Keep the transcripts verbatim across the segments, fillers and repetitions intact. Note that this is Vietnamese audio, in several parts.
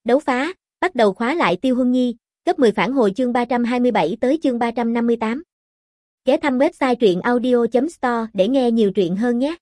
Đấu phá, bắt đầu khóa lại Tiêu Huân Nhi, cấp mười phản hồi chương ba trăm hai mươi bảy tới chương ba trăm năm mươi tám. Ghé thăm website truyện audio chấm store để nghe nhiều truyện hơn nhé.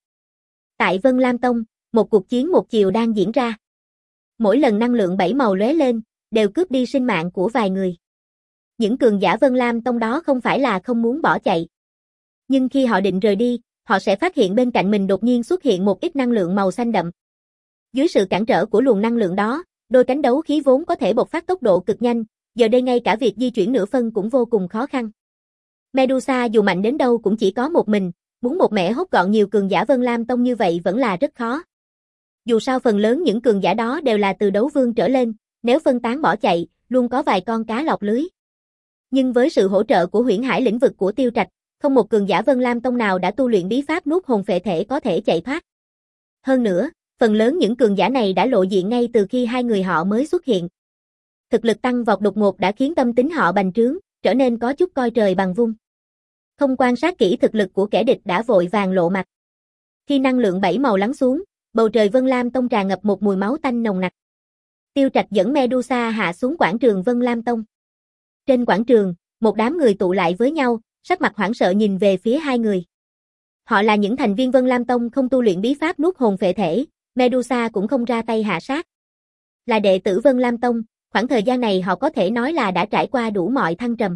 Tại Vân Lam Tông, một cuộc chiến một chiều đang diễn ra. Mỗi lần năng lượng bảy màu lóe lên, đều cướp đi sinh mạng của vài người. Những cường giả Vân Lam Tông đó không phải là không muốn bỏ chạy. Nhưng khi họ định rời đi, họ sẽ phát hiện bên cạnh mình đột nhiên xuất hiện một ít năng lượng màu xanh đậm. Dưới sự cản trở của luồng năng lượng đó, đôi cánh đấu khí vốn có thể bộc phát tốc độ cực nhanh, giờ đây ngay cả việc di chuyển nửa phân cũng vô cùng khó khăn. Medusa dù mạnh đến đâu cũng chỉ có một mình, muốn một mẻ hốt gọn nhiều cường giả Vân Lam Tông như vậy vẫn là rất khó. Dù sao phần lớn những cường giả đó đều là từ đấu vương trở lên, nếu phân tán bỏ chạy, luôn có vài con cá lọt lưới. Nhưng với sự hỗ trợ của Huyễn Hải lĩnh vực của Tiêu Trạch, không một cường giả Vân Lam Tông nào đã tu luyện bí pháp nuốt hồn phệ thể có thể chạy thoát. Hơn nữa, phần lớn những cường giả này đã lộ diện ngay từ khi hai người họ mới xuất hiện. Thực lực tăng vọt đột ngột đã khiến tâm tính họ bành trướng, trở nên có chút coi trời bằng vung. Không quan sát kỹ thực lực của kẻ địch đã vội vàng lộ mặt. Khi năng lượng bảy màu lắng xuống, bầu trời Vân Lam Tông tràn ngập một mùi máu tanh nồng nặc. Tiêu Trạch dẫn Medusa hạ xuống quảng trường Vân Lam Tông. Trên quảng trường, một đám người tụ lại với nhau, sắc mặt hoảng sợ nhìn về phía hai người. Họ là những thành viên Vân Lam Tông không tu luyện bí pháp nuốt hồn phệ thể, Medusa cũng không ra tay hạ sát. Là đệ tử Vân Lam Tông, khoảng thời gian này họ có thể nói là đã trải qua đủ mọi thăng trầm.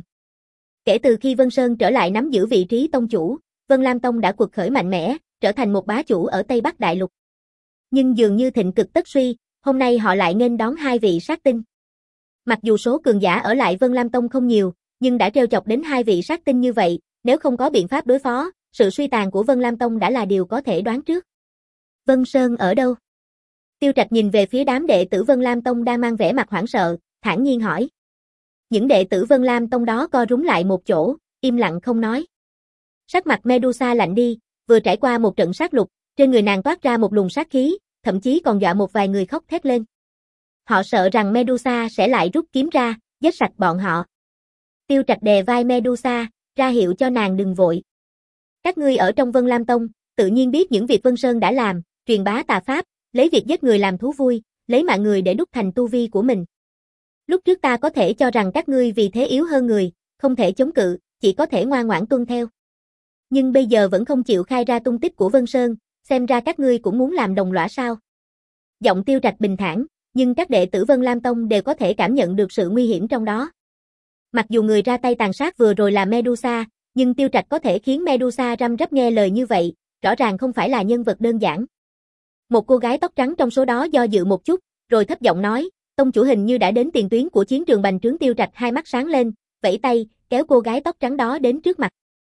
Kể từ khi Vân Sơn trở lại nắm giữ vị trí tông chủ, Vân Lam Tông đã quật khởi mạnh mẽ, trở thành một bá chủ ở Tây Bắc Đại Lục. Nhưng dường như thịnh cực tất suy, hôm nay họ lại nghênh đón hai vị sát tinh. Mặc dù số cường giả ở lại Vân Lam Tông không nhiều, nhưng đã trêu chọc đến hai vị sát tinh như vậy, nếu không có biện pháp đối phó, sự suy tàn của Vân Lam Tông đã là điều có thể đoán trước. Vân Sơn ở đâu? Tiêu Trạch nhìn về phía đám đệ tử Vân Lam Tông đang mang vẻ mặt hoảng sợ, thản nhiên hỏi. Những đệ tử Vân Lam Tông đó co rúm lại một chỗ, im lặng không nói. Sắc mặt Medusa lạnh đi, vừa trải qua một trận sát lục, trên người nàng toát ra một luồng sát khí, thậm chí còn dọa một vài người khóc thét lên. Họ sợ rằng Medusa sẽ lại rút kiếm ra, giết sạch bọn họ. Tiêu Trạch đè vai Medusa, ra hiệu cho nàng đừng vội. Các ngươi ở trong Vân Lam Tông, tự nhiên biết những việc Vân Sơn đã làm, truyền bá tà pháp, lấy việc giết người làm thú vui, lấy mạng người để đúc thành tu vi của mình. Lúc trước ta có thể cho rằng các ngươi vì thế yếu hơn người, không thể chống cự, chỉ có thể ngoan ngoãn tuân theo. Nhưng bây giờ vẫn không chịu khai ra tung tích của Vân Sơn, xem ra các ngươi cũng muốn làm đồng lõa sao. Giọng Tiêu Trạch bình thản, nhưng các đệ tử Vân Lam Tông đều có thể cảm nhận được sự nguy hiểm trong đó. Mặc dù người ra tay tàn sát vừa rồi là Medusa, nhưng Tiêu Trạch có thể khiến Medusa răm rắp nghe lời như vậy, rõ ràng không phải là nhân vật đơn giản. Một cô gái tóc trắng trong số đó do dự một chút, rồi thấp giọng nói, tông chủ hình như đã đến tiền tuyến của chiến trường bành trướng. Tiêu Trạch hai mắt sáng lên, vẫy tay, kéo cô gái tóc trắng đó đến trước mặt.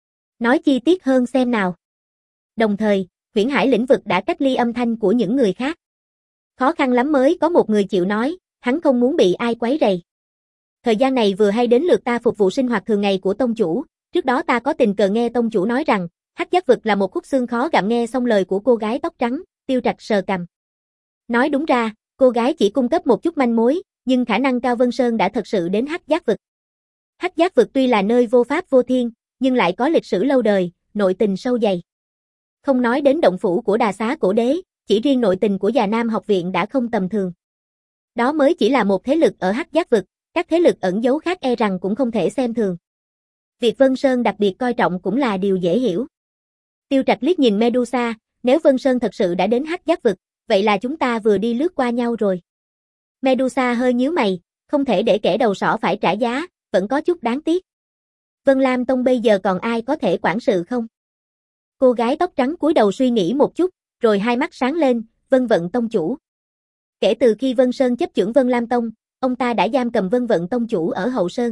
Nói chi tiết hơn xem nào. Đồng thời, Huyễn Hải lĩnh vực đã cách ly âm thanh của những người khác. Khó khăn lắm mới có một người chịu nói, hắn không muốn bị ai quấy rầy. Thời gian này vừa hay đến lượt ta phục vụ sinh hoạt thường ngày của tông chủ, trước đó ta có tình cờ nghe tông chủ nói rằng, hắc giác vực là một khúc xương khó gặm. Nghe xong lời của cô gái tóc trắng, Tiêu Trạch sờ cằm. Nói đúng ra, cô gái chỉ cung cấp một chút manh mối, nhưng khả năng cao Vân Sơn đã thật sự đến hắc giác vực. Hắc giác vực tuy là nơi vô pháp vô thiên, nhưng lại có lịch sử lâu đời, nội tình sâu dày. Không nói đến động phủ của Đà Xá Cổ Đế, chỉ riêng nội tình của Già Nam học viện đã không tầm thường. Đó mới chỉ là một thế lực ở hắc giác vực, các thế lực ẩn giấu khác e rằng cũng không thể xem thường. Việc Vân Sơn đặc biệt coi trọng cũng là điều dễ hiểu. Tiêu Trạch liếc nhìn Medusa, nếu Vân Sơn thật sự đã đến hắc giác vực, vậy là chúng ta vừa đi lướt qua nhau rồi. Medusa hơi nhíu mày, không thể để kẻ đầu sỏ phải trả giá, vẫn có chút đáng tiếc. Vân Lam Tông bây giờ còn ai có thể quản sự không? Cô gái tóc trắng cúi đầu suy nghĩ một chút, rồi hai mắt sáng lên, Vân Vận tông chủ. Kể từ khi Vân Sơn chấp chưởng Vân Lam Tông, ông ta đã giam cầm Vân Vận tông chủ ở Hậu Sơn.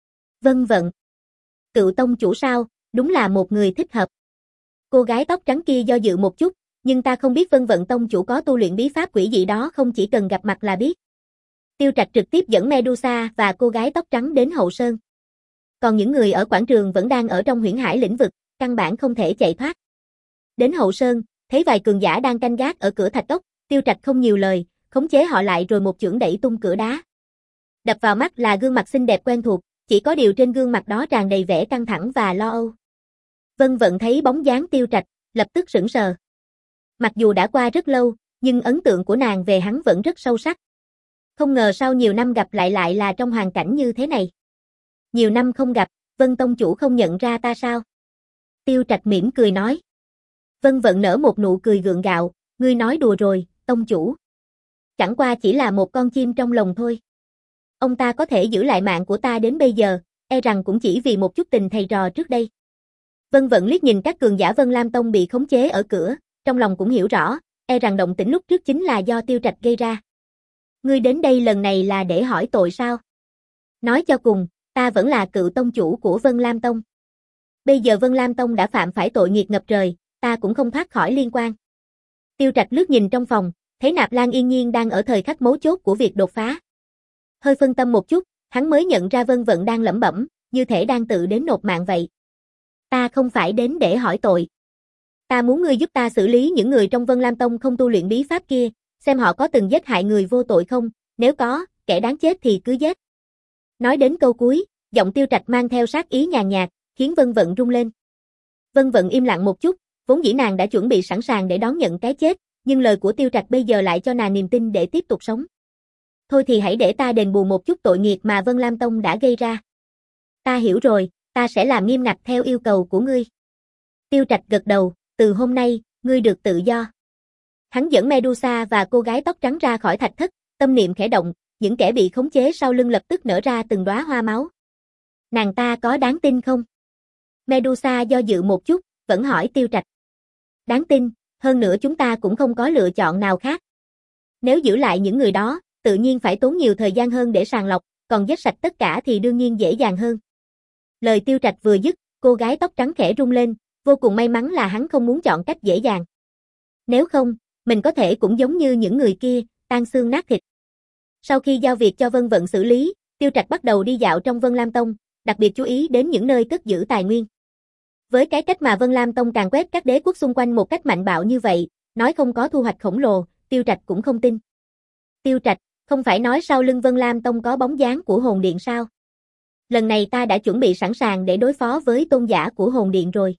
Vân Vận. Cựu tông chủ sao, đúng là một người thích hợp. Cô gái tóc trắng kia do dự một chút, nhưng ta không biết Vân Vận tông chủ có tu luyện bí pháp quỷ dị đó không, chỉ cần gặp mặt là biết. Tiêu Trạch trực tiếp dẫn Medusa và cô gái tóc trắng đến Hậu Sơn. Còn những người ở quảng trường vẫn đang ở trong Huyễn Hải lĩnh vực, căn bản không thể chạy thoát. Đến Hậu Sơn, thấy vài cường giả đang canh gác ở cửa thạch ốc, Tiêu Trạch không nhiều lời, khống chế họ lại rồi một chưởng đẩy tung cửa đá. Đập vào mắt là gương mặt xinh đẹp quen thuộc, chỉ có điều trên gương mặt đó tràn đầy vẻ căng thẳng và lo âu. Vân Vận thấy bóng dáng Tiêu Trạch, lập tức sững sờ. Mặc dù đã qua rất lâu, nhưng ấn tượng của nàng về hắn vẫn rất sâu sắc. Không ngờ sau nhiều năm gặp lại lại là trong hoàn cảnh như thế này. Nhiều năm không gặp, Vân tông chủ không nhận ra ta sao? Tiêu Trạch mỉm cười nói. Vân Vận nở một nụ cười gượng gạo, ngươi nói đùa rồi, tông chủ. Chẳng qua chỉ là một con chim trong lồng thôi. Ông ta có thể giữ lại mạng của ta đến bây giờ, e rằng cũng chỉ vì một chút tình thầy trò trước đây. Vân Vận liếc nhìn các cường giả Vân Lam Tông bị khống chế ở cửa, trong lòng cũng hiểu rõ, e rằng động tĩnh lúc trước chính là do Tiêu Trạch gây ra. Ngươi đến đây lần này là để hỏi tội sao? Nói cho cùng, ta vẫn là cựu tông chủ của Vân Lam Tông. Bây giờ Vân Lam Tông đã phạm phải tội nghiệt ngập trời, ta cũng không thoát khỏi liên quan. Tiêu Trạch lướt nhìn trong phòng, thấy Nạp Lan yên nhiên đang ở thời khắc mấu chốt của việc đột phá. Hơi phân tâm một chút, hắn mới nhận ra Vân Vận đang lẩm bẩm, như thể đang tự đến nộp mạng vậy. Ta không phải đến để hỏi tội. Ta muốn ngươi giúp ta xử lý những người trong Vân Lam Tông không tu luyện bí pháp kia, xem họ có từng giết hại người vô tội không, nếu có, kẻ đáng chết thì cứ giết. Nói đến câu cuối, giọng Tiêu Trạch mang theo sát ý nhàn nhạt, khiến Vân Vận rung lên. Vân Vận im lặng một chút, vốn dĩ nàng đã chuẩn bị sẵn sàng để đón nhận cái chết, nhưng lời của Tiêu Trạch bây giờ lại cho nàng niềm tin để tiếp tục sống. Thôi thì hãy để ta đền bù một chút tội nghiệt mà Vân Lam Tông đã gây ra. Ta hiểu rồi, ta sẽ làm nghiêm ngặt theo yêu cầu của ngươi. Tiêu Trạch gật đầu, từ hôm nay, ngươi được tự do. Hắn dẫn Medusa và cô gái tóc trắng ra khỏi thạch thất, tâm niệm khẽ động, những kẻ bị khống chế sau lưng lập tức nở ra từng đóa hoa máu. Nàng ta có đáng tin không? Medusa do dự một chút, vẫn hỏi Tiêu Trạch. Đáng tin, hơn nữa chúng ta cũng không có lựa chọn nào khác. Nếu giữ lại những người đó, tự nhiên phải tốn nhiều thời gian hơn để sàng lọc, còn giết sạch tất cả thì đương nhiên dễ dàng hơn. Lời Tiêu Trạch vừa dứt, cô gái tóc trắng khẽ rung lên, vô cùng may mắn là hắn không muốn chọn cách dễ dàng. Nếu không, mình có thể cũng giống như những người kia, tan xương nát thịt. Sau khi giao việc cho Vân Vận xử lý, Tiêu Trạch bắt đầu đi dạo trong Vân Lam Tông, đặc biệt chú ý đến những nơi cất giữ tài nguyên. Với cái cách mà Vân Lam Tông càn quét các đế quốc xung quanh một cách mạnh bạo như vậy, nói không có thu hoạch khổng lồ, Tiêu Trạch cũng không tin. Tiêu Trạch, không phải nói sau lưng Vân Lam Tông có bóng dáng của hồn điện sao? Lần này ta đã chuẩn bị sẵn sàng để đối phó với tôn giả của hồn điện rồi.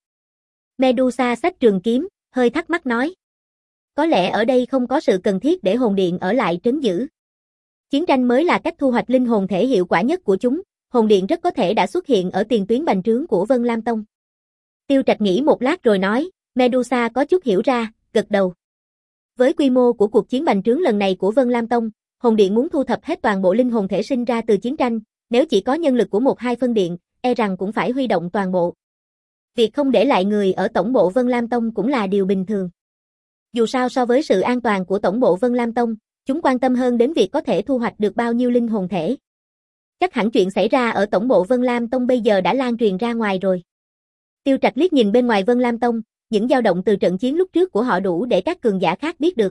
Medusa xách trường kiếm, hơi thắc mắc nói. Có lẽ ở đây không có sự cần thiết để hồn điện ở lại trấn giữ. Chiến tranh mới là cách thu hoạch linh hồn thể hiệu quả nhất của chúng, hồn điện rất có thể đã xuất hiện ở tiền tuyến bành trướng của Vân Lam Tông. Tiêu Trạch nghĩ một lát rồi nói, Medusa có chút hiểu ra, gật đầu. Với quy mô của cuộc chiến bành trướng lần này của Vân Lam Tông, hồn điện muốn thu thập hết toàn bộ linh hồn thể sinh ra từ chiến tranh, nếu chỉ có nhân lực của một hai phân điện, e rằng cũng phải huy động toàn bộ. Việc không để lại người ở tổng bộ Vân Lam Tông cũng là điều bình thường. Dù sao so với sự an toàn của tổng bộ Vân Lam Tông, chúng quan tâm hơn đến việc có thể thu hoạch được bao nhiêu linh hồn thể. Chắc hẳn chuyện xảy ra ở tổng bộ Vân Lam Tông bây giờ đã lan truyền ra ngoài rồi. Tiêu Trạch liếc nhìn bên ngoài Vân Lam Tông, những dao động từ trận chiến lúc trước của họ đủ để các cường giả khác biết được.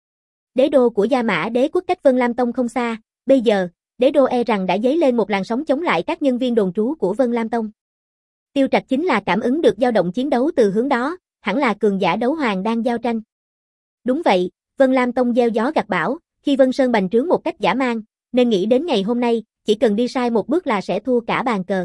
Đế đô của Gia Mã Đế quốc cách Vân Lam Tông không xa, bây giờ, đế đô e rằng đã dấy lên một làn sóng chống lại các nhân viên đồn trú của Vân Lam Tông. Tiêu Trạch chính là cảm ứng được dao động chiến đấu từ hướng đó, hẳn là cường giả đấu hoàng đang giao tranh. Đúng vậy, Vân Lam Tông gieo gió gặt bão, khi Vân Sơn bành trướng một cách dã man, nên nghĩ đến ngày hôm nay, chỉ cần đi sai một bước là sẽ thua cả bàn cờ.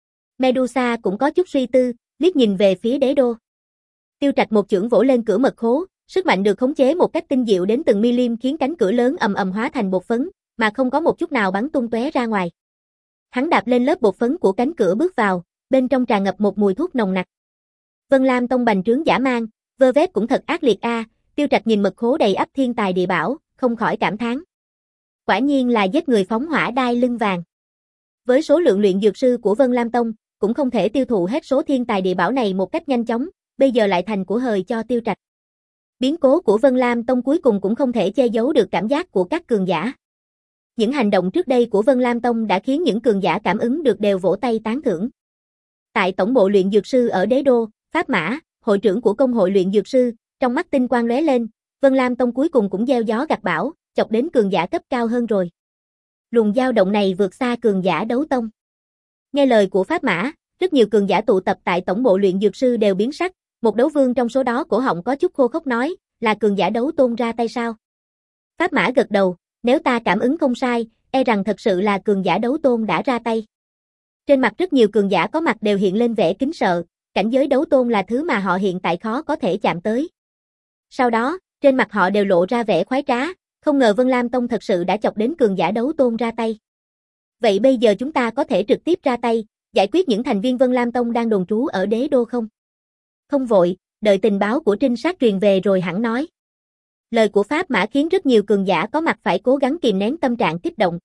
Medusa cũng có chút suy tư, liếc nhìn về phía đế đô. Tiêu Trạch một chưởng vỗ lên cửa mật khố, sức mạnh được khống chế một cách tinh diệu đến từng milim khiến cánh cửa lớn ầm ầm hóa thành bột phấn, mà không có một chút nào bắn tung tóe ra ngoài. Hắn đạp lên lớp bột phấn của cánh cửa bước vào, bên trong tràn ngập một mùi thuốc nồng nặc. Vân Lam Tông bành trướng dã man, vơ vét cũng thật ác liệt a. À. Tiêu Trạch nhìn mật khố đầy ắp thiên tài địa bảo, không khỏi cảm thán. Quả nhiên là giết người phóng hỏa đai lưng vàng. Với số lượng luyện dược sư của Vân Lam Tông, cũng không thể tiêu thụ hết số thiên tài địa bảo này một cách nhanh chóng, bây giờ lại thành của hời cho Tiêu Trạch. Biến cố của Vân Lam Tông cuối cùng cũng không thể che giấu được cảm giác của các cường giả. Những hành động trước đây của Vân Lam Tông đã khiến những cường giả cảm ứng được đều vỗ tay tán thưởng. Tại tổng bộ luyện dược sư ở Đế Đô, Pháp Mã, hội trưởng của công hội luyện dược sư, trong mắt tinh quang lóe lên, Vân Lam Tông cuối cùng cũng gieo gió gặt bão, chọc đến cường giả cấp cao hơn rồi. Luồng dao động này vượt xa cường giả đấu tông. Nghe lời của Pháp Mã, rất nhiều cường giả tụ tập tại tổng bộ luyện dược sư đều biến sắc, một đấu vương trong số đó cổ họng có chút khô khốc nói, là cường giả đấu tôn ra tay sao? Pháp Mã gật đầu, nếu ta cảm ứng không sai, e rằng thật sự là cường giả đấu tôn đã ra tay. Trên mặt rất nhiều cường giả có mặt đều hiện lên vẻ kính sợ, cảnh giới đấu tôn là thứ mà họ hiện tại khó có thể chạm tới. Sau đó, trên mặt họ đều lộ ra vẻ khoái trá, Không ngờ Vân Lam Tông thật sự đã chọc đến cường giả đấu tôn ra tay. Vậy bây giờ chúng ta có thể trực tiếp ra tay, giải quyết những thành viên Vân Lam Tông đang đồn trú ở đế đô không? Không vội, đợi tình báo của trinh sát truyền về rồi hẳn nói. Lời của Pháp Mã khiến rất nhiều cường giả có mặt phải cố gắng kìm nén tâm trạng kích động.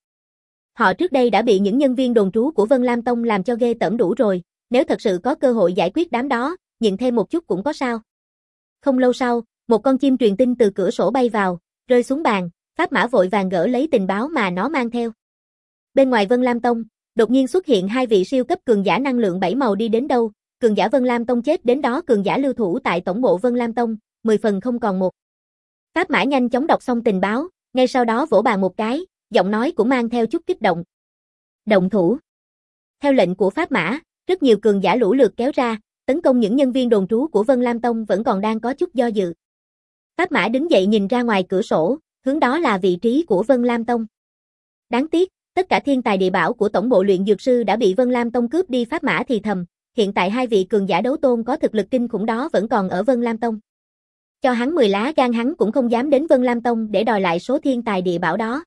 Họ trước đây đã bị những nhân viên đồn trú của Vân Lam Tông làm cho ghê tởm đủ rồi, nếu thật sự có cơ hội giải quyết đám đó, nhịn thêm một chút cũng có sao. Không lâu sau, một con chim truyền tin từ cửa sổ bay vào, rơi xuống bàn, Pháp Mã vội vàng gỡ lấy tình báo mà nó mang theo. Bên ngoài Vân Lam Tông, đột nhiên xuất hiện hai vị siêu cấp cường giả năng lượng bảy màu đi đến đâu, cường giả Vân Lam Tông chết đến đó, cường giả lưu thủ tại tổng bộ Vân Lam Tông, mười phần không còn một. Pháp Mã nhanh chóng đọc xong tình báo, ngay sau đó vỗ bàn một cái, giọng nói cũng mang theo chút kích động. Động thủ. Theo lệnh của Pháp Mã, rất nhiều cường giả lũ lượt kéo ra, tấn công những nhân viên đồn trú của Vân Lam Tông vẫn còn đang có chút do dự. Pháp Mã đứng dậy nhìn ra ngoài cửa sổ, hướng đó là vị trí của Vân Lam Tông. Đáng tiếc, tất cả thiên tài địa bảo của tổng bộ luyện dược sư đã bị Vân Lam Tông cướp đi. Pháp Mã thì thầm, hiện tại hai vị cường giả đấu tôn có thực lực kinh khủng đó vẫn còn ở Vân Lam Tông. Cho hắn mười lá gan hắn cũng không dám đến Vân Lam Tông để đòi lại số thiên tài địa bảo đó.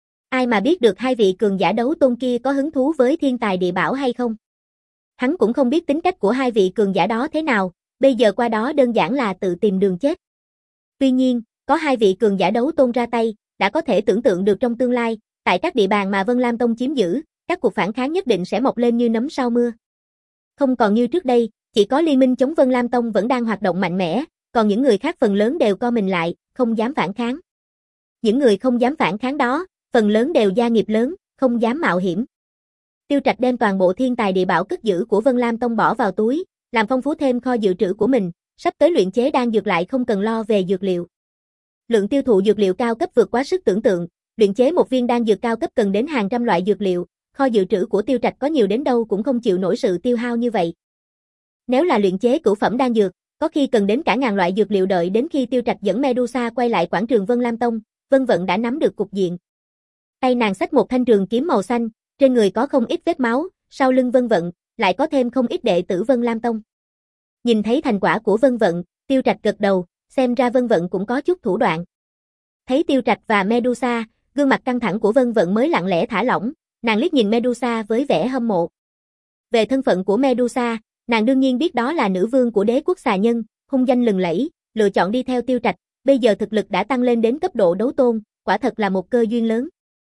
Ai mà biết được hai vị cường giả đấu tôn kia có hứng thú với thiên tài địa bảo hay không. Hắn cũng không biết tính cách của hai vị cường giả đó thế nào, bây giờ qua đó đơn giản là tự tìm đường chết. Tuy nhiên, có hai vị cường giả đấu tôn ra tay, đã có thể tưởng tượng được trong tương lai, tại các địa bàn mà Vân Lam Tông chiếm giữ, các cuộc phản kháng nhất định sẽ mọc lên như nấm sau mưa. Không còn như trước đây, chỉ có liên minh chống Vân Lam Tông vẫn đang hoạt động mạnh mẽ, còn những người khác phần lớn đều co mình lại, không dám phản kháng. Những người không dám phản kháng đó, phần lớn đều gia nghiệp lớn, không dám mạo hiểm. Tiêu Trạch đem toàn bộ thiên tài địa bảo cất giữ của Vân Lam Tông bỏ vào túi, làm phong phú thêm kho dự trữ của mình, sắp tới luyện chế đan dược lại không cần lo về dược liệu. Lượng tiêu thụ dược liệu cao cấp vượt quá sức tưởng tượng, luyện chế một viên đan dược cao cấp cần đến hàng trăm loại dược liệu, kho dự trữ của Tiêu Trạch có nhiều đến đâu cũng không chịu nổi sự tiêu hao như vậy. Nếu là luyện chế cửu phẩm đan dược, có khi cần đến cả ngàn loại dược liệu. Đợi đến khi Tiêu Trạch dẫn Medusa quay lại quảng trường Vân Lam Tông, Vân Vận đã nắm được cục diện. Tay nàng xách một thanh trường kiếm màu xanh, trên người có không ít vết máu, sau lưng Vân Vận lại có thêm không ít đệ tử Vân Lam Tông. Nhìn thấy thành quả của Vân Vận, Tiêu Trạch gật đầu, xem ra Vân Vận cũng có chút thủ đoạn. Thấy Tiêu Trạch và Medusa, gương mặt căng thẳng của Vân Vận mới lặng lẽ thả lỏng, nàng liếc nhìn Medusa với vẻ hâm mộ. Về thân phận của Medusa, nàng đương nhiên biết đó là nữ vương của đế quốc xà nhân, hung danh lừng lẫy, lựa chọn đi theo Tiêu Trạch, bây giờ thực lực đã tăng lên đến cấp độ đấu tôn, quả thật là một cơ duyên lớn.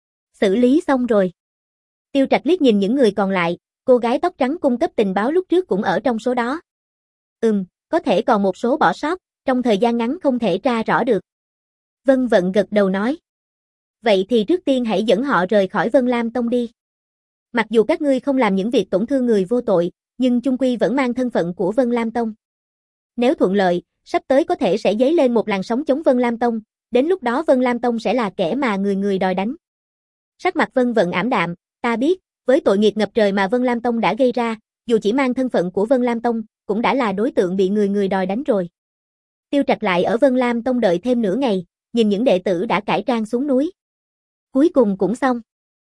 Xử lý xong rồi. Tiêu Trạch liếc nhìn những người còn lại, cô gái tóc trắng cung cấp tình báo lúc trước cũng ở trong số đó. Ừm, có thể còn một số bỏ sót, trong thời gian ngắn không thể tra rõ được. Vân Vận gật đầu nói. Vậy thì trước tiên hãy dẫn họ rời khỏi Vân Lam Tông đi. Mặc dù các ngươi không làm những việc tổn thương người vô tội, nhưng chung quy vẫn mang thân phận của Vân Lam Tông. Nếu thuận lợi, sắp tới có thể sẽ dấy lên một làn sóng chống Vân Lam Tông, đến lúc đó Vân Lam Tông sẽ là kẻ mà người người đòi đánh. Sắc mặt Vân Vận ảm đạm, ta biết, với tội nghiệp ngập trời mà Vân Lam Tông đã gây ra, dù chỉ mang thân phận của Vân Lam Tông, cũng đã là đối tượng bị người người đòi đánh rồi. Tiêu Trạch lại ở Vân Lam Tông đợi thêm nửa ngày, nhìn những đệ tử đã cải trang xuống núi. Cuối cùng cũng xong.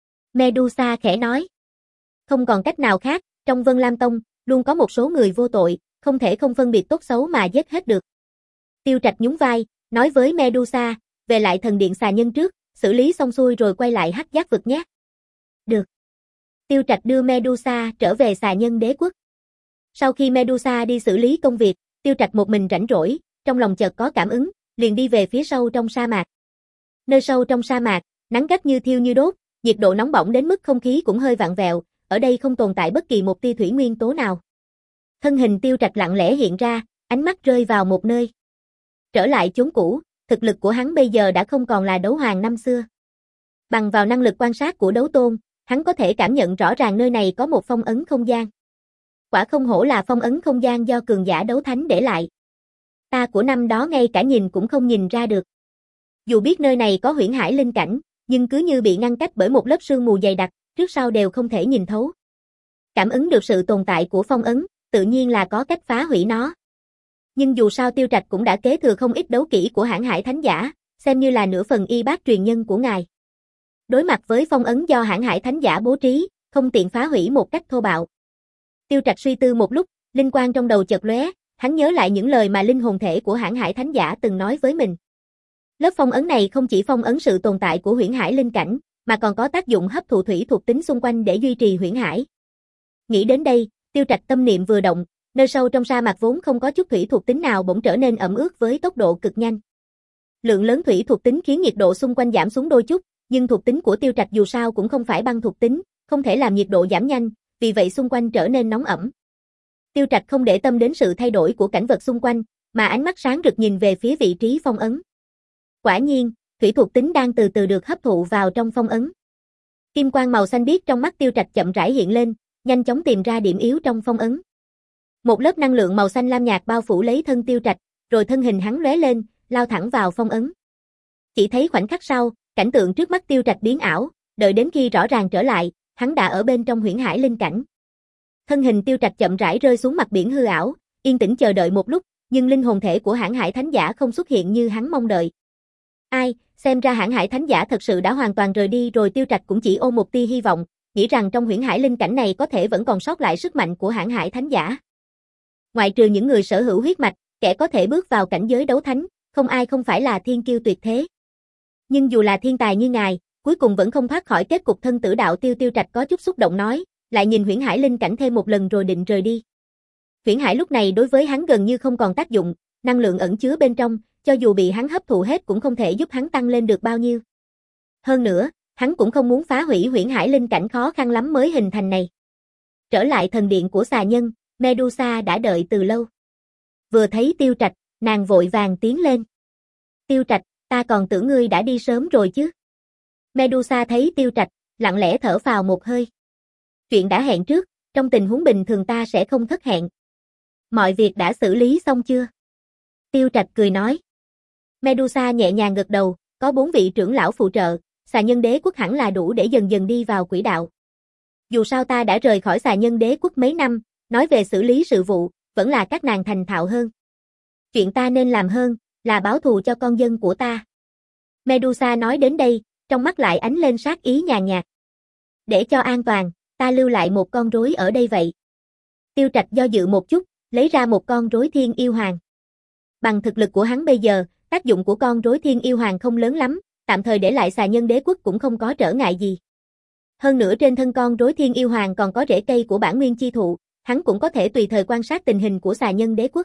Medusa khẽ nói. Không còn cách nào khác, trong Vân Lam Tông, luôn có một số người vô tội, không thể không phân biệt tốt xấu mà giết hết được. Tiêu Trạch nhún vai, nói với Medusa, về lại thần điện xà nhân trước, xử lý xong xuôi rồi quay lại Hắc Giác vực nhé. Được. Tiêu Trạch đưa Medusa trở về xà nhân đế quốc. Sau khi Medusa đi xử lý công việc, Tiêu Trạch một mình rảnh rỗi, trong lòng chợt có cảm ứng, liền đi về phía sâu trong sa mạc. Nơi sâu trong sa mạc, nắng gắt như thiêu như đốt, nhiệt độ nóng bỏng đến mức không khí cũng hơi vặn vẹo, ở đây không tồn tại bất kỳ một tia thủy nguyên tố nào. Thân hình Tiêu Trạch lặng lẽ hiện ra, ánh mắt rơi vào một nơi. Trở lại chốn cũ, thực lực của hắn bây giờ đã không còn là đấu hoàng năm xưa. Bằng vào năng lực quan sát của đấu tôn, hắn có thể cảm nhận rõ ràng nơi này có một phong ấn không gian. Quả không hổ là phong ấn không gian do cường giả đấu thánh để lại. Ta của năm đó ngay cả nhìn cũng không nhìn ra được. Dù biết nơi này có huyễn hải linh cảnh, nhưng cứ như bị ngăn cách bởi một lớp sương mù dày đặc, trước sau đều không thể nhìn thấu. Cảm ứng được sự tồn tại của phong ấn, tự nhiên là có cách phá hủy nó. Nhưng dù sao Tiêu Trạch cũng đã kế thừa không ít đấu kỹ của Hãn Hải Thánh Giả, xem như là nửa phần y bác truyền nhân của ngài. Đối mặt với phong ấn do Hãn Hải Thánh Giả bố trí, không tiện phá hủy một cách thô bạo. Tiêu Trạch suy tư một lúc, linh quang trong đầu chợt lóe, hắn nhớ lại những lời mà linh hồn thể của Hãn Hải Thánh Giả từng nói với mình. Lớp phong ấn này không chỉ phong ấn sự tồn tại của huyễn hải linh cảnh, mà còn có tác dụng hấp thụ thủy thuộc tính xung quanh để duy trì huyễn hải. Nghĩ đến đây, Tiêu Trạch tâm niệm vừa động, nơi sâu trong sa mạc vốn không có chút thủy thuộc tính nào bỗng trở nên ẩm ướt với tốc độ cực nhanh. Lượng lớn thủy thuộc tính khiến nhiệt độ xung quanh giảm xuống đôi chút, nhưng thuộc tính của Tiêu Trạch dù sao cũng không phải băng thuộc tính, không thể làm nhiệt độ giảm nhanh, vì vậy xung quanh trở nên nóng ẩm. Tiêu Trạch không để tâm đến sự thay đổi của cảnh vật xung quanh, mà ánh mắt sáng rực nhìn về phía vị trí phong ấn. Quả nhiên, thủy thuộc tính đang từ từ được hấp thụ vào trong phong ấn. Kim quang màu xanh biếc trong mắt Tiêu Trạch chậm rãi hiện lên, nhanh chóng tìm ra điểm yếu trong phong ấn. Một lớp năng lượng màu xanh lam nhạt bao phủ lấy thân Tiêu Trạch, rồi thân hình hắn lóe lên, lao thẳng vào phong ấn. Chỉ thấy khoảnh khắc sau, cảnh tượng trước mắt Tiêu Trạch biến ảo, đợi đến khi rõ ràng trở lại, hắn đã ở bên trong huyễn hải linh cảnh. Thân hình Tiêu Trạch chậm rãi rơi xuống mặt biển hư ảo, yên tĩnh chờ đợi một lúc, nhưng linh hồn thể của Hãn Hải Thánh Giả không xuất hiện như hắn mong đợi. Ai, xem ra Hãn Hải Thánh Giả thật sự đã hoàn toàn rời đi rồi. Tiêu Trạch cũng chỉ ôm một tia hy vọng, nghĩ rằng trong huyễn hải linh cảnh này có thể vẫn còn sót lại sức mạnh của Hãn Hải Thánh Giả. Ngoại trừ những người sở hữu huyết mạch, kẻ có thể bước vào cảnh giới đấu thánh, không ai không phải là thiên kiêu tuyệt thế. Nhưng dù là thiên tài như ngài, cuối cùng vẫn không thoát khỏi kết cục thân tử đạo. Tiêu Tiêu Trạch có chút xúc động nói, lại nhìn huyễn hải linh cảnh thêm một lần rồi định rời đi. Huyễn hải lúc này đối với hắn gần như không còn tác dụng, năng lượng ẩn chứa bên trong, cho dù bị hắn hấp thụ hết cũng không thể giúp hắn tăng lên được bao nhiêu. Hơn nữa, hắn cũng không muốn phá hủy huyễn hải linh cảnh khó khăn lắm mới hình thành này. Trở lại thần điện của xà nhân, Medusa đã đợi từ lâu. Vừa thấy Tiêu Trạch, nàng vội vàng tiến lên. Tiêu Trạch, ta còn tưởng ngươi đã đi sớm rồi chứ. Medusa thấy Tiêu Trạch, lặng lẽ thở phào một hơi. Chuyện đã hẹn trước, trong tình huống bình thường ta sẽ không thất hẹn. Mọi việc đã xử lý xong chưa? Tiêu Trạch cười nói. Medusa nhẹ nhàng gật đầu, có bốn vị trưởng lão phụ trợ, xà nhân đế quốc hẳn là đủ để dần dần đi vào quỹ đạo. Dù sao ta đã rời khỏi xà nhân đế quốc mấy năm, nói về xử lý sự vụ, vẫn là các nàng thành thạo hơn. Chuyện ta nên làm hơn, là báo thù cho con dân của ta. Medusa nói đến đây, trong mắt lại ánh lên sát ý nhàn nhạt. Để cho an toàn, ta lưu lại một con rối ở đây vậy. Tiêu Trạch do dự một chút, lấy ra một con rối thiên yêu hoàng. Bằng thực lực của hắn bây giờ, tác dụng của con rối thiên yêu hoàng không lớn lắm, tạm thời để lại xà nhân đế quốc cũng không có trở ngại gì. Hơn nữa trên thân con rối thiên yêu hoàng còn có rễ cây của bản nguyên chi thụ, hắn cũng có thể tùy thời quan sát tình hình của xà nhân đế quốc.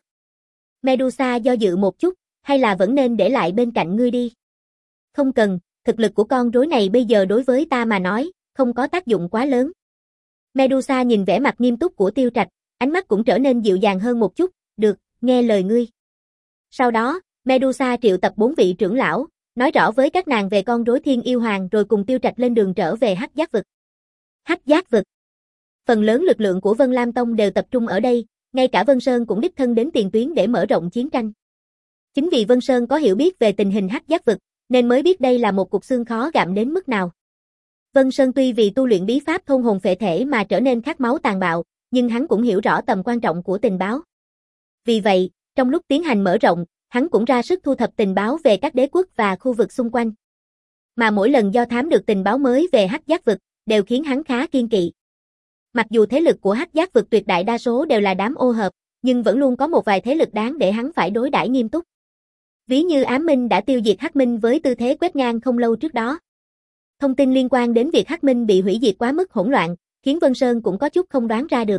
Medusa do dự một chút, hay là vẫn nên để lại bên cạnh ngươi đi. Không cần, thực lực của con rối này bây giờ đối với ta mà nói, không có tác dụng quá lớn. Medusa nhìn vẻ mặt nghiêm túc của Tiêu Trạch, ánh mắt cũng trở nên dịu dàng hơn một chút, được, nghe lời ngươi. Sau đó, Medusa triệu tập bốn vị trưởng lão, nói rõ với các nàng về con rối thiên yêu hoàng rồi cùng Tiêu Trạch lên đường trở về Hắc Giác vực. Hắc Giác vực. Phần lớn lực lượng của Vân Lam Tông đều tập trung ở đây, ngay cả Vân Sơn cũng đích thân đến tiền tuyến để mở rộng chiến tranh. Chính vì Vân Sơn có hiểu biết về tình hình Hắc Giác vực, nên mới biết đây là một cục xương khó gặm đến mức nào. Vân Sơn tuy vì tu luyện bí pháp thôn hồn phệ thể mà trở nên khát máu tàn bạo, nhưng hắn cũng hiểu rõ tầm quan trọng của tình báo. Vì vậy, trong lúc tiến hành mở rộng, hắn cũng ra sức thu thập tình báo về các đế quốc và khu vực xung quanh. Mà mỗi lần do thám được tình báo mới về Hắc Giác vực, đều khiến hắn khá kiên kỵ. Mặc dù thế lực của Hắc Giác vực tuyệt đại đa số đều là đám ô hợp, nhưng vẫn luôn có một vài thế lực đáng để hắn phải đối đãi nghiêm túc. Ví như Ám Minh đã tiêu diệt Hắc Minh với tư thế quét ngang không lâu trước đó. Thông tin liên quan đến việc Hắc Minh bị hủy diệt quá mức hỗn loạn, khiến Vân Sơn cũng có chút không đoán ra được.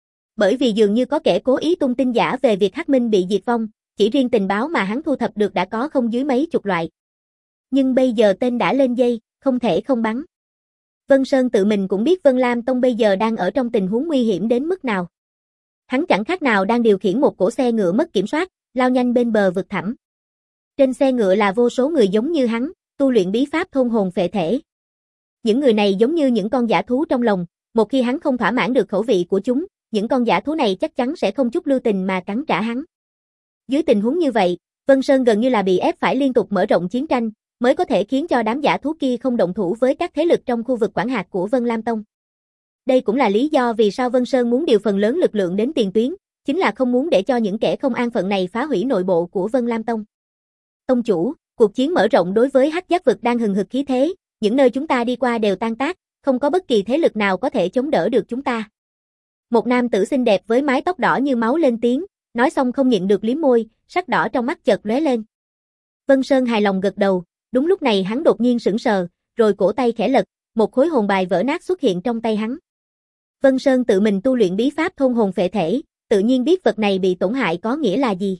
Bởi vì dường như có kẻ cố ý tung tin giả về việc Hắc Minh bị diệt vong, chỉ riêng tình báo mà hắn thu thập được đã có không dưới mấy chục loại. Nhưng bây giờ tên đã lên dây, không thể không bắn. Vân Sơn tự mình cũng biết Vân Lam Tông bây giờ đang ở trong tình huống nguy hiểm đến mức nào. Hắn chẳng khác nào đang điều khiển một cỗ xe ngựa mất kiểm soát, lao nhanh bên bờ vực thẳm. Trên xe ngựa là vô số người giống như hắn, tu luyện bí pháp thôn hồn phệ thể. Những người này giống như những con dã thú trong lồng, một khi hắn không thỏa mãn được khẩu vị của chúng, những con dã thú này chắc chắn sẽ không chút lưu tình mà cắn trả hắn. Dưới tình huống như vậy, Vân Sơn gần như là bị ép phải liên tục mở rộng chiến tranh, mới có thể khiến cho đám dã thú kia không động thủ với các thế lực trong khu vực quản hạt của Vân Lam Tông. Đây cũng là lý do vì sao Vân Sơn muốn điều phần lớn lực lượng đến tiền tuyến, chính là không muốn để cho những kẻ không an phận này phá hủy nội bộ của Vân Lam Tông. Tông chủ, cuộc chiến mở rộng đối với Hắc Giác vực đang hừng hực khí thế, những nơi chúng ta đi qua đều tan tác, không có bất kỳ thế lực nào có thể chống đỡ được chúng ta. Một nam tử xinh đẹp với mái tóc đỏ như máu lên tiếng, nói xong không nhịn được liếm môi, sắc đỏ trong mắt chợt lóe lên. Vân Sơn hài lòng gật đầu, đúng lúc này hắn đột nhiên sững sờ, rồi cổ tay khẽ lật, một khối hồn bài vỡ nát xuất hiện trong tay hắn. Vân Sơn tự mình tu luyện bí pháp thôn hồn phệ thể, tự nhiên biết vật này bị tổn hại có nghĩa là gì.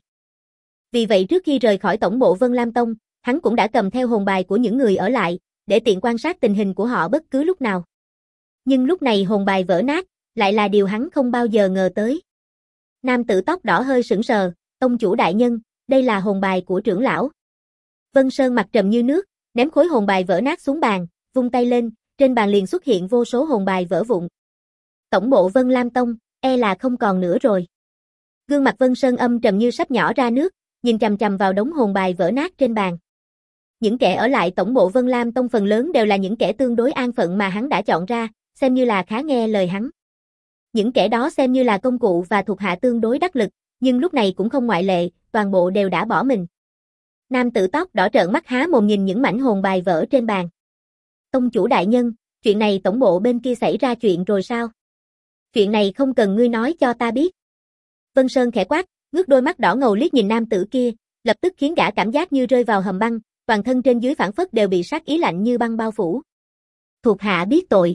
Vì vậy trước khi rời khỏi tổng bộ Vân Lam Tông, hắn cũng đã cầm theo hồn bài của những người ở lại, để tiện quan sát tình hình của họ bất cứ lúc nào. Nhưng lúc này hồn bài vỡ nát, lại là điều hắn không bao giờ ngờ tới. Nam tử tóc đỏ hơi sững sờ, tông chủ đại nhân, đây là hồn bài của trưởng lão. Vân Sơn mặt trầm như nước, ném khối hồn bài vỡ nát xuống bàn, vung tay lên, trên bàn liền xuất hiện vô số hồn bài vỡ vụn. Tổng bộ Vân Lam Tông, e là không còn nữa rồi. Gương mặt Vân Sơn âm trầm như sắp nhỏ ra nước, nhìn chằm chằm vào đống hồn bài vỡ nát trên bàn. Những kẻ ở lại tổng bộ Vân Lam Tông phần lớn đều là những kẻ tương đối an phận mà hắn đã chọn ra, xem như là khá nghe lời hắn. Những kẻ đó xem như là công cụ và thuộc hạ tương đối đắc lực, nhưng lúc này cũng không ngoại lệ, toàn bộ đều đã bỏ mình. Nam tử tóc đỏ trợn mắt há mồm nhìn những mảnh hồn bài vỡ trên bàn. Tông chủ đại nhân, chuyện này tổng bộ bên kia xảy ra chuyện rồi sao? Chuyện này không cần ngươi nói cho ta biết. Vân Sơn khẽ quát, ngước đôi mắt đỏ ngầu liếc nhìn nam tử kia, lập tức khiến gã cảm giác như rơi vào hầm băng, toàn thân trên dưới phảng phất đều bị sát ý lạnh như băng bao phủ. Thuộc hạ biết tội.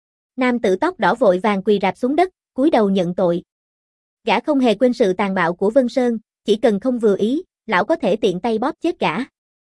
Nam tử tóc đỏ vội vàng quỳ rạp xuống đất, cúi đầu nhận tội. Gã không hề quên sự tàn bạo của Vân Sơn, chỉ cần không vừa ý, lão có thể tiện tay bóp chết gã.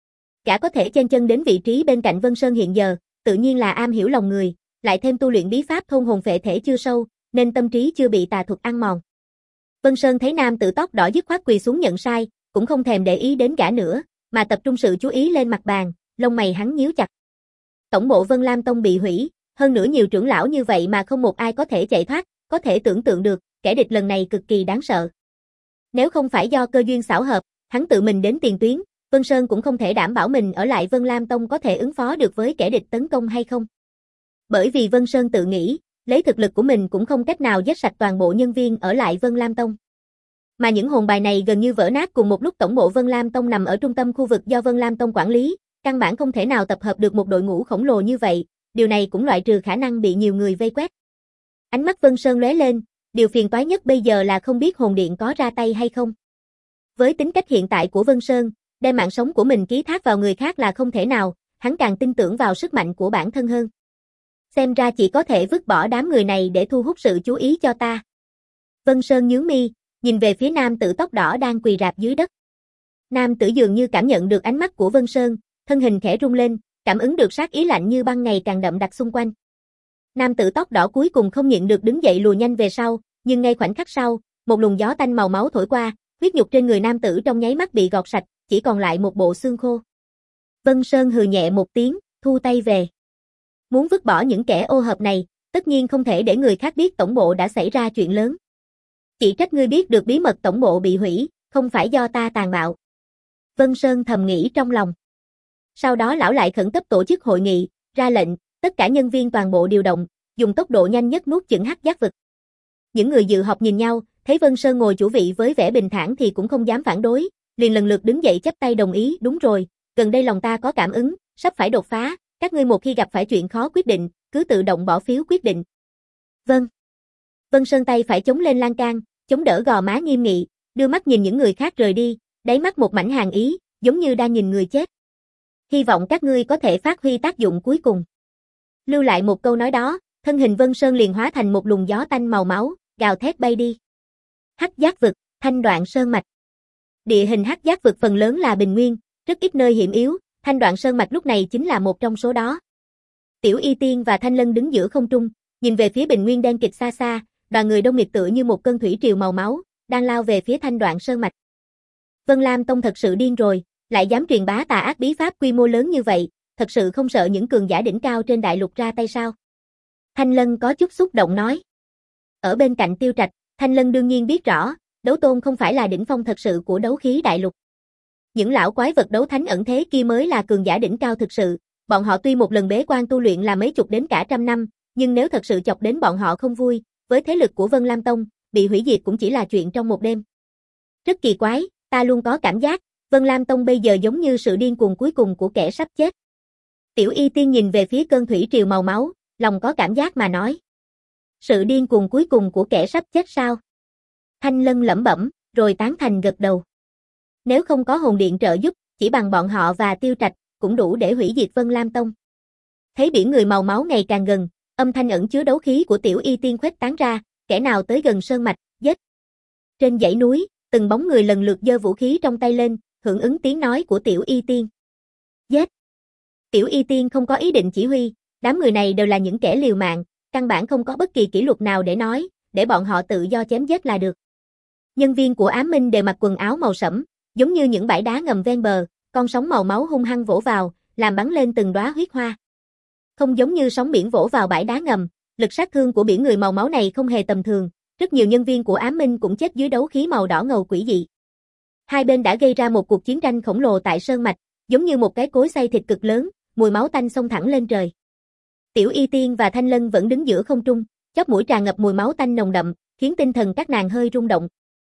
Gã có thể chen chân đến vị trí bên cạnh Vân Sơn hiện giờ, tự nhiên là am hiểu lòng người, lại thêm tu luyện bí pháp thôn hồn phệ thể chưa sâu, nên tâm trí chưa bị tà thuật ăn mòn. Vân Sơn thấy nam tử tóc đỏ dứt khoát quỳ xuống nhận sai, cũng không thèm để ý đến gã nữa, mà tập trung sự chú ý lên mặt bàn, lông mày hắn nhíu chặt. Tổng bộ Vân Lam Tông bị hủy, hơn nữa nhiều trưởng lão như vậy mà không một ai có thể chạy thoát, có thể tưởng tượng được, kẻ địch lần này cực kỳ đáng sợ. Nếu không phải do cơ duyên xảo hợp, hắn tự mình đến tiền tuyến, Vân Sơn cũng không thể đảm bảo mình ở lại Vân Lam Tông có thể ứng phó được với kẻ địch tấn công hay không. Bởi vì Vân Sơn tự nghĩ, lấy thực lực của mình cũng không cách nào giết sạch toàn bộ nhân viên ở lại Vân Lam Tông. Mà những hồn bài này gần như vỡ nát cùng một lúc, tổng bộ Vân Lam Tông nằm ở trung tâm khu vực do Vân Lam Tông quản lý, căn bản không thể nào tập hợp được một đội ngũ khổng lồ như vậy, điều này cũng loại trừ khả năng bị nhiều người vây quét. Ánh mắt Vân Sơn lóe lên, điều phiền toái nhất bây giờ là không biết hồn điện có ra tay hay không. Với tính cách hiện tại của Vân Sơn, đem mạng sống của mình ký thác vào người khác là không thể nào, hắn càng tin tưởng vào sức mạnh của bản thân hơn. Xem ra chỉ có thể vứt bỏ đám người này để thu hút sự chú ý cho ta. Vân Sơn nhướng mi, nhìn về phía nam tử tóc đỏ đang quỳ rạp dưới đất. Nam tử dường như cảm nhận được ánh mắt của Vân Sơn, thân hình khẽ rung lên, cảm ứng được sát ý lạnh như băng ngày càng đậm đặc xung quanh. Nam tử tóc đỏ cuối cùng không nhịn được đứng dậy lùi nhanh về sau, nhưng ngay khoảnh khắc sau, một luồng gió tanh màu máu thổi qua, huyết nhục trên người nam tử trong nháy mắt bị gọt sạch, chỉ còn lại một bộ xương khô. Vân Sơn hừ nhẹ một tiếng, thu tay về. Muốn vứt bỏ những kẻ ô hợp này, tất nhiên không thể để người khác biết tổng bộ đã xảy ra chuyện lớn. Chỉ trách ngươi biết được bí mật tổng bộ bị hủy, không phải do ta tàn bạo. Vân Sơn thầm nghĩ trong lòng. Sau đó lão lại khẩn cấp tổ chức hội nghị, ra lệnh, tất cả nhân viên toàn bộ điều động, dùng tốc độ nhanh nhất nuốt chửng hắc giác vực. Những người dự họp nhìn nhau, thấy Vân Sơn ngồi chủ vị với vẻ bình thản thì cũng không dám phản đối, liền lần lượt đứng dậy chắp tay đồng ý. Đúng rồi, gần đây lòng ta có cảm ứng, sắp phải đột phá, các ngươi một khi gặp phải chuyện khó quyết định, cứ tự động bỏ phiếu quyết định. Vâng. Vân Sơn tay phải chống lên lan can, chống đỡ gò má nghiêm nghị, đưa mắt nhìn những người khác rời đi, đáy mắt một mảnh hàn ý, giống như đang nhìn người chết. Hy vọng các ngươi có thể phát huy tác dụng cuối cùng. Lưu lại một câu nói đó, thân hình Vân Sơn liền hóa thành một luồng gió tanh màu máu, gào thét bay đi. Hắc giác vực, Thanh Đoạn Sơn mạch. Địa hình hắc giác vực phần lớn là bình nguyên, rất ít nơi hiểm yếu, Thanh Đoạn Sơn mạch lúc này chính là một trong số đó. Tiểu Y Tiên và Thanh Lân đứng giữa không trung, nhìn về phía bình nguyên đen kịt xa xa, đoàn người đông nghịt tựa như một cơn thủy triều màu máu, đang lao về phía Thanh Đoạn Sơn mạch. Vân Lam Tông thật sự điên rồi, lại dám truyền bá tà ác bí pháp quy mô lớn như vậy, thật sự không sợ những cường giả đỉnh cao trên đại lục ra tay sao? Thanh Lân có chút xúc động nói. Ở bên cạnh Tiêu Trạch, Thanh Lân đương nhiên biết rõ, đấu tôn không phải là đỉnh phong thật sự của đấu khí đại lục. Những lão quái vật đấu thánh ẩn thế kia mới là cường giả đỉnh cao thực sự, bọn họ tuy một lần bế quan tu luyện là mấy chục đến cả trăm năm, nhưng nếu thật sự chọc đến bọn họ không vui, với thế lực của Vân Lam Tông, bị hủy diệt cũng chỉ là chuyện trong một đêm. Rất kỳ quái, ta luôn có cảm giác, Vân Lam Tông bây giờ giống như sự điên cuồng cuối cùng của kẻ sắp chết. Tiểu Y Tiên nhìn về phía cơn thủy triều màu máu, lòng có cảm giác mà nói. Sự điên cuồng cuối cùng của kẻ sắp chết sao? Thanh Lân lẩm bẩm, rồi tán thành gật đầu. Nếu không có hồn điện trợ giúp, chỉ bằng bọn họ và Tiêu Trạch, cũng đủ để hủy diệt Vân Lam Tông. Thấy biển người màu máu ngày càng gần, âm thanh ẩn chứa đấu khí của Tiểu Y Tiên khuếch tán ra, kẻ nào tới gần sơn mạch, giết. Trên dãy núi, từng bóng người lần lượt giơ vũ khí trong tay lên, hưởng ứng tiếng nói của Tiểu Y Tiên. Giết. Tiểu Y Tiên không có ý định chỉ huy, đám người này đều là những kẻ liều mạng, căn bản không có bất kỳ kỷ luật nào để nói, để bọn họ tự do chém giết là được. Nhân viên của Ám Minh đều mặc quần áo màu sẫm, giống như những bãi đá ngầm ven bờ, con sóng màu máu hung hăng vỗ vào, làm bắn lên từng đóa huyết hoa. Không giống như sóng biển vỗ vào bãi đá ngầm, lực sát thương của biển người màu máu này không hề tầm thường, rất nhiều nhân viên của Ám Minh cũng chết dưới đấu khí màu đỏ ngầu quỷ dị. Hai bên đã gây ra một cuộc chiến tranh khổng lồ tại sơn mạch, giống như một cái cối xay thịt cực lớn, mùi máu tanh xông thẳng lên trời. Tiểu Y Tiên và Thanh Lân vẫn đứng giữa không trung, chóp mũi tràn ngập mùi máu tanh nồng đậm, khiến tinh thần các nàng hơi rung động.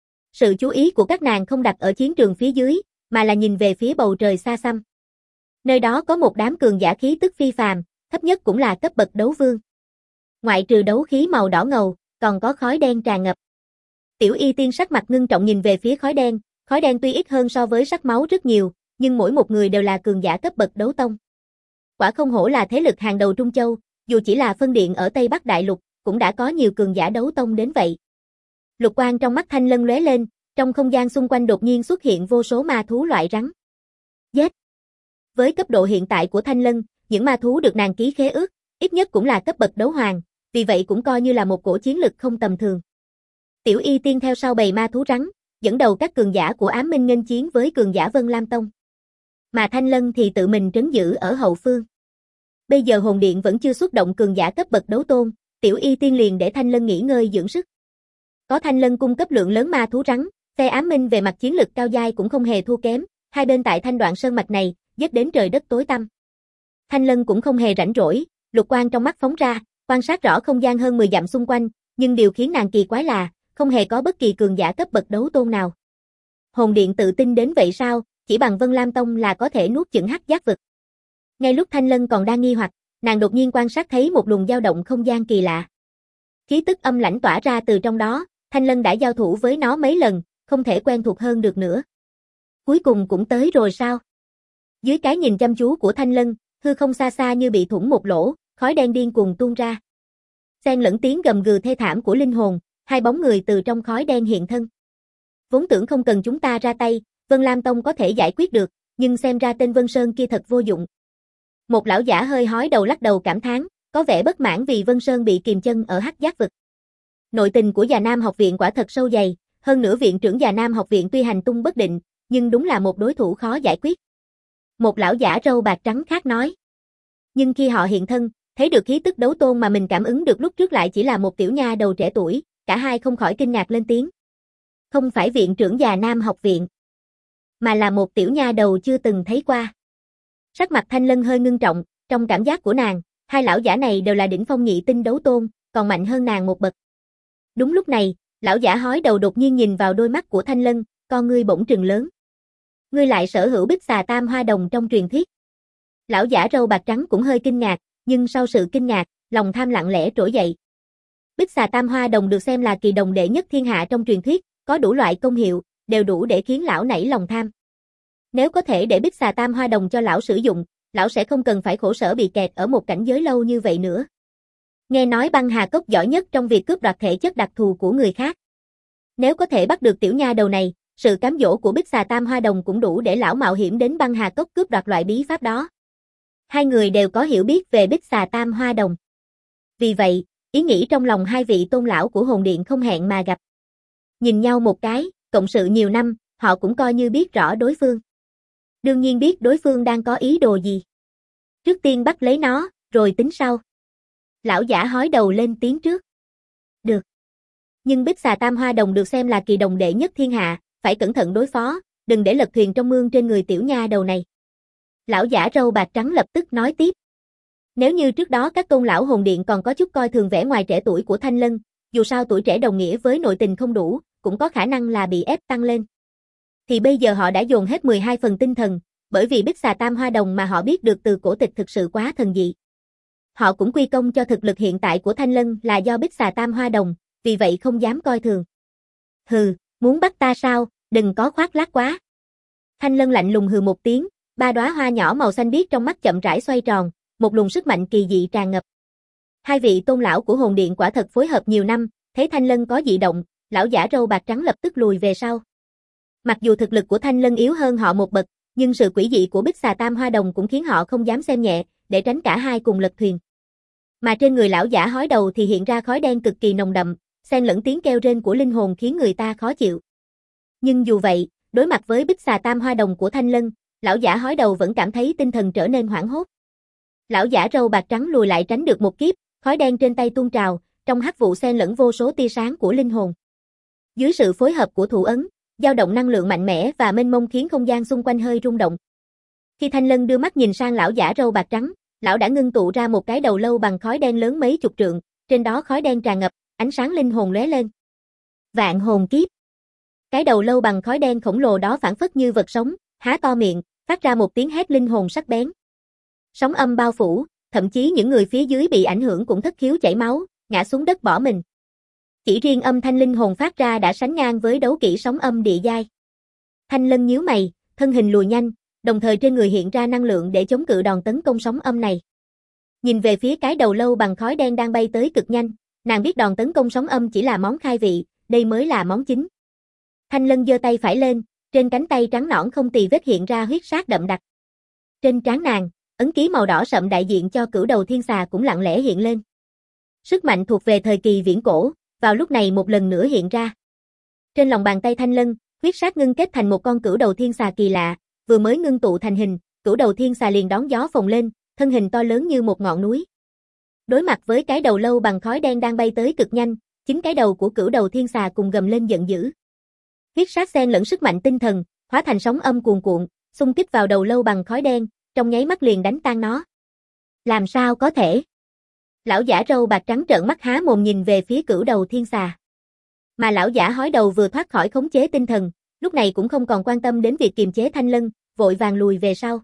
Sự chú ý của các nàng không đặt ở chiến trường phía dưới, mà là nhìn về phía bầu trời xa xăm. Nơi đó có một đám cường giả khí tức phi phàm, thấp nhất cũng là cấp bậc đấu vương. Ngoại trừ đấu khí màu đỏ ngầu, còn có khói đen tràn ngập. Tiểu Y Tiên sắc mặt ngưng trọng nhìn về phía khói đen, khói đen tuy ít hơn so với sắc máu rất nhiều, nhưng mỗi một người đều là cường giả cấp bậc đấu tông. Quả không hổ là thế lực hàng đầu Trung Châu, dù chỉ là phân điện ở Tây Bắc Đại Lục, cũng đã có nhiều cường giả đấu tông đến vậy. Lục quang trong mắt Thanh Lân lóe lên, trong không gian xung quanh đột nhiên xuất hiện vô số ma thú loại rắn. Giết! Với cấp độ hiện tại của Thanh Lân, những ma thú được nàng ký khế ước, ít nhất cũng là cấp bậc đấu hoàng, vì vậy cũng coi như là một cổ chiến lực không tầm thường. Tiểu Y Tiên theo sau bầy ma thú rắn, dẫn đầu các cường giả của Ám Minh nghênh chiến với cường giả Vân Lam Tông. Mà Thanh Lân thì tự mình trấn giữ ở hậu phương. Bây giờ hồn điện vẫn chưa xuất động cường giả cấp bậc đấu tôn, Tiểu Y Tiên liền để Thanh Lân nghỉ ngơi dưỡng sức. Có Thanh Lân cung cấp lượng lớn ma thú rắn, phe Ám Minh về mặt chiến lực cao giai cũng không hề thua kém, hai bên tại Thanh Đoạn Sơn mạch này, giết đến trời đất tối tăm. Thanh Lân cũng không hề rảnh rỗi, lục quang trong mắt phóng ra, quan sát rõ không gian hơn mười dặm xung quanh, nhưng điều khiến nàng kỳ quái là, không hề có bất kỳ cường giả cấp bậc đấu tôn nào. Hồn điện tự tin đến vậy sao, chỉ bằng Vân Lam Tông là có thể nuốt chửng hắc giác vực. Ngay lúc Thanh Lân còn đang nghi hoặc, nàng đột nhiên quan sát thấy một luồng dao động không gian kỳ lạ. Khí tức âm lãnh tỏa ra từ trong đó, Thanh Lân đã giao thủ với nó mấy lần, không thể quen thuộc hơn được nữa. Cuối cùng cũng tới rồi sao? Dưới cái nhìn chăm chú của Thanh Lân, hư không xa xa như bị thủng một lỗ, khói đen điên cuồng tuôn ra. Xen lẫn tiếng gầm gừ thê thảm của linh hồn, hai bóng người từ trong khói đen hiện thân. Vốn tưởng không cần chúng ta ra tay, Vân Lam Tông có thể giải quyết được, nhưng xem ra tên Vân Sơn kia thật vô dụng. Một lão giả hơi hói đầu lắc đầu cảm thán, có vẻ bất mãn vì Vân Sơn bị kìm chân ở hắc giác vực. Nội tình của Già Nam học viện quả thật sâu dày, hơn nữa viện trưởng Già Nam học viện tuy hành tung bất định, nhưng đúng là một đối thủ khó giải quyết. Một lão giả râu bạc trắng khác nói. Nhưng khi họ hiện thân, thấy được khí tức đấu tôn mà mình cảm ứng được lúc trước lại chỉ là một tiểu nha đầu trẻ tuổi, cả hai không khỏi kinh ngạc lên tiếng. Không phải viện trưởng Già Nam học viện, mà là một tiểu nha đầu chưa từng thấy qua. Sắc mặt Thanh Lân hơi ngưng trọng, trong cảm giác của nàng, hai lão giả này đều là đỉnh phong nhị tinh đấu tôn, còn mạnh hơn nàng một bậc. Đúng lúc này, lão giả hói đầu đột nhiên nhìn vào đôi mắt của Thanh Lân, con ngươi bỗng trừng lớn. Ngươi lại sở hữu bích xà tam hoa đồng trong truyền thuyết. Lão giả râu bạc trắng cũng hơi kinh ngạc, nhưng sau sự kinh ngạc, lòng tham lặng lẽ trỗi dậy. Bích xà tam hoa đồng được xem là kỳ đồng đệ nhất thiên hạ trong truyền thuyết, có đủ loại công hiệu, đều đủ để khiến lão nảy lòng tham. Nếu có thể để bích xà tam hoa đồng cho lão sử dụng, lão sẽ không cần phải khổ sở bị kẹt ở một cảnh giới lâu như vậy nữa. Nghe nói băng hà cốc giỏi nhất trong việc cướp đoạt thể chất đặc thù của người khác. Nếu có thể bắt được tiểu nha đầu này, sự cám dỗ của bích xà tam hoa đồng cũng đủ để lão mạo hiểm đến băng hà cốc cướp đoạt loại bí pháp đó. Hai người đều có hiểu biết về bích xà tam hoa đồng. Vì vậy, ý nghĩ trong lòng hai vị tôn lão của hồn điện không hẹn mà gặp. Nhìn nhau một cái, cộng sự nhiều năm, họ cũng coi như biết rõ đối phương. Đương nhiên biết đối phương đang có ý đồ gì. Trước tiên bắt lấy nó, rồi tính sau. Lão giả hói đầu lên tiếng trước. Được. Nhưng bích xà tam hoa đồng được xem là kỳ đồng đệ nhất thiên hạ, phải cẩn thận đối phó, đừng để lật thuyền trong mương trên người tiểu nha đầu này. Lão giả râu bạc trắng lập tức nói tiếp. Nếu như trước đó các tôn lão hồn điện còn có chút coi thường vẻ ngoài trẻ tuổi của Thanh Lân, dù sao tuổi trẻ đồng nghĩa với nội tình không đủ, cũng có khả năng là bị ép tăng lên. Thì bây giờ họ đã dồn hết mười hai phần tinh thần, bởi vì bích xà tam hoa đồng mà họ biết được từ cổ tịch thực sự quá thần dị. Họ cũng quy công cho thực lực hiện tại của Thanh Lân là do bích xà tam hoa đồng, vì vậy không dám coi thường. Hừ, muốn bắt ta sao, đừng có khoác lác quá. Thanh Lân lạnh lùng hừ một tiếng, ba đóa hoa nhỏ màu xanh biếc trong mắt chậm rãi xoay tròn, một luồng sức mạnh kỳ dị tràn ngập. Hai vị tôn lão của hồn điện quả thật phối hợp nhiều năm, thấy Thanh Lân có dị động, lão giả râu bạc trắng lập tức lùi về sau. Mặc dù thực lực của Thanh Lân yếu hơn họ một bậc, nhưng sự quỷ dị của Bích Xà Tam Hoa Đồng cũng khiến họ không dám xem nhẹ, để tránh cả hai cùng lật thuyền. Mà trên người lão giả hói đầu thì hiện ra khói đen cực kỳ nồng đậm, xen lẫn tiếng kêu rên của linh hồn khiến người ta khó chịu. Nhưng dù vậy, đối mặt với Bích Xà Tam Hoa Đồng của Thanh Lân, lão giả hói đầu vẫn cảm thấy tinh thần trở nên hoảng hốt. Lão giả râu bạc trắng lùi lại tránh được một kiếp, khói đen trên tay tuôn trào, trong hắc vụ xen lẫn vô số tia sáng của linh hồn. Dưới sự phối hợp của thủ ấn, dao động năng lượng mạnh mẽ và mênh mông khiến không gian xung quanh hơi rung động. Khi Thanh Lân đưa mắt nhìn sang lão giả râu bạc trắng, lão đã ngưng tụ ra một cái đầu lâu bằng khói đen lớn mấy chục trượng, trên đó khói đen tràn ngập, ánh sáng linh hồn lóe lên. Vạn hồn kiếp. Cái đầu lâu bằng khói đen khổng lồ đó phảng phất như vật sống, há to miệng, phát ra một tiếng hét linh hồn sắc bén. Sóng âm bao phủ, thậm chí những người phía dưới bị ảnh hưởng cũng thất khiếu chảy máu, ngã xuống đất bỏ mình. Chỉ riêng âm thanh linh hồn phát ra đã sánh ngang với đấu kỹ sóng âm địa giai. Thanh Lân nhíu mày, thân hình lùi nhanh, đồng thời trên người hiện ra năng lượng để chống cự đòn tấn công sóng âm này. Nhìn về phía cái đầu lâu bằng khói đen đang bay tới cực nhanh, nàng biết đòn tấn công sóng âm chỉ là món khai vị, đây mới là món chính. Thanh Lân giơ tay phải lên, trên cánh tay trắng nõn không tì vết hiện ra huyết sát đậm đặc. Trên trán nàng, ấn ký màu đỏ sậm đại diện cho cửu đầu thiên xà cũng lặng lẽ hiện lên. Sức mạnh thuộc về thời kỳ viễn cổ, vào lúc này một lần nữa hiện ra. Trên lòng bàn tay Thanh Lân, huyết sát ngưng kết thành một con cửu đầu thiên xà kỳ lạ, vừa mới ngưng tụ thành hình, cửu đầu thiên xà liền đón gió phồng lên, thân hình to lớn như một ngọn núi. Đối mặt với cái đầu lâu bằng khói đen đang bay tới cực nhanh, chính cái đầu của cửu đầu thiên xà cùng gầm lên giận dữ. Huyết sát xen lẫn sức mạnh tinh thần, hóa thành sóng âm cuồn cuộn, xung kích vào đầu lâu bằng khói đen, trong nháy mắt liền đánh tan nó. Làm sao có thể? Lão giả râu bạc trắng trợn mắt há mồm nhìn về phía cửu đầu thiên xà. Mà lão giả hói đầu vừa thoát khỏi khống chế tinh thần, lúc này cũng không còn quan tâm đến việc kiềm chế Thanh Lân, vội vàng lùi về sau.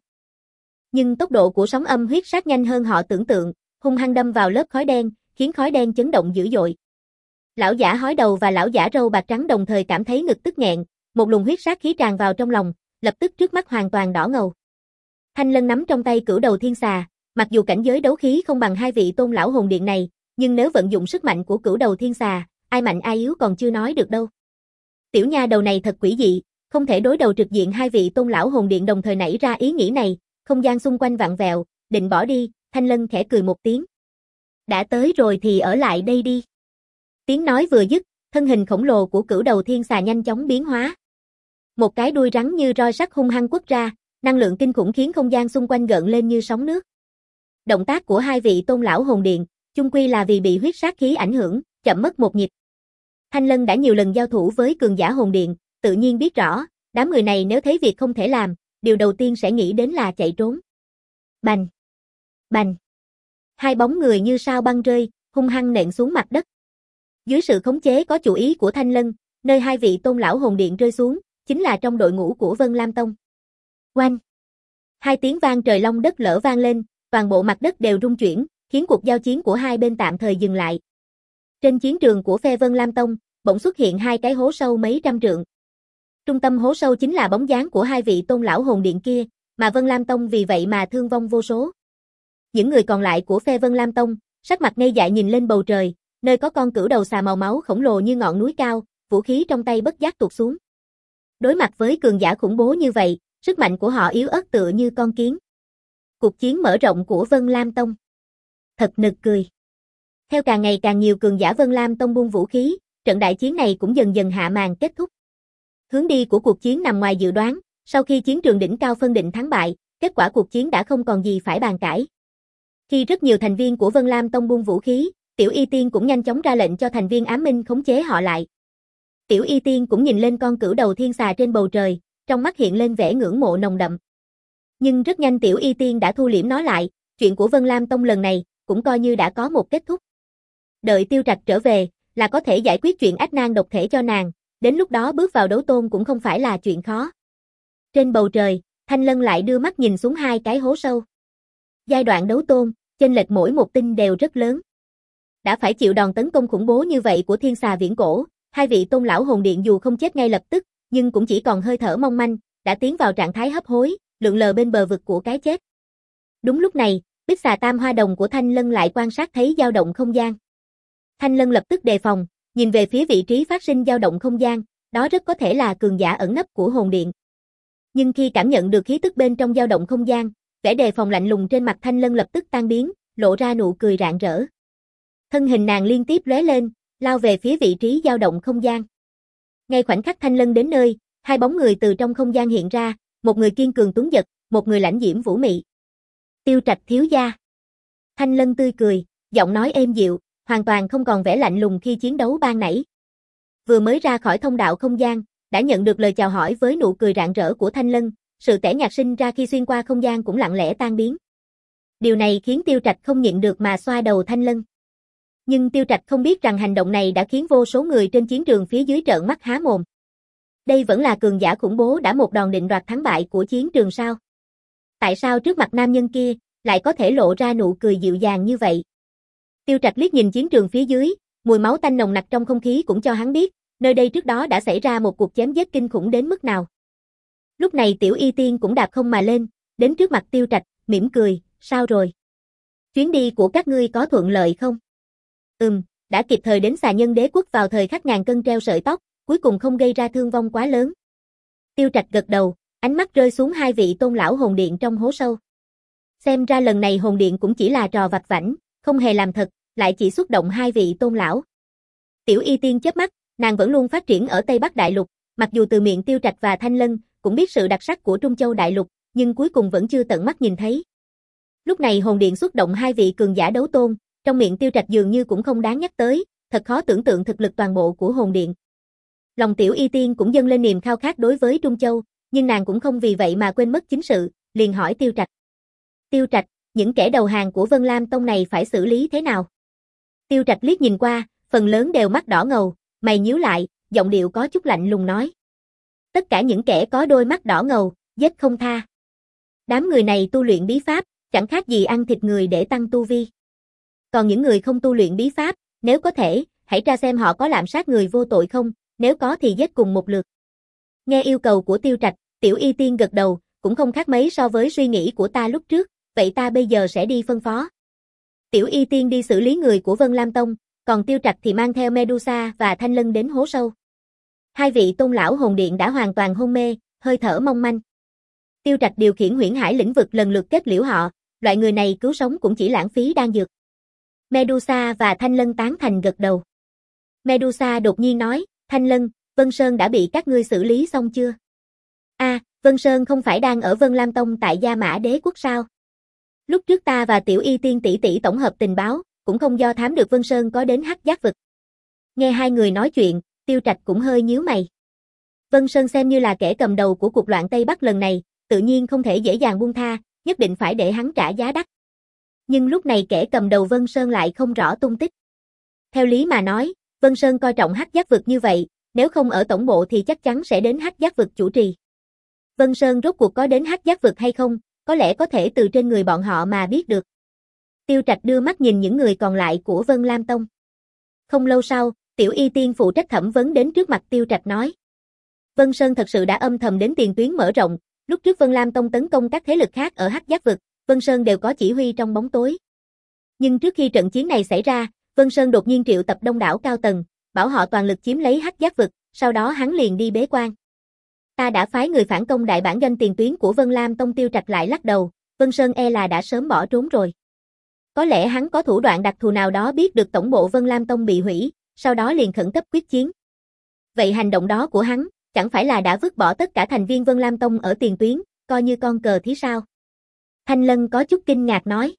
Nhưng tốc độ của sóng âm huyết sát nhanh hơn họ tưởng tượng, hung hăng đâm vào lớp khói đen, khiến khói đen chấn động dữ dội. Lão giả hói đầu và lão giả râu bạc trắng đồng thời cảm thấy ngực tức nghẹn, một luồng huyết sát khí tràn vào trong lòng, lập tức trước mắt hoàn toàn đỏ ngầu. Thanh Lân nắm trong tay cửu đầu thiên xà, mặc dù cảnh giới đấu khí không bằng hai vị tôn lão hồn điện này, nhưng nếu vận dụng sức mạnh của cửu đầu thiên xà, ai mạnh ai yếu còn chưa nói được đâu. Tiểu nha đầu này thật quỷ dị, không thể đối đầu trực diện hai vị tôn lão hồn điện đồng thời nảy ra ý nghĩ này, không gian xung quanh vặn vẹo, định bỏ đi, Thanh Lân khẽ cười một tiếng. Đã tới rồi thì ở lại đây đi. Tiếng nói vừa dứt, thân hình khổng lồ của cửu đầu thiên xà nhanh chóng biến hóa. Một cái đuôi rắn như roi sắt hung hăng quất ra, năng lượng kinh khủng khiến không gian xung quanh gợn lên như sóng nước. Động tác của hai vị tôn lão hồn điện, chung quy là vì bị huyết sát khí ảnh hưởng, chậm mất một nhịp. Thanh Lân đã nhiều lần giao thủ với cường giả hồn điện, tự nhiên biết rõ, đám người này nếu thấy việc không thể làm, điều đầu tiên sẽ nghĩ đến là chạy trốn. Bành! Bành! Hai bóng người như sao băng rơi, hung hăng nện xuống mặt đất. Dưới sự khống chế có chủ ý của Thanh Lân, nơi hai vị tôn lão hồn điện rơi xuống, chính là trong đội ngũ của Vân Lam Tông. Oanh! Hai tiếng vang trời long đất lở vang lên, toàn bộ mặt đất đều rung chuyển, khiến cuộc giao chiến của hai bên tạm thời dừng lại. Trên chiến trường của phe Vân Lam Tông, bỗng xuất hiện hai cái hố sâu mấy trăm trượng. Trung tâm hố sâu chính là bóng dáng của hai vị tôn lão hồn điện kia, mà Vân Lam Tông vì vậy mà thương vong vô số. Những người còn lại của phe Vân Lam Tông, sắc mặt ngây dại nhìn lên bầu trời, nơi có con cửu đầu xà màu máu khổng lồ như ngọn núi cao, vũ khí trong tay bất giác tụt xuống. Đối mặt với cường giả khủng bố như vậy, sức mạnh của họ yếu ớt tựa như con kiến. Cuộc chiến mở rộng của Vân Lam Tông. Thật nực cười. Theo càng ngày càng nhiều cường giả Vân Lam Tông buông vũ khí, trận đại chiến này cũng dần dần hạ màn kết thúc. Hướng đi của cuộc chiến nằm ngoài dự đoán, sau khi chiến trường đỉnh cao phân định thắng bại, kết quả cuộc chiến đã không còn gì phải bàn cãi. Khi rất nhiều thành viên của Vân Lam Tông buông vũ khí, Tiểu Y Tiên cũng nhanh chóng ra lệnh cho thành viên ám minh khống chế họ lại. Tiểu Y Tiên cũng nhìn lên con cửu đầu thiên xà trên bầu trời, trong mắt hiện lên vẻ ngưỡng mộ nồng đậm. Nhưng rất nhanh Tiểu Y Tiên đã thu liễm nó lại, chuyện của Vân Lam Tông lần này cũng coi như đã có một kết thúc. Đợi Tiêu Trạch trở về, là có thể giải quyết chuyện ách nan độc thể cho nàng, đến lúc đó bước vào đấu tôn cũng không phải là chuyện khó. Trên bầu trời, Thanh Lân lại đưa mắt nhìn xuống hai cái hố sâu. Giai đoạn đấu tôn, chênh lệch mỗi một tinh đều rất lớn. Đã phải chịu đòn tấn công khủng bố như vậy của thiên xà viễn cổ, hai vị tôn lão hồn điện dù không chết ngay lập tức, nhưng cũng chỉ còn hơi thở mong manh, đã tiến vào trạng thái hấp hối, lượn lờ bên bờ vực của cái chết. Đúng lúc này, bích xà tam hoa đồng của Thanh Lân lại quan sát thấy dao động không gian. Thanh Lân lập tức đề phòng, nhìn về phía vị trí phát sinh dao động không gian, đó rất có thể là cường giả ẩn nấp của hồn điện. Nhưng khi cảm nhận được khí tức bên trong dao động không gian, vẻ đề phòng lạnh lùng trên mặt Thanh Lân lập tức tan biến, lộ ra nụ cười rạng rỡ. Thân hình nàng liên tiếp lóe lên, lao về phía vị trí dao động không gian. Ngay khoảnh khắc Thanh Lân đến nơi, hai bóng người từ trong không gian hiện ra, một người kiên cường tuấn giật, một người lãnh diễm vũ mị. Tiêu Trạch thiếu gia. Thanh Lân tươi cười, giọng nói êm dịu, hoàn toàn không còn vẻ lạnh lùng khi chiến đấu ban nãy. Vừa mới ra khỏi thông đạo không gian, đã nhận được lời chào hỏi với nụ cười rạng rỡ của Thanh Lân, sự tẻ nhạt sinh ra khi xuyên qua không gian cũng lặng lẽ tan biến. Điều này khiến Tiêu Trạch không nhịn được mà xoa đầu Thanh Lân. Nhưng Tiêu Trạch không biết rằng hành động này đã khiến vô số người trên chiến trường phía dưới trợn mắt há mồm. Đây vẫn là cường giả khủng bố đã một đòn định đoạt thắng bại của chiến trường sao? Tại sao trước mặt nam nhân kia, lại có thể lộ ra nụ cười dịu dàng như vậy? Tiêu Trạch liếc nhìn chiến trường phía dưới, mùi máu tanh nồng nặc trong không khí cũng cho hắn biết, nơi đây trước đó đã xảy ra một cuộc chém giết kinh khủng đến mức nào. Lúc này Tiểu Y Tiên cũng đạp không mà lên, đến trước mặt Tiêu Trạch, mỉm cười, sao rồi? Chuyến đi của các ngươi có thuận lợi không? Ừm, đã kịp thời đến xà nhân đế quốc vào thời khắc ngàn cân treo sợi tóc, cuối cùng không gây ra thương vong quá lớn. Tiêu Trạch gật đầu, ánh mắt rơi xuống hai vị tôn lão hồn điện trong hố sâu. Xem ra lần này hồn điện cũng chỉ là trò vặt vãnh, không hề làm thật, lại chỉ xuất động hai vị tôn lão. Tiểu Y Tiên chớp mắt, nàng vẫn luôn phát triển ở Tây Bắc Đại Lục, mặc dù từ miệng Tiêu Trạch và Thanh Lân cũng biết sự đặc sắc của Trung Châu Đại Lục, nhưng cuối cùng vẫn chưa tận mắt nhìn thấy. Lúc này hồn điện xuất động hai vị cường giả đấu tôn, trong miệng Tiêu Trạch dường như cũng không đáng nhắc tới, thật khó tưởng tượng thực lực toàn bộ của hồn điện. Lòng Tiểu Y Tiên cũng dâng lên niềm khao khát đối với Trung Châu, nhưng nàng cũng không vì vậy mà quên mất chính sự, liền hỏi Tiêu Trạch. Tiêu Trạch, những kẻ đầu hàng của Vân Lam Tông này phải xử lý thế nào? Tiêu Trạch liếc nhìn qua, phần lớn đều mắt đỏ ngầu, mày nhíu lại, giọng điệu có chút lạnh lùng nói. Tất cả những kẻ có đôi mắt đỏ ngầu, giết không tha. Đám người này tu luyện bí pháp, chẳng khác gì ăn thịt người để tăng tu vi. Còn những người không tu luyện bí pháp, nếu có thể, hãy tra xem họ có lạm sát người vô tội không, nếu có thì giết cùng một lượt. Nghe yêu cầu của Tiêu Trạch, Tiểu Y Tiên gật đầu, cũng không khác mấy so với suy nghĩ của ta lúc trước, vậy ta bây giờ sẽ đi phân phó. Tiểu Y Tiên đi xử lý người của Vân Lam Tông, còn Tiêu Trạch thì mang theo Medusa và Thanh Lân đến hố sâu. Hai vị tôn lão hồn điện đã hoàn toàn hôn mê, hơi thở mong manh. Tiêu Trạch điều khiển huyễn hải lĩnh vực lần lượt kết liễu họ, loại người này cứu sống cũng chỉ lãng phí đan dược. Medusa và Thanh Lân tán thành gật đầu. Medusa đột nhiên nói, Thanh Lân, Vân Sơn đã bị các ngươi xử lý xong chưa? A, à, Vân Sơn không phải đang ở Vân Lam Tông tại Gia Mã Đế Quốc sao? Lúc trước ta và Tiểu Y Tiên tỷ tỷ tổng hợp tình báo, cũng không do thám được Vân Sơn có đến Hắc Giác vực. Nghe hai người nói chuyện, Tiêu Trạch cũng hơi nhíu mày. Vân Sơn xem như là kẻ cầm đầu của cuộc loạn Tây Bắc lần này, tự nhiên không thể dễ dàng buông tha, nhất định phải để hắn trả giá đắt. Nhưng lúc này kẻ cầm đầu Vân Sơn lại không rõ tung tích. Theo lý mà nói, Vân Sơn coi trọng Hắc Giác vực như vậy, nếu không ở tổng bộ thì chắc chắn sẽ đến Hắc Giác vực chủ trì. Vân Sơn rốt cuộc có đến Hắc Giác vực hay không, có lẽ có thể từ trên người bọn họ mà biết được. Tiêu Trạch đưa mắt nhìn những người còn lại của Vân Lam Tông. Không lâu sau, Tiểu Y Tiên phụ trách thẩm vấn đến trước mặt Tiêu Trạch nói. Vân Sơn thật sự đã âm thầm đến tiền tuyến mở rộng, lúc trước Vân Lam Tông tấn công các thế lực khác ở Hắc Giác vực, Vân Sơn đều có chỉ huy trong bóng tối. Nhưng trước khi trận chiến này xảy ra, Vân Sơn đột nhiên triệu tập đông đảo cao tầng, bảo họ toàn lực chiếm lấy Hắc Giác vực, sau đó hắn liền đi bế quan. Ta đã phái người phản công đại bản doanh tiền tuyến của Vân Lam Tông. Tiêu Trạch lại lắc đầu, Vân Sơn e là đã sớm bỏ trốn rồi. Có lẽ hắn có thủ đoạn đặc thù nào đó biết được tổng bộ Vân Lam Tông bị hủy, sau đó liền khẩn cấp quyết chiến. Vậy hành động đó của hắn, chẳng phải là đã vứt bỏ tất cả thành viên Vân Lam Tông ở tiền tuyến, coi như con cờ thí sao? Thanh Lân có chút kinh ngạc nói.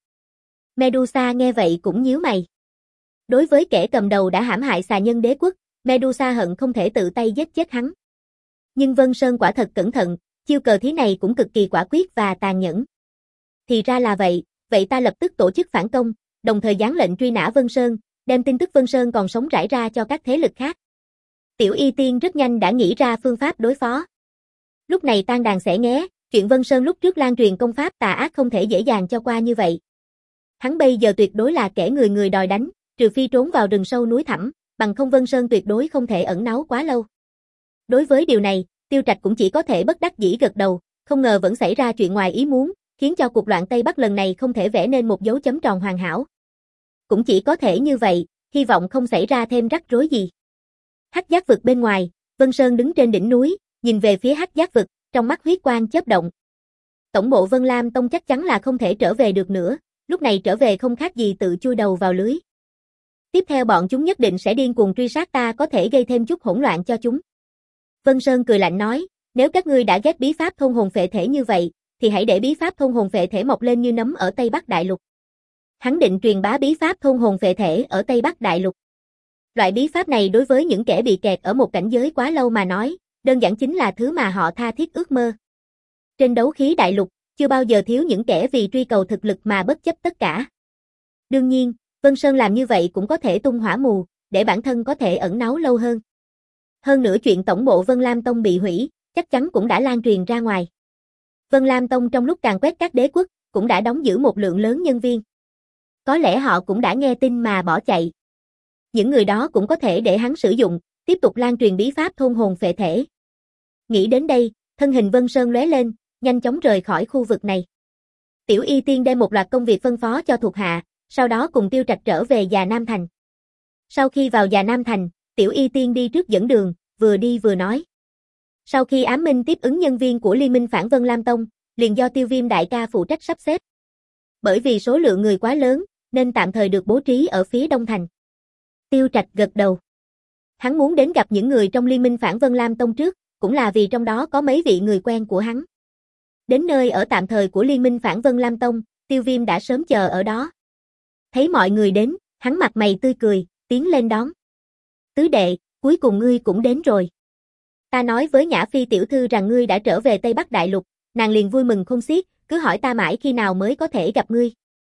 Medusa nghe vậy cũng nhíu mày. Đối với kẻ cầm đầu đã hãm hại xà nhân đế quốc, Medusa hận không thể tự tay giết chết hắn. Nhưng Vân Sơn quả thật cẩn thận, chiêu cờ thí này cũng cực kỳ quả quyết và tàn nhẫn. Thì ra là vậy, vậy ta lập tức tổ chức phản công, đồng thời giáng lệnh truy nã Vân Sơn, đem tin tức Vân Sơn còn sống rải ra cho các thế lực khác. Tiểu Y Tiên rất nhanh đã nghĩ ra phương pháp đối phó. Lúc này tan đàn xẻ nghé, chuyện Vân Sơn lúc trước lan truyền công pháp tà ác không thể dễ dàng cho qua như vậy. Hắn bây giờ tuyệt đối là kẻ người người đòi đánh, trừ phi trốn vào rừng sâu núi thẳm, bằng không Vân Sơn tuyệt đối không thể ẩn náu quá lâu. Đối với điều này, Tiêu Trạch cũng chỉ có thể bất đắc dĩ gật đầu, không ngờ vẫn xảy ra chuyện ngoài ý muốn, khiến cho cuộc loạn Tây Bắc lần này không thể vẽ nên một dấu chấm tròn hoàn hảo. Cũng chỉ có thể như vậy, hy vọng không xảy ra thêm rắc rối gì. Hắc Giác vực bên ngoài, Vân Sơn đứng trên đỉnh núi, nhìn về phía Hắc Giác vực, trong mắt huyết quang chớp động. Tổng bộ Vân Lam Tông chắc chắn là không thể trở về được nữa, lúc này trở về không khác gì tự chui đầu vào lưới. Tiếp theo bọn chúng nhất định sẽ điên cuồng truy sát ta, có thể gây thêm chút hỗn loạn cho chúng. Vân Sơn cười lạnh nói, nếu các ngươi đã ghét bí pháp thôn hồn phệ thể như vậy, thì hãy để bí pháp thôn hồn phệ thể mọc lên như nấm ở Tây Bắc Đại Lục. Hắn định truyền bá bí pháp thôn hồn phệ thể ở Tây Bắc Đại Lục. Loại bí pháp này đối với những kẻ bị kẹt ở một cảnh giới quá lâu mà nói, đơn giản chính là thứ mà họ tha thiết ước mơ. Trên đấu khí đại lục, chưa bao giờ thiếu những kẻ vì truy cầu thực lực mà bất chấp tất cả. Đương nhiên, Vân Sơn làm như vậy cũng có thể tung hỏa mù, để bản thân có thể ẩn náu lâu hơn. Hơn nữa chuyện tổng bộ Vân Lam Tông bị hủy, chắc chắn cũng đã lan truyền ra ngoài. Vân Lam Tông trong lúc càn quét các đế quốc, cũng đã đóng giữ một lượng lớn nhân viên. Có lẽ họ cũng đã nghe tin mà bỏ chạy. Những người đó cũng có thể để hắn sử dụng, tiếp tục lan truyền bí pháp thôn hồn phệ thể. Nghĩ đến đây, thân hình Vân Sơn lóe lên, nhanh chóng rời khỏi khu vực này. Tiểu Y Tiên đem một loạt công việc phân phó cho thuộc hạ, sau đó cùng Tiêu Trạch trở về Già Nam Thành. Sau khi vào Già Nam Thành, Tiểu Y Tiên đi trước dẫn đường, vừa đi vừa nói. Sau khi ám minh tiếp ứng nhân viên của Liên minh phản Vân Lam Tông, liền do Tiêu Viêm đại ca phụ trách sắp xếp. Bởi vì số lượng người quá lớn, nên tạm thời được bố trí ở phía Đông Thành. Tiêu Trạch gật đầu. Hắn muốn đến gặp những người trong Liên minh phản Vân Lam Tông trước, cũng là vì trong đó có mấy vị người quen của hắn. Đến nơi ở tạm thời của Liên minh phản Vân Lam Tông, Tiêu Viêm đã sớm chờ ở đó. Thấy mọi người đến, hắn mặt mày tươi cười, tiến lên đón. Tứ đệ, cuối cùng ngươi cũng đến rồi. Ta nói với Nhã Phi tiểu thư rằng ngươi đã trở về Tây Bắc Đại Lục, nàng liền vui mừng khôn xiết, cứ hỏi ta mãi khi nào mới có thể gặp ngươi.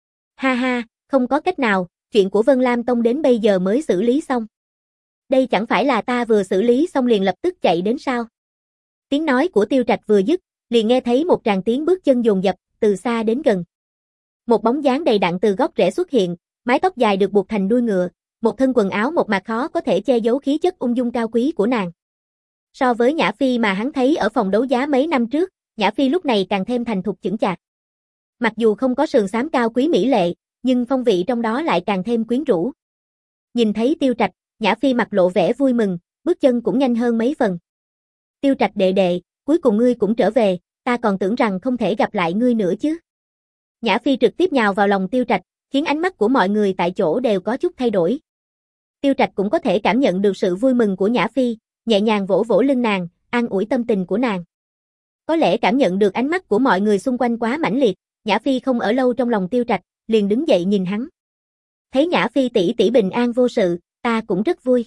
Ha ha, không có cách nào, chuyện của Vân Lam Tông đến bây giờ mới xử lý xong. Đây chẳng phải là ta vừa xử lý xong liền lập tức chạy đến sao? Tiếng nói của Tiêu Trạch vừa dứt, liền nghe thấy một tràng tiếng bước chân dồn dập, từ xa đến gần. Một bóng dáng đầy đặn từ góc rẽ xuất hiện, mái tóc dài được buộc thành đuôi ngựa, một thân quần áo một mặt khó có thể che giấu khí chất ung dung cao quý của nàng. So với Nhã Phi mà hắn thấy ở phòng đấu giá mấy năm trước, Nhã Phi lúc này càng thêm thành thục chững chạc. Mặc dù không có sườn xám cao quý mỹ lệ, nhưng phong vị trong đó lại càng thêm quyến rũ. Nhìn thấy Tiêu Trạch, Nhã Phi mặt lộ vẻ vui mừng, bước chân cũng nhanh hơn mấy phần. Tiêu Trạch đệ đệ, cuối cùng ngươi cũng trở về, ta còn tưởng rằng không thể gặp lại ngươi nữa chứ. Nhã Phi trực tiếp nhào vào lòng Tiêu Trạch, khiến ánh mắt của mọi người tại chỗ đều có chút thay đổi. Tiêu Trạch cũng có thể cảm nhận được sự vui mừng của Nhã Phi, nhẹ nhàng vỗ vỗ lưng nàng, an ủi tâm tình của nàng. Có lẽ cảm nhận được ánh mắt của mọi người xung quanh quá mãnh liệt, Nhã Phi không ở lâu trong lòng Tiêu Trạch, liền đứng dậy nhìn hắn. Thấy Nhã Phi tỷ tỷ bình an vô sự, ta cũng rất vui.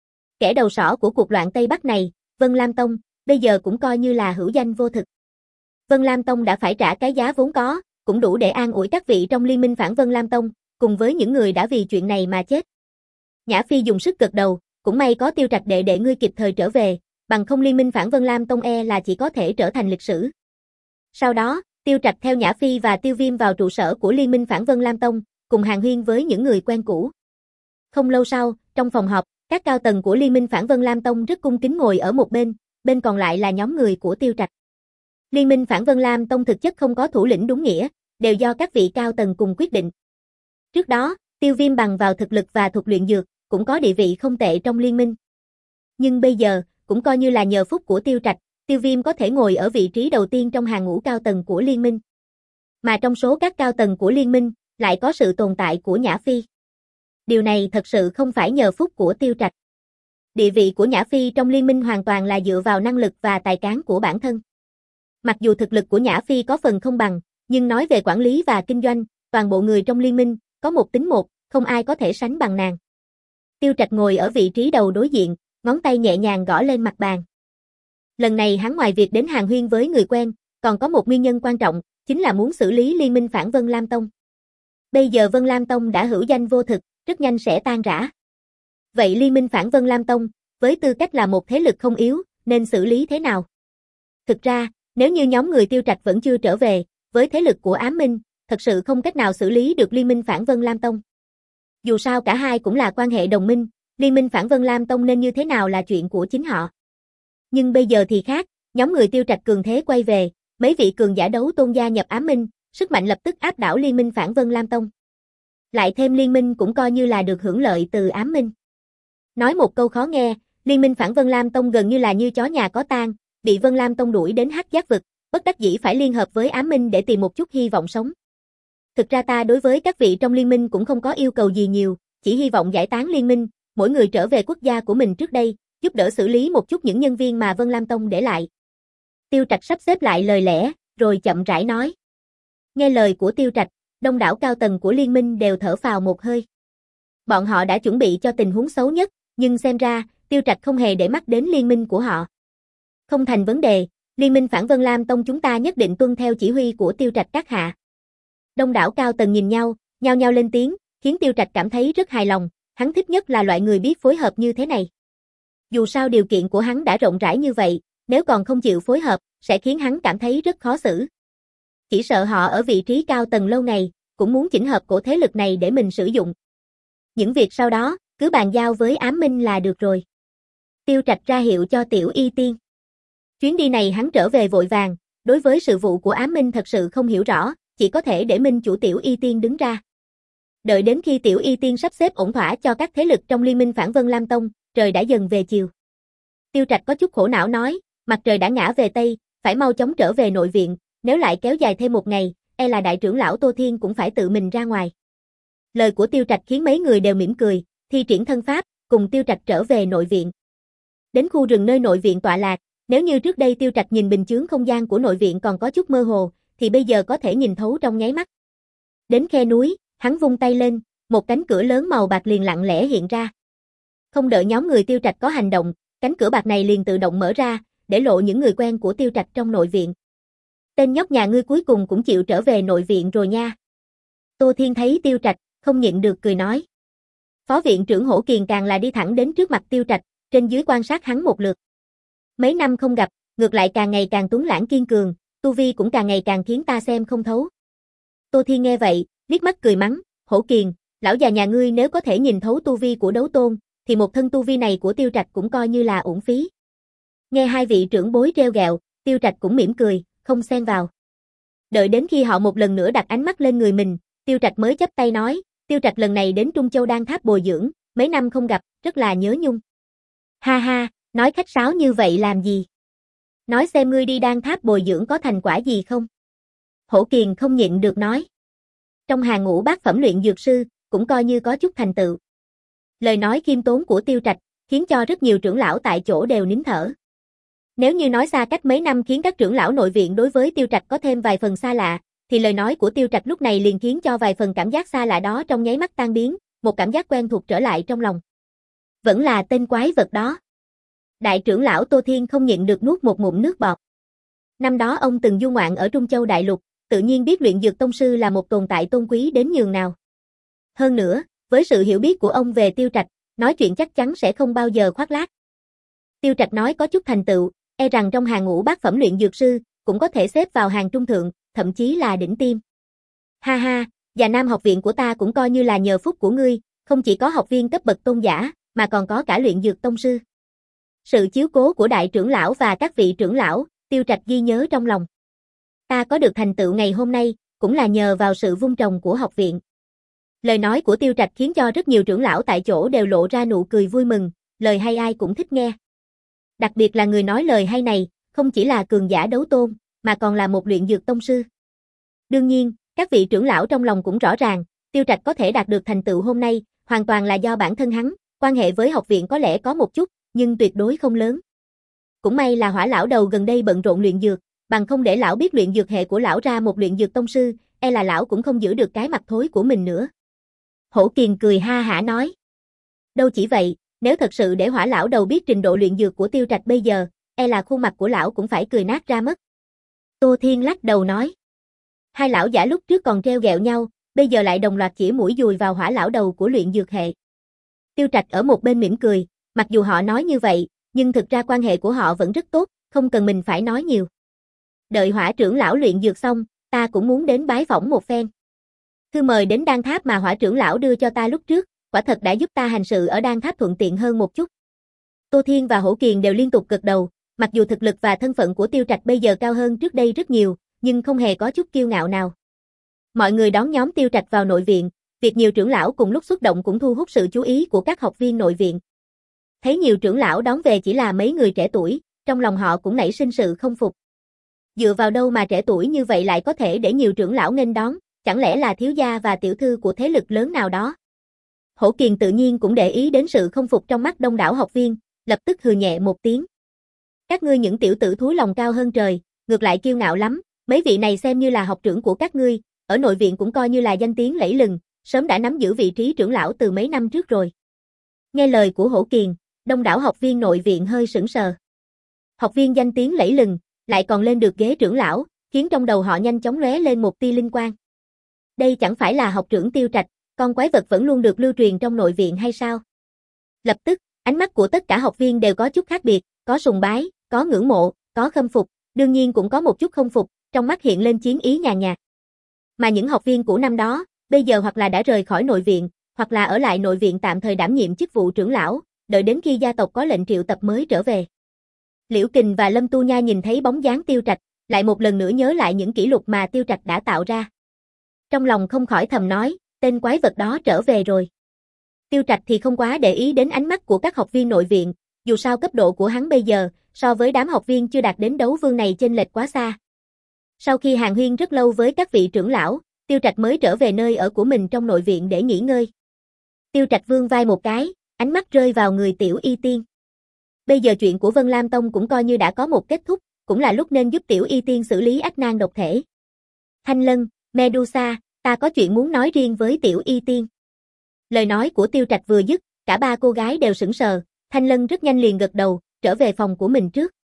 Kẻ đầu sỏ của cuộc loạn Tây Bắc này, Vân Lam Tông, bây giờ cũng coi như là hữu danh vô thực. Vân Lam Tông đã phải trả cái giá vốn có, cũng đủ để an ủi các vị trong liên minh phản Vân Lam Tông, cùng với những người đã vì chuyện này mà chết. Nhã Phi dùng sức gật đầu, cũng may có Tiêu Trạch đệ đệ ngươi kịp thời trở về, bằng không liên minh phản Vân Lam Tông e là chỉ có thể trở thành lịch sử. Sau đó, Tiêu Trạch theo Nhã Phi và Tiêu Viêm vào trụ sở của liên minh phản Vân Lam Tông, cùng hàn huyên với những người quen cũ. Không lâu sau, trong phòng họp, các cao tầng của liên minh phản Vân Lam Tông rất cung kính ngồi ở một bên, bên còn lại là nhóm người của Tiêu Trạch. Liên minh phản Vân Lam Tông thực chất không có thủ lĩnh đúng nghĩa, đều do các vị cao tầng cùng quyết định. Trước đó, Tiêu Viêm bằng vào thực lực và thuật luyện dược, cũng có địa vị không tệ trong liên minh. Nhưng bây giờ, cũng coi như là nhờ phúc của Tiêu Trạch, Tiêu Viêm có thể ngồi ở vị trí đầu tiên trong hàng ngũ cao tầng của liên minh. Mà trong số các cao tầng của liên minh, lại có sự tồn tại của Nhã Phi. Điều này thật sự không phải nhờ phúc của Tiêu Trạch. Địa vị của Nhã Phi trong liên minh hoàn toàn là dựa vào năng lực và tài cán của bản thân. Mặc dù thực lực của Nhã Phi có phần không bằng, nhưng nói về quản lý và kinh doanh, toàn bộ người trong liên minh, có một tính một, không ai có thể sánh bằng nàng. Tiêu Trạch ngồi ở vị trí đầu đối diện, ngón tay nhẹ nhàng gõ lên mặt bàn. Lần này hắn ngoài việc đến hàn huyên với người quen, còn có một nguyên nhân quan trọng, chính là muốn xử lý liên minh phản Vân Lam Tông. Bây giờ Vân Lam Tông đã hữu danh vô thực, rất nhanh sẽ tan rã. Vậy liên minh phản Vân Lam Tông, với tư cách là một thế lực không yếu, nên xử lý thế nào? Thực ra, nếu như nhóm người Tiêu Trạch vẫn chưa trở về, với thế lực của Ám Minh, thật sự không cách nào xử lý được liên minh phản Vân Lam Tông. Dù sao cả hai cũng là quan hệ đồng minh, liên minh phản Vân Lam Tông nên như thế nào là chuyện của chính họ. Nhưng bây giờ thì khác, Nhóm người Tiêu Trạch cường thế quay về, mấy vị cường giả đấu tôn gia nhập ám minh, sức mạnh lập tức áp đảo liên minh phản Vân Lam Tông. Lại thêm liên minh cũng coi như là được hưởng lợi từ ám minh. Nói một câu khó nghe, liên minh phản Vân Lam Tông gần như là như chó nhà có tang, bị Vân Lam Tông đuổi đến hắc giác vực, bất đắc dĩ phải liên hợp với ám minh để tìm một chút hy vọng sống. Thực ra ta đối với các vị trong liên minh cũng không có yêu cầu gì nhiều, chỉ hy vọng giải tán liên minh, mỗi người trở về quốc gia của mình trước đây, giúp đỡ xử lý một chút những nhân viên mà Vân Lam Tông để lại. Tiêu Trạch sắp xếp lại lời lẽ, rồi chậm rãi nói. Nghe lời của Tiêu Trạch, đông đảo cao tầng của liên minh đều thở phào một hơi. Bọn họ đã chuẩn bị cho tình huống xấu nhất, nhưng xem ra, Tiêu Trạch không hề để mắt đến liên minh của họ. Không thành vấn đề, liên minh phản Vân Lam Tông chúng ta nhất định tuân theo chỉ huy của Tiêu Trạch các hạ. Đông đảo cao tầng nhìn nhau, nhao nhao lên tiếng, khiến Tiêu Trạch cảm thấy rất hài lòng, hắn thích nhất là loại người biết phối hợp như thế này. Dù sao điều kiện của hắn đã rộng rãi như vậy, nếu còn không chịu phối hợp, sẽ khiến hắn cảm thấy rất khó xử. Chỉ sợ họ ở vị trí cao tầng lâu ngày, cũng muốn chỉnh hợp cổ thế lực này để mình sử dụng. Những việc sau đó, cứ bàn giao với ám minh là được rồi. Tiêu Trạch ra hiệu cho Tiểu Y Tiên. Chuyến đi này hắn trở về vội vàng, đối với sự vụ của ám minh thật sự không hiểu rõ, chỉ có thể để minh chủ Tiểu Y Tiên đứng ra. Đợi đến khi Tiểu Y Tiên sắp xếp ổn thỏa cho các thế lực trong liên minh phản Vân Lam Tông, trời đã dần về chiều. Tiêu Trạch có chút khổ não nói, mặt trời đã ngã về Tây, phải mau chóng trở về nội viện, nếu lại kéo dài thêm một ngày, e là đại trưởng lão Tô Thiên cũng phải tự mình ra ngoài. Lời của Tiêu Trạch khiến mấy người đều mỉm cười, thi triển thân pháp, cùng Tiêu Trạch trở về nội viện. Đến khu rừng nơi nội viện tọa lạc, nếu như trước đây Tiêu Trạch nhìn bình chướng không gian của nội viện còn có chút mơ hồ, thì bây giờ có thể nhìn thấu trong nháy mắt. Đến khe núi, hắn vung tay lên, một cánh cửa lớn màu bạc liền lặng lẽ hiện ra. Không đợi nhóm người Tiêu Trạch có hành động, cánh cửa bạc này liền tự động mở ra, để lộ những người quen của Tiêu Trạch trong nội viện. Tên nhóc nhà ngươi cuối cùng cũng chịu trở về nội viện rồi nha. Tô Thiên thấy Tiêu Trạch, không nhịn được cười nói. Phó viện trưởng Hổ Kiền càng là đi thẳng đến trước mặt Tiêu Trạch, trên dưới quan sát hắn một lượt. Mấy năm không gặp, ngược lại càng ngày càng tuấn lãng kiên cường, tu vi cũng càng ngày càng khiến ta xem không thấu. Tô Thiên nghe vậy, liếc mắt cười mắng, Hổ Kiền, lão già nhà ngươi nếu có thể nhìn thấu tu vi của đấu tôn, thì một thân tu vi này của Tiêu Trạch cũng coi như là uổng phí. Nghe hai vị trưởng bối treo gẹo, Tiêu Trạch cũng mỉm cười, không xen vào. Đợi đến khi họ một lần nữa đặt ánh mắt lên người mình, Tiêu Trạch mới chắp tay nói, Tiêu Trạch lần này đến Trung Châu Đan Tháp bồi dưỡng, mấy năm không gặp, rất là nhớ nhung. Ha ha, nói khách sáo như vậy làm gì? Nói xem ngươi đi Đan Tháp bồi dưỡng có thành quả gì không? Hổ Kiền không nhịn được nói. Trong hàng ngũ bát phẩm luyện dược sư, cũng coi như có chút thành tựu. Lời nói khiêm tốn của Tiêu Trạch, khiến cho rất nhiều trưởng lão tại chỗ đều nín thở. Nếu như nói xa cách mấy năm khiến các trưởng lão nội viện đối với Tiêu Trạch có thêm vài phần xa lạ, thì lời nói của Tiêu Trạch lúc này liền khiến cho vài phần cảm giác xa lạ đó trong nháy mắt tan biến, một cảm giác quen thuộc trở lại trong lòng. Vẫn là tên quái vật đó. Đại trưởng lão Tô Thiên không nhịn được nuốt một ngụm nước bọt. Năm đó ông từng du ngoạn ở Trung Châu Đại Lục, tự nhiên biết luyện dược tông sư là một tồn tại tôn quý đến nhường nào. Hơn nữa, với sự hiểu biết của ông về Tiêu Trạch, nói chuyện chắc chắn sẽ không bao giờ khoác lác. Tiêu Trạch nói có chút thành tựu, e rằng trong hàng ngũ bát phẩm luyện dược sư, cũng có thể xếp vào hàng trung thượng, thậm chí là đỉnh tiêm. Ha ha, và Nam học viện của ta cũng coi như là nhờ phúc của ngươi, không chỉ có học viên cấp bậc tôn giả, mà còn có cả luyện dược tông sư. Sự chiếu cố của đại trưởng lão và các vị trưởng lão, Tiêu Trạch ghi nhớ trong lòng. Ta có được thành tựu ngày hôm nay, cũng là nhờ vào sự vun trồng của học viện. Lời nói của Tiêu Trạch khiến cho rất nhiều trưởng lão tại chỗ đều lộ ra nụ cười vui mừng, lời hay ai cũng thích nghe. Đặc biệt là người nói lời hay này, không chỉ là cường giả đấu tôn, mà còn là một luyện dược tông sư. Đương nhiên, các vị trưởng lão trong lòng cũng rõ ràng, Tiêu Trạch có thể đạt được thành tựu hôm nay, hoàn toàn là do bản thân hắn, quan hệ với học viện có lẽ có một chút, nhưng tuyệt đối không lớn. Cũng may là Hỏa lão đầu gần đây bận rộn luyện dược, bằng không để lão biết luyện dược hệ của lão ra một luyện dược tông sư, e là lão cũng không giữ được cái mặt thối của mình nữa. Hổ Kiền cười ha hả nói. Đâu chỉ vậy, nếu thật sự để Hỏa lão đầu biết trình độ luyện dược của Tiêu Trạch bây giờ, e là khuôn mặt của lão cũng phải cười nát ra mất. Tô Thiên lắc đầu nói. Hai lão giả lúc trước còn treo gẹo nhau, bây giờ lại đồng loạt chỉ mũi dùi vào Hỏa lão đầu của luyện dược hệ. Tiêu Trạch ở một bên mỉm cười, mặc dù họ nói như vậy, nhưng thực ra quan hệ của họ vẫn rất tốt, không cần mình phải nói nhiều. Đợi Hỏa trưởng lão luyện dược xong, ta cũng muốn đến bái phỏng một phen. Thư mời đến Đan Tháp mà Hỏa trưởng lão đưa cho ta lúc trước, quả thật đã giúp ta hành sự ở Đan Tháp thuận tiện hơn một chút. Tô Thiên và Hổ Kiền đều liên tục gật đầu, Mặc dù thực lực và thân phận của Tiêu Trạch bây giờ cao hơn trước đây rất nhiều, nhưng không hề có chút kiêu ngạo nào. Mọi người đón nhóm Tiêu Trạch vào nội viện, việc nhiều trưởng lão cùng lúc xuất động cũng thu hút sự chú ý của các học viên nội viện. Thấy nhiều trưởng lão đón về chỉ là mấy người trẻ tuổi, trong lòng họ cũng nảy sinh sự không phục. Dựa vào đâu mà trẻ tuổi như vậy lại có thể để nhiều trưởng lão nghênh đón, chẳng lẽ là thiếu gia và tiểu thư của thế lực lớn nào đó? Hổ Kiền tự nhiên cũng để ý đến sự không phục trong mắt đông đảo học viên, lập tức hừ nhẹ một tiếng. Các ngươi những tiểu tử thúi lòng cao hơn trời, ngược lại kiêu ngạo lắm, mấy vị này xem như là học trưởng của các ngươi, ở nội viện cũng coi như là danh tiếng lẫy lừng, sớm đã nắm giữ vị trí trưởng lão từ mấy năm trước rồi. Nghe lời của Hổ Kiền, đông đảo học viên nội viện hơi sững sờ. Học viên danh tiếng lẫy lừng, lại còn lên được ghế trưởng lão, khiến trong đầu họ nhanh chóng lóe lên một tia linh quang. Đây chẳng phải là học trưởng Tiêu Trạch, con quái vật vẫn luôn được lưu truyền trong nội viện hay sao? Lập tức, ánh mắt của tất cả học viên đều có chút khác biệt, có sùng bái, có ngưỡng mộ, có khâm phục, đương nhiên cũng có một chút không phục, trong mắt hiện lên chiến ý nhàn nhạt. Mà những học viên cũ năm đó, bây giờ hoặc là đã rời khỏi nội viện, hoặc là ở lại nội viện tạm thời đảm nhiệm chức vụ trưởng lão, đợi đến khi gia tộc có lệnh triệu tập mới trở về. Liễu Kình và Lâm Tu Nha nhìn thấy bóng dáng Tiêu Trạch, lại một lần nữa nhớ lại những kỷ lục mà Tiêu Trạch đã tạo ra. Trong lòng không khỏi thầm nói, tên quái vật đó trở về rồi. Tiêu Trạch thì không quá để ý đến ánh mắt của các học viên nội viện, dù sao cấp độ của hắn bây giờ, so với đám học viên chưa đạt đến đấu vương này chênh lệch quá xa. Sau khi hàn huyên rất lâu với các vị trưởng lão, Tiêu Trạch mới trở về nơi ở của mình trong nội viện để nghỉ ngơi. Tiêu Trạch vươn vai một cái, ánh mắt rơi vào người Tiểu Y Tiên. Bây giờ chuyện của Vân Lam Tông cũng coi như đã có một kết thúc, cũng là lúc nên giúp Tiểu Y Tiên xử lý ách nan độc thể. Thanh Lân, Medusa, ta có chuyện muốn nói riêng với Tiểu Y Tiên. Lời nói của Tiêu Trạch vừa dứt, cả ba cô gái đều sững sờ, Thanh Lân rất nhanh liền gật đầu, trở về phòng của mình trước.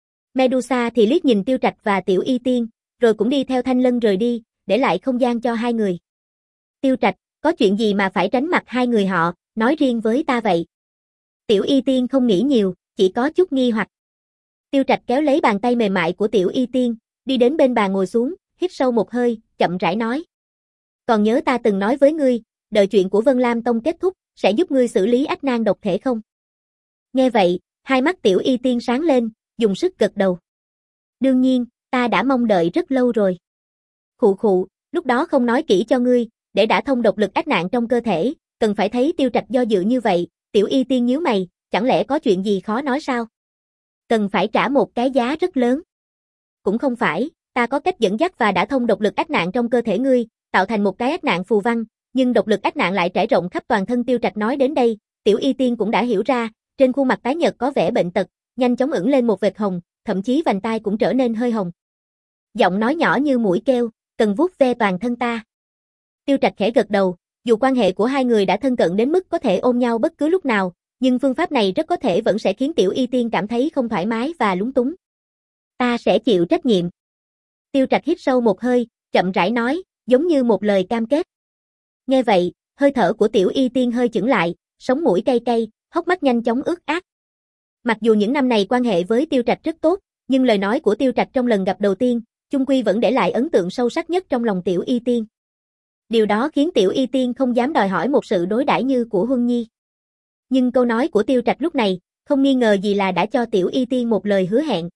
Medusa thì liếc nhìn Tiêu Trạch và Tiểu Y Tiên, rồi cũng đi theo Thanh Lân rời đi, để lại không gian cho hai người. Tiêu Trạch, có chuyện gì mà phải tránh mặt hai người họ, nói riêng với ta vậy? Tiểu Y Tiên không nghĩ nhiều, chỉ có chút nghi hoặc. Tiêu Trạch kéo lấy bàn tay mềm mại của Tiểu Y Tiên, đi đến bên bàn ngồi xuống, hít sâu một hơi, chậm rãi nói. Còn nhớ ta từng nói với ngươi, đợi chuyện của Vân Lam Tông kết thúc, sẽ giúp ngươi xử lý ách nan độc thể không? Nghe vậy, hai mắt Tiểu Y Tiên sáng lên, dùng sức gật đầu. Đương nhiên, ta đã mong đợi rất lâu rồi. Khụ khụ, lúc đó không nói kỹ cho ngươi, để đã thông độc lực ách nạn trong cơ thể, cần phải thấy Tiêu Trạch do dự như vậy, Tiểu Y Tiên nhíu mày, chẳng lẽ có chuyện gì khó nói sao? Cần phải trả một cái giá rất lớn. Cũng không phải, ta có cách dẫn dắt và đã thông độc lực ách nạn trong cơ thể ngươi, tạo thành một cái ách nạn phù văn, nhưng độc lực ách nạn lại trải rộng khắp toàn thân. Tiêu Trạch nói đến đây, Tiểu Y Tiên cũng đã hiểu ra, trên khuôn mặt tái nhợt có vẻ bệnh tật, nhanh chóng ửng lên một vệt hồng, thậm chí vành tai cũng trở nên hơi hồng. Giọng nói nhỏ như mũi kêu, cần vuốt ve toàn thân ta. Tiêu Trạch khẽ gật đầu, dù quan hệ của hai người đã thân cận đến mức có thể ôm nhau bất cứ lúc nào, nhưng phương pháp này rất có thể vẫn sẽ khiến Tiểu Y Tiên cảm thấy không thoải mái và lúng túng. Ta sẽ chịu trách nhiệm. Tiêu Trạch hít sâu một hơi, chậm rãi nói, giống như một lời cam kết. Nghe vậy, hơi thở của Tiểu Y Tiên hơi chững lại, sống mũi cay cay, hốc mắt nhanh chóng ướt át. Mặc dù những năm này quan hệ với Tiêu Trạch rất tốt, nhưng lời nói của Tiêu Trạch trong lần gặp đầu tiên, chung quy vẫn để lại ấn tượng sâu sắc nhất trong lòng Tiểu Y Tiên. Điều đó khiến Tiểu Y Tiên không dám đòi hỏi một sự đối đãi như của Huân Nhi. Nhưng câu nói của Tiêu Trạch lúc này, không nghi ngờ gì là đã cho Tiểu Y Tiên một lời hứa hẹn.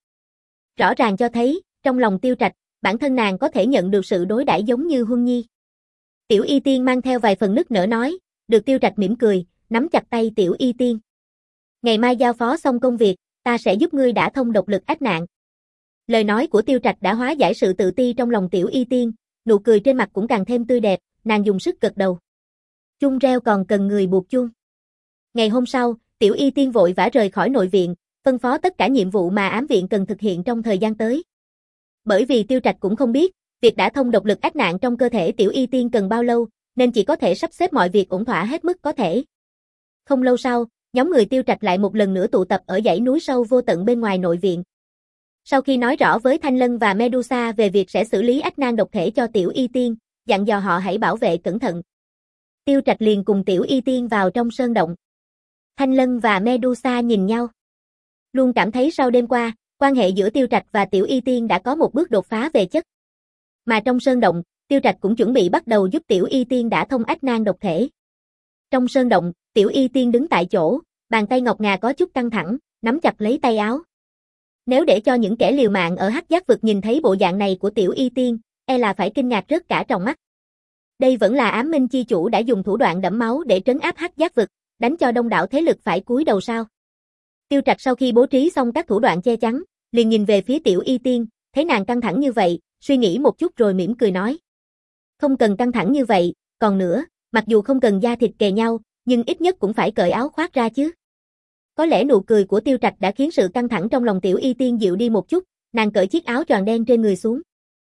Rõ ràng cho thấy, trong lòng Tiêu Trạch, bản thân nàng có thể nhận được sự đối đãi giống như Huân Nhi. Tiểu Y Tiên mang theo vài phần nức nở nói, được. Tiêu Trạch mỉm cười, nắm chặt tay Tiểu Y Tiên. Ngày mai giao phó xong công việc, ta sẽ giúp ngươi đã thông độc lực ách nạn. Lời nói của Tiêu Trạch đã hóa giải sự tự ti trong lòng Tiểu Y Tiên, nụ cười trên mặt cũng càng thêm tươi đẹp, nàng dùng sức gật đầu. Chuông reo còn cần người buộc chuông. Ngày hôm sau, Tiểu Y Tiên vội vã rời khỏi nội viện, phân phó tất cả nhiệm vụ mà ám viện cần thực hiện trong thời gian tới. Bởi vì Tiêu Trạch cũng không biết, việc đã thông độc lực ách nạn trong cơ thể Tiểu Y Tiên cần bao lâu, nên chỉ có thể sắp xếp mọi việc ổn thỏa hết mức có thể. Không lâu sau, nhóm người Tiêu Trạch lại một lần nữa tụ tập ở dãy núi sâu vô tận bên ngoài nội viện. Sau khi nói rõ với Thanh Lân và Medusa về việc sẽ xử lý ách nan độc thể cho Tiểu Y Tiên, dặn dò họ hãy bảo vệ cẩn thận. Tiêu Trạch liền cùng Tiểu Y Tiên vào trong sơn động. Thanh Lân và Medusa nhìn nhau. Luôn cảm thấy sau đêm qua, quan hệ giữa Tiêu Trạch và Tiểu Y Tiên đã có một bước đột phá về chất. Mà trong sơn động, Tiêu Trạch cũng chuẩn bị bắt đầu giúp Tiểu Y Tiên đã thông ách nan độc thể. Trong sơn động, Tiểu Y Tiên đứng tại chỗ, bàn tay ngọc ngà có chút căng thẳng, nắm chặt lấy tay áo. Nếu để cho những kẻ liều mạng ở Hắc Giác vực nhìn thấy bộ dạng này của Tiểu Y Tiên, e là phải kinh ngạc rớt cả tròng mắt. Đây vẫn là Ám Minh chi chủ đã dùng thủ đoạn đẫm máu để trấn áp Hắc Giác vực, đánh cho đông đảo thế lực phải cúi đầu sao? Tiêu Trạch sau khi bố trí xong các thủ đoạn che chắn, liền nhìn về phía Tiểu Y Tiên, thấy nàng căng thẳng như vậy, suy nghĩ một chút rồi mỉm cười nói. Không cần căng thẳng như vậy, còn nữa, mặc dù không cần da thịt kề nhau, nhưng ít nhất cũng phải cởi áo khoác ra chứ. Có lẽ nụ cười của Tiêu Trạch đã khiến sự căng thẳng trong lòng Tiểu Y Tiên dịu đi một chút, nàng cởi chiếc áo choàng đen trên người xuống.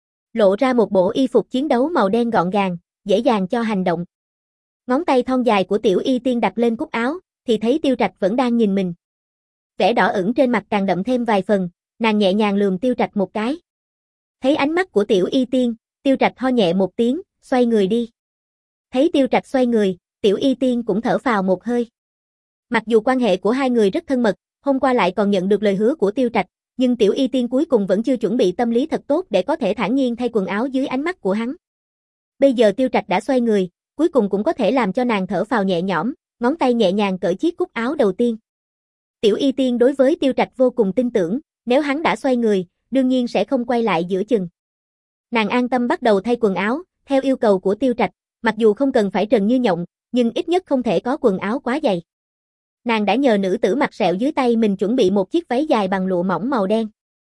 Lộ ra một bộ y phục chiến đấu màu đen gọn gàng, dễ dàng cho hành động. Ngón tay thon dài của Tiểu Y Tiên đặt lên cúc áo, thì thấy Tiêu Trạch vẫn đang nhìn mình. Vẻ đỏ ửng trên mặt càng đậm thêm vài phần, nàng nhẹ nhàng lườm Tiêu Trạch một cái. Thấy ánh mắt của Tiểu Y Tiên, Tiêu Trạch ho nhẹ một tiếng, xoay người đi. Thấy Tiêu Trạch xoay người, Tiểu Y Tiên cũng thở phào một hơi. Mặc dù quan hệ của hai người rất thân mật, hôm qua lại còn nhận được lời hứa của Tiêu Trạch, nhưng Tiểu Y Tiên cuối cùng vẫn chưa chuẩn bị tâm lý thật tốt để có thể thản nhiên thay quần áo dưới ánh mắt của hắn. Bây giờ Tiêu Trạch đã xoay người, cuối cùng cũng có thể làm cho nàng thở phào nhẹ nhõm, ngón tay nhẹ nhàng cởi chiếc cúc áo đầu tiên. Tiểu Y Tiên đối với Tiêu Trạch vô cùng tin tưởng, nếu hắn đã xoay người, đương nhiên sẽ không quay lại giữa chừng. Nàng an tâm bắt đầu thay quần áo, theo yêu cầu của Tiêu Trạch, mặc dù không cần phải trần như nhộng, nhưng ít nhất không thể có quần áo quá dày. Nàng đã nhờ nữ tử mặt sẹo dưới tay mình chuẩn bị một chiếc váy dài bằng lụa mỏng màu đen.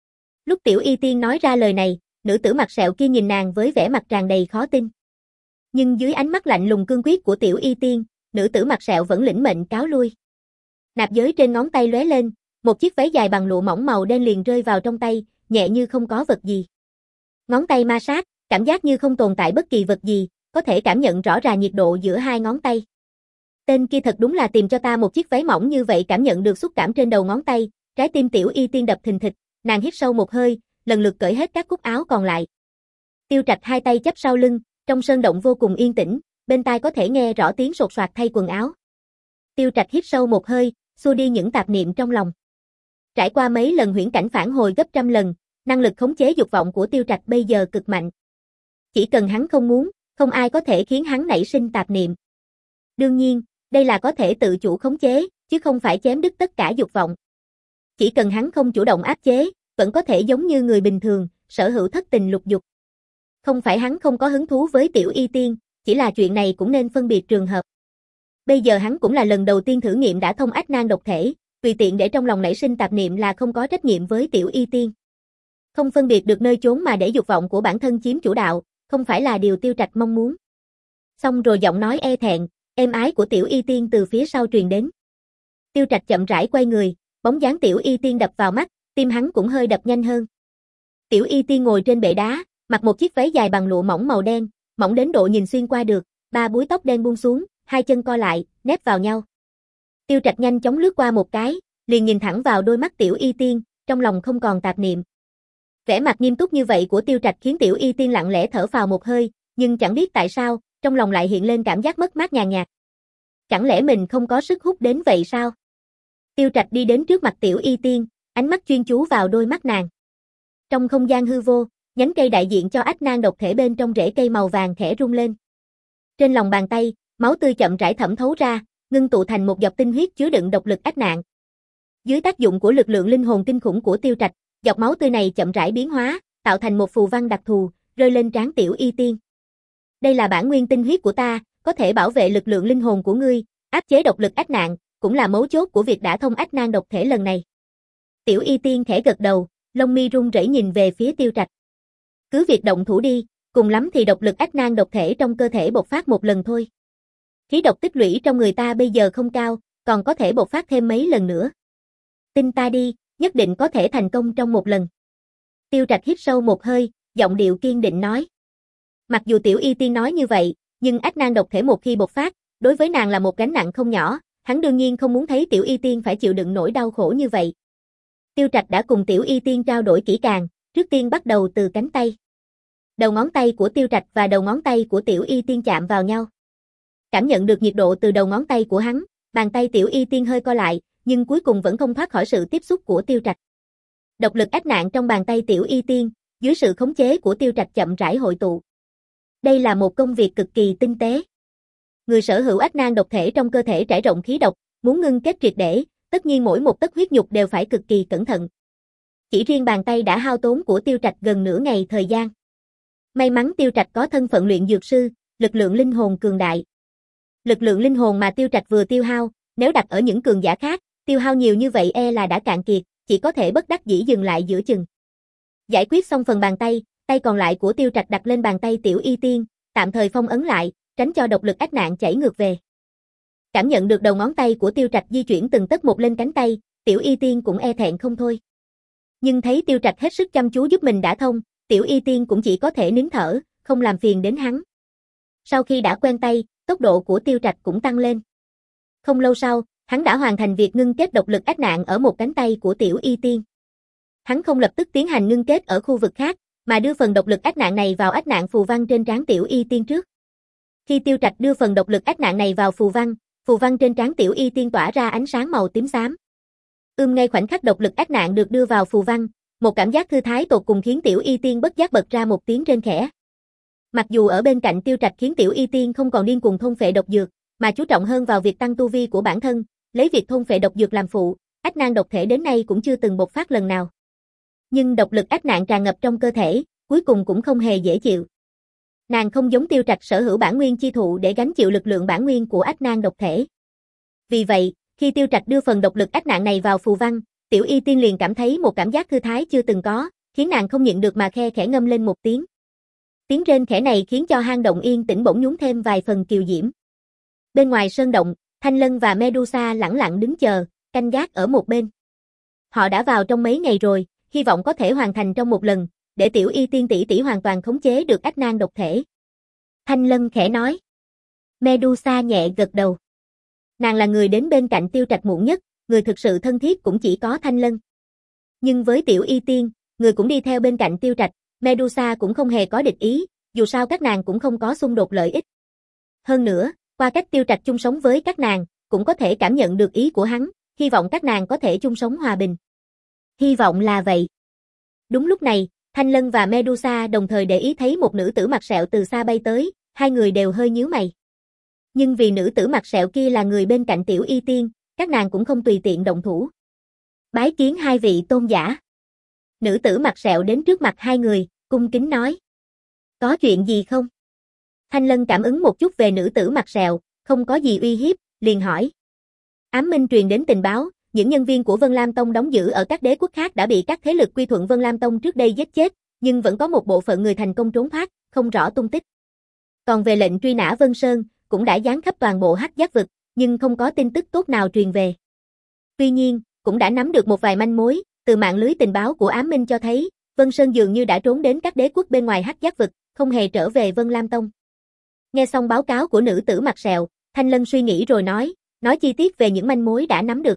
Lúc Tiểu Y Tiên nói ra lời này, nữ tử mặt sẹo kia nhìn nàng với vẻ mặt tràn đầy khó tin. Nhưng dưới ánh mắt lạnh lùng cương quyết của Tiểu Y Tiên, nữ tử mặt sẹo vẫn lĩnh mệnh cáo lui. Nạp giới trên ngón tay lóe lên, một chiếc váy dài bằng lụa mỏng màu đen liền rơi vào trong tay, nhẹ như không có vật gì. Ngón tay ma sát, cảm giác như không tồn tại bất kỳ vật gì, có thể cảm nhận rõ ràng nhiệt độ giữa hai ngón tay. Tên kia thật đúng là tìm cho ta một chiếc váy mỏng như vậy, cảm nhận được xúc cảm trên đầu ngón tay, trái tim Tiểu Y Tiên đập thình thịch, nàng hít sâu một hơi, lần lượt cởi hết các cúc áo còn lại. Tiêu Trạch hai tay chắp sau lưng, trong sơn động vô cùng yên tĩnh, bên tai có thể nghe rõ tiếng sột soạt thay quần áo. Tiêu Trạch hít sâu một hơi, xua đi những tạp niệm trong lòng. Trải qua mấy lần huyễn cảnh phản hồi gấp trăm lần, năng lực khống chế dục vọng của Tiêu Trạch bây giờ cực mạnh. Chỉ cần hắn không muốn, không ai có thể khiến hắn nảy sinh tạp niệm. Đương nhiên, đây là có thể tự chủ khống chế, chứ không phải chém đứt tất cả dục vọng. Chỉ cần hắn không chủ động áp chế, vẫn có thể giống như người bình thường, sở hữu thất tình lục dục. Không phải hắn không có hứng thú với Tiểu Y Tiên, chỉ là chuyện này cũng nên phân biệt trường hợp. Bây giờ hắn cũng là lần đầu tiên thử nghiệm đã thông ách nan độc thể, tùy tiện để trong lòng nảy sinh tạp niệm là không có trách nhiệm với Tiểu Y Tiên. Không phân biệt được nơi chốn mà để dục vọng của bản thân chiếm chủ đạo, không phải là điều Tiêu Trạch mong muốn. Xong rồi giọng nói e thẹn, êm ái của Tiểu Y Tiên từ phía sau truyền đến. Tiêu Trạch chậm rãi quay người, bóng dáng Tiểu Y Tiên đập vào mắt, tim hắn cũng hơi đập nhanh hơn. Tiểu Y Tiên ngồi trên bệ đá, mặc một chiếc váy dài bằng lụa mỏng màu đen, mỏng đến độ nhìn xuyên qua được, ba búi tóc đen buông xuống, hai chân co lại, nép vào nhau. Tiêu Trạch nhanh chóng lướt qua một cái, liền nhìn thẳng vào đôi mắt Tiểu Y Tiên, trong lòng không còn tạp niệm. Vẻ mặt nghiêm túc như vậy của Tiêu Trạch khiến Tiểu Y Tiên lặng lẽ thở phào một hơi, nhưng chẳng biết tại sao, trong lòng lại hiện lên cảm giác mất mát nhàn nhạt. Chẳng lẽ mình không có sức hút đến vậy sao? Tiêu Trạch đi đến trước mặt Tiểu Y Tiên, ánh mắt chuyên chú vào đôi mắt nàng. Trong không gian hư vô, nhánh cây đại diện cho ách nan độc thể bên trong rễ cây màu vàng khẽ rung lên. Trên lòng bàn tay, máu tươi chậm rãi thẩm thấu ra, ngưng tụ thành một giọt tinh huyết chứa đựng độc lực ách nạn. Dưới tác dụng của lực lượng linh hồn kinh khủng của Tiêu Trạch, giọt máu tươi này chậm rãi biến hóa, tạo thành một phù văn đặc thù, rơi lên trán Tiểu Y Tiên. Đây là bản nguyên tinh huyết của ta, có thể bảo vệ lực lượng linh hồn của ngươi, áp chế độc lực ách nạn, cũng là mấu chốt của việc đả thông ách nan độc thể lần này. Tiểu Y Tiên khẽ gật đầu, lông mi run rẩy nhìn về phía Tiêu Trạch. Cứ việc động thủ đi, cùng lắm thì độc lực ách nan độc thể trong cơ thể bộc phát một lần thôi. Khí độc tích lũy trong người ta bây giờ không cao, còn có thể bộc phát thêm mấy lần nữa. Tin ta đi, nhất định có thể thành công trong một lần. Tiêu Trạch hít sâu một hơi, giọng điệu kiên định nói. Mặc dù Tiểu Y Tiên nói như vậy, nhưng ách nan độc thể một khi bộc phát, đối với nàng là một gánh nặng không nhỏ, hắn đương nhiên không muốn thấy Tiểu Y Tiên phải chịu đựng nỗi đau khổ như vậy. Tiêu Trạch đã cùng Tiểu Y Tiên trao đổi kỹ càng, trước tiên bắt đầu từ cánh tay. Đầu ngón tay của Tiêu Trạch và đầu ngón tay của Tiểu Y Tiên chạm vào nhau. Cảm nhận được nhiệt độ từ đầu ngón tay của hắn, bàn tay Tiểu Y Tiên hơi co lại, nhưng cuối cùng vẫn không thoát khỏi sự tiếp xúc của Tiêu Trạch. Độc lực ách nạn trong bàn tay Tiểu Y Tiên, dưới sự khống chế của Tiêu Trạch chậm rãi hội tụ. Đây là một công việc cực kỳ tinh tế. Người sở hữu ách nan độc thể trong cơ thể trải rộng khí độc, muốn ngưng kết triệt để, tất nhiên mỗi một tấc huyết nhục đều phải cực kỳ cẩn thận. Chỉ riêng bàn tay đã hao tốn của Tiêu Trạch gần nửa ngày thời gian. May mắn Tiêu Trạch có thân phận luyện dược sư, lực lượng linh hồn cường đại. Lực lượng linh hồn mà Tiêu Trạch vừa tiêu hao, nếu đặt ở những cường giả khác, tiêu hao nhiều như vậy e là đã cạn kiệt, chỉ có thể bất đắc dĩ dừng lại giữa chừng. Giải quyết xong phần bàn tay, tay còn lại của Tiêu Trạch đặt lên bàn tay Tiểu Y Tiên, tạm thời phong ấn lại, tránh cho độc lực ách nạn chảy ngược về. Cảm nhận được đầu ngón tay của Tiêu Trạch di chuyển từng tấc một lên cánh tay, Tiểu Y Tiên cũng e thẹn không thôi. Nhưng thấy Tiêu Trạch hết sức chăm chú giúp mình đã thông, Tiểu Y Tiên cũng chỉ có thể nín thở, không làm phiền đến hắn. Sau khi đã quen tay, tốc độ của Tiêu Trạch cũng tăng lên. Không lâu sau, hắn đã hoàn thành việc ngưng kết độc lực ách nạn ở một cánh tay của Tiểu Y Tiên. Hắn không lập tức tiến hành ngưng kết ở khu vực khác, mà đưa phần độc lực ách nạn này vào ách nạn phù văn trên trán Tiểu Y Tiên trước. Khi Tiêu Trạch đưa phần độc lực ách nạn này vào phù văn, phù văn trên trán Tiểu Y Tiên tỏa ra ánh sáng màu tím xám. Ưm ngay khoảnh khắc độc lực ách nạn được đưa vào phù văn, một cảm giác thư thái tột cùng khiến Tiểu Y Tiên bất giác bật ra một tiếng rên khẽ. Mặc dù ở bên cạnh Tiêu Trạch khiến Tiểu Y Tiên không còn điên cuồng thôn phệ độc dược, mà chú trọng hơn vào việc tăng tu vi của bản thân, lấy việc thôn phệ độc dược làm phụ, ách nan độc thể đến nay cũng chưa từng bộc phát lần nào. Nhưng độc lực ách nạn tràn ngập trong cơ thể, cuối cùng cũng không hề dễ chịu. Nàng không giống Tiêu Trạch sở hữu bản nguyên chi thụ để gánh chịu lực lượng bản nguyên của ách nan độc thể. Vì vậy, khi Tiêu Trạch đưa phần độc lực ách nạn này vào phù văn, Tiểu Y Tiên liền cảm thấy một cảm giác thư thái chưa từng có, khiến nàng không nhịn được mà khe khẽ ngâm lên một tiếng. Tiếng rên khẽ này khiến cho hang động yên tĩnh bỗng nhún thêm vài phần kiều diễm. Bên ngoài sơn động, Thanh Lân và Medusa lẳng lặng đứng chờ, canh gác ở một bên. Họ đã vào trong mấy ngày rồi, hy vọng có thể hoàn thành trong một lần, để Tiểu Y Tiên tỷ tỷ hoàn toàn khống chế được ách nan độc thể. Thanh Lân khẽ nói. Medusa nhẹ gật đầu. Nàng là người đến bên cạnh Tiêu Trạch muộn nhất, người thực sự thân thiết cũng chỉ có Thanh Lân. Nhưng với Tiểu Y Tiên, người cũng đi theo bên cạnh Tiêu Trạch, Medusa cũng không hề có địch ý, dù sao các nàng cũng không có xung đột lợi ích. Hơn nữa, qua cách Tiêu Trạch chung sống với các nàng, cũng có thể cảm nhận được ý của hắn, hy vọng các nàng có thể chung sống hòa bình. Hy vọng là vậy. Đúng lúc này, Thanh Lân và Medusa đồng thời để ý thấy một nữ tử mặt sẹo từ xa bay tới, hai người đều hơi nhíu mày. Nhưng vì nữ tử mặt sẹo kia là người bên cạnh Tiểu Y Tiên, các nàng cũng không tùy tiện động thủ. Bái kiến hai vị tôn giả. Nữ tử mặt sẹo đến trước mặt hai người, cung kính nói. Có chuyện gì không? Thanh Lân cảm ứng một chút về nữ tử mặt sẹo, không có gì uy hiếp, liền hỏi. Ám minh truyền đến tình báo, những nhân viên của Vân Lam Tông đóng giữ ở các đế quốc khác đã bị các thế lực quy thuận Vân Lam Tông trước đây giết chết, nhưng vẫn có một bộ phận người thành công trốn thoát, không rõ tung tích. Còn về lệnh truy nã Vân Sơn, cũng đã giáng khắp toàn bộ Hắc Giác vực, nhưng không có tin tức tốt nào truyền về. Tuy nhiên, cũng đã nắm được một vài manh mối, từ mạng lưới tình báo của Ám Minh cho thấy, Vân Sơn dường như đã trốn đến các đế quốc bên ngoài Hắc Giác vực, không hề trở về Vân Lam Tông. Nghe xong báo cáo của nữ tử mặt sẹo, Thanh Lân suy nghĩ rồi nói, nói chi tiết về những manh mối đã nắm được.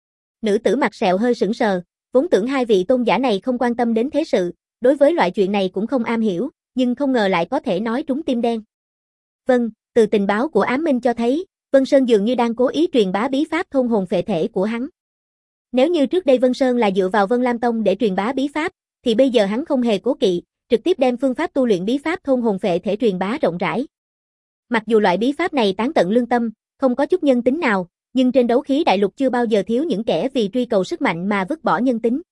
Nữ tử mặt sẹo hơi sững sờ, vốn tưởng hai vị tôn giả này không quan tâm đến thế sự, đối với loại chuyện này cũng không am hiểu, nhưng không ngờ lại có thể nói trúng tim đen. Vâng, từ tình báo của Ám Minh cho thấy, Vân Sơn dường như đang cố ý truyền bá bí pháp thôn hồn phệ thể của hắn. Nếu như trước đây Vân Sơn là dựa vào Vân Lam Tông để truyền bá bí pháp, thì bây giờ hắn không hề cố kỵ, trực tiếp đem phương pháp tu luyện bí pháp thôn hồn phệ thể truyền bá rộng rãi. Mặc dù loại bí pháp này tán tận lương tâm, không có chút nhân tính nào, nhưng trên đấu khí đại lục chưa bao giờ thiếu những kẻ vì truy cầu sức mạnh mà vứt bỏ nhân tính.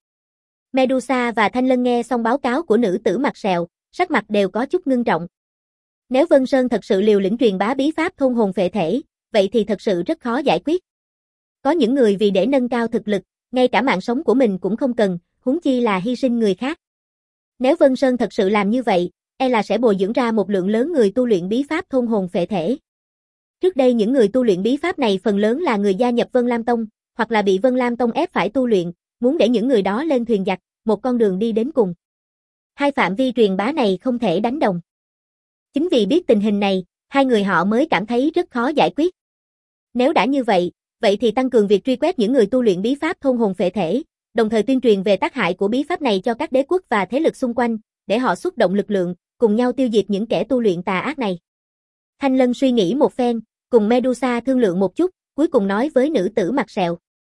Medusa và Thanh Lân nghe xong báo cáo của nữ tử mặt sẹo, sắc mặt đều có chút ngưng trọng. Nếu Vân Sơn thật sự liều lĩnh truyền bá bí pháp thôn hồn phệ thể, vậy thì thật sự rất khó giải quyết. Có những người vì để nâng cao thực lực, ngay cả mạng sống của mình cũng không cần, huống chi là hy sinh người khác. Nếu Vân Sơn thật sự làm như vậy, e là sẽ bồi dưỡng ra một lượng lớn người tu luyện bí pháp thôn hồn phệ thể. Trước đây những người tu luyện bí pháp này phần lớn là người gia nhập Vân Lam Tông, hoặc là bị Vân Lam Tông ép phải tu luyện, muốn để những người đó lên thuyền giặc, một con đường đi đến cùng. Hai phạm vi truyền bá này không thể đánh đồng. Chính vì biết tình hình này, hai người họ mới cảm thấy rất khó giải quyết. Nếu đã như vậy, vậy thì tăng cường việc truy quét những người tu luyện bí pháp thôn hồn phệ thể, đồng thời tuyên truyền về tác hại của bí pháp này cho các đế quốc và thế lực xung quanh, để họ xuất động lực lượng, cùng nhau tiêu diệt những kẻ tu luyện tà ác này. Thanh Lân suy nghĩ một phen, cùng Medusa thương lượng một chút, cuối cùng nói với nữ tử mặt sẹo.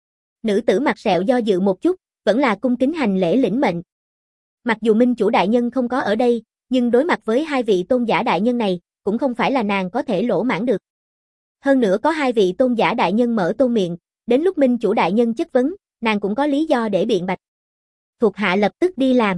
Nữ tử mặt sẹo do dự một chút, vẫn là cung kính hành lễ lĩnh mệnh. Mặc dù Minh chủ đại nhân không có ở đây, nhưng đối mặt với hai vị tôn giả đại nhân này, cũng không phải là nàng có thể lỗ mãn được. Hơn nữa có hai vị tôn giả đại nhân mở tôn miệng, đến lúc Minh chủ đại nhân chất vấn, nàng cũng có lý do để biện bạch. Thuộc hạ lập tức đi làm.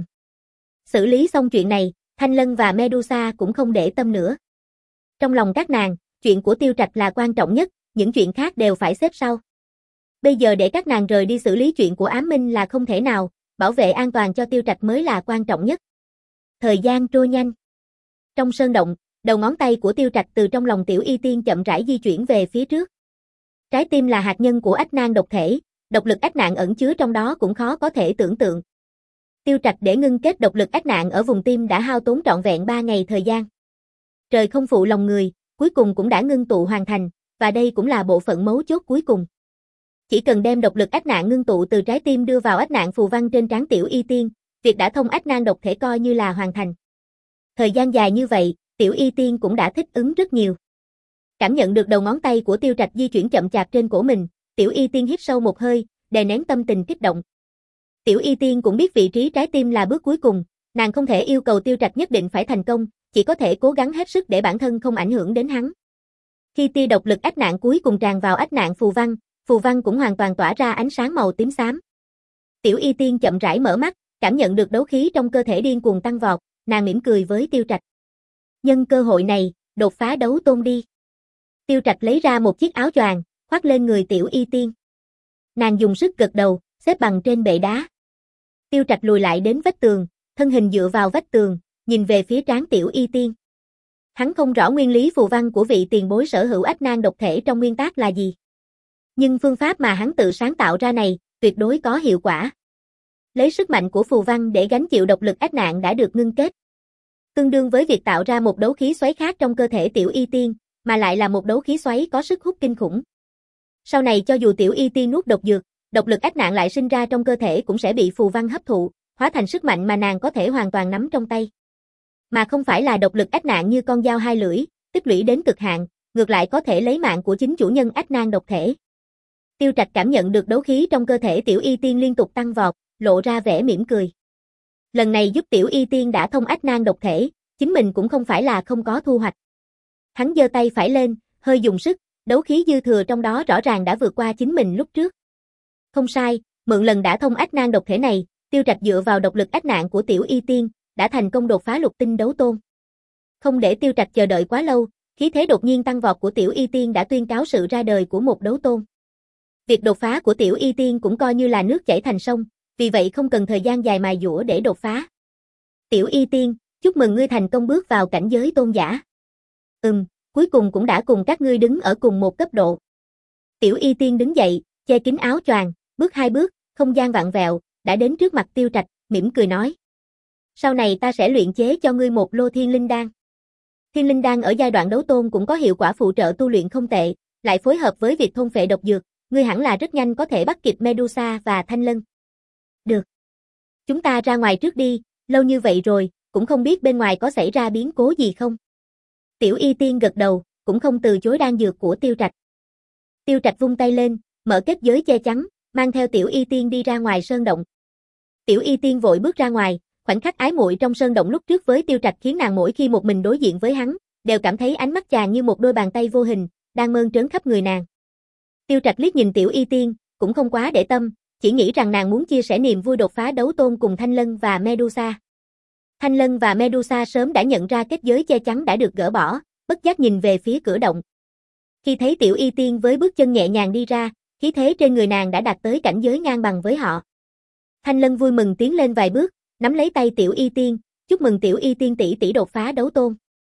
Xử lý xong chuyện này, Thanh Lân và Medusa cũng không để tâm nữa. Trong lòng các nàng, chuyện của Tiêu Trạch là quan trọng nhất, những chuyện khác đều phải xếp sau. Bây giờ để các nàng rời đi xử lý chuyện của Ám Minh là không thể nào, bảo vệ an toàn cho Tiêu Trạch mới là quan trọng nhất. Thời gian trôi nhanh. Trong sơn động, đầu ngón tay của Tiêu Trạch từ trong lòng Tiểu Y Tiên chậm rãi di chuyển về phía trước. Trái tim là hạt nhân của ách nan độc thể, độc lực ách nạn ẩn chứa trong đó cũng khó có thể tưởng tượng. Tiêu Trạch để ngưng kết độc lực ách nạn ở vùng tim đã hao tốn trọn vẹn ba ngày thời gian. Trời không phụ lòng người, cuối cùng cũng đã ngưng tụ hoàn thành, và đây cũng là bộ phận mấu chốt cuối cùng. Chỉ cần đem độc lực ách nạn ngưng tụ từ trái tim đưa vào ách nạn phù văn trên trán Tiểu Y Tiên, việc đã thông ách nan độc thể coi như là hoàn thành. Thời gian dài như vậy, Tiểu Y Tiên cũng đã thích ứng rất nhiều. Cảm nhận được đầu ngón tay của Tiêu Trạch di chuyển chậm chạp trên cổ mình, Tiểu Y Tiên hít sâu một hơi, đè nén tâm tình kích động. Tiểu Y Tiên cũng biết vị trí trái tim là bước cuối cùng, nàng không thể yêu cầu Tiêu Trạch nhất định phải thành công, chỉ có thể cố gắng hết sức để bản thân không ảnh hưởng đến hắn. Khi tia độc lực ách nạn cuối cùng tràn vào ách nạn phù văn, phù văn cũng hoàn toàn tỏa ra ánh sáng màu tím xám. Tiểu Y Tiên chậm rãi mở mắt, cảm nhận được đấu khí trong cơ thể điên cuồng tăng vọt, nàng mỉm cười với Tiêu Trạch. Nhân cơ hội này, đột phá đấu tôn đi. Tiêu Trạch lấy ra một chiếc áo choàng, khoác lên người Tiểu Y Tiên. Nàng dùng sức gật đầu, xếp bằng trên bệ đá. Tiêu Trạch lùi lại đến vách tường, thân hình dựa vào vách tường, nhìn về phía trán Tiểu Y Tiên. Hắn không rõ nguyên lý phù văn của vị tiền bối sở hữu ách nan độc thể trong nguyên tắc là gì. Nhưng phương pháp mà hắn tự sáng tạo ra này, tuyệt đối có hiệu quả. Lấy sức mạnh của phù văn để gánh chịu độc lực ách nạn đã được ngưng kết. Tương đương với việc tạo ra một đấu khí xoáy khác trong cơ thể Tiểu Y Tiên, mà lại là một đấu khí xoáy có sức hút kinh khủng. Sau này cho dù Tiểu Y Tiên nuốt độc dược, độc lực ách nạn lại sinh ra trong cơ thể cũng sẽ bị phù văn hấp thụ, hóa thành sức mạnh mà nàng có thể hoàn toàn nắm trong tay. Mà không phải là độc lực ách nạn như con dao hai lưỡi, tích lũy đến cực hạn, ngược lại có thể lấy mạng của chính chủ nhân ách nan độc thể. Tiêu Trạch cảm nhận được đấu khí trong cơ thể Tiểu Y Tiên liên tục tăng vọt, lộ ra vẻ mỉm cười. Lần này giúp Tiểu Y Tiên đã thông ách nan độc thể, chính mình cũng không phải là không có thu hoạch. Hắn giơ tay phải lên, hơi dùng sức, đấu khí dư thừa trong đó rõ ràng đã vượt qua chính mình lúc trước. Không sai, mượn lần đã thông ách nan độc thể này, Tiêu Trạch dựa vào độc lực ách nạn của Tiểu Y Tiên, đã thành công đột phá lục tinh đấu tôn. Không để Tiêu Trạch chờ đợi quá lâu, khí thế đột nhiên tăng vọt của Tiểu Y Tiên đã tuyên cáo sự ra đời của một đấu tôn. Việc đột phá của Tiểu Y Tiên cũng coi như là nước chảy thành sông, vì vậy không cần thời gian dài mài dũa để đột phá. Tiểu Y Tiên, chúc mừng ngươi thành công bước vào cảnh giới tôn giả. Ừm, cuối cùng cũng đã cùng các ngươi đứng ở cùng một cấp độ. Tiểu Y Tiên đứng dậy, che kín áo choàng, bước hai bước, không gian vặn vẹo, đã đến trước mặt Tiêu Trạch, mỉm cười nói. Sau này ta sẽ luyện chế cho ngươi một lô thiên linh đan. Thiên linh đan ở giai đoạn đấu tôn cũng có hiệu quả phụ trợ tu luyện không tệ, lại phối hợp với việc thôn phệ độc dược, ngươi hẳn là rất nhanh có thể bắt kịp Medusa và Thanh Lân. Được. Chúng ta ra ngoài trước đi, lâu như vậy rồi, cũng không biết bên ngoài có xảy ra biến cố gì không. Tiểu Y Tiên gật đầu, cũng không từ chối đan dược của Tiêu Trạch. Tiêu Trạch vung tay lên, mở kết giới che chắn, mang theo Tiểu Y Tiên đi ra ngoài sơn động. Tiểu Y Tiên vội bước ra ngoài, khoảnh khắc ái muội trong sơn động lúc trước với Tiêu Trạch khiến nàng mỗi khi một mình đối diện với hắn, đều cảm thấy ánh mắt chàng như một đôi bàn tay vô hình, đang mơn trớn khắp người nàng. Tiêu Trạch liếc nhìn Tiểu Y Tiên, cũng không quá để tâm, chỉ nghĩ rằng nàng muốn chia sẻ niềm vui đột phá đấu tôn cùng Thanh Lân và Medusa. Thanh Lân và Medusa sớm đã nhận ra kết giới che chắn đã được gỡ bỏ, bất giác nhìn về phía cửa động. Khi thấy Tiểu Y Tiên với bước chân nhẹ nhàng đi ra, khí thế trên người nàng đã đạt tới cảnh giới ngang bằng với họ. Thanh Lân vui mừng tiến lên vài bước, nắm lấy tay Tiểu Y Tiên, chúc mừng Tiểu Y Tiên tỷ tỷ đột phá đấu tôn.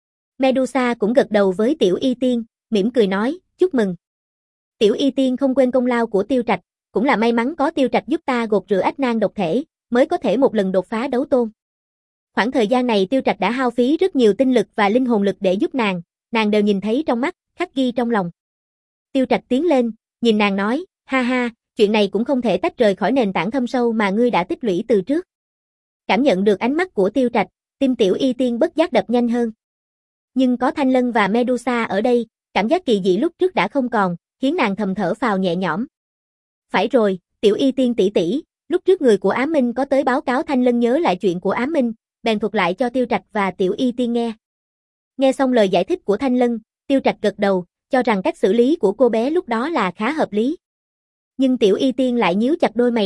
Medusa cũng gật đầu với Tiểu Y Tiên, mỉm cười nói, chúc mừng. Tiểu Y Tiên không quên công lao của Tiêu Trạch, cũng là may mắn có Tiêu Trạch giúp ta gột rửa ách nan độc thể, mới có thể một lần đột phá đấu tôn. Khoảng thời gian này Tiêu Trạch đã hao phí rất nhiều tinh lực và linh hồn lực để giúp nàng, nàng đều nhìn thấy trong mắt, khắc ghi trong lòng. Tiêu Trạch tiến lên, nhìn nàng nói, ha ha, chuyện này cũng không thể tách rời khỏi nền tảng thâm sâu mà ngươi đã tích lũy từ trước. Cảm nhận được ánh mắt của Tiêu Trạch, tim Tiểu Y Tiên bất giác đập nhanh hơn. Nhưng có Thanh Lân và Medusa ở đây, cảm giác kỳ dị lúc trước đã không còn, khiến nàng thầm thở phào nhẹ nhõm. Phải rồi, Tiểu Y Tiên tỷ tỷ, lúc trước người của Ám Minh có tới báo cáo Thanh Lân nhớ lại chuyện của Ám Minh, bèn thuật lại cho Tiêu Trạch và Tiểu Y Tiên nghe. Nghe xong lời giải thích của Thanh Lân, Tiêu Trạch gật đầu, cho rằng cách xử lý của cô bé lúc đó là khá hợp lý. Nhưng Tiểu Y Tiên lại nhíu chặt đôi mày đẹp,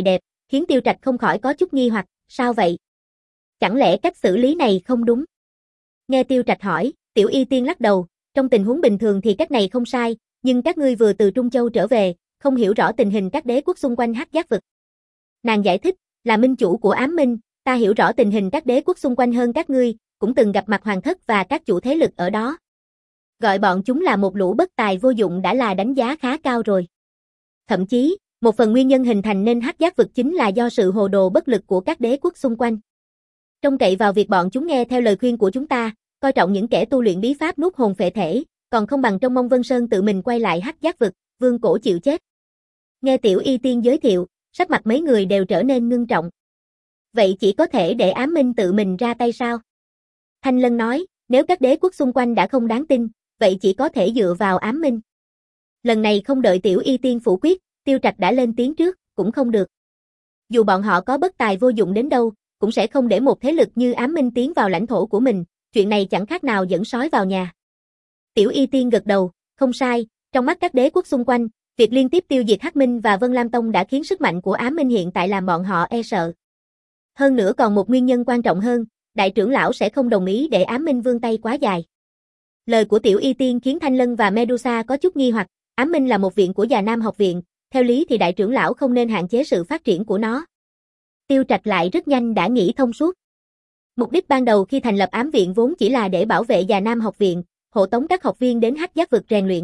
khiến Tiêu Trạch không khỏi có chút nghi hoặc, sao vậy? Chẳng lẽ cách xử lý này không đúng? Nghe Tiêu Trạch hỏi, Tiểu Y Tiên lắc đầu, trong tình huống bình thường thì cách này không sai, nhưng các ngươi vừa từ Trung Châu trở về, không hiểu rõ tình hình các đế quốc xung quanh Hắc Giác vực. Nàng giải thích, là minh chủ của Ám Minh, ta hiểu rõ tình hình các đế quốc xung quanh hơn các ngươi, cũng từng gặp mặt hoàng thất và các chủ thế lực ở đó. Gọi bọn chúng là một lũ bất tài vô dụng đã là đánh giá khá cao rồi. Thậm chí, một phần nguyên nhân hình thành nên Hắc Giác vực chính là do sự hồ đồ bất lực của các đế quốc xung quanh. Trông cậy vào việc bọn chúng nghe theo lời khuyên của chúng ta, coi trọng những kẻ tu luyện bí pháp nuốt hồn phệ thể, còn không bằng trông mong Vân Sơn tự mình quay lại Hắc Giác vực, vương cổ chịu chết. Nghe Tiểu Y Tiên giới thiệu, sắc mặt mấy người đều trở nên ngưng trọng. Vậy chỉ có thể để Ám Minh tự mình ra tay sao? Thanh Lân nói, nếu các đế quốc xung quanh đã không đáng tin, vậy chỉ có thể dựa vào Ám Minh. Lần này không đợi Tiểu Y Tiên phủ quyết, Tiêu Trạch đã lên tiếng trước, cũng không được. Dù bọn họ có bất tài vô dụng đến đâu, cũng sẽ không để một thế lực như Ám Minh tiến vào lãnh thổ của mình, chuyện này chẳng khác nào dẫn sói vào nhà. Tiểu Y Tiên gật đầu, không sai, trong mắt các đế quốc xung quanh, việc liên tiếp tiêu diệt Hắc Minh và Vân Lam Tông đã khiến sức mạnh của Ám Minh hiện tại làm bọn họ e sợ. Hơn nữa còn một nguyên nhân quan trọng hơn, đại trưởng lão sẽ không đồng ý để Ám Minh vươn tay quá dài. Lời của Tiểu Y Tiên khiến Thanh Lân và Medusa có chút nghi hoặc, Ám Minh là một viện của Già Nam học viện, theo lý thì đại trưởng lão không nên hạn chế sự phát triển của nó. Tiêu Trạch lại rất nhanh đã nghĩ thông suốt. Mục đích ban đầu khi thành lập ám viện vốn chỉ là để bảo vệ Già Nam học viện, hộ tống các học viên đến Hắc Giác vực rèn luyện.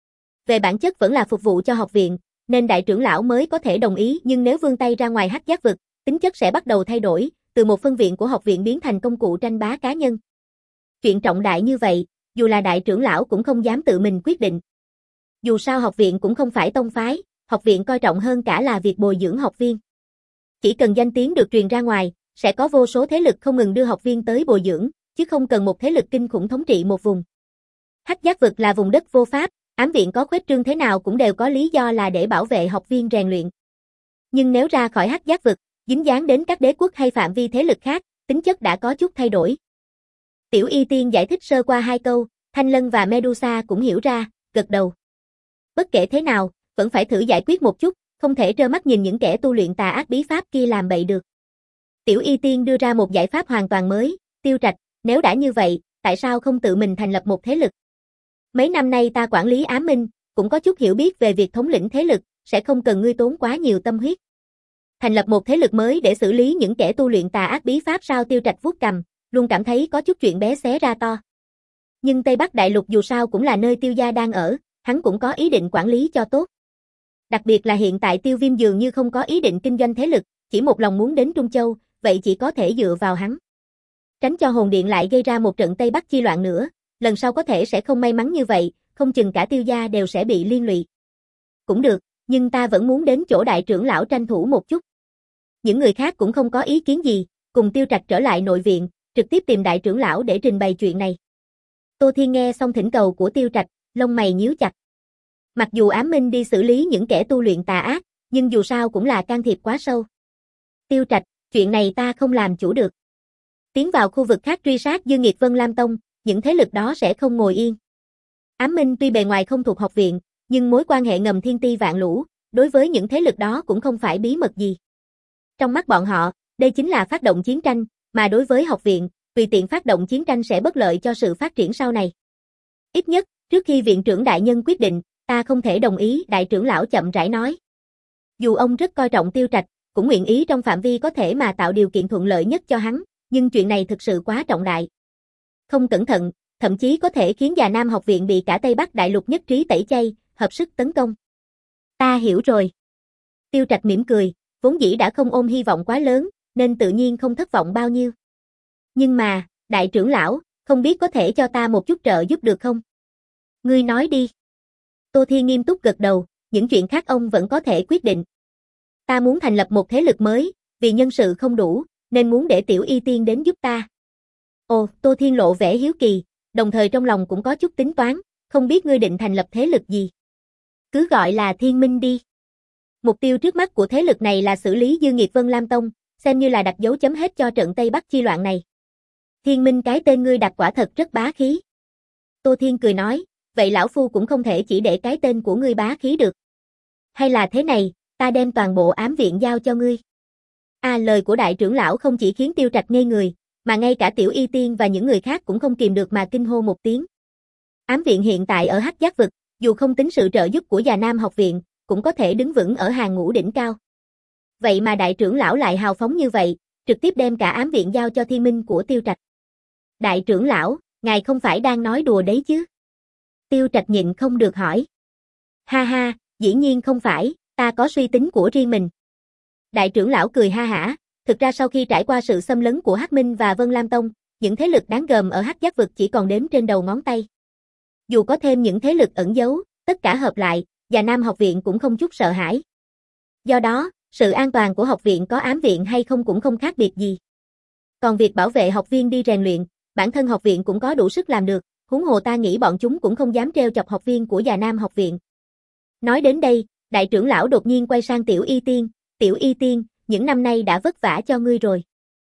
Về bản chất vẫn là phục vụ cho học viện, nên đại trưởng lão mới có thể đồng ý, nhưng nếu vươn tay ra ngoài Hắc Giác vực, tính chất sẽ bắt đầu thay đổi, từ một phân viện của học viện biến thành công cụ tranh bá cá nhân. Chuyện trọng đại như vậy, dù là đại trưởng lão cũng không dám tự mình quyết định. Dù sao học viện cũng không phải tông phái, học viện coi trọng hơn cả là việc bồi dưỡng học viên. Chỉ cần danh tiếng được truyền ra ngoài, sẽ có vô số thế lực không ngừng đưa học viên tới bồi dưỡng, chứ không cần một thế lực kinh khủng thống trị một vùng. Hắc Giác vực là vùng đất vô pháp, ám viện có khuếch trương thế nào cũng đều có lý do là để bảo vệ học viên rèn luyện. Nhưng nếu ra khỏi Hắc Giác vực, dính dáng đến các đế quốc hay phạm vi thế lực khác, tính chất đã có chút thay đổi. Tiểu Y Tiên giải thích sơ qua hai câu, Thanh Lân và Medusa cũng hiểu ra, gật đầu. Bất kể thế nào, vẫn phải thử giải quyết một chút, không thể trơ mắt nhìn những kẻ tu luyện tà ác bí pháp kia làm bậy được. Tiểu Y Tiên đưa ra một giải pháp hoàn toàn mới, Tiêu Trạch, nếu đã như vậy, tại sao không tự mình thành lập một thế lực? Mấy năm nay ta quản lý Ám Minh, cũng có chút hiểu biết về việc thống lĩnh thế lực, sẽ không cần ngươi tốn quá nhiều tâm huyết. Thành lập một thế lực mới để xử lý những kẻ tu luyện tà ác bí pháp sao? Tiêu Trạch vuốt cằm, luôn cảm thấy có chút chuyện bé xé ra to. Nhưng Tây Bắc Đại Lục dù sao cũng là nơi Tiêu gia đang ở, hắn cũng có ý định quản lý cho tốt. Đặc biệt là hiện tại Tiêu Viêm dường như không có ý định kinh doanh thế lực, chỉ một lòng muốn đến Trung Châu, vậy chỉ có thể dựa vào hắn. Tránh cho hồn điện lại gây ra một trận Tây Bắc chi loạn nữa, lần sau có thể sẽ không may mắn như vậy, không chừng cả Tiêu gia đều sẽ bị liên lụy. Cũng được, nhưng ta vẫn muốn đến chỗ đại trưởng lão tranh thủ một chút. Những người khác cũng không có ý kiến gì, cùng Tiêu Trạch trở lại nội viện, trực tiếp tìm đại trưởng lão để trình bày chuyện này. Tô Thiên nghe xong thỉnh cầu của Tiêu Trạch, lông mày nhíu chặt. Mặc dù Ám Minh đi xử lý những kẻ tu luyện tà ác, nhưng dù sao cũng là can thiệp quá sâu. Tiêu Trạch, chuyện này ta không làm chủ được. Tiến vào khu vực khác truy sát Dương Nghiệt Vân Lam Tông, những thế lực đó sẽ không ngồi yên. Ám Minh tuy bề ngoài không thuộc học viện, nhưng mối quan hệ ngầm thiên ti vạn lũ, đối với những thế lực đó cũng không phải bí mật gì. Trong mắt bọn họ, đây chính là phát động chiến tranh, mà đối với học viện, tùy tiện phát động chiến tranh sẽ bất lợi cho sự phát triển sau này. Ít nhất, trước khi viện trưởng đại nhân quyết định, ta không thể đồng ý, đại trưởng lão chậm rãi nói. Dù ông rất coi trọng Tiêu Trạch, cũng nguyện ý trong phạm vi có thể mà tạo điều kiện thuận lợi nhất cho hắn, nhưng chuyện này thực sự quá trọng đại. Không cẩn thận, thậm chí có thể khiến Già Nam học viện bị cả Tây Bắc Đại Lục nhất trí tẩy chay, hợp sức tấn công. Ta hiểu rồi. Tiêu Trạch mỉm cười, vốn dĩ đã không ôm hy vọng quá lớn, nên tự nhiên không thất vọng bao nhiêu. Nhưng mà, đại trưởng lão, không biết có thể cho ta một chút trợ giúp được không? Ngươi nói đi. Tô Thiên nghiêm túc gật đầu, những chuyện khác ông vẫn có thể quyết định. Ta muốn thành lập một thế lực mới, vì nhân sự không đủ, nên muốn để Tiểu Y Tiên đến giúp ta. Ồ, Tô Thiên lộ vẻ hiếu kỳ, đồng thời trong lòng cũng có chút tính toán, không biết ngươi định thành lập thế lực gì. Cứ gọi là Thiên Minh đi. Mục tiêu trước mắt của thế lực này là xử lý Dương Nghiệt Vân Lam Tông, xem như là đặt dấu chấm hết cho trận Tây Bắc chi loạn này. Thiên Minh, cái tên ngươi đặt quả thật rất bá khí. Tô Thiên cười nói, vậy lão phu cũng không thể chỉ để cái tên của ngươi bá khí được. Hay là thế này, ta đem toàn bộ ám viện giao cho ngươi. À, lời của đại trưởng lão không chỉ khiến Tiêu Trạch ngây người, mà ngay cả Tiểu Y Tiên và những người khác cũng không kìm được mà kinh hô một tiếng. Ám viện hiện tại ở Hắc Giác vực, dù không tính sự trợ giúp của Già Nam học viện, cũng có thể đứng vững ở hàng ngũ đỉnh cao. Vậy mà đại trưởng lão lại hào phóng như vậy, trực tiếp đem cả ám viện giao cho Thiên Minh của Tiêu Trạch. Đại trưởng lão, ngài không phải đang nói đùa đấy chứ? Tiêu Trạch nhịn không được hỏi. Ha ha, dĩ nhiên không phải, ta có suy tính của riêng mình. Đại trưởng lão cười ha hả, thực ra sau khi trải qua sự xâm lấn của Hắc Minh và Vân Lam Tông, những thế lực đáng gờm ở Hắc Giác vực chỉ còn đếm trên đầu ngón tay. Dù có thêm những thế lực ẩn giấu, tất cả hợp lại, Già Nam học viện cũng không chút sợ hãi. Do đó, sự an toàn của học viện có ám viện hay không cũng không khác biệt gì. Còn việc bảo vệ học viên đi rèn luyện, bản thân học viện cũng có đủ sức làm được, huống hồ ta nghĩ bọn chúng cũng không dám trêu chọc học viên của Già Nam học viện. Nói đến đây, đại trưởng lão đột nhiên quay sang Tiểu Y Tiên, Tiểu Y Tiên, những năm nay đã vất vả cho ngươi rồi.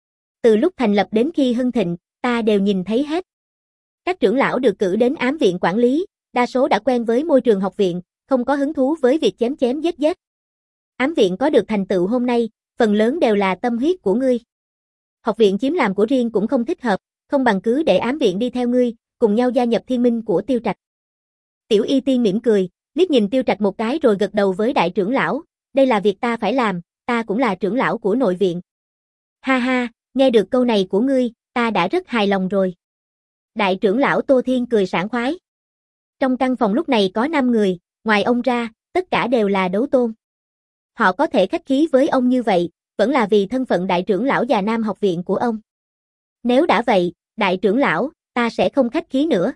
Từ lúc thành lập đến khi hưng thịnh, ta đều nhìn thấy hết. Các trưởng lão được cử đến ám viện quản lý, đa số đã quen với môi trường học viện, không có hứng thú với việc chém chém giết giết. Ám viện có được thành tựu hôm nay, phần lớn đều là tâm huyết của ngươi. Học viện chiếm làm của riêng cũng không thích hợp, không bằng cứ để ám viện đi theo ngươi, cùng nhau gia nhập Thiên Minh của Tiêu Trạch. Tiểu Y Tiên mỉm cười, liếc nhìn Tiêu Trạch một cái rồi gật đầu với đại trưởng lão, đây là việc ta phải làm, ta cũng là trưởng lão của nội viện. Ha ha, nghe được câu này của ngươi, ta đã rất hài lòng rồi. Đại trưởng lão Tô Thiên cười sảng khoái. Trong căn phòng lúc này có năm người, ngoài ông ra, tất cả đều là đấu tôn. Họ có thể khách khí với ông như vậy, vẫn là vì thân phận đại trưởng lão Già Nam học viện của ông. Nếu đã vậy, đại trưởng lão, ta sẽ không khách khí nữa.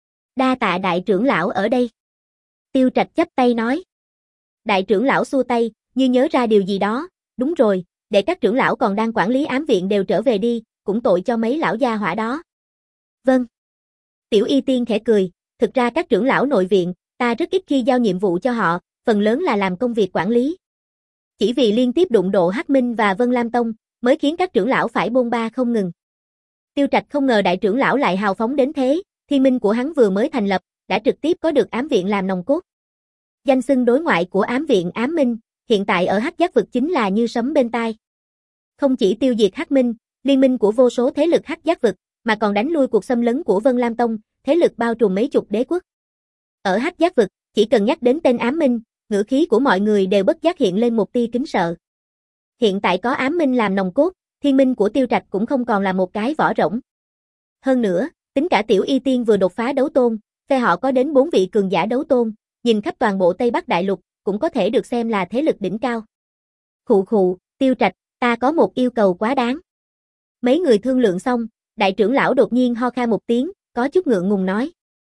Đa tạ đại trưởng lão ở đây. Tiêu Trạch chắp tay nói. Đại trưởng lão xua tay, như nhớ ra điều gì đó, đúng rồi, để các trưởng lão còn đang quản lý ám viện đều trở về đi, cũng tội cho mấy lão gia hỏa đó. Vâng. Tiểu Y Tiên khẽ cười, thực ra các trưởng lão nội viện, ta rất ít khi giao nhiệm vụ cho họ, phần lớn là làm công việc quản lý. Chỉ vì liên tiếp đụng độ Hắc Minh và Vân Lam Tông, mới khiến các trưởng lão phải bôn ba không ngừng. Tiêu Trạch không ngờ đại trưởng lão lại hào phóng đến thế, Thiên Minh của hắn vừa mới thành lập, đã trực tiếp có được ám viện làm nòng cốt. Danh xưng đối ngoại của ám viện Ám Minh, hiện tại ở Hắc Giác vực chính là như sấm bên tai. Không chỉ tiêu diệt Hắc Minh, liên minh của vô số thế lực Hắc Giác vực, mà còn đánh lui cuộc xâm lấn của Vân Lam Tông, thế lực bao trùm mấy chục đế quốc. Ở Hắc Giác vực, chỉ cần nhắc đến tên Ám Minh, ngữ khí của mọi người đều bất giác hiện lên một tia kính sợ. Hiện tại có Ám Minh làm nòng cốt, Thiên Minh của Tiêu Trạch cũng không còn là một cái vỏ rỗng. Hơn nữa, tính cả Tiểu Y Tiên vừa đột phá đấu tôn, phe họ có đến bốn vị cường giả đấu tôn, nhìn khắp toàn bộ Tây Bắc Đại Lục, cũng có thể được xem là thế lực đỉnh cao. Khụ khụ, Tiêu Trạch, ta có một yêu cầu quá đáng. Mấy người thương lượng xong, đại trưởng lão đột nhiên ho khan một tiếng, có chút ngượng ngùng nói.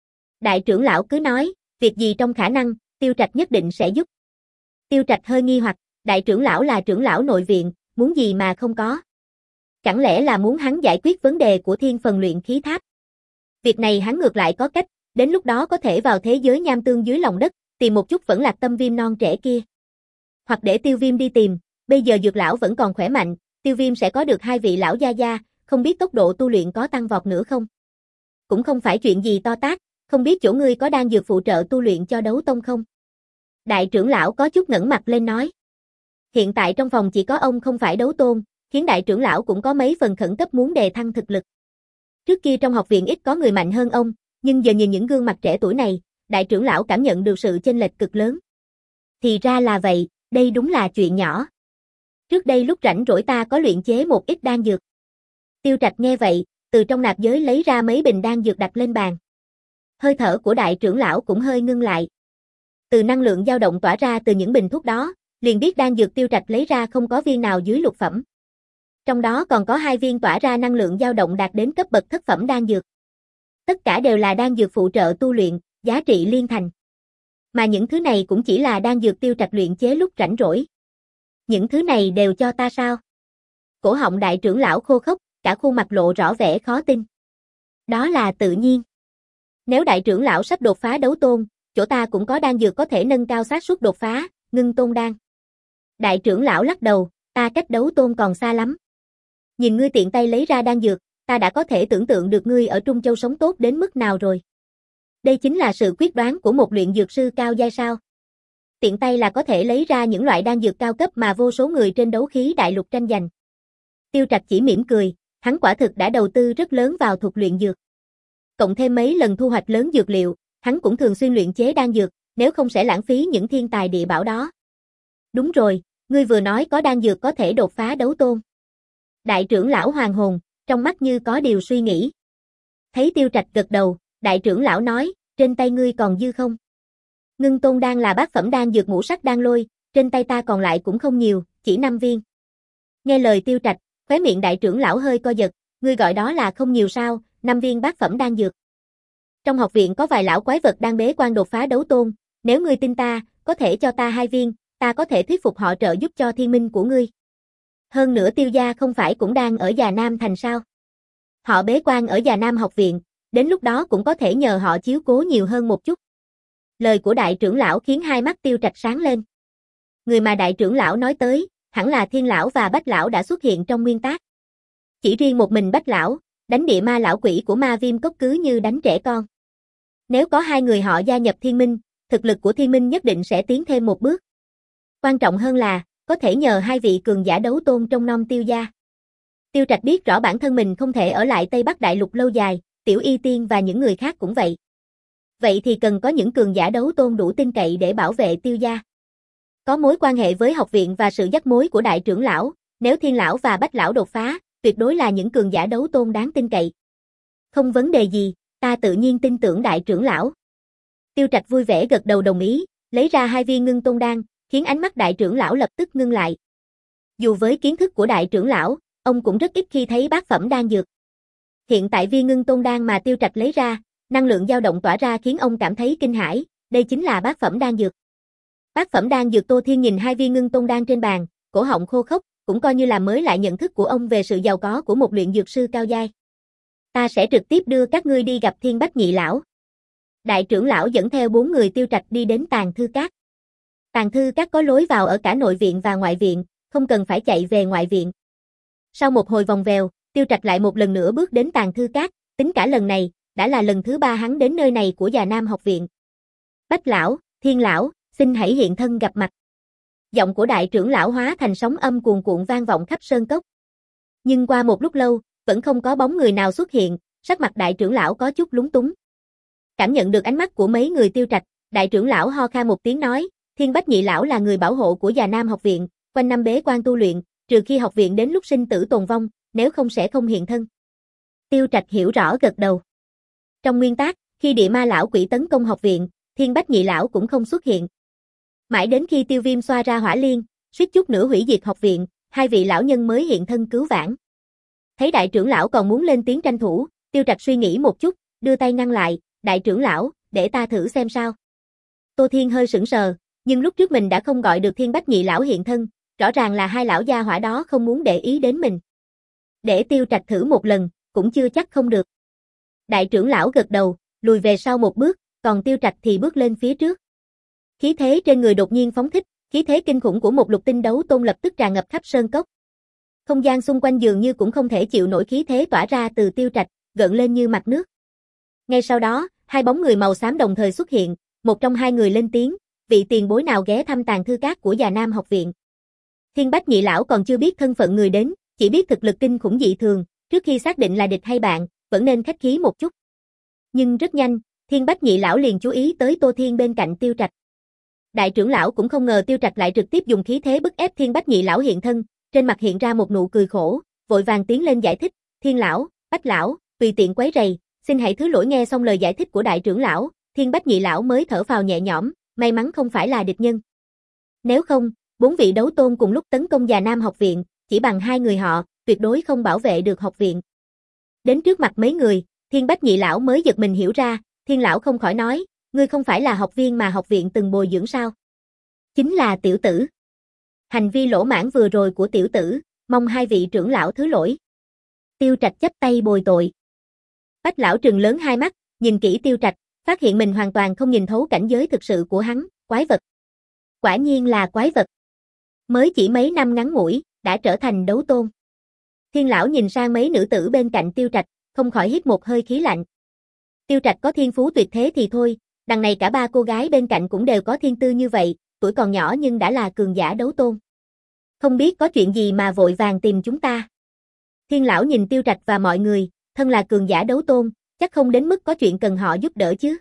Đại trưởng lão cứ nói, việc gì trong khả năng, Tiêu Trạch nhất định sẽ giúp. Tiêu Trạch hơi nghi hoặc, đại trưởng lão là trưởng lão nội viện, muốn gì mà không có. Chẳng lẽ là muốn hắn giải quyết vấn đề của thiên phần luyện khí tháp? Việc này hắn ngược lại có cách, đến lúc đó có thể vào thế giới nham tương dưới lòng đất, tìm một chút vẫn lạc tâm viêm non trẻ kia. Hoặc để Tiêu Viêm đi tìm, bây giờ Dược lão vẫn còn khỏe mạnh, Tiêu Viêm sẽ có được hai vị lão gia gia, không biết tốc độ tu luyện có tăng vọt nữa không? Cũng không phải chuyện gì to tát, không biết chỗ ngươi có đang dược phụ trợ tu luyện cho đấu tông không? Đại trưởng lão có chút ngẩng mặt lên nói. Hiện tại trong phòng chỉ có ông không phải đấu tôn, khiến đại trưởng lão cũng có mấy phần khẩn cấp muốn đề thăng thực lực. Trước kia trong học viện ít có người mạnh hơn ông, nhưng giờ nhìn những gương mặt trẻ tuổi này, đại trưởng lão cảm nhận được sự chênh lệch cực lớn. Thì ra là vậy, đây đúng là chuyện nhỏ. Trước đây lúc rảnh rỗi ta có luyện chế một ít đan dược. Tiêu Trạch nghe vậy, từ trong nạp giới lấy ra mấy bình đan dược đặt lên bàn. Hơi thở của đại trưởng lão cũng hơi ngưng lại. Từ năng lượng dao động tỏa ra từ những bình thuốc đó, liền biết đan dược Tiêu Trạch lấy ra không có viên nào dưới lục phẩm. Trong đó còn có hai viên tỏa ra năng lượng dao động đạt đến cấp bậc thất phẩm đan dược. Tất cả đều là đan dược phụ trợ tu luyện, giá trị liên thành. Mà những thứ này cũng chỉ là đan dược Tiêu Trạch luyện chế lúc rảnh rỗi. Những thứ này đều cho ta sao? Cổ họng đại trưởng lão khô khốc, cả khuôn mặt lộ rõ vẻ khó tin. Đó là tự nhiên. Nếu đại trưởng lão sắp đột phá đấu tôn, chỗ ta cũng có đan dược có thể nâng cao xác suất đột phá, ngưng tôn đan. Đại trưởng lão lắc đầu, ta cách đấu tôn còn xa lắm. Nhìn ngươi tiện tay lấy ra đan dược, ta đã có thể tưởng tượng được ngươi ở Trung Châu sống tốt đến mức nào rồi. Đây chính là sự quyết đoán của một luyện dược sư cao giai sao. Tiện tay là có thể lấy ra những loại đan dược cao cấp mà vô số người trên đấu khí đại lục tranh giành. Tiêu Trạch chỉ mỉm cười, hắn quả thực đã đầu tư rất lớn vào thuật luyện dược. Cộng thêm mấy lần thu hoạch lớn dược liệu, hắn cũng thường xuyên luyện chế đan dược, nếu không sẽ lãng phí những thiên tài địa bảo đó. Đúng rồi, ngươi vừa nói có đan dược có thể đột phá đấu tôn. Đại trưởng lão hoàng hồn, trong mắt như có điều suy nghĩ. Thấy Tiêu Trạch gật đầu, đại trưởng lão nói, trên tay ngươi còn dư không? Ngưng tôn đan là bát phẩm đan dược ngũ sắc đan lôi, trên tay ta còn lại cũng không nhiều, chỉ năm viên. Nghe lời Tiêu Trạch, khóe miệng đại trưởng lão hơi co giật, ngươi gọi đó là không nhiều sao, năm viên bát phẩm đan dược. Trong học viện có vài lão quái vật đang bế quan đột phá đấu tôn, nếu ngươi tin ta, có thể cho ta hai viên, ta có thể thuyết phục họ trợ giúp cho thiên minh của ngươi. Hơn nữa Tiêu gia không phải cũng đang ở Già Nam thành sao? Họ bế quan ở Già Nam học viện, đến lúc đó cũng có thể nhờ họ chiếu cố nhiều hơn một chút. Lời của đại trưởng lão khiến hai mắt Tiêu Trạch sáng lên. Người mà đại trưởng lão nói tới, hẳn là Thiên lão và Bách lão đã xuất hiện trong nguyên tác. Chỉ riêng một mình Bách lão, đánh địa ma lão quỷ của ma viêm cốc cứ như đánh trẻ con. Nếu có hai người họ gia nhập thiên minh, thực lực của thiên minh nhất định sẽ tiến thêm một bước. Quan trọng hơn là, có thể nhờ hai vị cường giả đấu tôn trong non Tiêu gia. Tiêu Trạch biết rõ bản thân mình không thể ở lại Tây Bắc Đại Lục lâu dài, Tiểu Y Tiên và những người khác cũng vậy. Vậy thì cần có những cường giả đấu tôn đủ tin cậy để bảo vệ Tiêu gia. Có mối quan hệ với học viện và sự dắt mối của đại trưởng lão, nếu Thiên lão và Bách lão đột phá, tuyệt đối là những cường giả đấu tôn đáng tin cậy. Không vấn đề gì, ta tự nhiên tin tưởng đại trưởng lão. Tiêu Trạch vui vẻ gật đầu đồng ý, lấy ra hai viên ngưng tôn đan, khiến ánh mắt đại trưởng lão lập tức ngưng lại. Dù với kiến thức của đại trưởng lão, ông cũng rất ít khi thấy bát phẩm đan dược. Hiện tại viên ngưng tôn đan mà Tiêu Trạch lấy ra, năng lượng dao động tỏa ra khiến ông cảm thấy kinh hãi, đây chính là bát phẩm đan dược. Bát phẩm đan dược. Tô Thiên nhìn hai viên ngưng tôn đan trên bàn, cổ họng khô khốc, cũng coi như là mới lại nhận thức của ông về sự giàu có của một luyện dược sư cao giai. Ta sẽ trực tiếp đưa các ngươi đi gặp Thiên Bách Nhị lão. Đại trưởng lão dẫn theo bốn người Tiêu Trạch đi đến Tàng Thư Các. Tàng Thư Các có lối vào ở cả nội viện và ngoại viện, không cần phải chạy về ngoại viện. Sau một hồi vòng vèo, Tiêu Trạch lại một lần nữa bước đến Tàng Thư Các, tính cả lần này, đã là lần thứ ba hắn đến nơi này của Già Nam học viện. Bách lão, Thiên lão, xin hãy hiện thân gặp mặt. Giọng của đại trưởng lão hóa thành sóng âm cuồn cuộn vang vọng khắp sơn cốc. Nhưng qua một lúc lâu, vẫn không có bóng người nào xuất hiện, sắc mặt đại trưởng lão có chút lúng túng. Cảm nhận được ánh mắt của mấy người Tiêu Trạch, đại trưởng lão ho khan một tiếng nói, Thiên Bách Nhị lão là người bảo hộ của Già Nam học viện, quanh năm bế quan tu luyện, trừ khi học viện đến lúc sinh tử tồn vong, nếu không sẽ không hiện thân. Tiêu Trạch hiểu rõ gật đầu. Trong nguyên tác, khi địa ma lão quỷ tấn công học viện, Thiên Bách Nhị lão cũng không xuất hiện. Mãi đến khi Tiêu Viêm xoa ra hỏa liên, suýt chút nữa hủy diệt học viện, hai vị lão nhân mới hiện thân cứu vãn. Thấy đại trưởng lão còn muốn lên tiếng tranh thủ, Tiêu Trạch suy nghĩ một chút, đưa tay ngăn lại, đại trưởng lão, để ta thử xem sao. Tô Thiên hơi sững sờ, nhưng lúc trước mình đã không gọi được Thiên Bách Nhị lão hiện thân, rõ ràng là hai lão gia hỏa đó không muốn để ý đến mình. Để Tiêu Trạch thử một lần, cũng chưa chắc không được. Đại trưởng lão gật đầu, lùi về sau một bước, còn Tiêu Trạch thì bước lên phía trước. Khí thế trên người đột nhiên phóng thích, khí thế kinh khủng của một lục tinh đấu tôn lập tức tràn ngập khắp sơn cốc. Không gian xung quanh dường như cũng không thể chịu nổi khí thế tỏa ra từ Tiêu Trạch, gợn lên như mặt nước. Ngay sau đó, hai bóng người màu xám đồng thời xuất hiện, một trong hai người lên tiếng, vị tiền bối nào ghé thăm Tàng Thư Các của Già Nam học viện. Thiên Bách Nhị lão còn chưa biết thân phận người đến, chỉ biết thực lực kinh khủng dị thường, trước khi xác định là địch hay bạn, vẫn nên khách khí một chút. Nhưng rất nhanh, Thiên Bách Nhị lão liền chú ý tới Tô Thiên bên cạnh Tiêu Trạch. Đại trưởng lão cũng không ngờ Tiêu Trạch lại trực tiếp dùng khí thế bức ép Thiên Bách Nhị lão hiện thân, trên mặt hiện ra một nụ cười khổ, vội vàng tiến lên giải thích, Thiên lão, Bách lão, tùy tiện quấy rầy, xin hãy thứ lỗi. Nghe xong lời giải thích của đại trưởng lão, Thiên Bách Nhị lão mới thở phào nhẹ nhõm, may mắn không phải là địch nhân. Nếu không, bốn vị đấu tôn cùng lúc tấn công Già Nam học viện, chỉ bằng hai người họ, tuyệt đối không bảo vệ được học viện. Đến trước mặt mấy người, Thiên Bách Nhị lão mới giật mình hiểu ra, Thiên lão không khỏi nói, ngươi không phải là học viên mà học viện từng bồi dưỡng sao? Chính là tiểu tử. Hành vi lỗ mãn vừa rồi của tiểu tử, mong hai vị trưởng lão thứ lỗi. Tiêu Trạch chắp tay bồi tội. Bách lão trừng lớn hai mắt, nhìn kỹ Tiêu Trạch, phát hiện mình hoàn toàn không nhìn thấu cảnh giới thực sự của hắn, quái vật. Quả nhiên là quái vật. Mới chỉ mấy năm ngắn ngủi, đã trở thành đấu tôn. Thiên lão nhìn sang mấy nữ tử bên cạnh Tiêu Trạch, không khỏi hít một hơi khí lạnh. Tiêu Trạch có thiên phú tuyệt thế thì thôi, đằng này cả ba cô gái bên cạnh cũng đều có thiên tư như vậy, tuổi còn nhỏ nhưng đã là cường giả đấu tôn. Không biết có chuyện gì mà vội vàng tìm chúng ta. Thiên lão nhìn Tiêu Trạch và mọi người, thân là cường giả đấu tôn, chắc không đến mức có chuyện cần họ giúp đỡ chứ.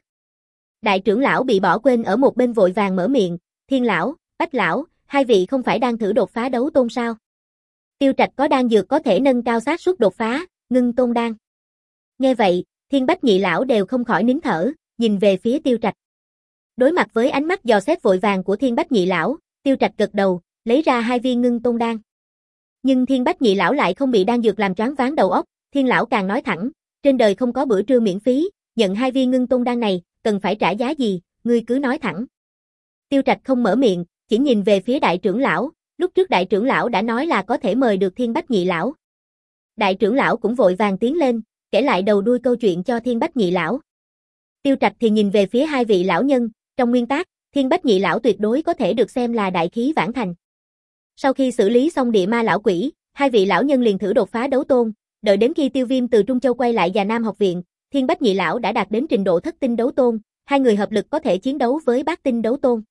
Đại trưởng lão bị bỏ quên ở một bên vội vàng mở miệng, Thiên lão, Bách lão, hai vị không phải đang thử đột phá đấu tôn sao? Tiêu Trạch có đan dược có thể nâng cao xác suất đột phá, ngưng tôn đan. Nghe vậy, Thiên Bách nhị lão đều không khỏi nín thở, nhìn về phía Tiêu Trạch. Đối mặt với ánh mắt dò xét vội vàng của Thiên Bách nhị lão, Tiêu Trạch gật đầu, lấy ra hai viên ngưng tôn đan. Nhưng Thiên Bách nhị lão lại không bị đan dược làm choáng váng đầu óc, Thiên lão càng nói thẳng, trên đời không có bữa trưa miễn phí, nhận hai viên ngưng tôn đan này, cần phải trả giá gì, ngươi cứ nói thẳng. Tiêu Trạch không mở miệng, chỉ nhìn về phía đại trưởng lão, lúc trước đại trưởng lão đã nói là có thể mời được Thiên Bách nhị lão. Đại trưởng lão cũng vội vàng tiến lên, kể lại đầu đuôi câu chuyện cho Thiên Bách nhị lão. Tiêu Trạch thì nhìn về phía hai vị lão nhân, trong nguyên tắc, Thiên Bách nhị lão tuyệt đối có thể được xem là đại khí vãn thành. Sau khi xử lý xong địa ma lão quỷ, hai vị lão nhân liền thử đột phá đấu tôn, đợi đến khi Tiêu Viêm từ Trung Châu quay lại Già Nam học viện, Thiên Bách nhị lão đã đạt đến trình độ thất tinh đấu tôn, hai người hợp lực có thể chiến đấu với bát tinh đấu tôn.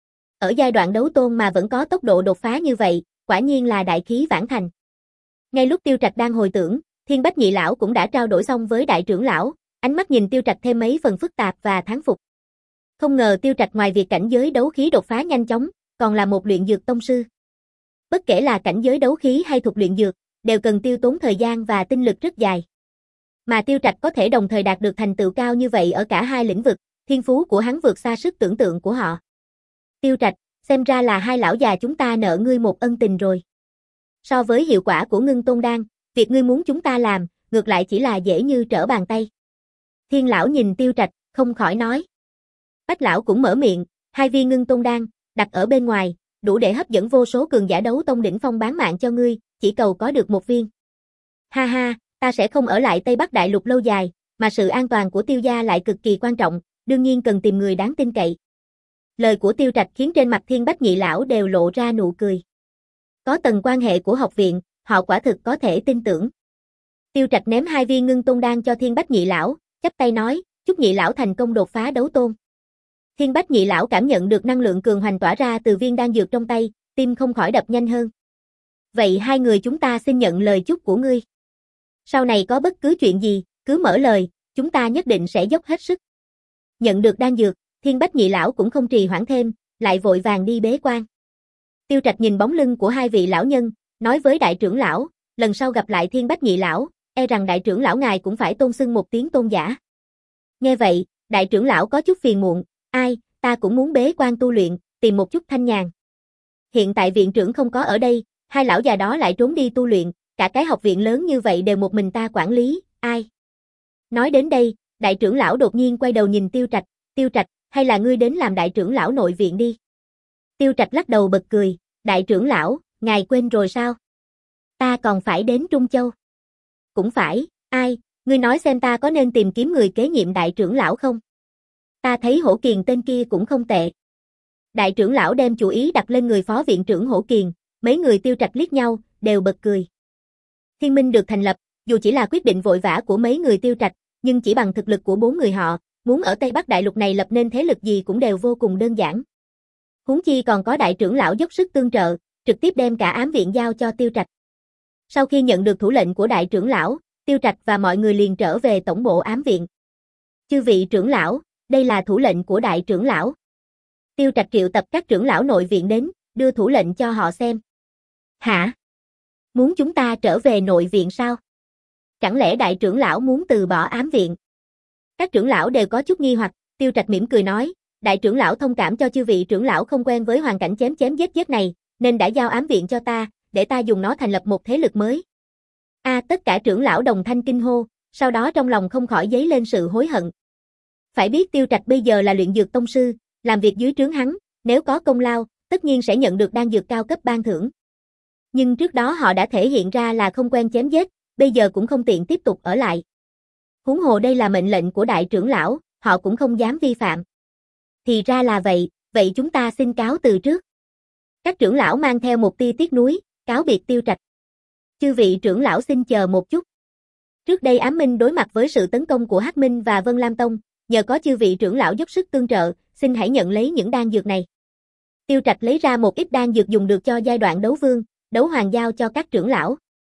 Ở giai đoạn đấu tôn mà vẫn có tốc độ đột phá như vậy, quả nhiên là đại khí vãn thành. Ngay lúc Tiêu Trạch đang hồi tưởng, Thiên Bách nhị lão cũng đã trao đổi xong với đại trưởng lão, ánh mắt nhìn Tiêu Trạch thêm mấy phần phức tạp và thán phục. Không ngờ Tiêu Trạch ngoài việc cảnh giới đấu khí đột phá nhanh chóng, còn là một luyện dược tông sư. Bất kể là cảnh giới đấu khí hay thuộc luyện dược, đều cần tiêu tốn thời gian và tinh lực rất dài. Mà Tiêu Trạch có thể đồng thời đạt được thành tựu cao như vậy ở cả hai lĩnh vực, thiên phú của hắn vượt xa sức tưởng tượng của họ. Tiêu Trạch, xem ra là hai lão già chúng ta nợ ngươi một ân tình rồi. So với hiệu quả của ngưng tôn đan, việc ngươi muốn chúng ta làm, ngược lại chỉ là dễ như trở bàn tay. Thiên lão nhìn Tiêu Trạch, không khỏi nói. Bách lão cũng mở miệng, hai viên ngưng tôn đan, đặt ở bên ngoài, đủ để hấp dẫn vô số cường giả đấu tông đỉnh phong bán mạng cho ngươi, chỉ cầu có được một viên. Ha ha, ta sẽ không ở lại Tây Bắc Đại Lục lâu dài, mà sự an toàn của Tiêu gia lại cực kỳ quan trọng, đương nhiên cần tìm người đáng tin cậy. Lời của Tiêu Trạch khiến trên mặt Thiên Bách nhị lão đều lộ ra nụ cười. Có tầng quan hệ của học viện, họ quả thực có thể tin tưởng. Tiêu Trạch ném hai viên ngưng tôn đan cho Thiên Bách nhị lão, chắp tay nói, chúc nhị lão thành công đột phá đấu tôn. Thiên Bách nhị lão cảm nhận được năng lượng cường hoành tỏa ra từ viên đan dược trong tay, tim không khỏi đập nhanh hơn. Vậy hai người chúng ta xin nhận lời chúc của ngươi. Sau này có bất cứ chuyện gì, cứ mở lời, chúng ta nhất định sẽ dốc hết sức. Nhận được đan dược, Thiên Bách nhị lão cũng không trì hoãn thêm, lại vội vàng đi bế quan. Tiêu Trạch nhìn bóng lưng của hai vị lão nhân, nói với đại trưởng lão, lần sau gặp lại Thiên Bách nhị lão, e rằng đại trưởng lão ngài cũng phải tôn xưng một tiếng tôn giả. Nghe vậy, đại trưởng lão có chút phiền muộn, ai, ta cũng muốn bế quan tu luyện, tìm một chút thanh nhàn. Hiện tại viện trưởng không có ở đây, hai lão già đó lại trốn đi tu luyện, cả cái học viện lớn như vậy đều một mình ta quản lý, ai? Nói đến đây, đại trưởng lão đột nhiên quay đầu nhìn Tiêu Trạch, Tiêu Trạch, hay là ngươi đến làm đại trưởng lão nội viện đi. Tiêu Trạch lắc đầu bật cười, đại trưởng lão, ngài quên rồi sao? Ta còn phải đến Trung Châu. Cũng phải, ai, ngươi nói xem ta có nên tìm kiếm người kế nhiệm đại trưởng lão không? Ta thấy Hổ Kiền tên kia cũng không tệ. Đại trưởng lão đem chủ ý đặt lên người phó viện trưởng Hổ Kiền, mấy người Tiêu Trạch liếc nhau, đều bật cười. Thiên minh được thành lập, dù chỉ là quyết định vội vã của mấy người Tiêu Trạch, nhưng chỉ bằng thực lực của bốn người họ, muốn ở Tây Bắc Đại Lục này lập nên thế lực gì cũng đều vô cùng đơn giản. Huống chi còn có đại trưởng lão dốc sức tương trợ, trực tiếp đem cả ám viện giao cho Tiêu Trạch. Sau khi nhận được thủ lệnh của đại trưởng lão, Tiêu Trạch và mọi người liền trở về tổng bộ ám viện. Chư vị trưởng lão, đây là thủ lệnh của đại trưởng lão. Tiêu Trạch triệu tập các trưởng lão nội viện đến, đưa thủ lệnh cho họ xem. Hả? Muốn chúng ta trở về nội viện sao? Chẳng lẽ đại trưởng lão muốn từ bỏ ám viện? Các trưởng lão đều có chút nghi hoặc, Tiêu Trạch mỉm cười nói, đại trưởng lão thông cảm cho chư vị trưởng lão không quen với hoàn cảnh chém chém giết giết này, nên đã giao ám viện cho ta, để ta dùng nó thành lập một thế lực mới. A, à, tất cả trưởng lão đồng thanh kinh hô, sau đó trong lòng không khỏi dấy lên sự hối hận. Phải biết Tiêu Trạch bây giờ là luyện dược tông sư, làm việc dưới trướng hắn, nếu có công lao, tất nhiên sẽ nhận được đan dược cao cấp ban thưởng. Nhưng trước đó họ đã thể hiện ra là không quen chém giết, bây giờ cũng không tiện tiếp tục ở lại. Huống hồ đây là mệnh lệnh của đại trưởng lão, họ cũng không dám vi phạm. Thì ra là vậy, vậy chúng ta xin cáo từ trước. Các trưởng lão mang theo một tia tiếc nuối, cáo biệt Tiêu Trạch. Chư vị trưởng lão xin chờ một chút. Trước đây Ám Minh đối mặt với sự tấn công của Hắc Minh và Vân Lam Tông, nhờ có chư vị trưởng lão dốc sức tương trợ, xin hãy nhận lấy những đan dược này. Tiêu Trạch lấy ra một ít đan dược dùng được cho giai đoạn đấu vương, đấu hoàng giao cho các trưởng lão.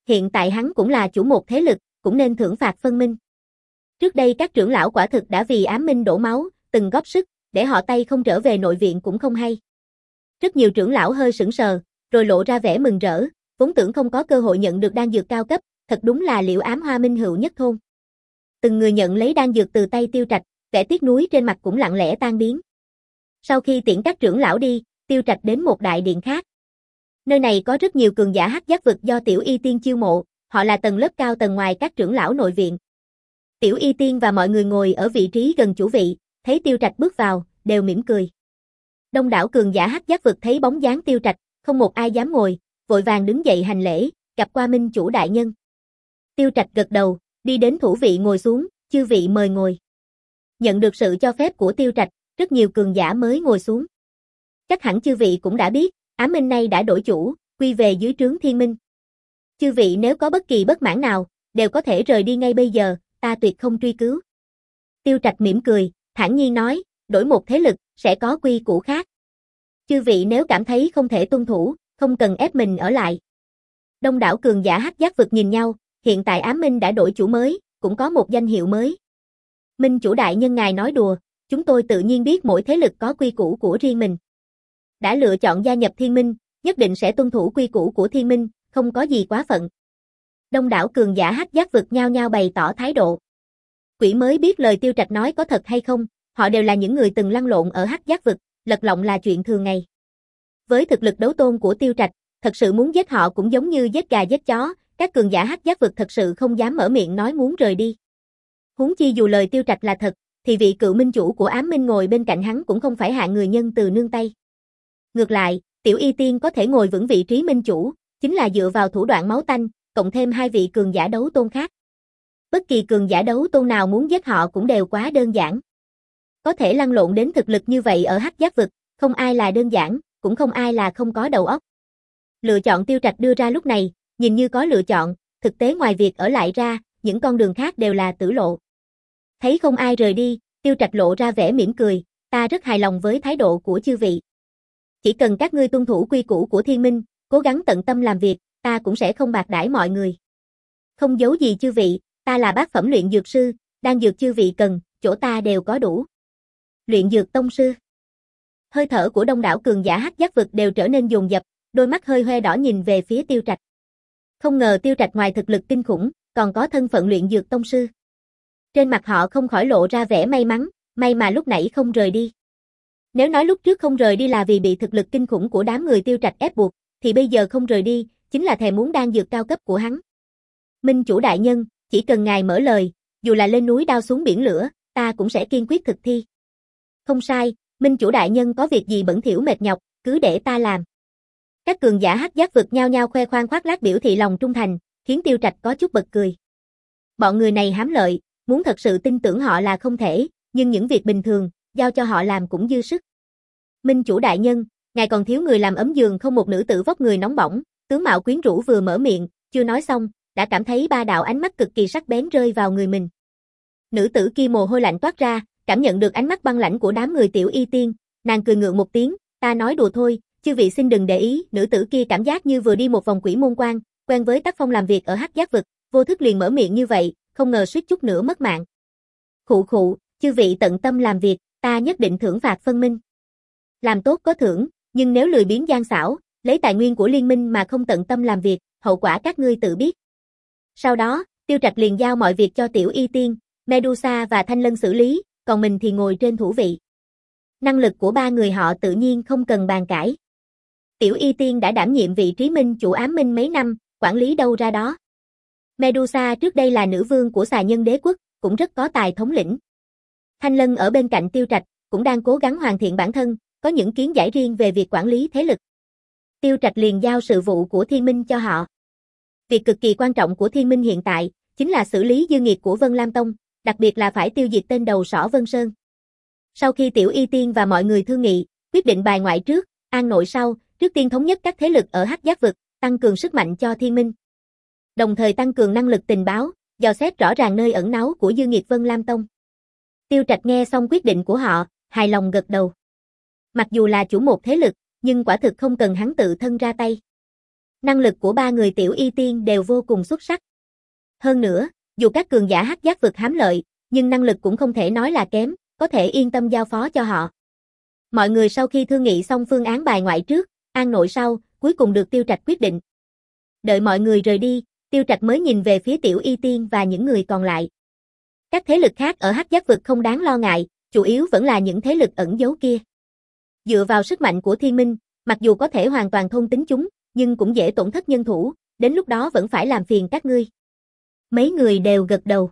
Hiện tại hắn cũng là chủ một thế lực, cũng nên thưởng phạt phân minh. Trước đây các trưởng lão quả thực đã vì ám minh đổ máu, từng góp sức, để họ tay không trở về nội viện cũng không hay. Rất nhiều trưởng lão hơi sững sờ, rồi lộ ra vẻ mừng rỡ, vốn tưởng không có cơ hội nhận được đan dược cao cấp, thật đúng là Liễu Ám Hoa minh hữu nhất thôn. Từng người nhận lấy đan dược từ tay Tiêu Trạch, vẻ tiếc nuối trên mặt cũng lặng lẽ tan biến. Sau khi tiễn các trưởng lão đi, Tiêu Trạch đến một đại điện khác. Nơi này có rất nhiều cường giả hắc giác vực do Tiểu Y Tiên chiêu mộ, họ là tầng lớp cao tầng ngoài các trưởng lão nội viện. Tiểu Y Tiên và mọi người ngồi ở vị trí gần chủ vị, thấy Tiêu Trạch bước vào, đều mỉm cười. Đông đảo cường giả hắc giác vực thấy bóng dáng Tiêu Trạch, không một ai dám ngồi, vội vàng đứng dậy hành lễ, gặp qua minh chủ đại nhân. Tiêu Trạch gật đầu, đi đến thủ vị ngồi xuống, chư vị mời ngồi. Nhận được sự cho phép của Tiêu Trạch, rất nhiều cường giả mới ngồi xuống. Chắc hẳn chư vị cũng đã biết, ám minh nay đã đổi chủ, quy về dưới trướng Thiên Minh. Chư vị nếu có bất kỳ bất mãn nào, đều có thể rời đi ngay bây giờ, ta tuyệt không truy cứu. Tiêu Trạch mỉm cười, thản nhiên nói, đổi một thế lực, sẽ có quy củ khác. Chư vị nếu cảm thấy không thể tuân thủ, không cần ép mình ở lại. Đông đảo cường giả hắc giác vực nhìn nhau, hiện tại ám minh đã đổi chủ mới, cũng có một danh hiệu mới. Minh chủ đại nhân ngài nói đùa, chúng tôi tự nhiên biết mỗi thế lực có quy củ của riêng mình. Đã lựa chọn gia nhập Thiên Minh, nhất định sẽ tuân thủ quy củ của Thiên Minh, không có gì quá phận. Đông đảo cường giả hắc giác vực nhao nhao bày tỏ thái độ. Quỷ mới biết lời Tiêu Trạch nói có thật hay không, họ đều là những người từng lăn lộn ở hắc giác vực, lật lọng là chuyện thường ngày. Với thực lực đấu tôn của Tiêu Trạch, thật sự muốn giết họ cũng giống như giết gà giết chó, các cường giả hắc giác vực thật sự không dám mở miệng nói muốn rời đi. Huống chi dù lời Tiêu Trạch là thật, thì vị cựu minh chủ của ám minh ngồi bên cạnh hắn cũng không phải hạng người nhân từ nương tay. Ngược lại, Tiểu Y Tiên có thể ngồi vững vị trí minh chủ, chính là dựa vào thủ đoạn máu tanh, cộng thêm hai vị cường giả đấu tôn khác. Bất kỳ cường giả đấu tôn nào muốn giết họ cũng đều quá đơn giản. Có thể lăn lộn đến thực lực như vậy ở hắc giác vực, không ai là đơn giản, cũng không ai là không có đầu óc. Lựa chọn Tiêu Trạch đưa ra lúc này, nhìn như có lựa chọn, thực tế ngoài việc ở lại ra, những con đường khác đều là tử lộ. Thấy không ai rời đi, Tiêu Trạch lộ ra vẻ mỉm cười, ta rất hài lòng với thái độ của chư vị. Chỉ cần các ngươi tuân thủ quy củ của Thiên Minh, cố gắng tận tâm làm việc, ta cũng sẽ không bạc đãi mọi người. Không giấu gì chư vị, ta là bát phẩm luyện dược sư, đan dược chư vị cần, chỗ ta đều có đủ. Luyện dược tông sư. Hơi thở của đông đảo cường giả hắc giác vực đều trở nên dồn dập, đôi mắt hơi hoe đỏ nhìn về phía Tiêu Trạch. Không ngờ Tiêu Trạch ngoài thực lực kinh khủng, còn có thân phận luyện dược tông sư. Trên mặt họ không khỏi lộ ra vẻ may mắn, may mà lúc nãy không rời đi. Nếu nói lúc trước không rời đi là vì bị thực lực kinh khủng của đám người Tiêu Trạch ép buộc, thì bây giờ không rời đi, chính là thèm muốn đan dược cao cấp của hắn. Minh chủ đại nhân, chỉ cần ngài mở lời, dù là lên núi đao xuống biển lửa, ta cũng sẽ kiên quyết thực thi. Không sai, Minh chủ đại nhân có việc gì bẩn thỉu mệt nhọc, cứ để ta làm. Các cường giả hắc giác vực nhao nhao khoe khoang khoác lác biểu thị lòng trung thành, khiến Tiêu Trạch có chút bật cười. Bọn người này hám lợi, muốn thật sự tin tưởng họ là không thể, nhưng những việc bình thường, giao cho họ làm cũng dư sức. Minh chủ đại nhân, ngài còn thiếu người làm ấm giường không? Một nữ tử vóc người nóng bỏng, tướng mạo quyến rũ vừa mở miệng, chưa nói xong, đã cảm thấy ba đạo ánh mắt cực kỳ sắc bén rơi vào người mình. Nữ tử kia mồ hôi lạnh toát ra, cảm nhận được ánh mắt băng lãnh của đám người Tiểu Y Tiên, nàng cười ngượng một tiếng, ta nói đùa thôi, chư vị xin đừng để ý. Nữ tử kia cảm giác như vừa đi một vòng quỷ môn quan, quen với tác phong làm việc ở hắc giác vực, vô thức liền mở miệng như vậy, không ngờ suýt chút nữa mất mạng. Khụ khụ, chư vị tận tâm làm việc, ta nhất định thưởng phạt phân minh. Làm tốt có thưởng, nhưng nếu lười biếng gian xảo, lấy tài nguyên của liên minh mà không tận tâm làm việc, hậu quả các ngươi tự biết. Sau đó, Tiêu Trạch liền giao mọi việc cho Tiểu Y Tiên, Medusa và Thanh Lân xử lý, còn mình thì ngồi trên thủ vị. Năng lực của ba người họ tự nhiên không cần bàn cãi. Tiểu Y Tiên đã đảm nhiệm vị trí minh chủ ám minh mấy năm, quản lý đâu ra đó. Medusa trước đây là nữ vương của xà nhân đế quốc, cũng rất có tài thống lĩnh. Thanh Lân ở bên cạnh Tiêu Trạch, cũng đang cố gắng hoàn thiện bản thân, có những kiến giải riêng về việc quản lý thế lực. Tiêu Trạch liền giao sự vụ của Thiên Minh cho họ. Việc cực kỳ quan trọng của Thiên Minh hiện tại, chính là xử lý dư nghiệt của Vân Lam Tông, đặc biệt là phải tiêu diệt tên đầu sỏ Vân Sơn. Sau khi Tiểu Y Tiên và mọi người thương nghị, quyết định bài ngoại trước, an nội sau, trước tiên thống nhất các thế lực ở hắc giác vực, tăng cường sức mạnh cho Thiên Minh. Đồng thời tăng cường năng lực tình báo, dò xét rõ ràng nơi ẩn náu của dư nghiệt Vân Lam Tông. Tiêu Trạch nghe xong quyết định của họ, hài lòng gật đầu. Mặc dù là chủ một thế lực, nhưng quả thực không cần hắn tự thân ra tay. Năng lực của ba người Tiểu Y Tiên đều vô cùng xuất sắc. Hơn nữa, dù các cường giả hắc giác vực hám lợi, nhưng năng lực cũng không thể nói là kém, có thể yên tâm giao phó cho họ. Mọi người sau khi thương nghị xong phương án bài ngoại trước, an nội sau, cuối cùng được Tiêu Trạch quyết định. Đợi mọi người rời đi, Tiêu Trạch mới nhìn về phía Tiểu Y Tiên và những người còn lại. Các thế lực khác ở hắc giác vực không đáng lo ngại, chủ yếu vẫn là những thế lực ẩn giấu kia. Dựa vào sức mạnh của thiên minh, mặc dù có thể hoàn toàn thôn tính chúng, nhưng cũng dễ tổn thất nhân thủ, đến lúc đó vẫn phải làm phiền các ngươi. Mấy người đều gật đầu.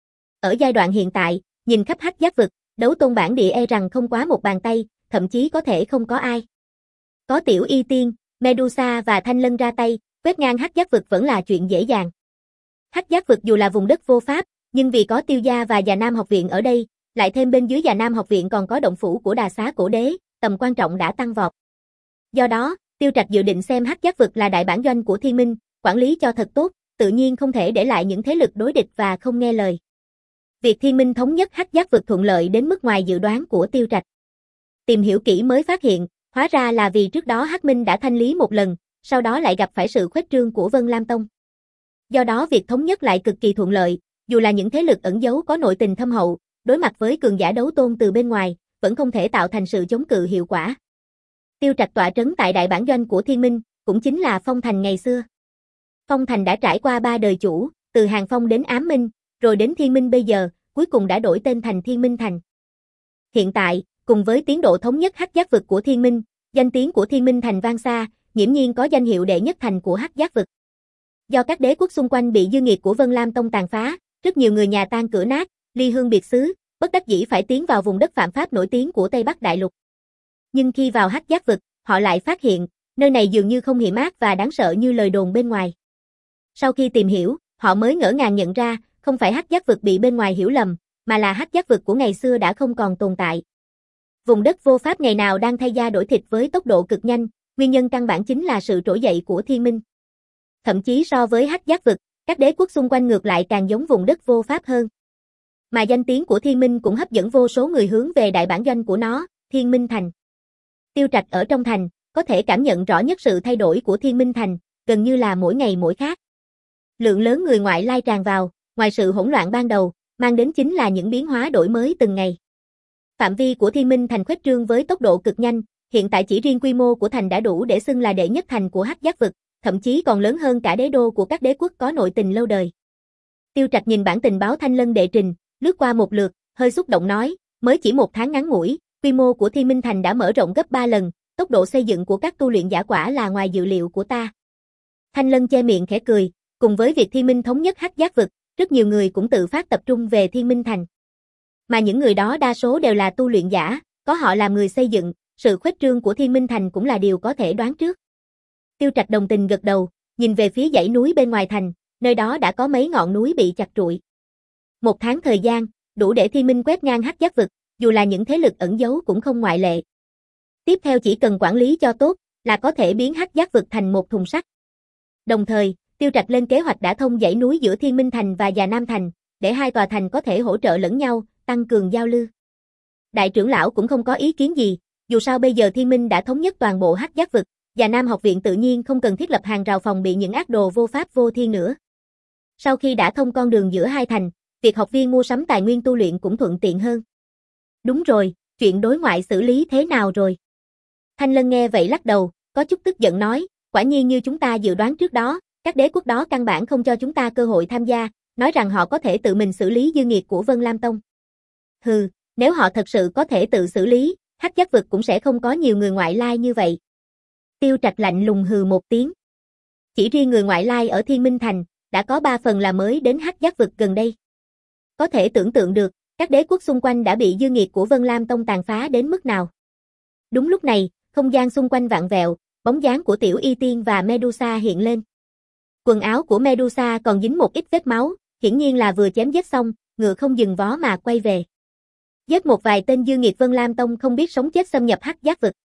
Ở giai đoạn hiện tại, nhìn khắp hắc giác vực, đấu tôn bản địa e rằng không quá một bàn tay, thậm chí có thể không có ai. Có Tiểu Y Tiên, Medusa và Thanh Lân ra tay, quét ngang hắc giác vực vẫn là chuyện dễ dàng. Hắc giác vực dù là vùng đất vô pháp, nhưng vì có Tiêu gia và Già Nam học viện ở đây, lại thêm bên dưới Già Nam học viện còn có động phủ của Đà Xá Cổ Đế, tầm quan trọng đã tăng vọt. Do đó, Tiêu Trạch dự định xem hắc giác vực là đại bản doanh của thiên minh, quản lý cho thật tốt, tự nhiên không thể để lại những thế lực đối địch và không nghe lời. Việc thiên minh thống nhất hắc giác vực thuận lợi đến mức ngoài dự đoán của Tiêu Trạch. Tìm hiểu kỹ mới phát hiện, hóa ra là vì trước đó Hắc Minh đã thanh lý một lần, sau đó lại gặp phải sự khuếch trương của Vân Lam Tông. Do đó việc thống nhất lại cực kỳ thuận lợi, dù là những thế lực ẩn giấu có nội tình thâm hậu, đối mặt với cường giả đấu tôn từ bên ngoài, vẫn không thể tạo thành sự chống cự hiệu quả. Tiêu Trạch tọa trấn tại đại bản doanh của Thiên Minh, cũng chính là Phong Thành ngày xưa. Phong Thành đã trải qua ba đời chủ, từ Hàng Phong đến Ám Minh, rồi đến Thiên Minh bây giờ, cuối cùng đã đổi tên thành Thiên Minh Thành. Hiện tại, cùng với tiến độ thống nhất hắc giác vực của Thiên Minh, danh tiếng của Thiên Minh Thành vang xa, nghiễm nhiên có danh hiệu đệ nhất thành của hắc giác vực. Do các đế quốc xung quanh bị dư nghiệt của Vân Lam Tông tàn phá, rất nhiều người nhà tan cửa nát, ly hương biệt xứ, bất đắc dĩ phải tiến vào vùng đất phạm pháp nổi tiếng của Tây Bắc Đại Lục. Nhưng khi vào hắc giác vực, họ lại phát hiện, nơi này dường như không hiểm ác và đáng sợ như lời đồn bên ngoài. Sau khi tìm hiểu, họ mới ngỡ ngàng nhận ra, không phải hắc giác vực bị bên ngoài hiểu lầm, mà là hắc giác vực của ngày xưa đã không còn tồn tại. Vùng đất vô pháp ngày nào đang thay da đổi thịt với tốc độ cực nhanh, nguyên nhân căn bản chính là sự trỗi dậy của thiên minh. Thậm chí so với hắc giác vực, các đế quốc xung quanh ngược lại càng giống vùng đất vô pháp hơn. Mà danh tiếng của thiên minh cũng hấp dẫn vô số người hướng về đại bản doanh của nó, Thiên Minh Thành. Tiêu Trạch ở trong thành, có thể cảm nhận rõ nhất sự thay đổi của Thiên Minh Thành, gần như là mỗi ngày mỗi khác. Lượng lớn người ngoại lai tràn vào, ngoài sự hỗn loạn ban đầu, mang đến chính là những biến hóa đổi mới từng ngày. Phạm vi của Thiên Minh Thành khuếch trương với tốc độ cực nhanh, hiện tại chỉ riêng quy mô của thành đã đủ để xưng là đệ nhất thành của hắc giác vực, thậm chí còn lớn hơn cả đế đô của các đế quốc có nội tình lâu đời. Tiêu Trạch nhìn bản tình báo Thanh Lân đệ trình, lướt qua một lượt, hơi xúc động nói, mới chỉ một tháng ngắn ngủi, quy mô của Thiên Minh Thành đã mở rộng gấp ba lần, tốc độ xây dựng của các tu luyện giả quả là ngoài dự liệu của ta. Thanh Lân che miệng khẽ cười, cùng với việc Thiên Minh thống nhất hắc giác vực, rất nhiều người cũng tự phát tập trung về Thiên Minh Thành. Mà những người đó đa số đều là tu luyện giả, có họ làm người xây dựng, sự khuếch trương của Thiên Minh Thành cũng là điều có thể đoán trước. Tiêu Trạch đồng tình gật đầu, nhìn về phía dãy núi bên ngoài thành, nơi đó đã có mấy ngọn núi bị chặt trụi. Một tháng thời gian, đủ để Thiên Minh quét ngang hắc giác vực, dù là những thế lực ẩn giấu cũng không ngoại lệ. Tiếp theo chỉ cần quản lý cho tốt, là có thể biến hắc giác vực thành một thùng sắt. Đồng thời, Tiêu Trạch lên kế hoạch đã thông dãy núi giữa Thiên Minh Thành và Già Nam Thành, để hai tòa thành có thể hỗ trợ lẫn nhau, tăng cường giao lưu. Đại trưởng lão cũng không có ý kiến gì, dù sao bây giờ Thiên Minh đã thống nhất toàn bộ hắc giác vực, Già Nam học viện tự nhiên không cần thiết lập hàng rào phòng bị những ác đồ vô pháp vô thiên nữa. Sau khi đã thông con đường giữa hai thành, việc học viên mua sắm tài nguyên tu luyện cũng thuận tiện hơn. Đúng rồi, chuyện đối ngoại xử lý thế nào rồi? Thanh Lân nghe vậy lắc đầu, có chút tức giận nói, quả nhiên như chúng ta dự đoán trước đó, các đế quốc đó căn bản không cho chúng ta cơ hội tham gia, nói rằng họ có thể tự mình xử lý dư nghiệt của Vân Lam Tông. Hừ, nếu họ thật sự có thể tự xử lý, hắc giác vực cũng sẽ không có nhiều người ngoại lai như vậy. Tiêu Trạch lạnh lùng hừ một tiếng. Chỉ riêng người ngoại lai ở Thiên Minh Thành, đã có ba phần là mới đến hắc giác vực gần đây. Có thể tưởng tượng được, các đế quốc xung quanh đã bị dư nghiệt của Vân Lam Tông tàn phá đến mức nào. Đúng lúc này, không gian xung quanh vặn vẹo, bóng dáng của Tiểu Y Tiên và Medusa hiện lên. Quần áo của Medusa còn dính một ít vết máu, hiển nhiên là vừa chém giết xong, ngựa không dừng vó mà quay về. Giết một vài tên dư nghiệt Vân Lam Tông không biết sống chết xâm nhập hắc giác vực.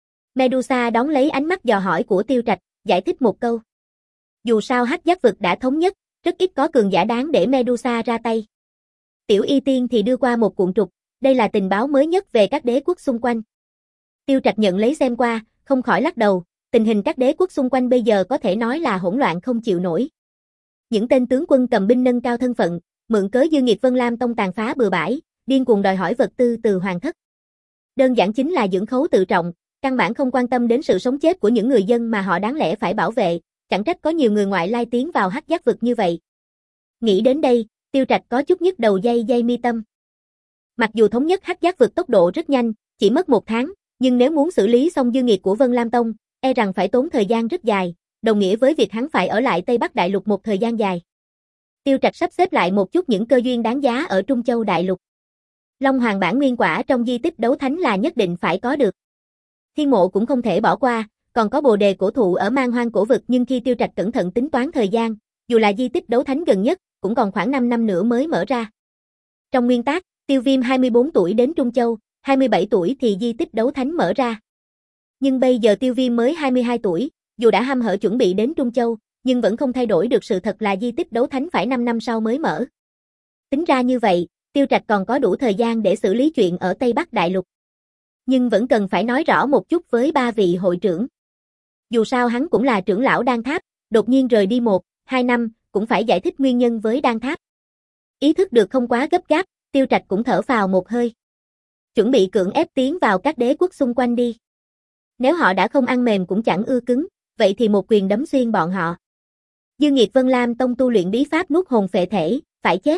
Medusa đón lấy ánh mắt dò hỏi của Tiêu Trạch, giải thích một câu. Dù sao hắc giác vực đã thống nhất, rất ít có cường giả đáng để Medusa ra tay. Tiểu Y Tiên thì đưa qua một cuộn trục, đây là tình báo mới nhất về các đế quốc xung quanh. Tiêu Trạch nhận lấy xem qua, không khỏi lắc đầu, Tình hình các đế quốc xung quanh bây giờ có thể nói là hỗn loạn không chịu nổi. Những tên tướng quân cầm binh nâng cao thân phận, mượn cớ Dương Nghiệt Vân Lam Tông tàn phá bừa bãi, điên cuồng đòi hỏi vật tư từ hoàng thất. Đơn giản chính là dưỡng khấu tự trọng, căn bản không quan tâm đến sự sống chết của những người dân mà họ đáng lẽ phải bảo vệ, chẳng trách có nhiều người ngoại lai tiến vào Hắc Giác vực như vậy. Nghĩ đến đây, Tiêu Trạch có chút nhức đầu dây dây mi tâm. Mặc dù thống nhất Hắc Giác vực tốc độ rất nhanh, chỉ mất một tháng, nhưng nếu muốn xử lý xong Dương Nghiệt của Vân Lam Tông, e rằng phải tốn thời gian rất dài, đồng nghĩa với việc hắn phải ở lại Tây Bắc Đại Lục một thời gian dài. Tiêu Trạch sắp xếp lại một chút những cơ duyên đáng giá ở Trung Châu Đại Lục. Long Hoàng bản nguyên quả trong di tích đấu thánh là nhất định phải có được. Thiên mộ cũng không thể bỏ qua, còn có bồ đề cổ thụ ở Man Hoang cổ vực, nhưng khi Tiêu Trạch cẩn thận tính toán thời gian, dù là di tích đấu thánh gần nhất, cũng còn khoảng năm năm nữa mới mở ra. Trong nguyên tắc, Tiêu Viêm hai mươi bốn tuổi đến Trung Châu, hai mươi bảy tuổi thì di tích đấu thánh mở ra. Nhưng bây giờ Tiêu Viêm mới hai mươi hai tuổi, dù đã hăm hở chuẩn bị đến Trung Châu, nhưng vẫn không thay đổi được sự thật là di tích đấu thánh phải năm năm sau mới mở. Tính ra như vậy, Tiêu Trạch còn có đủ thời gian để xử lý chuyện ở Tây Bắc Đại Lục. Nhưng vẫn cần phải nói rõ một chút với ba vị hội trưởng. Dù sao hắn cũng là trưởng lão Đan Tháp, đột nhiên rời đi một, hai năm, cũng phải giải thích nguyên nhân với Đan Tháp. Ý thức được không quá gấp gáp, Tiêu Trạch cũng thở phào một hơi. Chuẩn bị cưỡng ép tiến vào các đế quốc xung quanh đi. Nếu họ đã không ăn mềm cũng chẳng ưa cứng, vậy thì một quyền đấm xuyên bọn họ. Dương Nghiệt Vân Lam Tông tu luyện bí pháp nuốt hồn phệ thể, phải chết.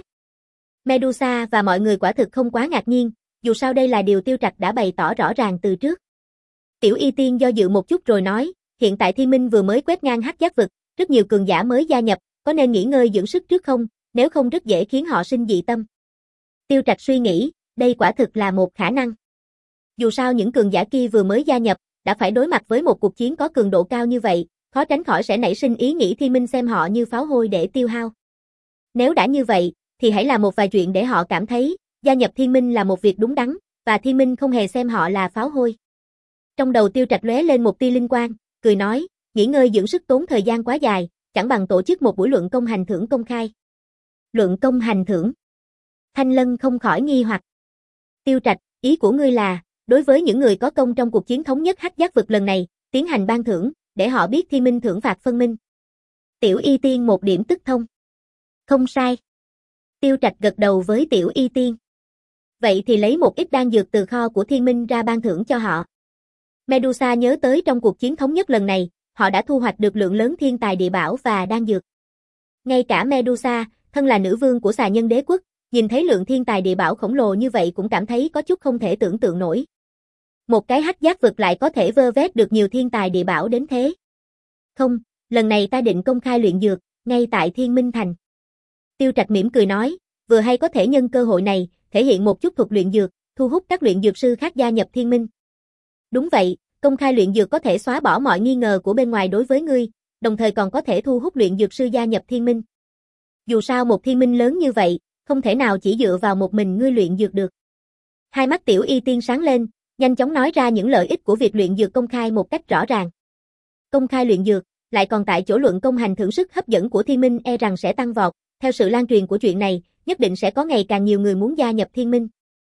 Medusa và mọi người quả thực không quá ngạc nhiên, dù sao đây là điều Tiêu Trạch đã bày tỏ rõ ràng từ trước. Tiểu Y Tiên do dự một chút rồi nói, hiện tại Thiên Minh vừa mới quét ngang Hắc Giác vực, rất nhiều cường giả mới gia nhập, có nên nghỉ ngơi dưỡng sức trước không, nếu không rất dễ khiến họ sinh dị tâm. Tiêu Trạch suy nghĩ, đây quả thực là một khả năng. Dù sao những cường giả kia vừa mới gia nhập, đã phải đối mặt với một cuộc chiến có cường độ cao như vậy, khó tránh khỏi sẽ nảy sinh ý nghĩ Thiên Minh xem họ như pháo hôi để tiêu hao. Nếu đã như vậy, thì hãy làm một vài chuyện để họ cảm thấy, gia nhập Thiên Minh là một việc đúng đắn, và Thiên Minh không hề xem họ là pháo hôi. Trong đầu Tiêu Trạch lóe lên một tia linh quang, cười nói, nghỉ ngơi dưỡng sức tốn thời gian quá dài, chẳng bằng tổ chức một buổi luận công hành thưởng công khai. Luận công hành thưởng. Thanh Lân không khỏi nghi hoặc. Tiêu Trạch, ý của ngươi là, đối với những người có công trong cuộc chiến thống nhất Hắc Giác vực lần này, tiến hành ban thưởng, để họ biết Thiên Minh thưởng phạt phân minh. Tiểu Y Tiên một điểm tức thông. Không sai. Tiêu Trạch gật đầu với Tiểu Y Tiên. Vậy thì lấy một ít đan dược từ kho của Thiên Minh ra ban thưởng cho họ. Medusa nhớ tới trong cuộc chiến thống nhất lần này, họ đã thu hoạch được lượng lớn thiên tài địa bảo và đan dược. Ngay cả Medusa, thân là nữ vương của xà nhân đế quốc, nhìn thấy lượng thiên tài địa bảo khổng lồ như vậy cũng cảm thấy có chút không thể tưởng tượng nổi. Một cái Hắc Giác vực lại có thể vơ vét được nhiều thiên tài địa bảo đến thế. Không, lần này ta định công khai luyện dược, ngay tại Thiên Minh Thành. Tiêu Trạch mỉm cười nói, vừa hay có thể nhân cơ hội này, thể hiện một chút thuật luyện dược, thu hút các luyện dược sư khác gia nhập Thiên Minh. Đúng vậy, công khai luyện dược có thể xóa bỏ mọi nghi ngờ của bên ngoài đối với ngươi, đồng thời còn có thể thu hút luyện dược sư gia nhập Thiên Minh. Dù sao một Thiên Minh lớn như vậy, không thể nào chỉ dựa vào một mình ngươi luyện dược được. Hai mắt Tiểu Y Tiên sáng lên, nhanh chóng nói ra những lợi ích của việc luyện dược công khai một cách rõ ràng. Công khai luyện dược, lại còn tại chỗ luận công hành thưởng, sức hấp dẫn của Thiên Minh e rằng sẽ tăng vọt, theo sự lan truyền của chuyện này, nhất định sẽ có ngày càng nhiều người muốn gia nhập Thiên Minh.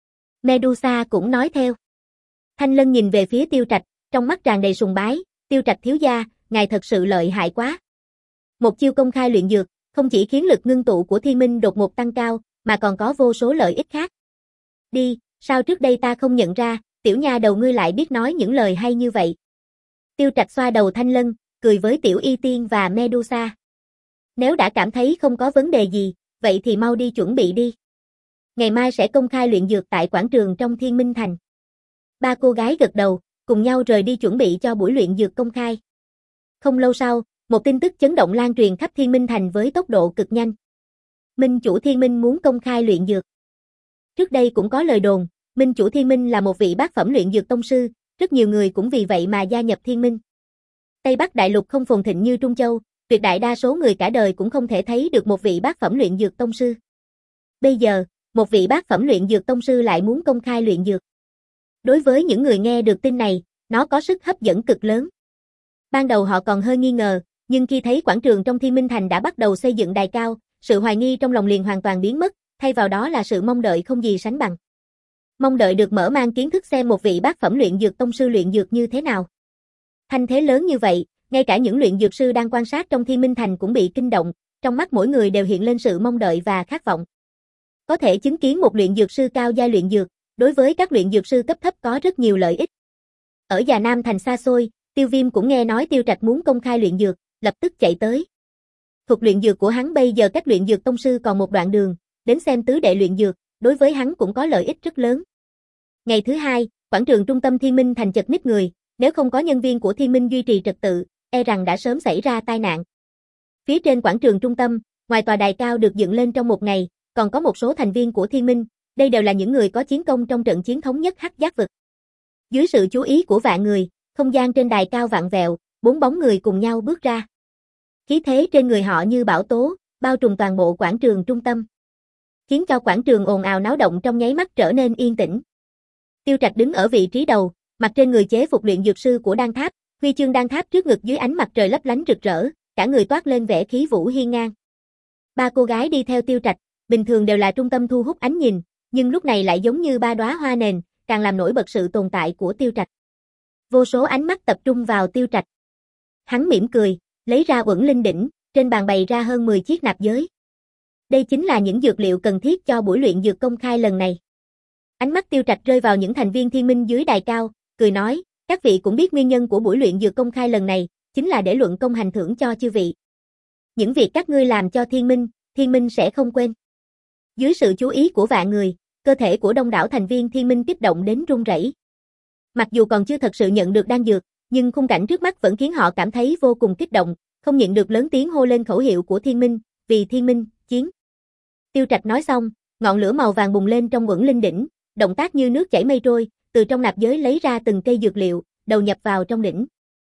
Medusa cũng nói theo. Thanh Lân nhìn về phía Tiêu Trạch, trong mắt tràn đầy sùng bái, Tiêu Trạch thiếu gia, ngài thật sự lợi hại quá. Một chiêu công khai luyện dược, không chỉ khiến lực ngưng tụ của Thiên Minh đột ngột tăng cao, mà còn có vô số lợi ích khác. Đi, sao trước đây ta không nhận ra, tiểu nha đầu ngươi lại biết nói những lời hay như vậy. Tiêu Trạch xoa đầu Thanh Lân, cười với Tiểu Y Tiên và Medusa. Nếu đã cảm thấy không có vấn đề gì, vậy thì mau đi chuẩn bị đi. Ngày mai sẽ công khai luyện dược tại quảng trường trong Thiên Minh Thành. Ba cô gái gật đầu, cùng nhau rời đi chuẩn bị cho buổi luyện dược công khai. Không lâu sau, một tin tức chấn động lan truyền khắp Thiên Minh Thành với tốc độ cực nhanh. Minh chủ Thiên Minh muốn công khai luyện dược. Trước đây cũng có lời đồn, Minh chủ Thiên Minh là một vị bát phẩm luyện dược tông sư, rất nhiều người cũng vì vậy mà gia nhập Thiên Minh. Tây Bắc Đại Lục không phồn thịnh như Trung Châu, tuyệt đại đa số người cả đời cũng không thể thấy được một vị bát phẩm luyện dược tông sư. Bây giờ, một vị bát phẩm luyện dược tông sư lại muốn công khai luyện dược. Đối với những người nghe được tin này, nó có sức hấp dẫn cực lớn. Ban đầu họ còn hơi nghi ngờ, nhưng khi thấy quảng trường trong Thiên Minh Thành đã bắt đầu xây dựng đài cao, sự hoài nghi trong lòng liền hoàn toàn biến mất, thay vào đó là sự mong đợi không gì sánh bằng. Mong đợi được mở mang kiến thức xem một vị bát phẩm luyện dược tông sư luyện dược như thế nào. Thanh thế lớn như vậy, ngay cả những luyện dược sư đang quan sát trong Thiên Minh Thành cũng bị kinh động, trong mắt mỗi người đều hiện lên sự mong đợi và khát vọng. Có thể chứng kiến một luyện dược sư cao giai luyện dược, đối với các luyện dược sư cấp thấp có rất nhiều lợi ích. Ở Già Nam Thành xa xôi, Tiêu Viêm cũng nghe nói Tiêu Trạch muốn công khai luyện dược, lập tức chạy tới. Thuật luyện dược của hắn bây giờ cách luyện dược tông sư còn một đoạn đường, đến xem tứ đệ luyện dược, đối với hắn cũng có lợi ích rất lớn. Ngày thứ hai, quảng trường trung tâm Thiên Minh Thành chật ních người, nếu không có nhân viên của Thiên Minh duy trì trật tự, e rằng đã sớm xảy ra tai nạn. Phía trên quảng trường trung tâm, ngoài tòa đài cao được dựng lên trong một ngày, còn có một số thành viên của Thiên Minh, đây đều là những người có chiến công trong trận chiến thống nhất Hắc Giác vực. Dưới sự chú ý của vạn người, không gian trên đài cao vặn vẹo, bốn bóng người cùng nhau bước ra. Khí thế trên người họ như bão tố, bao trùm toàn bộ quảng trường trung tâm, khiến cho quảng trường ồn ào náo động trong nháy mắt trở nên yên tĩnh. Tiêu Trạch đứng ở vị trí đầu, mặc trên người chế phục luyện dược sư của Đan Tháp, huy chương Đan Tháp trước ngực dưới ánh mặt trời lấp lánh rực rỡ, cả người toát lên vẻ khí vũ hiên ngang. Ba cô gái đi theo Tiêu Trạch, bình thường đều là trung tâm thu hút ánh nhìn, nhưng lúc này lại giống như ba đóa hoa nền, càng làm nổi bật sự tồn tại của Tiêu Trạch. Vô số ánh mắt tập trung vào Tiêu Trạch. Hắn mỉm cười, lấy ra Uẩn Linh đỉnh, trên bàn bày ra hơn mười chiếc nạp giới. Đây chính là những dược liệu cần thiết cho buổi luyện dược công khai lần này. Ánh mắt Tiêu Trạch rơi vào những thành viên Thiên Minh dưới đài cao, cười nói, các vị cũng biết nguyên nhân của buổi luyện dược công khai lần này, chính là để luận công hành thưởng cho chư vị. Những việc các ngươi làm cho Thiên Minh, Thiên Minh sẽ không quên. Dưới sự chú ý của vạn người, cơ thể của đông đảo thành viên Thiên Minh kích động đến run rẩy. Mặc dù còn chưa thật sự nhận được đan dược, nhưng khung cảnh trước mắt vẫn khiến họ cảm thấy vô cùng kích động, không nhịn được lớn tiếng hô lên khẩu hiệu của Thiên Minh, vì Thiên Minh, chiến. Tiêu Trạch nói xong, ngọn lửa màu vàng bùng lên trong Uẩn Linh đỉnh, động tác như nước chảy mây trôi, từ trong nạp giới lấy ra từng cây dược liệu, đầu nhập vào trong đỉnh.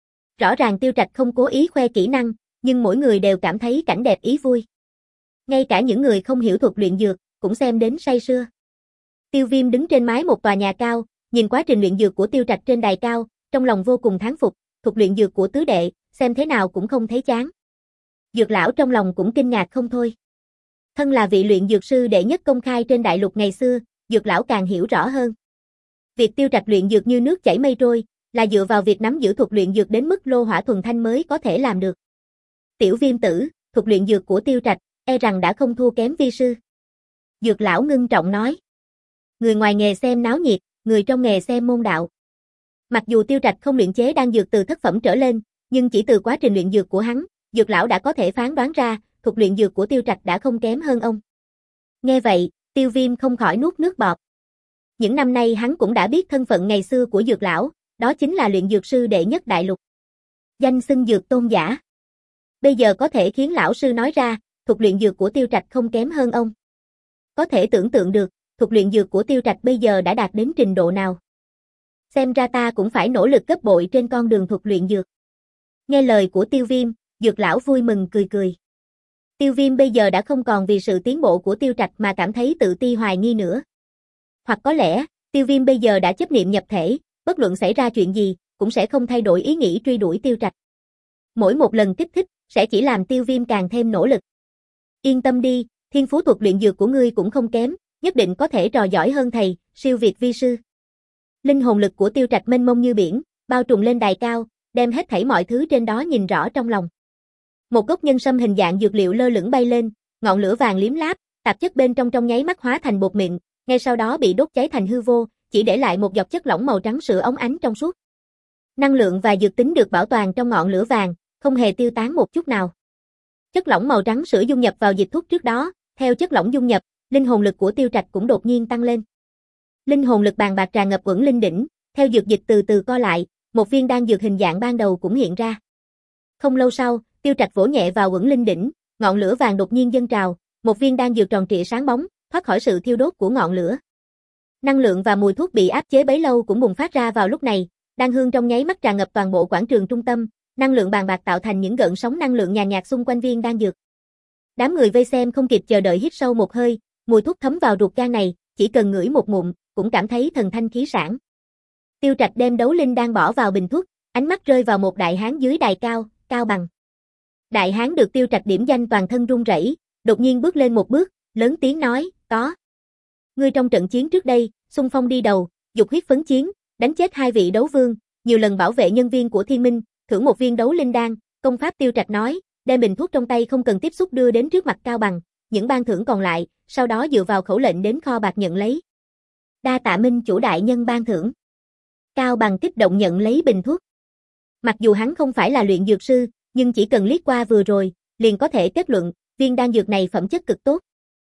Rõ ràng Tiêu Trạch không cố ý khoe kỹ năng, nhưng mỗi người đều cảm thấy cảnh đẹp ý vui. Ngay cả những người không hiểu thuật luyện dược, cũng xem đến say sưa. Tiêu Viêm đứng trên mái một tòa nhà cao, nhìn quá trình luyện dược của Tiêu Trạch trên đài cao, trong lòng vô cùng thán phục, thuật luyện dược của tứ đệ, xem thế nào cũng không thấy chán. Dược lão trong lòng cũng kinh ngạc không thôi. Thân là vị luyện dược sư đệ nhất công khai trên đại lục ngày xưa, dược lão càng hiểu rõ hơn. Việc Tiêu Trạch luyện dược như nước chảy mây trôi, là dựa vào việc nắm giữ thuật luyện dược đến mức lô hỏa thuần thanh mới có thể làm được. Tiểu Viêm tử, thuật luyện dược của Tiêu Trạch, e rằng đã không thua kém vi sư. Dược lão ngưng trọng nói. Người ngoài nghề xem náo nhiệt, người trong nghề xem môn đạo. Mặc dù Tiêu Trạch không luyện chế đan dược từ thất phẩm trở lên, nhưng chỉ từ quá trình luyện dược của hắn, dược lão đã có thể phán đoán ra, thuật luyện dược của Tiêu Trạch đã không kém hơn ông. Nghe vậy, Tiêu Viêm không khỏi nuốt nước bọt. Những năm nay hắn cũng đã biết thân phận ngày xưa của dược lão, đó chính là luyện dược sư đệ nhất đại lục. Danh xưng dược tôn giả. Bây giờ có thể khiến lão sư nói ra, thuật luyện dược của Tiêu Trạch không kém hơn ông. Có thể tưởng tượng được, thuật luyện dược của Tiêu Trạch bây giờ đã đạt đến trình độ nào. Xem ra ta cũng phải nỗ lực gấp bội trên con đường thuật luyện dược. Nghe lời của Tiêu Viêm, dược lão vui mừng cười cười. Tiêu Viêm bây giờ đã không còn vì sự tiến bộ của Tiêu Trạch mà cảm thấy tự ti hoài nghi nữa. Hoặc có lẽ, Tiêu Viêm bây giờ đã chấp niệm nhập thể, bất luận xảy ra chuyện gì, cũng sẽ không thay đổi ý nghĩ truy đuổi Tiêu Trạch. Mỗi một lần kích thích, sẽ chỉ làm Tiêu Viêm càng thêm nỗ lực. Yên tâm đi, thiên phú thuật luyện dược của ngươi cũng không kém, nhất định có thể trò giỏi hơn thầy, siêu việt vi sư. Linh hồn lực của Tiêu Trạch mênh mông như biển, bao trùm lên đài cao, đem hết thảy mọi thứ trên đó nhìn rõ trong lòng. Một gốc nhân sâm hình dạng dược liệu lơ lửng bay lên, ngọn lửa vàng liếm láp, tạp chất bên trong trong nháy mắt hóa thành bột mịn, ngay sau đó bị đốt cháy thành hư vô, chỉ để lại một giọt chất lỏng màu trắng sữa óng ánh trong suốt. Năng lượng và dược tính được bảo toàn trong ngọn lửa vàng, không hề tiêu tán một chút nào. Chất lỏng màu trắng sữa dung nhập vào dịch thuốc trước đó, theo chất lỏng dung nhập, linh hồn lực của Tiêu Trạch cũng đột nhiên tăng lên. Linh hồn lực bàn bạc tràn ngập Uẩn Linh đỉnh, theo dược dịch từ từ co lại, một viên đan dược hình dạng ban đầu cũng hiện ra. Không lâu sau, Tiêu Trạch vỗ nhẹ vào Uẩn Linh đỉnh, ngọn lửa vàng đột nhiên dâng trào, một viên đan dược tròn trịa sáng bóng, thoát khỏi sự thiêu đốt của ngọn lửa. Năng lượng và mùi thuốc bị áp chế bấy lâu cũng bùng phát ra vào lúc này, đan hương trong nháy mắt tràn ngập toàn bộ quảng trường trung tâm, năng lượng bàn bạc tạo thành những gợn sóng năng lượng nhàn nhạt xung quanh viên đan dược. Đám người vây xem không kịp chờ đợi hít sâu một hơi, mùi thuốc thấm vào ruột gan này, chỉ cần ngửi một ngụm, cũng cảm thấy thần thanh khí sảng. Tiêu Trạch đem đấu linh đan bỏ vào bình thuốc, ánh mắt rơi vào một đại hán dưới đài cao, Cao Bằng. Đại hán được Tiêu Trạch điểm danh toàn thân run rẩy, đột nhiên bước lên một bước, lớn tiếng nói, "Có. Ngươi trong trận chiến trước đây, xung phong đi đầu, dục huyết phấn chiến, đánh chết hai vị đấu vương, nhiều lần bảo vệ nhân viên của Thiên Minh, thưởng một viên đấu linh đan, công pháp Tiêu Trạch nói, đem bình thuốc trong tay không cần tiếp xúc đưa đến trước mặt Cao Bằng, những ban thưởng còn lại, sau đó dựa vào khẩu lệnh đến kho bạc nhận lấy. Đa tạ Minh chủ đại nhân ban thưởng. Cao Bằng kích động nhận lấy bình thuốc. Mặc dù hắn không phải là luyện dược sư, nhưng chỉ cần liếc qua vừa rồi, liền có thể kết luận, viên đan dược này phẩm chất cực tốt.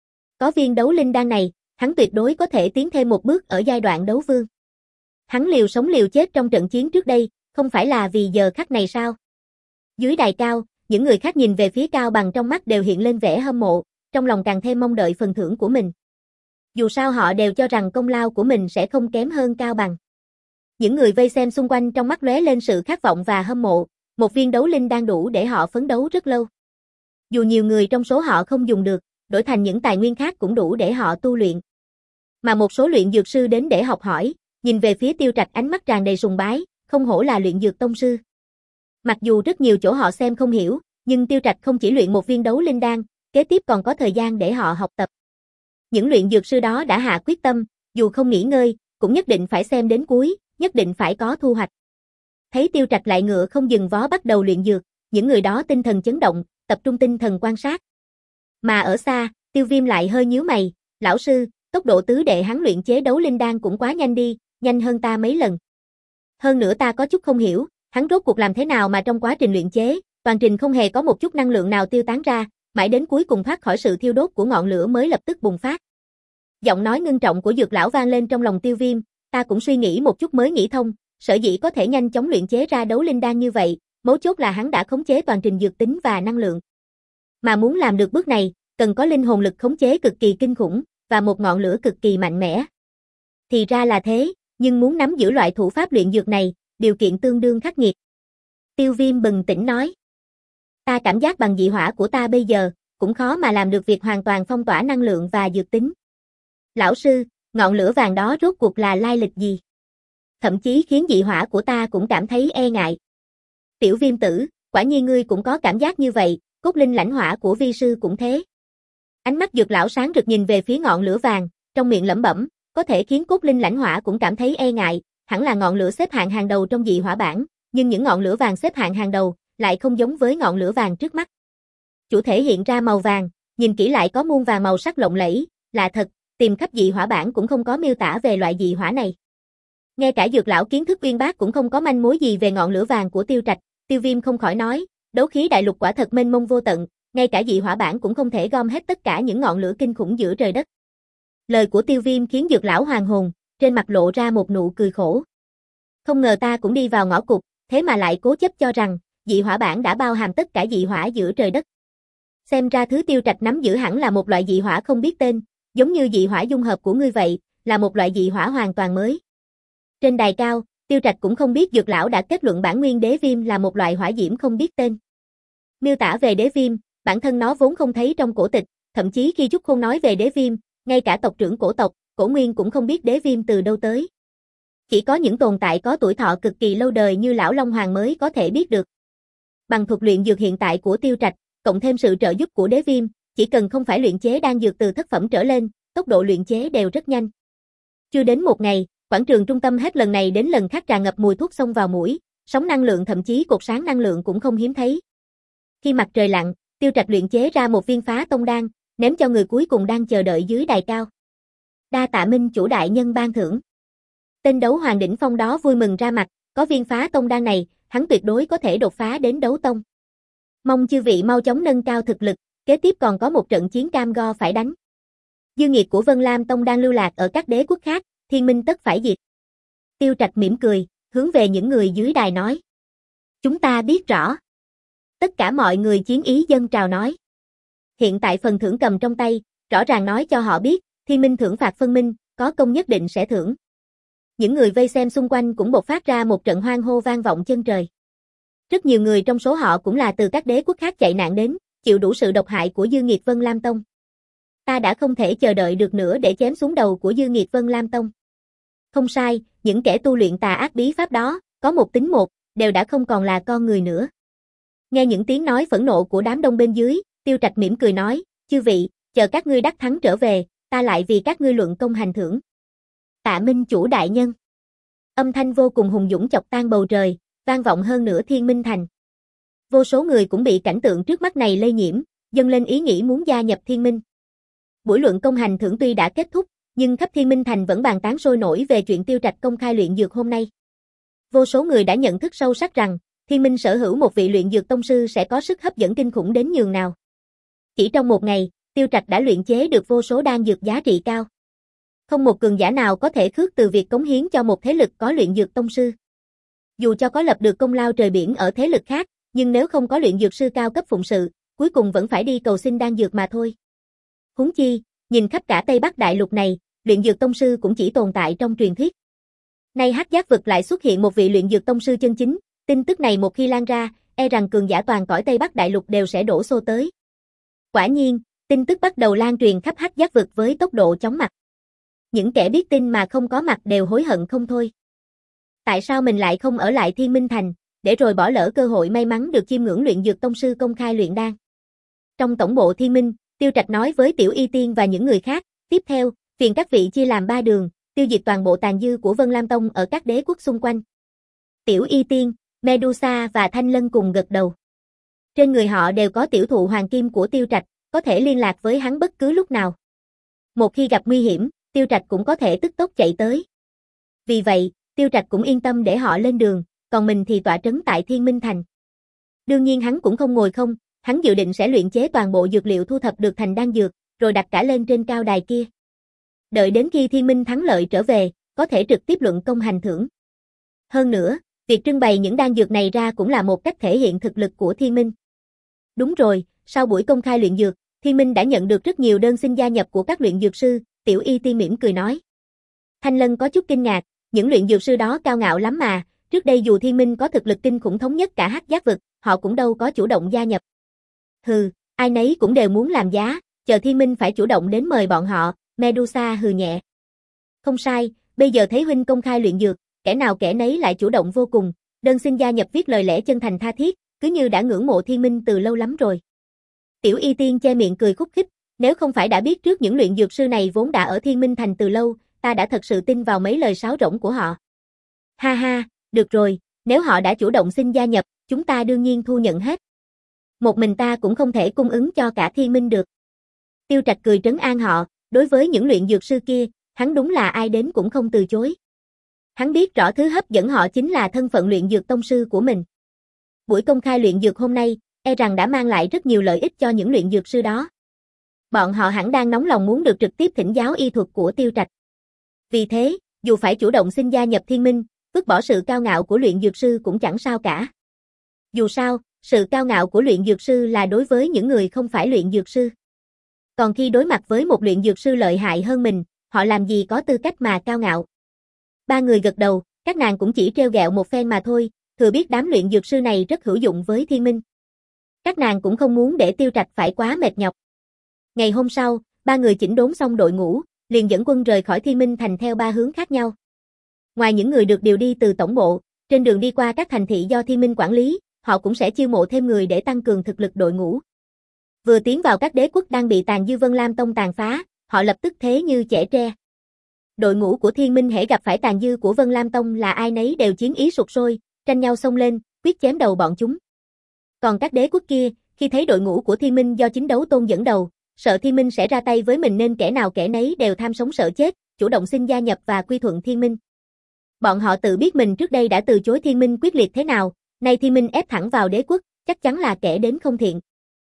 Có viên đấu linh đan này, hắn tuyệt đối có thể tiến thêm một bước ở giai đoạn đấu vương. Hắn liều sống liều chết trong trận chiến trước đây, không phải là vì giờ khắc này sao? Dưới đài cao, những người khác nhìn về phía Cao Bằng trong mắt đều hiện lên vẻ hâm mộ, trong lòng càng thêm mong đợi phần thưởng của mình. Dù sao họ đều cho rằng công lao của mình sẽ không kém hơn Cao Bằng. Những người vây xem xung quanh trong mắt lóe lên sự khát vọng và hâm mộ, một viên đấu linh đan đủ để họ phấn đấu rất lâu. Dù nhiều người trong số họ không dùng được, đổi thành những tài nguyên khác cũng đủ để họ tu luyện. Mà một số luyện dược sư đến để học hỏi, nhìn về phía Tiêu Trạch ánh mắt tràn đầy sùng bái, không hổ là luyện dược tông sư. Mặc dù rất nhiều chỗ họ xem không hiểu, nhưng Tiêu Trạch không chỉ luyện một viên đấu linh đan, kế tiếp còn có thời gian để họ học tập. Những luyện dược sư đó đã hạ quyết tâm, dù không nghỉ ngơi, cũng nhất định phải xem đến cuối, nhất định phải có thu hoạch. Thấy Tiêu Trạch lại ngựa không dừng vó bắt đầu luyện dược, những người đó tinh thần chấn động, tập trung tinh thần quan sát. Mà ở xa, Tiêu Viêm lại hơi nhíu mày, lão sư, tốc độ tứ đệ hắn luyện chế đấu linh đan cũng quá nhanh đi, nhanh hơn ta mấy lần. Hơn nữa ta có chút không hiểu, hắn rốt cuộc làm thế nào mà trong quá trình luyện chế, toàn trình không hề có một chút năng lượng nào tiêu tán ra, mãi đến cuối cùng thoát khỏi sự thiêu đốt của ngọn lửa mới lập tức bùng phát. Giọng nói ngưng trọng của Dược lão vang lên trong lòng Tiêu Viêm, ta cũng suy nghĩ một chút mới nghĩ thông, sở dĩ có thể nhanh chóng luyện chế ra đấu linh đan như vậy, mấu chốt là hắn đã khống chế toàn trình dược tính và năng lượng. Mà muốn làm được bước này, cần có linh hồn lực khống chế cực kỳ kinh khủng, và một ngọn lửa cực kỳ mạnh mẽ. Thì ra là thế, nhưng muốn nắm giữ loại thủ pháp luyện dược này, điều kiện tương đương khắc nghiệt. Tiêu Viêm bừng tỉnh nói. Ta cảm giác bằng dị hỏa của ta bây giờ, cũng khó mà làm được việc hoàn toàn phong tỏa năng lượng và dược tính. Lão sư, ngọn lửa vàng đó rốt cuộc là lai lịch gì? Thậm chí khiến dị hỏa của ta cũng cảm thấy e ngại. Tiểu Viêm tử, quả nhiên ngươi cũng có cảm giác như vậy, cốt linh lãnh hỏa của vi sư cũng thế. Ánh mắt Dược lão sáng rực nhìn về phía ngọn lửa vàng, trong miệng lẩm bẩm, có thể khiến cốt linh lãnh hỏa cũng cảm thấy e ngại, hẳn là ngọn lửa xếp hạng hàng đầu trong dị hỏa bảng, nhưng những ngọn lửa vàng xếp hạng hàng đầu lại không giống với ngọn lửa vàng trước mắt. Chủ thể hiện ra màu vàng, nhìn kỹ lại có muôn vàng màu sắc lộng lẫy, lạ thật, tìm khắp dị hỏa bảng cũng không có miêu tả về loại dị hỏa này. Ngay cả Dược lão kiến thức uyên bác cũng không có manh mối gì về ngọn lửa vàng của Tiêu Trạch, Tiêu Viêm không khỏi nói, đấu khí đại lục quả thật mênh mông vô tận, ngay cả dị hỏa bảng cũng không thể gom hết tất cả những ngọn lửa kinh khủng giữa trời đất. Lời của Tiêu Viêm khiến Dược lão hoàn hồn, trên mặt lộ ra một nụ cười khổ. Không ngờ ta cũng đi vào ngõ cụt, thế mà lại cố chấp cho rằng, dị hỏa bảng đã bao hàm tất cả dị hỏa giữa trời đất. Xem ra thứ Tiêu Trạch nắm giữ hẳn là một loại dị hỏa không biết tên, giống như dị hỏa dung hợp của ngươi vậy, là một loại dị hỏa hoàn toàn mới. Trên đài cao, Tiêu Trạch cũng không biết Dược lão đã kết luận bản nguyên đế viêm là một loại hỏa diễm không biết tên. Miêu tả về đế viêm, bản thân nó vốn không thấy trong cổ tịch, thậm chí khi Trúc Khôn nói về đế viêm, ngay cả tộc trưởng cổ tộc, Cổ Nguyên cũng không biết đế viêm từ đâu tới. Chỉ có những tồn tại có tuổi thọ cực kỳ lâu đời như lão Long Hoàng mới có thể biết được. Bằng thuật luyện dược hiện tại của Tiêu Trạch, cộng thêm sự trợ giúp của đế viêm, chỉ cần không phải luyện chế đan dược từ thất phẩm trở lên, tốc độ luyện chế đều rất nhanh. Chưa đến một ngày, quảng trường trung tâm hết lần này đến lần khác tràn ngập mùi thuốc xông vào mũi, sóng năng lượng thậm chí cột sáng năng lượng cũng không hiếm thấy. Khi mặt trời lặn, Tiêu Trạch luyện chế ra một viên phá tông đan, ném cho người cuối cùng đang chờ đợi dưới đài cao. Đa tạ Minh chủ đại nhân ban thưởng. Tên đấu hoàng đỉnh phong đó vui mừng ra mặt, có viên phá tông đan này, hắn tuyệt đối có thể đột phá đến đấu tông. Mong chư vị mau chóng nâng cao thực lực, kế tiếp còn có một trận chiến cam go phải đánh. Dư nghiệt của Vân Lam Tông đang lưu lạc ở các đế quốc khác, thiên minh tất phải diệt. Tiêu Trạch mỉm cười, hướng về những người dưới đài nói. Chúng ta biết rõ. Tất cả mọi người chiến ý dâng trào nói. Hiện tại phần thưởng cầm trong tay, rõ ràng nói cho họ biết, thiên minh thưởng phạt phân minh, có công nhất định sẽ thưởng. Những người vây xem xung quanh cũng bộc phát ra một trận hoan hô vang vọng chân trời. Rất nhiều người trong số họ cũng là từ các đế quốc khác chạy nạn đến, chịu đủ sự độc hại của Dư Nghiệt Vân Lam Tông. Ta đã không thể chờ đợi được nữa để chém xuống đầu của Dư Nghiệt Vân Lam Tông. Không sai, những kẻ tu luyện tà ác bí pháp đó, có một tính một, đều đã không còn là con người nữa. Nghe những tiếng nói phẫn nộ của đám đông bên dưới, Tiêu Trạch mỉm cười nói, chư vị, chờ các ngươi đắc thắng trở về, ta lại vì các ngươi luận công hành thưởng. Tạ Minh chủ đại nhân. Âm thanh vô cùng hùng dũng chọc tan bầu trời, vang vọng hơn nửa Thiên Minh Thành. Vô số người cũng bị cảnh tượng trước mắt này lây nhiễm, dâng lên ý nghĩ muốn gia nhập Thiên Minh. Buổi luận công hành thưởng tuy đã kết thúc, nhưng khắp Thiên Minh Thành vẫn bàn tán sôi nổi về chuyện Tiêu Trạch công khai luyện dược hôm nay. Vô số người đã nhận thức sâu sắc rằng, Thiên Minh sở hữu một vị luyện dược tông sư sẽ có sức hấp dẫn kinh khủng đến nhường nào. Chỉ trong một ngày, Tiêu Trạch đã luyện chế được vô số đan dược giá trị cao. Không một cường giả nào có thể khước từ việc cống hiến cho một thế lực có luyện dược tông sư. Dù cho có lập được công lao trời biển ở thế lực khác, nhưng nếu không có luyện dược sư cao cấp phụng sự, cuối cùng vẫn phải đi cầu xin đan dược mà thôi. Huống chi, nhìn khắp cả Tây Bắc Đại Lục này, luyện dược tông sư cũng chỉ tồn tại trong truyền thuyết. Nay Hắc Giác Vực lại xuất hiện một vị luyện dược tông sư chân chính, tin tức này một khi lan ra, e rằng cường giả toàn cõi Tây Bắc Đại Lục đều sẽ đổ xô tới. Quả nhiên, tin tức bắt đầu lan truyền khắp Hắc Giác Vực với tốc độ chóng mặt. Những kẻ biết tin mà không có mặt đều hối hận không thôi. Tại sao mình lại không ở lại Thiên Minh Thành, để rồi bỏ lỡ cơ hội may mắn được chiêm ngưỡng luyện dược tông sư công khai luyện đan? Trong tổng bộ Thiên Minh, Tiêu Trạch nói với Tiểu Y Tiên và những người khác, tiếp theo, phiền các vị chia làm ba đường, tiêu diệt toàn bộ tàn dư của Vân Lam Tông ở các đế quốc xung quanh. Tiểu Y Tiên, Medusa và Thanh Lân cùng gật đầu. Trên người họ đều có tiểu thụ hoàng kim của Tiêu Trạch, có thể liên lạc với hắn bất cứ lúc nào. Một khi gặp nguy hiểm, Tiêu Trạch cũng có thể tức tốc chạy tới. Vì vậy, Tiêu Trạch cũng yên tâm để họ lên đường, còn mình thì tọa trấn tại Thiên Minh Thành. Đương nhiên hắn cũng không ngồi không, hắn dự định sẽ luyện chế toàn bộ dược liệu thu thập được thành đan dược, rồi đặt cả lên trên cao đài kia. Đợi đến khi Thiên Minh thắng lợi trở về, có thể trực tiếp luận công hành thưởng. Hơn nữa, việc trưng bày những đan dược này ra cũng là một cách thể hiện thực lực của Thiên Minh. Đúng rồi, sau buổi công khai luyện dược, Thiên Minh đã nhận được rất nhiều đơn xin gia nhập của các luyện dược sư, Tiểu Y Tiên mỉm cười nói. Thanh Lân có chút kinh ngạc, những luyện dược sư đó cao ngạo lắm mà, trước đây dù Thiên Minh có thực lực kinh khủng thống nhất cả Hắc Giác Vực, họ cũng đâu có chủ động gia nhập. Hừ, ai nấy cũng đều muốn làm giá, chờ Thiên Minh phải chủ động đến mời bọn họ, Medusa hừ nhẹ. Không sai, bây giờ thấy huynh công khai luyện dược, kẻ nào kẻ nấy lại chủ động vô cùng, đơn xin gia nhập viết lời lẽ chân thành tha thiết, cứ như đã ngưỡng mộ Thiên Minh từ lâu lắm rồi. Tiểu Y Tiên che miệng cười khúc khích, nếu không phải đã biết trước những luyện dược sư này vốn đã ở Thiên Minh Thành từ lâu, ta đã thật sự tin vào mấy lời sáo rỗng của họ. Ha ha, được rồi, nếu họ đã chủ động xin gia nhập, chúng ta đương nhiên thu nhận hết. Một mình ta cũng không thể cung ứng cho cả Thiên Minh được. Tiêu Trạch cười trấn an họ, đối với những luyện dược sư kia, hắn đúng là ai đến cũng không từ chối. Hắn biết rõ thứ hấp dẫn họ chính là thân phận luyện dược tông sư của mình. Buổi công khai luyện dược hôm nay, e rằng đã mang lại rất nhiều lợi ích cho những luyện dược sư đó. Bọn họ hẳn đang nóng lòng muốn được trực tiếp thỉnh giáo y thuật của Tiêu Trạch. Vì thế, dù phải chủ động xin gia nhập Thiên Minh, vứt bỏ sự cao ngạo của luyện dược sư cũng chẳng sao cả. Dù sao, sự cao ngạo của luyện dược sư là đối với những người không phải luyện dược sư. Còn khi đối mặt với một luyện dược sư lợi hại hơn mình, họ làm gì có tư cách mà cao ngạo. Ba người gật đầu, các nàng cũng chỉ trêu ghẹo một phen mà thôi, thừa biết đám luyện dược sư này rất hữu dụng với Thiên Minh. Các nàng cũng không muốn để Tiêu Trạch phải quá mệt nhọc. Ngày hôm sau, ba người chỉnh đốn xong đội ngũ, liền dẫn quân rời khỏi Thiên Minh Thành theo ba hướng khác nhau. Ngoài những người được điều đi từ tổng bộ, trên đường đi qua các thành thị do Thiên Minh quản lý, họ cũng sẽ chiêu mộ thêm người để tăng cường thực lực đội ngũ. Vừa tiến vào các đế quốc đang bị tàn dư Vân Lam Tông tàn phá, họ lập tức thế như chẻ tre. Đội ngũ của Thiên Minh hễ gặp phải tàn dư của Vân Lam Tông là ai nấy đều chiến ý sục sôi, tranh nhau xông lên, quyết chém đầu bọn chúng. Còn các đế quốc kia, khi thấy đội ngũ của Thiên Minh do chính đấu tôn dẫn đầu, sợ Thiên Minh sẽ ra tay với mình nên kẻ nào kẻ nấy đều tham sống sợ chết, chủ động xin gia nhập và quy thuận Thiên Minh. Bọn họ tự biết mình trước đây đã từ chối Thiên Minh quyết liệt thế nào, nay Thiên Minh ép thẳng vào đế quốc, chắc chắn là kẻ đến không thiện.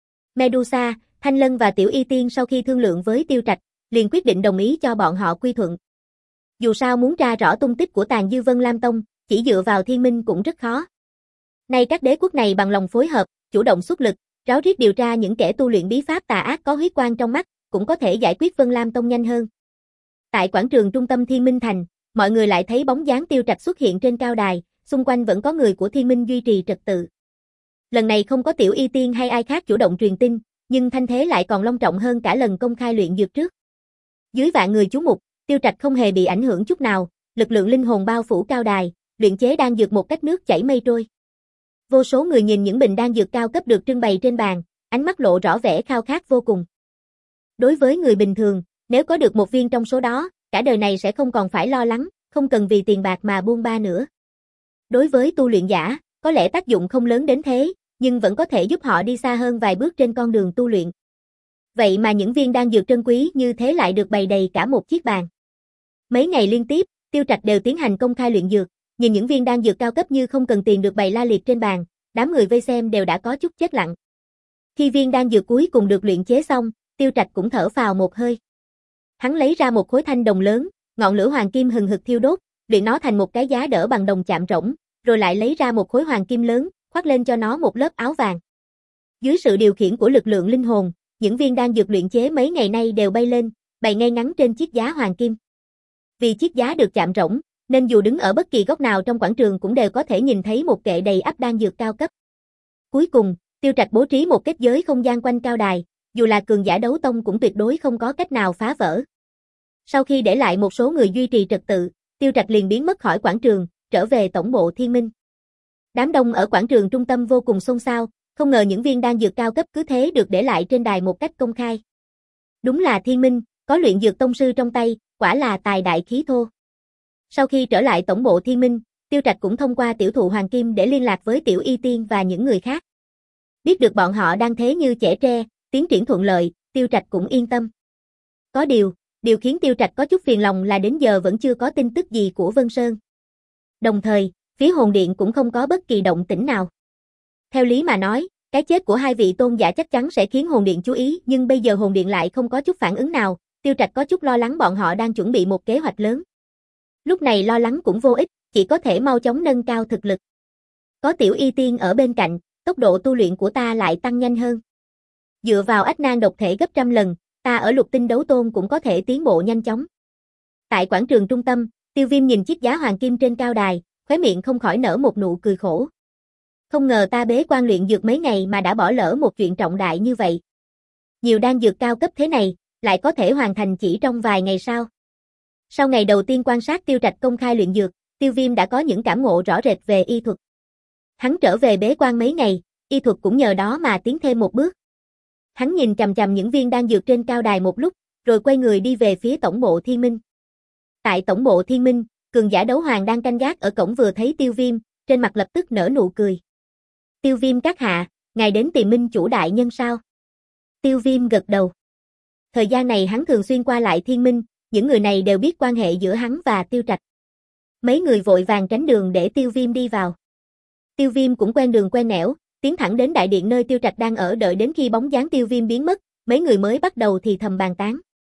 Medusa, Thanh Lân và Tiểu Y Tiên sau khi thương lượng với Tiêu Trạch, liền quyết định đồng ý cho bọn họ quy thuận. Dù sao muốn tra rõ tung tích của tàn dư Vân Lam Tông, chỉ dựa vào Thiên Minh cũng rất khó. Nay các đế quốc này bằng lòng phối hợp, chủ động xuất lực, ráo riết điều tra những kẻ tu luyện bí pháp tà ác có huyết quang trong mắt, cũng có thể giải quyết Vân Lam Tông nhanh hơn. Tại quảng trường trung tâm Thiên Minh Thành, mọi người lại thấy bóng dáng Tiêu Trạch xuất hiện trên cao đài, xung quanh vẫn có người của Thiên Minh duy trì trật tự. Lần này không có Tiểu Y Tiên hay ai khác chủ động truyền tin, nhưng thanh thế lại còn long trọng hơn cả lần công khai luyện dược trước. Dưới vạn người chú mục, Tiêu Trạch không hề bị ảnh hưởng chút nào, lực lượng linh hồn bao phủ cao đài, luyện chế đan dược một cách nước chảy mây trôi. Vô số người nhìn những bình đan dược cao cấp được trưng bày trên bàn, ánh mắt lộ rõ vẻ khao khát vô cùng. Đối với người bình thường, nếu có được một viên trong số đó, cả đời này sẽ không còn phải lo lắng, không cần vì tiền bạc mà buông ba nữa. Đối với tu luyện giả, có lẽ tác dụng không lớn đến thế, nhưng vẫn có thể giúp họ đi xa hơn vài bước trên con đường tu luyện. Vậy mà những viên đan dược trân quý như thế lại được bày đầy cả một chiếc bàn. Mấy ngày liên tiếp, Tiêu Trạch đều tiến hành công khai luyện dược, nhìn những viên đan dược cao cấp như không cần tiền được bày la liệt trên bàn, đám người vây xem đều đã có chút chết lặng. Khi viên đan dược cuối cùng được luyện chế xong, Tiêu Trạch cũng thở phào một hơi. Hắn lấy ra một khối thanh đồng lớn, ngọn lửa hoàng kim hừng hực thiêu đốt, luyện nó thành một cái giá đỡ bằng đồng chạm rỗng, rồi lại lấy ra một khối hoàng kim lớn, khoác lên cho nó một lớp áo vàng. Dưới sự điều khiển của lực lượng linh hồn, những viên đan dược luyện chế mấy ngày nay đều bay lên, bày ngay ngắn trên chiếc giá hoàng kim. Vì chiếc giá được chạm rỗng, nên dù đứng ở bất kỳ góc nào trong quảng trường cũng đều có thể nhìn thấy một kệ đầy ắp đan dược cao cấp. Cuối cùng, Tiêu Trạch bố trí một kết giới không gian quanh cao đài, dù là cường giả đấu tông cũng tuyệt đối không có cách nào phá vỡ. Sau khi để lại một số người duy trì trật tự, Tiêu Trạch liền biến mất khỏi quảng trường, trở về tổng bộ Thiên Minh. Đám đông ở quảng trường trung tâm vô cùng xôn xao, không ngờ những viên đan dược cao cấp cứ thế được để lại trên đài một cách công khai. Đúng là Thiên Minh, có luyện dược tông sư trong tay, quả là tài đại khí thô. Sau khi trở lại tổng bộ Thiên Minh, Tiêu Trạch cũng thông qua tiểu thụ Hoàng Kim để liên lạc với Tiểu Y Tiên và những người khác. Biết được bọn họ đang thế như chẻ tre, tiến triển thuận lợi, Tiêu Trạch cũng yên tâm. Có điều, điều khiến Tiêu Trạch có chút phiền lòng là đến giờ vẫn chưa có tin tức gì của Vân Sơn. Đồng thời, phía hồn điện cũng không có bất kỳ động tĩnh nào. Theo lý mà nói, cái chết của hai vị tôn giả chắc chắn sẽ khiến hồn điện chú ý, nhưng bây giờ hồn điện lại không có chút phản ứng nào, Tiêu Trạch có chút lo lắng bọn họ đang chuẩn bị một kế hoạch lớn. Lúc này lo lắng cũng vô ích, chỉ có thể mau chóng nâng cao thực lực. Có Tiểu Y Tiên ở bên cạnh, tốc độ tu luyện của ta lại tăng nhanh hơn. Dựa vào ách nan độc thể gấp trăm lần, ta ở lục tinh đấu tôn cũng có thể tiến bộ nhanh chóng. Tại quảng trường trung tâm, Tiêu Viêm nhìn chiếc giá hoàng kim trên cao đài, khóe miệng không khỏi nở một nụ cười khổ. Không ngờ ta bế quan luyện dược mấy ngày mà đã bỏ lỡ một chuyện trọng đại như vậy. Nhiều đan dược cao cấp thế này, lại có thể hoàn thành chỉ trong vài ngày sao? Sau ngày đầu tiên quan sát Tiêu Trạch công khai luyện dược, Tiêu Viêm đã có những cảm ngộ rõ rệt về y thuật. Hắn trở về bế quan mấy ngày, y thuật cũng nhờ đó mà tiến thêm một bước. Hắn nhìn chằm chằm những viên đan dược trên cao đài một lúc, rồi quay người đi về phía tổng bộ Thiên Minh. Tại tổng bộ Thiên Minh, cường giả đấu hoàng đang canh gác ở cổng vừa thấy Tiêu Viêm, trên mặt lập tức nở nụ cười. Tiêu Viêm các hạ, ngài đến tìm Minh chủ đại nhân sao? Tiêu Viêm gật đầu. Thời gian này hắn thường xuyên qua lại Thiên Minh, những người này đều biết quan hệ giữa hắn và Tiêu Trạch. Mấy người vội vàng tránh đường để Tiêu Viêm đi vào. Tiêu Viêm cũng quen đường quen nẻo, tiến thẳng đến đại điện nơi Tiêu Trạch đang ở, đợi đến khi bóng dáng Tiêu Viêm biến mất, mấy người mới bắt đầu thì thầm bàn tán.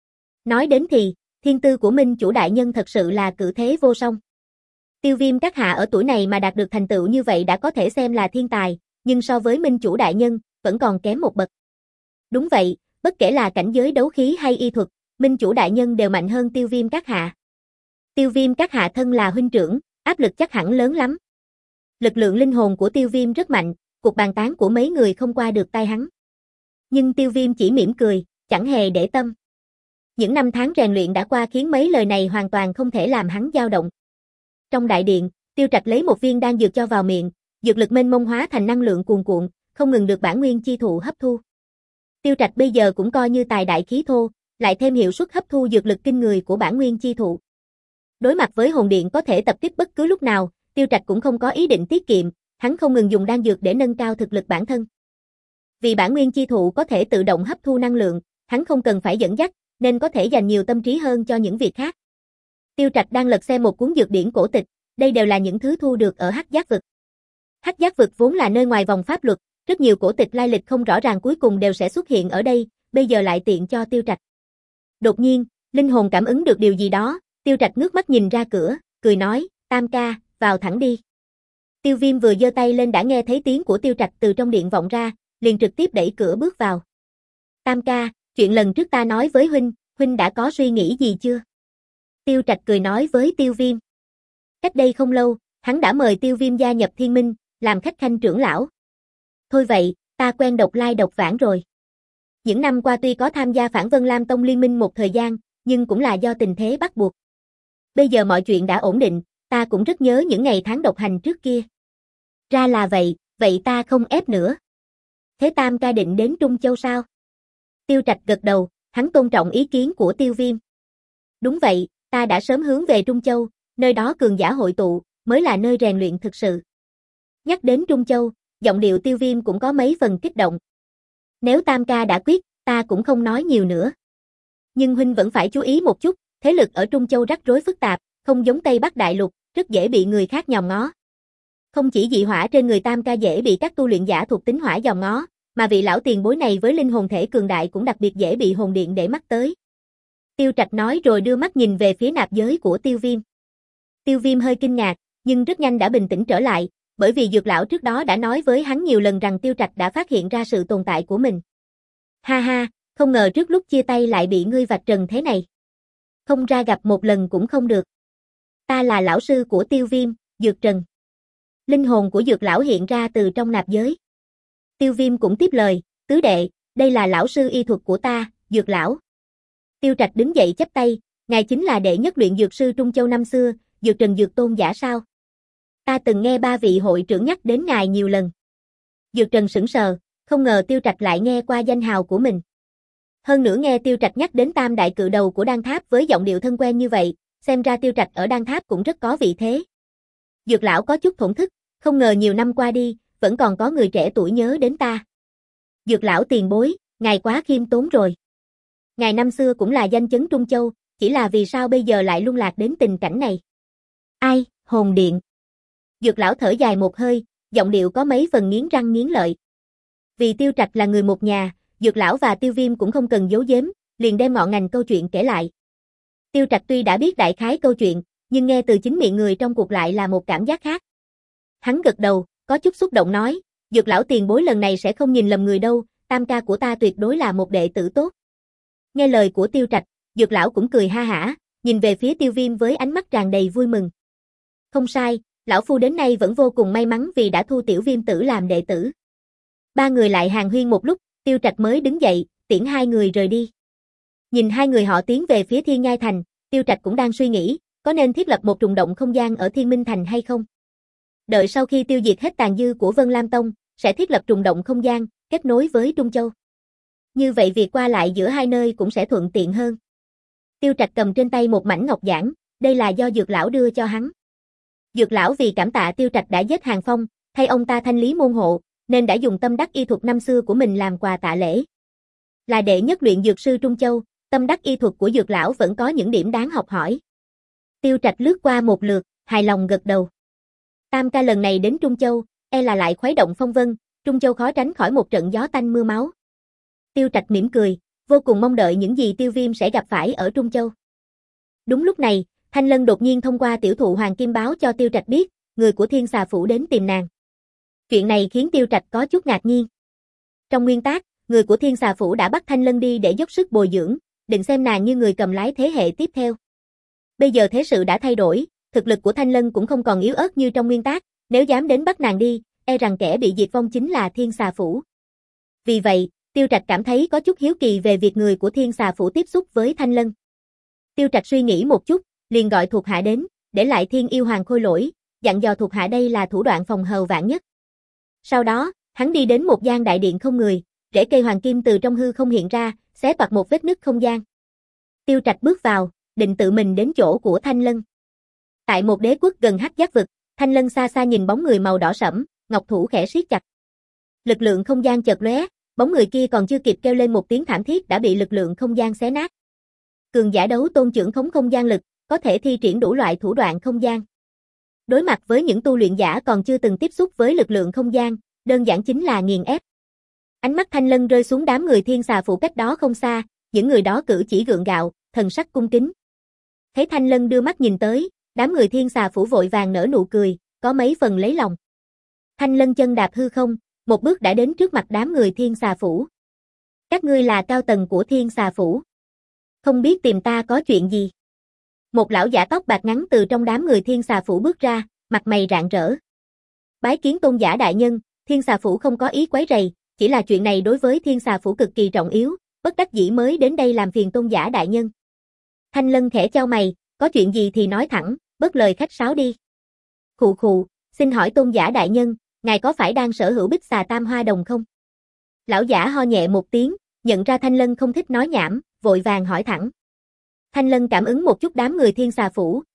Nói đến thì, thiên tư của Minh chủ đại nhân thật sự là cự thế vô song. Tiêu Viêm các hạ ở tuổi này mà đạt được thành tựu như vậy đã có thể xem là thiên tài, nhưng so với Minh chủ đại nhân, vẫn còn kém một bậc. Đúng vậy, bất kể là cảnh giới đấu khí hay y thuật, Minh chủ đại nhân đều mạnh hơn Tiêu Viêm các hạ. Tiêu Viêm các hạ thân là huynh trưởng, áp lực chắc hẳn lớn lắm. Lực lượng linh hồn của Tiêu Viêm rất mạnh, cuộc bàn tán của mấy người không qua được tai hắn. Nhưng Tiêu Viêm chỉ mỉm cười, chẳng hề để tâm. Những năm tháng rèn luyện đã qua khiến mấy lời này hoàn toàn không thể làm hắn dao động. Trong đại điện, Tiêu Trạch lấy một viên đan dược cho vào miệng, dược lực mênh mông hóa thành năng lượng cuồn cuộn, không ngừng được bản nguyên chi thụ hấp thu. Tiêu Trạch bây giờ cũng coi như tài đại khí thô, lại thêm hiệu suất hấp thu dược lực kinh người của bản nguyên chi thụ. Đối mặt với hồn điện có thể tập kích bất cứ lúc nào, Tiêu Trạch cũng không có ý định tiết kiệm, hắn không ngừng dùng đan dược để nâng cao thực lực bản thân. Vì bản nguyên chi thụ có thể tự động hấp thu năng lượng, hắn không cần phải dẫn dắt, nên có thể dành nhiều tâm trí hơn cho những việc khác. Tiêu Trạch đang lật xem một cuốn dược điển cổ tịch, đây đều là những thứ thu được ở Hắc Giác vực. Hắc Giác vực vốn là nơi ngoài vòng pháp luật, rất nhiều cổ tịch lai lịch không rõ ràng cuối cùng đều sẽ xuất hiện ở đây, bây giờ lại tiện cho Tiêu Trạch. Đột nhiên, linh hồn cảm ứng được điều gì đó, Tiêu Trạch ngước mắt nhìn ra cửa, cười nói, Tam ca, vào thẳng đi. Tiêu Viêm vừa giơ tay lên đã nghe thấy tiếng của Tiêu Trạch từ trong điện vọng ra, liền trực tiếp đẩy cửa bước vào. Tam ca, chuyện lần trước ta nói với huynh, huynh đã có suy nghĩ gì chưa? Tiêu Trạch cười nói với Tiêu Viêm. Cách đây không lâu, hắn đã mời Tiêu Viêm gia nhập Thiên Minh, làm khách khanh trưởng lão. Thôi vậy, ta quen độc lai độc vãng rồi. Những năm qua tuy có tham gia Phản Vân Lam Tông liên minh một thời gian, nhưng cũng là do tình thế bắt buộc. Bây giờ mọi chuyện đã ổn định, ta cũng rất nhớ những ngày tháng độc hành trước kia. Ra là vậy, vậy ta không ép nữa. Thế Tam ca định đến Trung Châu sao? Tiêu Trạch gật đầu, hắn tôn trọng ý kiến của Tiêu Viêm. Đúng vậy, ta đã sớm hướng về Trung Châu, nơi đó cường giả hội tụ, mới là nơi rèn luyện thực sự. Nhắc đến Trung Châu, giọng điệu Tiêu Viêm cũng có mấy phần kích động. Nếu Tam ca đã quyết, ta cũng không nói nhiều nữa. Nhưng huynh vẫn phải chú ý một chút, thế lực ở Trung Châu rắc rối phức tạp, không giống Tây Bắc Đại Lục, rất dễ bị người khác nhòm ngó. Không chỉ dị hỏa trên người Tam ca dễ bị các tu luyện giả thuộc tính hỏa dòm ngó, mà vị lão tiền bối này với linh hồn thể cường đại cũng đặc biệt dễ bị hồn điện để mắt tới. Tiêu Trạch nói rồi đưa mắt nhìn về phía nạp giới của Tiêu Viêm. Tiêu Viêm hơi kinh ngạc, nhưng rất nhanh đã bình tĩnh trở lại, bởi vì Dược lão trước đó đã nói với hắn nhiều lần rằng Tiêu Trạch đã phát hiện ra sự tồn tại của mình. Ha ha, không ngờ trước lúc chia tay lại bị ngươi vạch trần thế này. Không ra gặp một lần cũng không được. Ta là lão sư của Tiêu Viêm, Dược Trần. Linh hồn của Dược lão hiện ra từ trong nạp giới. Tiêu Viêm cũng tiếp lời, tứ đệ, đây là lão sư y thuật của ta, Dược lão. Tiêu Trạch đứng dậy chắp tay, ngài chính là đệ nhất luyện dược sư Trung Châu năm xưa, Dược Trần Dược Tôn giả sao? Ta từng nghe ba vị hội trưởng nhắc đến ngài nhiều lần. Dược Trần sững sờ, không ngờ Tiêu Trạch lại nghe qua danh hào của mình. Hơn nữa nghe Tiêu Trạch nhắc đến tam đại cự đầu của Đan Tháp với giọng điệu thân quen như vậy, xem ra Tiêu Trạch ở Đan Tháp cũng rất có vị thế. Dược lão có chút thổn thức, không ngờ nhiều năm qua đi, vẫn còn có người trẻ tuổi nhớ đến ta. Dược lão tiền bối, ngài quá khiêm tốn rồi. Ngài năm xưa cũng là danh chấn Trung Châu, chỉ là vì sao bây giờ lại lung lạc đến tình cảnh này? Ai, hồn điện. Dược lão thở dài một hơi, giọng điệu có mấy phần nghiến răng nghiến lợi. Vì Tiêu Trạch là người một nhà, Dược lão và Tiêu Viêm cũng không cần giấu giếm, liền đem ngọn ngành câu chuyện kể lại. Tiêu Trạch tuy đã biết đại khái câu chuyện, nhưng nghe từ chính miệng người trong cuộc lại là một cảm giác khác. Hắn gật đầu, có chút xúc động nói, Dược lão tiền bối lần này sẽ không nhìn lầm người đâu, tam ca của ta tuyệt đối là một đệ tử tốt. Nghe lời của Tiêu Trạch, Dược lão cũng cười ha hả, nhìn về phía Tiêu Viêm với ánh mắt tràn đầy vui mừng. Không sai, lão phu đến nay vẫn vô cùng may mắn vì đã thu Tiểu Viêm tử làm đệ tử. Ba người lại hàn huyên một lúc, Tiêu Trạch mới đứng dậy, tiễn hai người rời đi. Nhìn hai người họ tiến về phía Thiên Nhai Thành, Tiêu Trạch cũng đang suy nghĩ, có nên thiết lập một trùng động không gian ở Thiên Minh Thành hay không? Đợi sau khi tiêu diệt hết tàn dư của Vân Lam Tông, sẽ thiết lập trùng động không gian, kết nối với Trung Châu. Như vậy việc qua lại giữa hai nơi cũng sẽ thuận tiện hơn. Tiêu Trạch cầm trên tay một mảnh ngọc giản, đây là do Dược lão đưa cho hắn. Dược lão vì cảm tạ Tiêu Trạch đã giết Hàng Phong, thay ông ta thanh lý môn hộ, nên đã dùng tâm đắc y thuật năm xưa của mình làm quà tạ lễ. Là đệ nhất luyện dược sư Trung Châu, tâm đắc y thuật của Dược lão vẫn có những điểm đáng học hỏi. Tiêu Trạch lướt qua một lượt, hài lòng gật đầu. Tam ca lần này đến Trung Châu, e là lại khuấy động phong vân, Trung Châu khó tránh khỏi một trận gió tanh mưa máu. Tiêu Trạch mỉm cười, vô cùng mong đợi những gì Tiêu Viêm sẽ gặp phải ở Trung Châu. Đúng lúc này, Thanh Lân đột nhiên thông qua tiểu thụ Hoàng Kim báo cho Tiêu Trạch biết, người của Thiên Xà Phủ đến tìm nàng. Chuyện này khiến Tiêu Trạch có chút ngạc nhiên. Trong nguyên tác, người của Thiên Xà Phủ đã bắt Thanh Lân đi để dốc sức bồi dưỡng, định xem nàng như người cầm lái thế hệ tiếp theo. Bây giờ thế sự đã thay đổi, thực lực của Thanh Lân cũng không còn yếu ớt như trong nguyên tác, nếu dám đến bắt nàng đi, e rằng kẻ bị diệt vong chính là Thiên Xà Phủ. Vì vậy, Tiêu Trạch cảm thấy có chút hiếu kỳ về việc người của Thiên Xà Phủ tiếp xúc với Thanh Lân. Tiêu Trạch suy nghĩ một chút, liền gọi thuộc hạ đến, để lại Thiên Yêu Hoàng Khôi Lỗi, dặn dò thuộc hạ đây là thủ đoạn phòng hờ vạn nhất. Sau đó, hắn đi đến một gian đại điện không người, rễ cây hoàng kim từ trong hư không hiện ra, xé toạc một vết nứt không gian. Tiêu Trạch bước vào, định tự mình đến chỗ của Thanh Lân. Tại một đế quốc gần Hắc Giác vực, Thanh Lân xa xa nhìn bóng người màu đỏ sẫm, ngọc thủ khẽ siết chặt. Lực lượng không gian chợt lóe, bóng người kia còn chưa kịp kêu lên một tiếng thảm thiết đã bị lực lượng không gian xé nát. Cường giả đấu tôn trưởng khống không gian lực, có thể thi triển đủ loại thủ đoạn không gian. Đối mặt với những tu luyện giả còn chưa từng tiếp xúc với lực lượng không gian, đơn giản chính là nghiền ép. Ánh mắt Thanh Lân rơi xuống đám người Thiên Xà Phủ cách đó không xa, những người đó cử chỉ gượng gạo, thần sắc cung kính. Thấy Thanh Lân đưa mắt nhìn tới, đám người Thiên Xà Phủ vội vàng nở nụ cười, có mấy phần lấy lòng. Thanh Lân chân đạp hư không, một bước đã đến trước mặt đám người Thiên Xà Phủ. Các ngươi là cao tầng của Thiên Xà Phủ. Không biết tìm ta có chuyện gì? Một lão giả tóc bạc ngắn từ trong đám người Thiên Xà Phủ bước ra, mặt mày rạng rỡ. Bái kiến tôn giả đại nhân, Thiên Xà Phủ không có ý quấy rầy, chỉ là chuyện này đối với Thiên Xà Phủ cực kỳ trọng yếu, bất đắc dĩ mới đến đây làm phiền tôn giả đại nhân. Thanh Lân khẽ chau mày, có chuyện gì thì nói thẳng, bớt lời khách sáo đi. Khụ khụ, xin hỏi tôn giả đại nhân, ngài có phải đang sở hữu bích xà tam hoa đồng không? Lão giả ho nhẹ một tiếng, nhận ra Thanh Lân không thích nói nhảm, vội vàng hỏi thẳng. Thanh Lân cảm ứng một chút đám người Thiên Xà Phủ,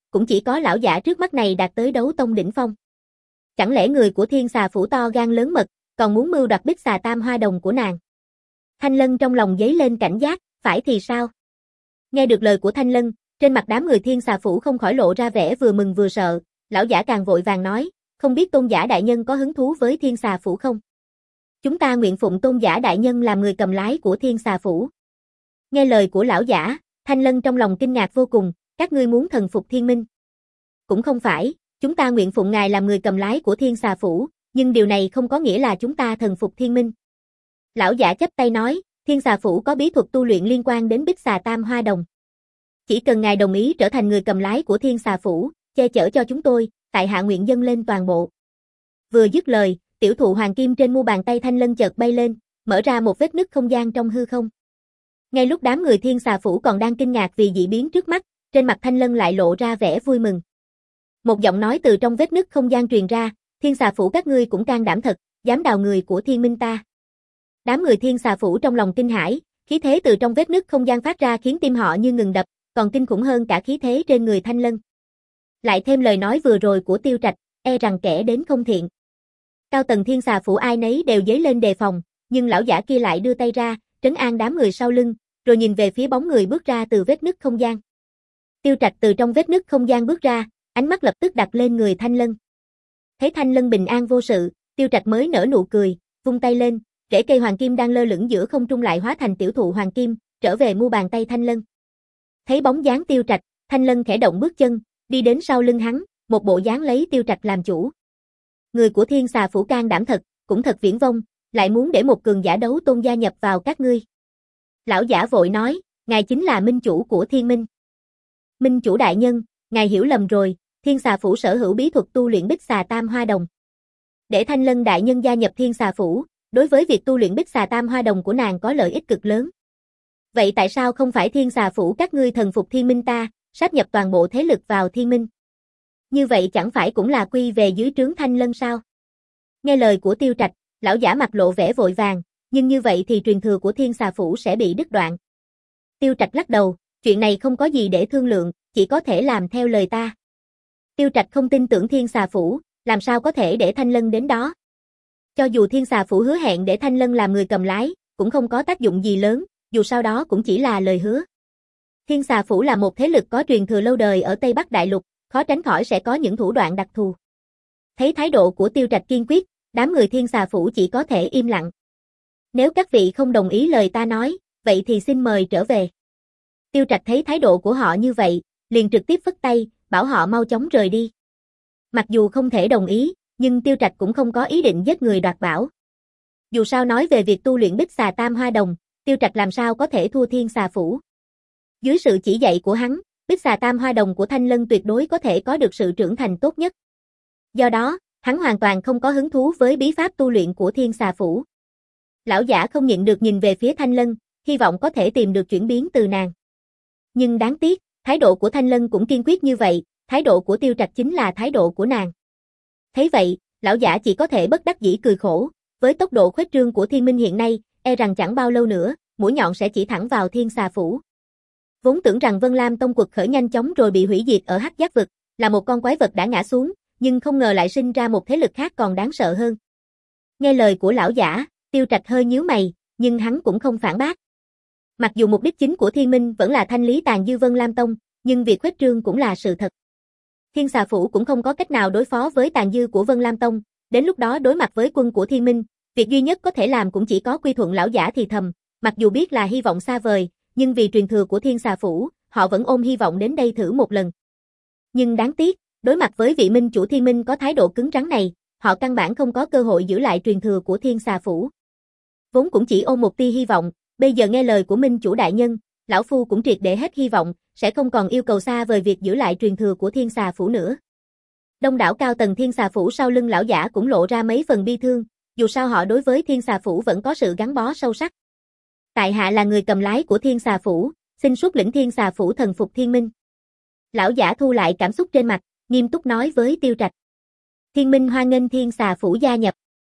cũng chỉ có lão giả trước mắt này đạt tới đấu tông đỉnh phong. Chẳng lẽ người của Thiên Xà Phủ to gan lớn mật, còn muốn mưu đoạt Bích Xà Tam Hoa Đồng của nàng? Thanh Lân trong lòng dấy lên cảnh giác, phải thì sao? Nghe được lời của Thanh Lân, trên mặt đám người Thiên Xà Phủ không khỏi lộ ra vẻ vừa mừng vừa sợ, lão giả càng vội vàng nói, không biết tôn giả đại nhân có hứng thú với Thiên Xà Phủ không? Chúng ta nguyện phụng tôn giả đại nhân làm người cầm lái của Thiên Xà Phủ. Nghe lời của lão giả, Thanh Lân trong lòng kinh ngạc vô cùng, các ngươi muốn thần phục Thiên Minh? Cũng không phải, chúng ta nguyện phụng ngài làm người cầm lái của Thiên Xà Phủ, nhưng điều này không có nghĩa là chúng ta thần phục Thiên Minh. Lão giả chắp tay nói, Thiên Xà Phủ có bí thuật tu luyện liên quan đến Bích Xà Tam Hoa Đồng. Chỉ cần ngài đồng ý trở thành người cầm lái của Thiên Xà Phủ, che chở cho chúng tôi, tại hạ nguyện dâng lên toàn bộ. Vừa dứt lời, tiểu thụ hoàng kim trên mu bàn tay Thanh Lân chợt bay lên, mở ra một vết nứt không gian trong hư không. Ngay lúc đám người Thiên Xà Phủ còn đang kinh ngạc vì dị biến trước mắt, trên mặt Thanh Lân lại lộ ra vẻ vui mừng. Một giọng nói từ trong vết nứt không gian truyền ra, Thiên Xà Phủ các ngươi cũng can đảm thật, dám đào người của Thiên Minh ta. Đám người Thiên Xà Phủ trong lòng kinh hãi, khí thế từ trong vết nứt không gian phát ra khiến tim họ như ngừng đập, còn kinh khủng hơn cả khí thế trên người Thanh Lân. Lại thêm lời nói vừa rồi của Tiêu Trạch, e rằng kẻ đến không thiện. Cao tầng Thiên Xà Phủ ai nấy đều dấy lên đề phòng, nhưng lão giả kia lại đưa tay ra, trấn an đám người sau lưng, rồi nhìn về phía bóng người bước ra từ vết nứt không gian. Tiêu Trạch từ trong vết nứt không gian bước ra, ánh mắt lập tức đặt lên người Thanh Lân. Thấy Thanh Lân bình an vô sự, Tiêu Trạch mới nở nụ cười, vung tay lên, rễ cây hoàng kim đang lơ lửng giữa không trung lại hóa thành tiểu thụ hoàng kim, trở về mu bàn tay Thanh Lân. Thấy bóng dáng Tiêu Trạch, Thanh Lân khẽ động bước chân, đi đến sau lưng hắn, một bộ dáng lấy Tiêu Trạch làm chủ. Người của Thiên Xà Phủ can đảm thật, cũng thật viển vông, lại muốn để một cường giả đấu tôn gia nhập vào các ngươi. Lão giả vội nói, ngài chính là minh chủ của Thiên Minh. Minh chủ đại nhân, ngài hiểu lầm rồi, Thiên Xà Phủ sở hữu bí thuật tu luyện Bích Xà Tam Hoa Đồng. Để Thanh Lân đại nhân gia nhập Thiên Xà Phủ, đối với việc tu luyện Bích Xà Tam Hoa Đồng của nàng có lợi ích cực lớn. Vậy tại sao không phải Thiên Xà Phủ các ngươi thần phục Thiên Minh ta, sáp nhập toàn bộ thế lực vào Thiên Minh? Như vậy chẳng phải cũng là quy về dưới trướng Thanh Lân sao? Nghe lời của Tiêu Trạch, lão giả mặt lộ vẻ vội vàng, nhưng như vậy thì truyền thừa của Thiên Xà Phủ sẽ bị đứt đoạn. Tiêu Trạch lắc đầu, chuyện này không có gì để thương lượng, chỉ có thể làm theo lời ta. Tiêu Trạch không tin tưởng Thiên Xà Phủ, làm sao có thể để Thanh Lân đến đó. Cho dù Thiên Xà Phủ hứa hẹn để Thanh Lân làm người cầm lái, cũng không có tác dụng gì lớn, dù sau đó cũng chỉ là lời hứa. Thiên Xà Phủ là một thế lực có truyền thừa lâu đời ở Tây Bắc Đại Lục, khó tránh khỏi sẽ có những thủ đoạn đặc thù. Thấy thái độ của Tiêu Trạch kiên quyết, đám người Thiên Xà Phủ chỉ có thể im lặng. Nếu các vị không đồng ý lời ta nói, vậy thì xin mời trở về. Tiêu Trạch thấy thái độ của họ như vậy, liền trực tiếp phất tay, bảo họ mau chóng rời đi. Mặc dù không thể đồng ý, nhưng Tiêu Trạch cũng không có ý định giết người đoạt bảo. Dù sao nói về việc tu luyện Bích Xà Tam Hoa Đồng, Tiêu Trạch làm sao có thể thua Thiên Xà Phủ. Dưới sự chỉ dạy của hắn, Bích Xà Tam Hoa Đồng của Thanh Lân tuyệt đối có thể có được sự trưởng thành tốt nhất. Do đó, hắn hoàn toàn không có hứng thú với bí pháp tu luyện của Thiên Xà Phủ. Lão giả không nhịn được nhìn về phía Thanh Lân, hy vọng có thể tìm được chuyển biến từ nàng. Nhưng đáng tiếc, thái độ của Thanh Lân cũng kiên quyết như vậy, thái độ của Tiêu Trạch chính là thái độ của nàng. Thấy vậy, lão giả chỉ có thể bất đắc dĩ cười khổ, với tốc độ khuếch trương của Thiên Minh hiện nay, e rằng chẳng bao lâu nữa, mũi nhọn sẽ chỉ thẳng vào Thiên Xà Phủ. Vốn tưởng rằng Vân Lam Tông quật khởi nhanh chóng rồi bị hủy diệt ở Hắc Giác Vực, là một con quái vật đã ngã xuống, nhưng không ngờ lại sinh ra một thế lực khác còn đáng sợ hơn. Nghe lời của lão giả, Tiêu Trạch hơi nhíu mày, nhưng hắn cũng không phản bác. Mặc dù mục đích chính của Thiên Minh vẫn là thanh lý tàn dư Vân Lam Tông, nhưng việc khuếch trương cũng là sự thật. Thiên Xà Phủ cũng không có cách nào đối phó với tàn dư của Vân Lam Tông, đến lúc đó đối mặt với quân của Thiên Minh, việc duy nhất có thể làm cũng chỉ có quy thuận. Lão giả thì thầm, mặc dù biết là hy vọng xa vời, nhưng vì truyền thừa của Thiên Xà Phủ, họ vẫn ôm hy vọng đến đây thử một lần. Nhưng đáng tiếc, đối mặt với vị minh chủ Thiên Minh có thái độ cứng rắn này, họ căn bản không có cơ hội giữ lại truyền thừa của Thiên Xà Phủ. Vốn cũng chỉ ôm một tia hy vọng, bây giờ nghe lời của minh chủ đại nhân, lão phu cũng triệt để hết hy vọng, sẽ không còn yêu cầu xa vời việc giữ lại truyền thừa của Thiên Xà Phủ nữa. Đông đảo cao tầng Thiên Xà Phủ sau lưng lão giả cũng lộ ra mấy phần bi thương, dù sao họ đối với Thiên Xà Phủ vẫn có sự gắn bó sâu sắc. Tại hạ là người cầm lái của Thiên Xà Phủ, xin xuất lĩnh Thiên Xà Phủ thần phục Thiên Minh. Lão giả thu lại cảm xúc trên mặt, nghiêm túc nói với Tiêu Trạch. Thiên Minh hoan nghênh Thiên Xà Phủ gia nhập.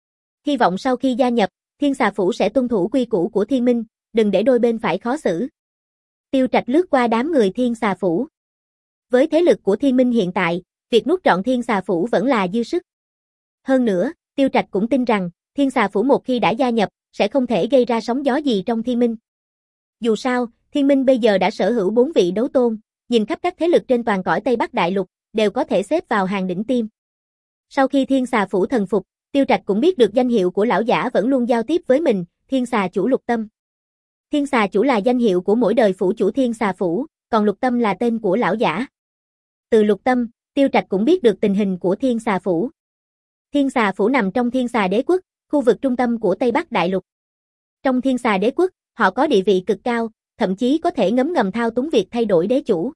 Hy vọng sau khi gia nhập, Thiên Xà Phủ sẽ tuân thủ quy củ của Thiên Minh, đừng để đôi bên phải khó xử. Tiêu Trạch lướt qua đám người Thiên Xà Phủ. Với thế lực của Thiên Minh hiện tại, việc nuốt trọn Thiên Xà Phủ vẫn là dư sức. Hơn nữa, Tiêu Trạch cũng tin rằng, Thiên Xà Phủ một khi đã gia nhập, sẽ không thể gây ra sóng gió gì trong Thiên Minh. Dù sao, Thiên Minh bây giờ đã sở hữu bốn vị đấu tôn, nhìn khắp các thế lực trên toàn cõi Tây Bắc Đại Lục, đều có thể xếp vào hàng đỉnh tiêm. Sau khi Thiên Xà Phủ thần phục, Tiêu Trạch cũng biết được danh hiệu của lão giả vẫn luôn giao tiếp với mình, Thiên Xà Chủ Lục Tâm. Thiên Xà Chủ là danh hiệu của mỗi đời phủ chủ Thiên Xà Phủ, còn Lục Tâm là tên của lão giả. Từ Lục Tâm, Tiêu Trạch cũng biết được tình hình của Thiên Xà Phủ. Thiên Xà Phủ nằm trong Thiên Xà Đế Quốc, khu vực trung tâm của Tây Bắc Đại Lục. Trong Thiên Xà Đế Quốc, họ có địa vị cực cao, thậm chí có thể ngấm ngầm thao túng việc thay đổi đế chủ.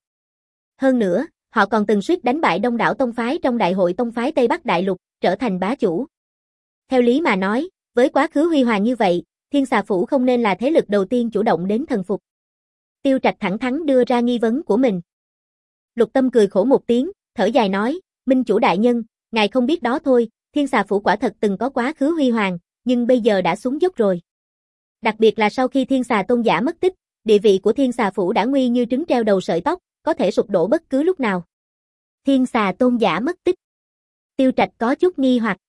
Hơn nữa, họ còn từng suýt đánh bại đông đảo tông phái trong Đại hội Tông phái Tây Bắc Đại Lục, trở thành bá chủ. Theo lý mà nói, với quá khứ huy hoàng như vậy, Thiên Xà Phủ không nên là thế lực đầu tiên chủ động đến thần phục. Tiêu Trạch thẳng thắn đưa ra nghi vấn của mình. Lục Tâm cười khổ một tiếng, thở dài nói, Minh chủ đại nhân, ngài không biết đó thôi, Thiên Xà Phủ quả thật từng có quá khứ huy hoàng, nhưng bây giờ đã xuống dốc rồi. Đặc biệt là sau khi Thiên Xà Tôn giả mất tích, địa vị của Thiên Xà Phủ đã nguy như trứng treo đầu sợi tóc, có thể sụp đổ bất cứ lúc nào. Thiên Xà Tôn giả mất tích. Tiêu Trạch có chút nghi hoặc.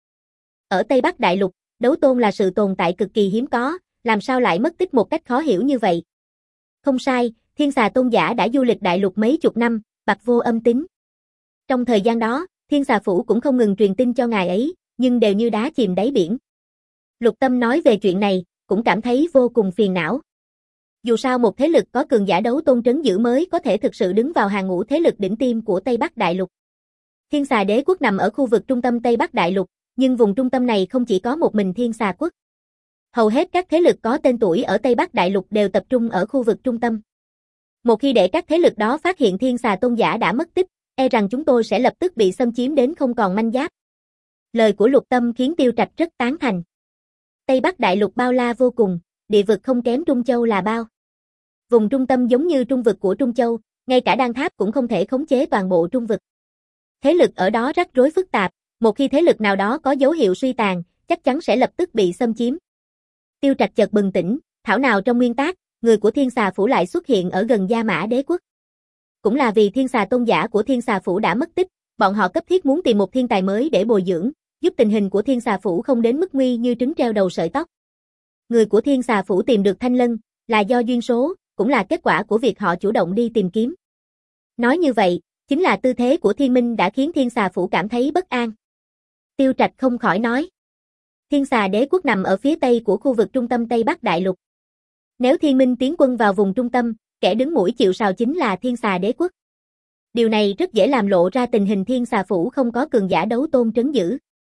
Ở Tây Bắc Đại Lục, đấu tôn là sự tồn tại cực kỳ hiếm có, làm sao lại mất tích một cách khó hiểu như vậy? Không sai, Thiên Xà Tôn giả đã du lịch Đại Lục mấy chục năm, bặt vô âm tín. Trong thời gian đó, Thiên Xà Phủ cũng không ngừng truyền tin cho ngài ấy, nhưng đều như đá chìm đáy biển. Lục Tâm nói về chuyện này, cũng cảm thấy vô cùng phiền não. Dù sao một thế lực có cường giả đấu tôn trấn giữ mới có thể thực sự đứng vào hàng ngũ thế lực đỉnh tiêm của Tây Bắc Đại Lục. Thiên Xà Đế Quốc nằm ở khu vực trung tâm Tây Bắc Đại Lục, nhưng vùng trung tâm này không chỉ có một mình Thiên Xà Quốc. Hầu hết các thế lực có tên tuổi ở Tây Bắc Đại Lục đều tập trung ở khu vực trung tâm. Một khi để các thế lực đó phát hiện Thiên Xà Tôn giả đã mất tích, e rằng chúng tôi sẽ lập tức bị xâm chiếm đến không còn manh giáp. Lời của Lục Tâm khiến Tiêu Trạch rất tán thành. Tây Bắc Đại Lục bao la vô cùng, địa vực không kém Trung Châu là bao. Vùng trung tâm giống như trung vực của Trung Châu, ngay cả Đan Tháp cũng không thể khống chế toàn bộ trung vực. Thế lực ở đó rắc rối phức tạp, một khi thế lực nào đó có dấu hiệu suy tàn, chắc chắn sẽ lập tức bị xâm chiếm. Tiêu Trạch chợt bừng tỉnh, thảo nào trong nguyên tác, người của Thiên Xà Phủ lại xuất hiện ở gần Gia Mã Đế Quốc. Cũng là vì Thiên Xà Tôn giả của Thiên Xà Phủ đã mất tích, bọn họ cấp thiết muốn tìm một thiên tài mới để bồi dưỡng, giúp tình hình của Thiên Xà Phủ không đến mức nguy như trứng treo đầu sợi tóc. Người của Thiên Xà Phủ tìm được Thanh Lân, là do duyên số, cũng là kết quả của việc họ chủ động đi tìm kiếm. Nói như vậy, chính là tư thế của Thiên Minh đã khiến Thiên Xà Phủ cảm thấy bất an. Tiêu Trạch không khỏi nói. Thiên Xà Đế Quốc nằm ở phía tây của khu vực trung tâm Tây Bắc Đại Lục. Nếu Thiên Minh tiến quân vào vùng trung tâm, kẻ đứng mũi chịu sào chính là Thiên Xà Đế Quốc. Điều này rất dễ làm lộ ra tình hình Thiên Xà Phủ không có cường giả đấu tôn trấn giữ.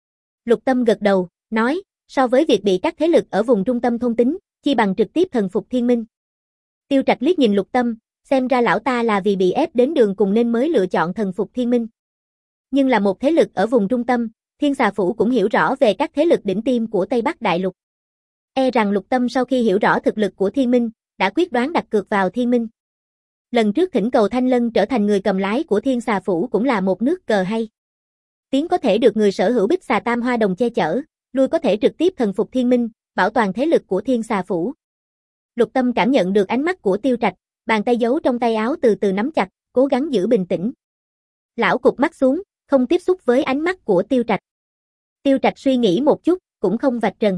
Lục Tâm gật đầu, nói, so với việc bị các thế lực ở vùng trung tâm thôn tính, chi bằng trực tiếp thần phục Thiên Minh. Tiêu Trạch liếc nhìn Lục Tâm, xem ra lão ta là vì bị ép đến đường cùng nên mới lựa chọn thần phục Thiên Minh. Nhưng là một thế lực ở vùng trung tâm, Thiên Xà Phủ cũng hiểu rõ về các thế lực đỉnh tiêm của Tây Bắc Đại Lục. E rằng Lục Tâm sau khi hiểu rõ thực lực của Thiên Minh, đã quyết đoán đặt cược vào Thiên Minh. Lần trước thỉnh cầu Thanh Lân trở thành người cầm lái của Thiên Xà Phủ cũng là một nước cờ hay. Tiến có thể được người sở hữu Bích Xà Tam Hoa Đồng che chở, lui có thể trực tiếp thần phục Thiên Minh, bảo toàn thế lực của Thiên Xà Phủ. Lục Tâm cảm nhận được ánh mắt của Tiêu Trạch, bàn tay giấu trong tay áo từ từ nắm chặt, cố gắng giữ bình tĩnh. Lão cụp mắt xuống, không tiếp xúc với ánh mắt của Tiêu Trạch. Tiêu Trạch suy nghĩ một chút, cũng không vạch trần.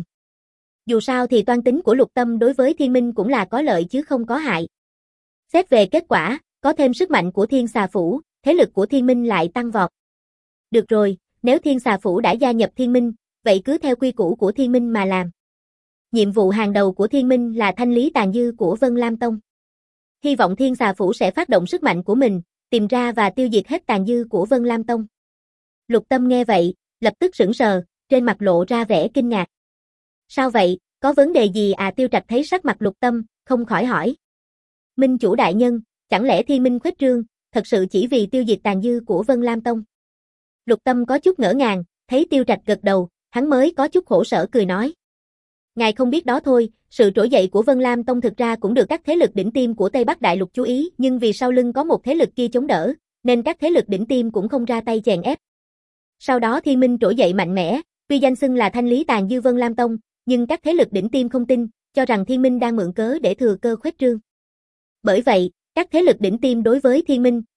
Dù sao thì toan tính của Lục Tâm đối với Thiên Minh cũng là có lợi chứ không có hại. Xét về kết quả, có thêm sức mạnh của Thiên Xà Phủ, thế lực của Thiên Minh lại tăng vọt. Được rồi, nếu Thiên Xà Phủ đã gia nhập Thiên Minh, vậy cứ theo quy củ của Thiên Minh mà làm. Nhiệm vụ hàng đầu của Thiên Minh là thanh lý tàn dư của Vân Lam Tông. Hy vọng Thiên Xà Phủ sẽ phát động sức mạnh của mình, tìm ra và tiêu diệt hết tàn dư của Vân Lam Tông. Lục Tâm nghe vậy, lập tức sững sờ, trên mặt lộ ra vẻ kinh ngạc. Sao vậy, có vấn đề gì à? Tiêu Trạch thấy sắc mặt Lục Tâm, không khỏi hỏi. Minh chủ đại nhân, chẳng lẽ Thiên Minh khuếch trương, thật sự chỉ vì tiêu diệt tàn dư của Vân Lam Tông? Lục Tâm có chút ngỡ ngàng, thấy Tiêu Trạch gật đầu, hắn mới có chút khổ sở cười nói. Ngài không biết đó thôi, sự trỗi dậy của Vân Lam Tông thực ra cũng được các thế lực đỉnh tiêm của Tây Bắc Đại Lục chú ý, nhưng vì sau lưng có một thế lực kia chống đỡ, nên các thế lực đỉnh tiêm cũng không ra tay chèn ép. Sau đó Thiên Minh trỗi dậy mạnh mẽ, tuy danh xưng là thanh lý tàn dư Vân Lam Tông, nhưng các thế lực đỉnh tiêm không tin, cho rằng Thiên Minh đang mượn cớ để thừa cơ khuếch trương. Bởi vậy, các thế lực đỉnh tiêm đối với Thiên Minh,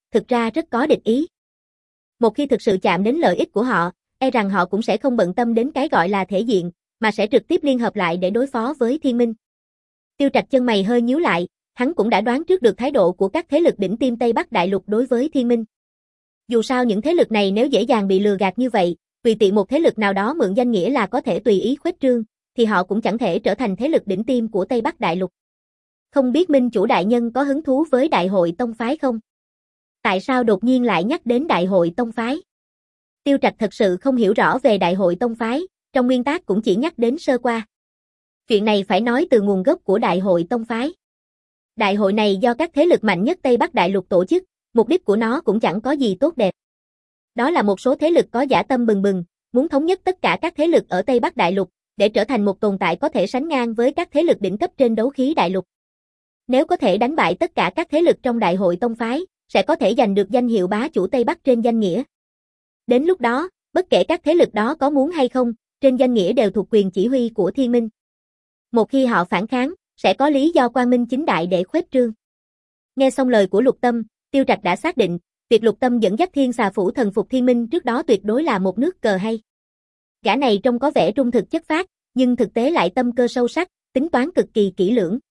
thực ra rất có địch ý. Một khi thực sự chạm đến lợi ích của họ, e rằng họ cũng sẽ không bận tâm đến cái gọi là thể diện, mà sẽ trực tiếp liên hợp lại để đối phó với Thiên Minh. Tiêu Trạch chân mày hơi nhíu lại, hắn cũng đã đoán trước được thái độ của các thế lực đỉnh tiêm Tây Bắc Đại Lục đối với Thiên Minh. Dù sao những thế lực này nếu dễ dàng bị lừa gạt như vậy, tùy tiện một thế lực nào đó mượn danh nghĩa là có thể tùy ý khuếch trương, thì họ cũng chẳng thể trở thành thế lực đỉnh tiêm của Tây Bắc Đại Lục. Không biết Minh chủ đại nhân có hứng thú với Đại hội Tông phái không? Tại sao đột nhiên lại nhắc đến Đại hội Tông phái? Tiêu Trạch thật sự không hiểu rõ về Đại hội Tông phái, trong nguyên tác cũng chỉ nhắc đến sơ qua. Chuyện này phải nói từ nguồn gốc của Đại hội Tông phái. Đại hội này do các thế lực mạnh nhất Tây Bắc Đại Lục tổ chức, mục đích của nó cũng chẳng có gì tốt đẹp. Đó là một số thế lực có dã tâm bừng bừng, muốn thống nhất tất cả các thế lực ở Tây Bắc Đại Lục, để trở thành một tồn tại có thể sánh ngang với các thế lực đỉnh cấp trên đấu khí đại lục. Nếu có thể đánh bại tất cả các thế lực trong Đại hội Tông phái, sẽ có thể giành được danh hiệu bá chủ Tây Bắc trên danh nghĩa. Đến lúc đó, bất kể các thế lực đó có muốn hay không, trên danh nghĩa đều thuộc quyền chỉ huy của Thiên Minh. Một khi họ phản kháng, sẽ có lý do quang minh chính đại để khuếch trương. Nghe xong lời của Lục Tâm, Tiêu Trạch đã xác định, việc Lục Tâm dẫn dắt Thiên Xà Phủ thần phục Thiên Minh trước đó tuyệt đối là một nước cờ hay. Gã này trông có vẻ trung thực chất phác, nhưng thực tế lại tâm cơ sâu sắc, tính toán cực kỳ kỹ lưỡng.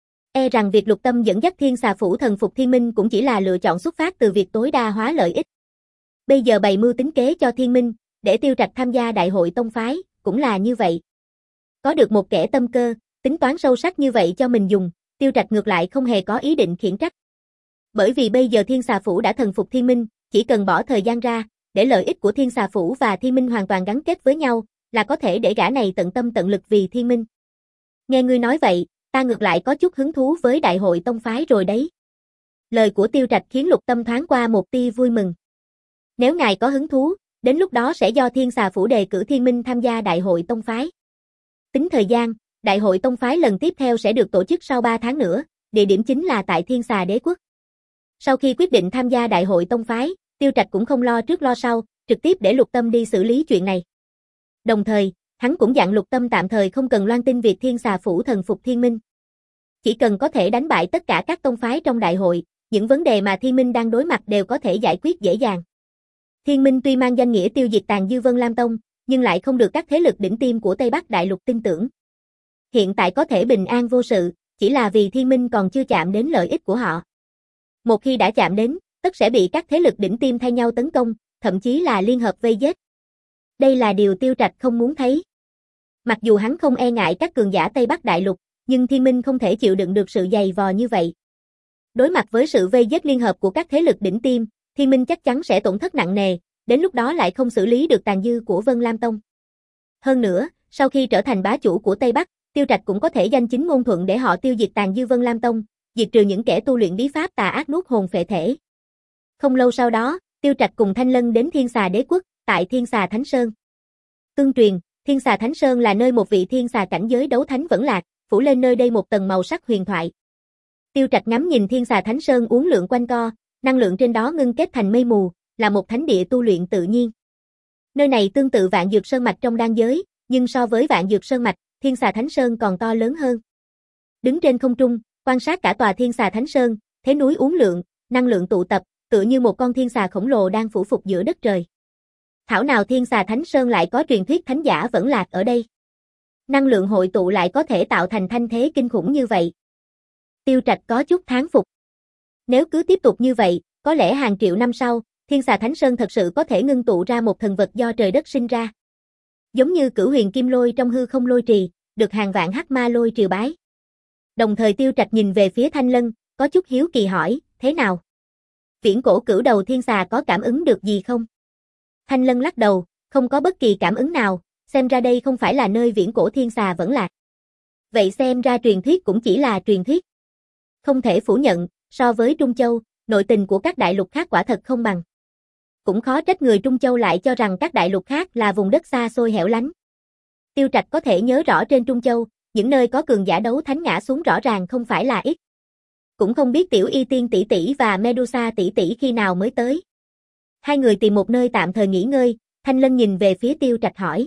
E rằng việc Lục Tâm dẫn dắt Thiên Xà Phủ thần phục Thiên Minh cũng chỉ là lựa chọn xuất phát từ việc tối đa hóa lợi ích. Bây giờ bày mưu tính kế cho Thiên Minh, để Tiêu Trạch tham gia Đại hội Tông phái, cũng là như vậy. Có được một kẻ tâm cơ, tính toán sâu sắc như vậy cho mình dùng, Tiêu Trạch ngược lại không hề có ý định khiển trách. Bởi vì bây giờ Thiên Xà Phủ đã thần phục Thiên Minh, chỉ cần bỏ thời gian ra, để lợi ích của Thiên Xà Phủ và Thiên Minh hoàn toàn gắn kết với nhau, là có thể để gã này tận tâm tận lực vì Thiên Minh. Nghe ngươi nói vậy, ta ngược lại có chút hứng thú với Đại hội Tông phái rồi đấy. Lời của Tiêu Trạch khiến Lục Tâm thoáng qua một tia vui mừng. Nếu ngài có hứng thú, đến lúc đó sẽ do Thiên Xà Phủ đề cử Thiên Minh tham gia Đại hội Tông phái. Tính thời gian, Đại hội Tông phái lần tiếp theo sẽ được tổ chức sau ba tháng nữa, địa điểm chính là tại Thiên Xà Đế Quốc. Sau khi quyết định tham gia Đại hội Tông phái, Tiêu Trạch cũng không lo trước lo sau, trực tiếp để Lục Tâm đi xử lý chuyện này. Đồng thời, hắn cũng dặn Lục Tâm tạm thời không cần loan tin việc Thiên Xà Phủ thần phục Thiên Minh. Chỉ cần có thể đánh bại tất cả các tông phái trong đại hội, những vấn đề mà Thiên Minh đang đối mặt đều có thể giải quyết dễ dàng. Thiên Minh tuy mang danh nghĩa tiêu diệt Tàn Dư Vân Lam Tông, nhưng lại không được các thế lực đỉnh tiêm của Tây Bắc Đại Lục tin tưởng. Hiện tại có thể bình an vô sự, chỉ là vì Thiên Minh còn chưa chạm đến lợi ích của họ. Một khi đã chạm đến, tất sẽ bị các thế lực đỉnh tiêm thay nhau tấn công, thậm chí là liên hợp vây giết. Đây là điều Tiêu Trạch không muốn thấy. Mặc dù hắn không e ngại các cường giả Tây Bắc Đại Lục, nhưng Thiên Minh không thể chịu đựng được sự dày vò như vậy. Đối mặt với sự vây giết liên hợp của các thế lực đỉnh tiêm, Thiên Minh chắc chắn sẽ tổn thất nặng nề, đến lúc đó lại không xử lý được tàn dư của Vân Lam Tông. Hơn nữa, sau khi trở thành bá chủ của Tây Bắc, Tiêu Trạch cũng có thể danh chính ngôn thuận để họ tiêu diệt tàn dư Vân Lam Tông, diệt trừ những kẻ tu luyện bí pháp tà ác nuốt hồn phệ thể. Không lâu sau đó, Tiêu Trạch cùng Thanh Lân đến Thiên Xà Đế Quốc, tại Thiên Xà Thánh Sơn. Tương truyền, Thiên Xà Thánh Sơn là nơi một vị thiên xà cảnh giới đấu thánh vẫn lạc, phủ lên nơi đây một tầng màu sắc huyền thoại. Tiêu Trạch ngắm nhìn Thiên Xà Thánh Sơn uốn lượn quanh co, năng lượng trên đó ngưng kết thành mây mù, là một thánh địa tu luyện tự nhiên. Nơi này tương tự Vạn Dược Sơn mạch trong đan giới, nhưng so với Vạn Dược Sơn mạch, Thiên Xà Thánh Sơn còn to lớn hơn. Đứng trên không trung, quan sát cả tòa Thiên Xà Thánh Sơn, thế núi uốn lượn, năng lượng tụ tập, tựa như một con thiên xà khổng lồ đang phủ phục giữa đất trời. Thảo nào Thiên Xà Thánh Sơn lại có truyền thuyết thánh giả vẫn lạc ở đây. Năng lượng hội tụ lại có thể tạo thành thanh thế kinh khủng như vậy. Tiêu Trạch có chút thán phục. Nếu cứ tiếp tục như vậy, có lẽ hàng triệu năm sau, Thiên Xà Thánh Sơn thật sự có thể ngưng tụ ra một thần vật do trời đất sinh ra. Giống như Cửu Huyền Kim Lôi trong hư không lôi trì, được hàng vạn hắc ma lôi triều bái. Đồng thời Tiêu Trạch nhìn về phía Thanh Lân, có chút hiếu kỳ hỏi, thế nào? Viễn cổ cửu đầu thiên xà có cảm ứng được gì không? Thanh Lân lắc đầu, không có bất kỳ cảm ứng nào, xem ra đây không phải là nơi viễn cổ thiên xà vẫn lạc. Vậy xem ra truyền thuyết cũng chỉ là truyền thuyết. Không thể phủ nhận, so với Trung Châu, nội tình của các đại lục khác quả thật không bằng. Cũng khó trách người Trung Châu lại cho rằng các đại lục khác là vùng đất xa xôi hẻo lánh. Tiêu Trạch có thể nhớ rõ trên Trung Châu, những nơi có cường giả đấu thánh ngã xuống rõ ràng không phải là ít. Cũng không biết Tiểu Y Tiên tỷ tỷ và Medusa tỷ tỷ khi nào mới tới. Hai người tìm một nơi tạm thời nghỉ ngơi, Thanh Lân nhìn về phía Tiêu Trạch hỏi.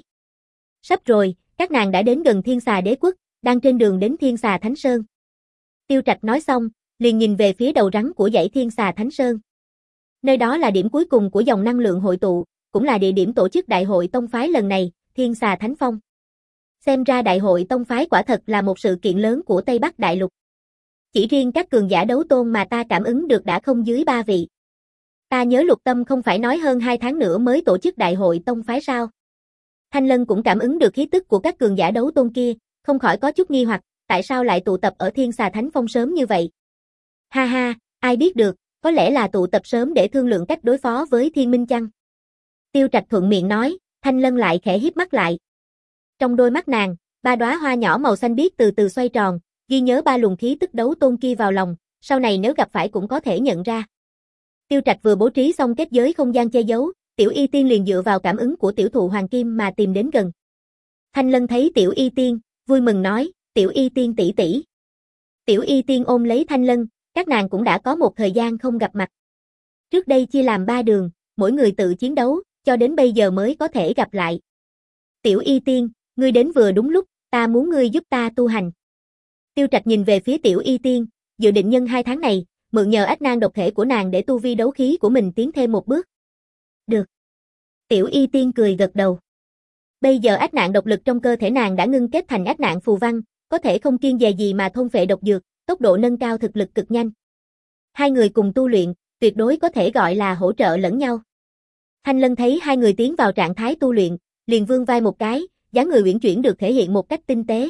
Sắp rồi, các nàng đã đến gần Thiên Xà Đế Quốc, đang trên đường đến Thiên Xà Thánh Sơn. Tiêu Trạch nói xong, liền nhìn về phía đầu rắn của dãy Thiên Xà Thánh Sơn. Nơi đó là điểm cuối cùng của dòng năng lượng hội tụ, cũng là địa điểm tổ chức đại hội tông phái lần này, Thiên Xà Thánh Phong. Xem ra đại hội tông phái quả thật là một sự kiện lớn của Tây Bắc Đại Lục. Chỉ riêng các cường giả đấu tôn mà ta cảm ứng được đã không dưới ba vị. Ta nhớ Lục Tâm không phải nói hơn hai tháng nữa mới tổ chức đại hội tông phái sao? Thanh Lân cũng cảm ứng được khí tức của các cường giả đấu tôn kia, không khỏi có chút nghi hoặc, tại sao lại tụ tập ở Thiên Xà Thánh Phong sớm như vậy? Ha ha, ai biết được, có lẽ là tụ tập sớm để thương lượng cách đối phó với Thiên Minh chăng? Tiêu Trạch thuận miệng nói, Thanh Lân lại khẽ híp mắt lại. Trong đôi mắt nàng, ba đóa hoa nhỏ màu xanh biếc từ từ xoay tròn, ghi nhớ ba luồng khí tức đấu tôn kia vào lòng, sau này nếu gặp phải cũng có thể nhận ra. Tiêu Trạch vừa bố trí xong kết giới không gian che giấu, Tiểu Y Tiên liền dựa vào cảm ứng của tiểu thụ hoàng kim mà tìm đến gần. Thanh Lân thấy Tiểu Y Tiên, vui mừng nói, Tiểu Y Tiên tỷ tỷ. Tiểu Y Tiên ôm lấy Thanh Lân, các nàng cũng đã có một thời gian không gặp mặt. Trước đây chia làm ba đường, mỗi người tự chiến đấu, cho đến bây giờ mới có thể gặp lại. Tiểu Y Tiên, ngươi đến vừa đúng lúc, ta muốn ngươi giúp ta tu hành. Tiêu Trạch nhìn về phía Tiểu Y Tiên, dự định nhân hai tháng này, mượn nhờ ách nan độc thể của nàng để tu vi đấu khí của mình tiến thêm một bước. Được. Tiểu Y Tiên cười gật đầu. Bây giờ ách nạn độc lực trong cơ thể nàng đã ngưng kết thành ách nạn phù văn, có thể không kiêng dè gì mà thôn phệ độc dược, tốc độ nâng cao thực lực cực nhanh. Hai người cùng tu luyện, tuyệt đối có thể gọi là hỗ trợ lẫn nhau. Thanh Lân thấy hai người tiến vào trạng thái tu luyện, liền vươn vai một cái, dáng người uyển chuyển được thể hiện một cách tinh tế.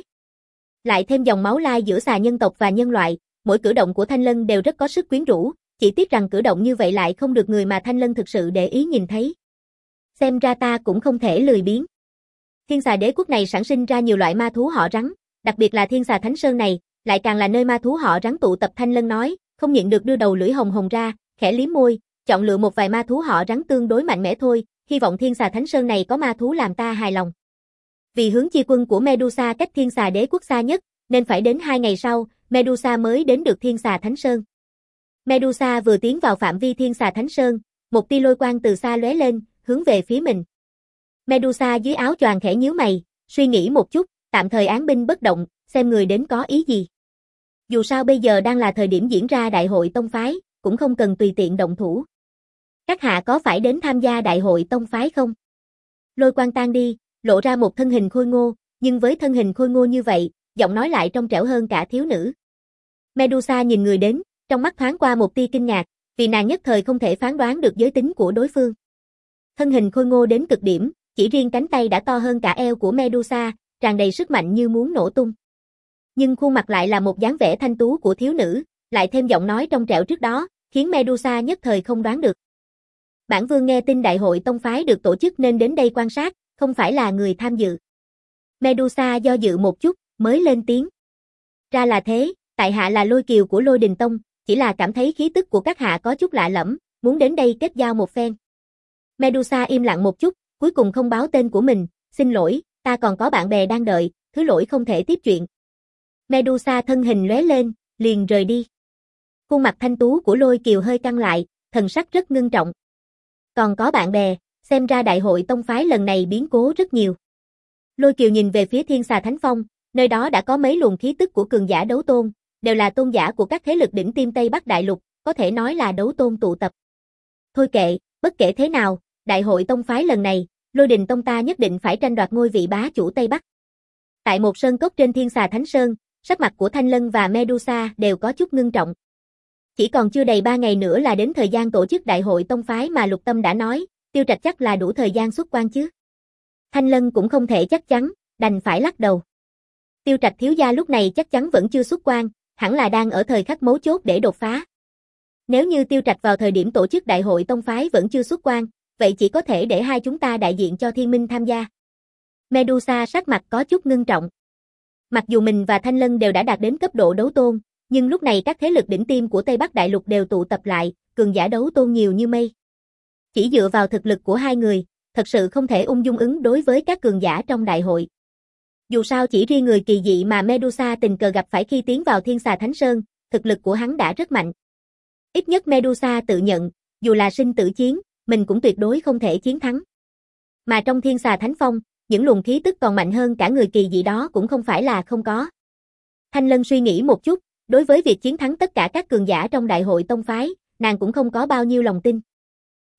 Lại thêm dòng máu lai giữa xà nhân tộc và nhân loại, mỗi cử động của Thanh Lân đều rất có sức quyến rũ, chỉ tiếc rằng cử động như vậy lại không được người mà Thanh Lân thực sự để ý nhìn thấy. Xem ra ta cũng không thể lười biếng. Thiên Xà Đế quốc này sản sinh ra nhiều loại ma thú họ rắn, đặc biệt là Thiên Xà Thánh Sơn này, lại càng là nơi ma thú họ rắn tụ tập. Thanh Lân nói, không nhịn được đưa đầu lưỡi hồng hồng ra, khẽ liếm môi, chọn lựa một vài ma thú họ rắn tương đối mạnh mẽ thôi, hy vọng Thiên Xà Thánh Sơn này có ma thú làm ta hài lòng. Vì hướng chi quân của Medusa cách Thiên Xà Đế quốc xa nhất, nên phải đến hai ngày sau, Medusa mới đến được Thiên Xà Thánh Sơn. Medusa vừa tiến vào phạm vi Thiên Xà Thánh Sơn, một tia lôi quang từ xa lóe lên, hướng về phía mình. Medusa dưới áo choàng khẽ nhíu mày, suy nghĩ một chút, tạm thời án binh bất động, xem người đến có ý gì. Dù sao bây giờ đang là thời điểm diễn ra đại hội tông phái, cũng không cần tùy tiện động thủ. Các hạ có phải đến tham gia đại hội tông phái không? Lôi quang tan đi, lộ ra một thân hình khôi ngô, nhưng với thân hình khôi ngô như vậy, giọng nói lại trong trẻo hơn cả thiếu nữ. Medusa nhìn người đến, trong mắt thoáng qua một tia kinh ngạc, vì nàng nhất thời không thể phán đoán được giới tính của đối phương. Thân hình khôi ngô đến cực điểm, chỉ riêng cánh tay đã to hơn cả eo của Medusa, tràn đầy sức mạnh như muốn nổ tung. Nhưng khuôn mặt lại là một dáng vẻ thanh tú của thiếu nữ, lại thêm giọng nói trong trẻo trước đó, khiến Medusa nhất thời không đoán được. Bản vương nghe tin đại hội tông phái được tổ chức nên đến đây quan sát, không phải là người tham dự. Medusa do dự một chút, mới lên tiếng. Ra là thế, tại hạ là Lôi Kiều của Lôi Đình Tông, chỉ là cảm thấy khí tức của các hạ có chút lạ lẫm, muốn đến đây kết giao một phen. Medusa im lặng một chút, cuối cùng không báo tên của mình, xin lỗi, ta còn có bạn bè đang đợi, thứ lỗi không thể tiếp chuyện. Medusa thân hình lóe lên, liền rời đi. Khuôn mặt thanh tú của Lôi Kiều hơi căng lại, thần sắc rất ngưng trọng. Còn có bạn bè, xem ra đại hội tông phái lần này biến cố rất nhiều. Lôi Kiều nhìn về phía Thiên Xà Thánh Phong, nơi đó đã có mấy luồng khí tức của cường giả đấu tôn, đều là tôn giả của các thế lực đỉnh tiêm Tây Bắc Đại Lục, có thể nói là đấu tôn tụ tập. Thôi kệ, bất kể thế nào, đại hội tông phái lần này, Lôi Đình Tông ta nhất định phải tranh đoạt ngôi vị bá chủ Tây Bắc. Tại một sơn cốc trên Thiên Xà Thánh Sơn, sắc mặt của Thanh Lân và Medusa đều có chút ngưng trọng. Chỉ còn chưa đầy ba ngày nữa là đến thời gian tổ chức đại hội tông phái mà Lục Tâm đã nói, Tiêu Trạch chắc là đủ thời gian xuất quan chứ. Thanh Lân cũng không thể chắc chắn, đành phải lắc đầu. Tiêu Trạch thiếu gia lúc này chắc chắn vẫn chưa xuất quan, hẳn là đang ở thời khắc mấu chốt để đột phá. Nếu như Tiêu Trạch vào thời điểm tổ chức đại hội tông phái vẫn chưa xuất quan, vậy chỉ có thể để hai chúng ta đại diện cho Thiên Minh tham gia. Medusa sắc mặt có chút ngưng trọng. Mặc dù mình và Thanh Lân đều đã đạt đến cấp độ đấu tôn, nhưng lúc này các thế lực đỉnh tiêm của Tây Bắc Đại Lục đều tụ tập lại, cường giả đấu tôn nhiều như mây. Chỉ dựa vào thực lực của hai người, thật sự không thể ung dung ứng đối với các cường giả trong đại hội. Dù sao chỉ riêng người kỳ dị mà Medusa tình cờ gặp phải khi tiến vào Thiên Xà Thánh Sơn, thực lực của hắn đã rất mạnh. Ít nhất Medusa tự nhận, dù là sinh tử chiến, mình cũng tuyệt đối không thể chiến thắng. Mà trong Thiên Xà Thánh Phong, những luồng khí tức còn mạnh hơn cả người kỳ dị đó cũng không phải là không có. Thanh Lân suy nghĩ một chút, đối với việc chiến thắng tất cả các cường giả trong đại hội tông phái, nàng cũng không có bao nhiêu lòng tin.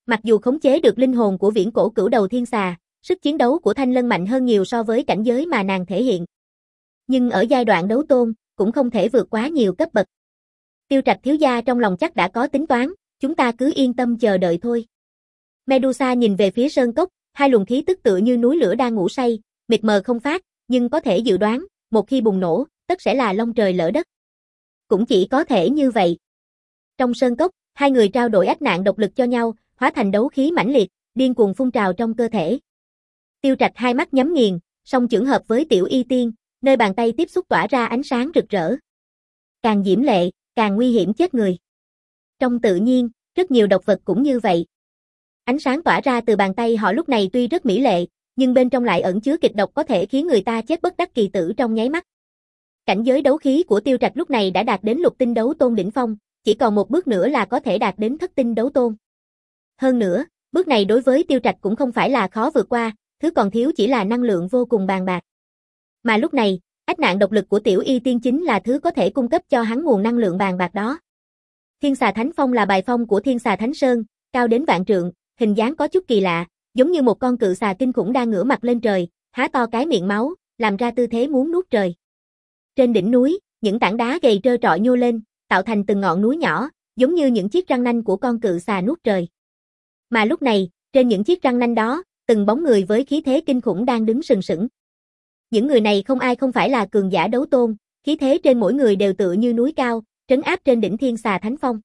Mặc dù khống chế được linh hồn của viễn cổ cửu đầu thiên xà, sức chiến đấu của Thanh Lân mạnh hơn nhiều so với cảnh giới mà nàng thể hiện. Nhưng ở giai đoạn đấu tôn, cũng không thể vượt quá nhiều cấp bậc. Tiêu Trạch thiếu gia trong lòng chắc đã có tính toán, chúng ta cứ yên tâm chờ đợi thôi. Medusa nhìn về phía sơn cốc, hai luồng khí tức tựa như núi lửa đang ngủ say, mịt mờ không phát, nhưng có thể dự đoán, một khi bùng nổ, tất sẽ là long trời lỡ đất. Cũng chỉ có thể như vậy. Trong sơn cốc, hai người trao đổi ách nạn độc lực cho nhau, hóa thành đấu khí mãnh liệt, điên cuồng phun trào trong cơ thể. Tiêu Trạch hai mắt nhắm nghiền, song chưởng hợp với Tiểu Y Tiên, nơi bàn tay tiếp xúc tỏa ra ánh sáng rực rỡ. Càng diễm lệ, càng nguy hiểm chết người. Trong tự nhiên, rất nhiều độc vật cũng như vậy. Ánh sáng tỏa ra từ bàn tay họ lúc này tuy rất mỹ lệ, nhưng bên trong lại ẩn chứa kịch độc có thể khiến người ta chết bất đắc kỳ tử trong nháy mắt. Cảnh giới đấu khí của Tiêu Trạch lúc này đã đạt đến lục tinh đấu tôn đỉnh phong, chỉ còn một bước nữa là có thể đạt đến thất tinh đấu tôn. Hơn nữa, bước này đối với Tiêu Trạch cũng không phải là khó vượt qua, thứ còn thiếu chỉ là năng lượng vô cùng bàn bạc. Mà lúc này, ách nạn độc lực của Tiểu Y Tiên chính là thứ có thể cung cấp cho hắn nguồn năng lượng bàn bạc đó. Thiên Xà Thánh Phong là bài phong của Thiên Xà Thánh Sơn, cao đến vạn trượng, hình dáng có chút kỳ lạ, giống như một con cự xà kinh khủng đang ngửa mặt lên trời, há to cái miệng máu, làm ra tư thế muốn nuốt trời. Trên đỉnh núi, những tảng đá gầy trơ trọi nhô lên, tạo thành từng ngọn núi nhỏ, giống như những chiếc răng nanh của con cự xà nuốt trời. Mà lúc này, trên những chiếc răng nanh đó, từng bóng người với khí thế kinh khủng đang đứng sừng sững. Những người này không ai không phải là cường giả đấu tôn, khí thế trên mỗi người đều tựa như núi cao, trấn áp trên đỉnh Thiên Xà Thánh Phong.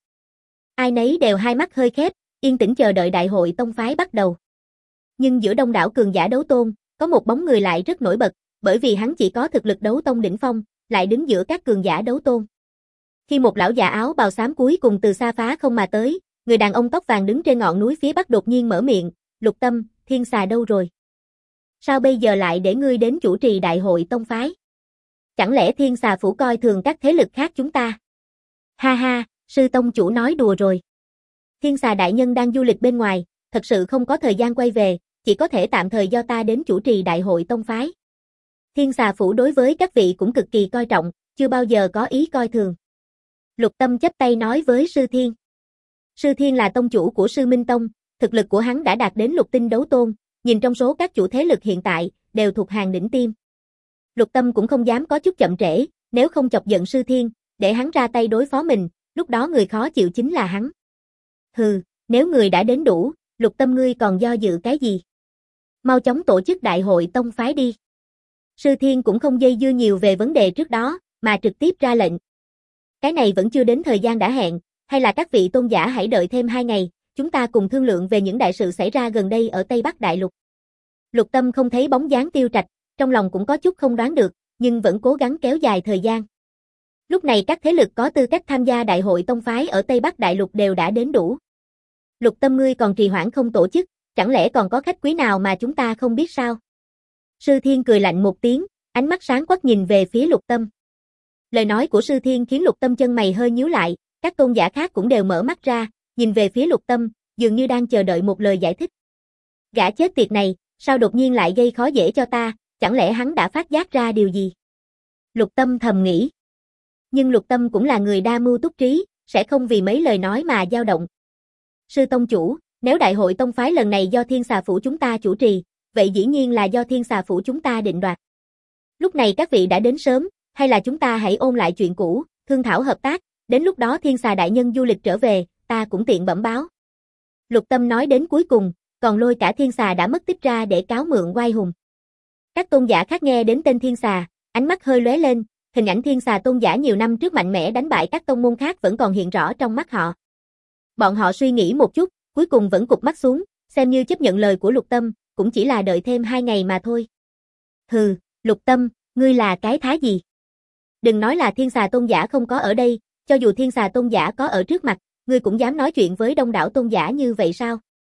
Ai nấy đều hai mắt hơi khép, yên tĩnh chờ đợi đại hội tông phái bắt đầu. Nhưng giữa đông đảo cường giả đấu tôn, có một bóng người lại rất nổi bật, bởi vì hắn chỉ có thực lực đấu tông đỉnh phong, lại đứng giữa các cường giả đấu tôn. Khi một lão già áo bào xám cuối cùng từ xa phá không mà tới, người đàn ông tóc vàng đứng trên ngọn núi phía bắc đột nhiên mở miệng, "Lục Tâm, Thiên Xà đâu rồi? Sao bây giờ lại để ngươi đến chủ trì đại hội tông phái? Chẳng lẽ Thiên Xà phủ coi thường các thế lực khác chúng ta?" "Ha ha, sư tông chủ nói đùa rồi. Thiên Xà đại nhân đang du lịch bên ngoài, thật sự không có thời gian quay về, chỉ có thể tạm thời do ta đến chủ trì đại hội tông phái. Thiên Xà phủ đối với các vị cũng cực kỳ coi trọng, chưa bao giờ có ý coi thường." Lục Tâm chắp tay nói với Sư Thiên. Sư Thiên là tông chủ của Sư Minh Tông, thực lực của hắn đã đạt đến lục tinh đấu tôn, nhìn trong số các chủ thế lực hiện tại, đều thuộc hàng đỉnh tiêm. Lục Tâm cũng không dám có chút chậm trễ, nếu không chọc giận Sư Thiên, để hắn ra tay đối phó mình, lúc đó người khó chịu chính là hắn. Hừ, nếu người đã đến đủ, Lục Tâm ngươi còn do dự cái gì? Mau chóng tổ chức đại hội tông phái đi. Sư Thiên cũng không dây dưa nhiều về vấn đề trước đó, mà trực tiếp ra lệnh. Cái này vẫn chưa đến thời gian đã hẹn, hay là các vị tôn giả hãy đợi thêm hai ngày, chúng ta cùng thương lượng về những đại sự xảy ra gần đây ở Tây Bắc Đại Lục. Lục Tâm không thấy bóng dáng Tiêu Trạch, trong lòng cũng có chút không đoán được, nhưng vẫn cố gắng kéo dài thời gian. Lúc này các thế lực có tư cách tham gia đại hội tông phái ở Tây Bắc Đại Lục đều đã đến đủ. Lục Tâm ngươi còn trì hoãn không tổ chức, chẳng lẽ còn có khách quý nào mà chúng ta không biết sao? Sư Thiên cười lạnh một tiếng, ánh mắt sáng quắc nhìn về phía Lục Tâm. Lời nói của Sư Thiên khiến Lục Tâm chân mày hơi nhíu lại, các tôn giả khác cũng đều mở mắt ra, nhìn về phía Lục Tâm, dường như đang chờ đợi một lời giải thích. Gã chết tiệt này, sao đột nhiên lại gây khó dễ cho ta, chẳng lẽ hắn đã phát giác ra điều gì? Lục Tâm thầm nghĩ. Nhưng Lục Tâm cũng là người đa mưu túc trí, sẽ không vì mấy lời nói mà dao động. Sư tông chủ, nếu đại hội tông phái lần này do Thiên Xà phủ chúng ta chủ trì, vậy dĩ nhiên là do Thiên Xà phủ chúng ta định đoạt. Lúc này các vị đã đến sớm, hay là chúng ta hãy ôn lại chuyện cũ, thương thảo hợp tác, đến lúc đó Thiên Xà đại nhân du lịch trở về, ta cũng tiện bẩm báo. Lục Tâm nói đến cuối cùng, còn lôi cả Thiên Xà đã mất tích ra để cáo mượn oai hùng. Các tôn giả khác nghe đến tên Thiên Xà, ánh mắt hơi lóe lên, hình ảnh Thiên Xà tôn giả nhiều năm trước mạnh mẽ đánh bại các tông môn khác vẫn còn hiện rõ trong mắt họ. Bọn họ suy nghĩ một chút, cuối cùng vẫn cụp mắt xuống, xem như chấp nhận lời của Lục Tâm, cũng chỉ là đợi thêm hai ngày mà thôi. Hừ, Lục Tâm, ngươi là cái thá gì? Đừng nói là Thiên Xà tôn giả không có ở đây, cho dù Thiên Xà tôn giả có ở trước mặt, ngươi cũng dám nói chuyện với đông đảo tôn giả như vậy sao?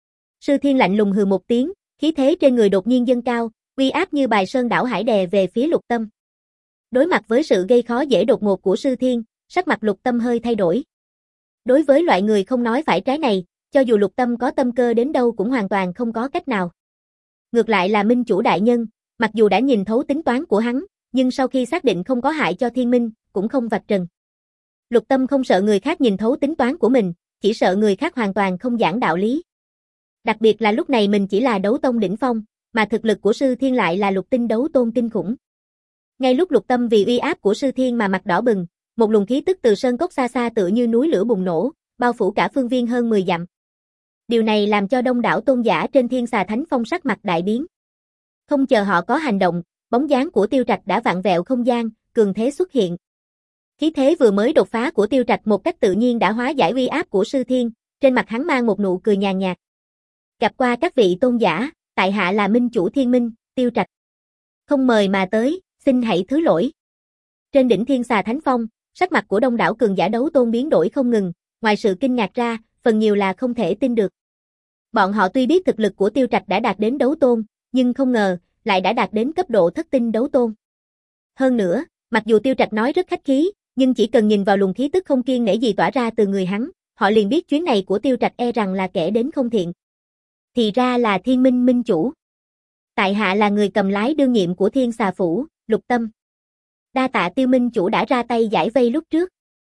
Sư Thiên lạnh lùng hừ một tiếng, khí thế trên người đột nhiên dâng cao, uy áp như bài sơn đảo hải đè về phía Lục Tâm. Đối mặt với sự gây khó dễ đột ngột của Sư Thiên, sắc mặt Lục Tâm hơi thay đổi. Đối với loại người không nói phải trái này, cho dù Lục Tâm có tâm cơ đến đâu cũng hoàn toàn không có cách nào. Ngược lại là Minh chủ đại nhân, mặc dù đã nhìn thấu tính toán của hắn, nhưng sau khi xác định không có hại cho Thiên Minh, cũng không vạch trần. Lục Tâm không sợ người khác nhìn thấu tính toán của mình, chỉ sợ người khác hoàn toàn không giảng đạo lý. Đặc biệt là lúc này mình chỉ là đấu tông đỉnh phong, mà thực lực của Sư Thiên lại là lục tinh đấu tôn kinh khủng. Ngay lúc Lục Tâm vì uy áp của Sư Thiên mà mặt đỏ bừng, một luồng khí tức từ sơn cốc xa xa tựa như núi lửa bùng nổ, bao phủ cả phương viên hơn mười dặm. Điều này làm cho đông đảo tôn giả trên Thiên Xà Thánh Phong sắc mặt đại biến. Không chờ họ có hành động, bóng dáng của Tiêu Trạch đã vặn vẹo không gian, cường thế xuất hiện. Khí thế vừa mới đột phá của Tiêu Trạch một cách tự nhiên đã hóa giải uy áp của Sư Thiên, trên mặt hắn mang một nụ cười nhàn nhạt. Gặp qua các vị tôn giả, tại hạ là Minh Chủ Thiên Minh, Tiêu Trạch. Không mời mà tới, xin hãy thứ lỗi. Trên đỉnh Thiên Xà Thánh Phong, sắc mặt của đông đảo cường giả đấu tôn biến đổi không ngừng, ngoài sự kinh ngạc ra, phần nhiều là không thể tin được. Bọn họ tuy biết thực lực của Tiêu Trạch đã đạt đến đấu tôn, nhưng không ngờ, lại đã đạt đến cấp độ thất tinh đấu tôn. Hơn nữa, mặc dù Tiêu Trạch nói rất khách khí, nhưng chỉ cần nhìn vào luồng khí tức không kiêng nể gì tỏa ra từ người hắn, họ liền biết chuyến này của Tiêu Trạch e rằng là kẻ đến không thiện. Thì ra là Thiên Minh Minh Chủ. Tại hạ là người cầm lái đương nhiệm của Thiên Xà Phủ, Lục Tâm. Đa tạ Tiêu Minh Chủ đã ra tay giải vây lúc trước.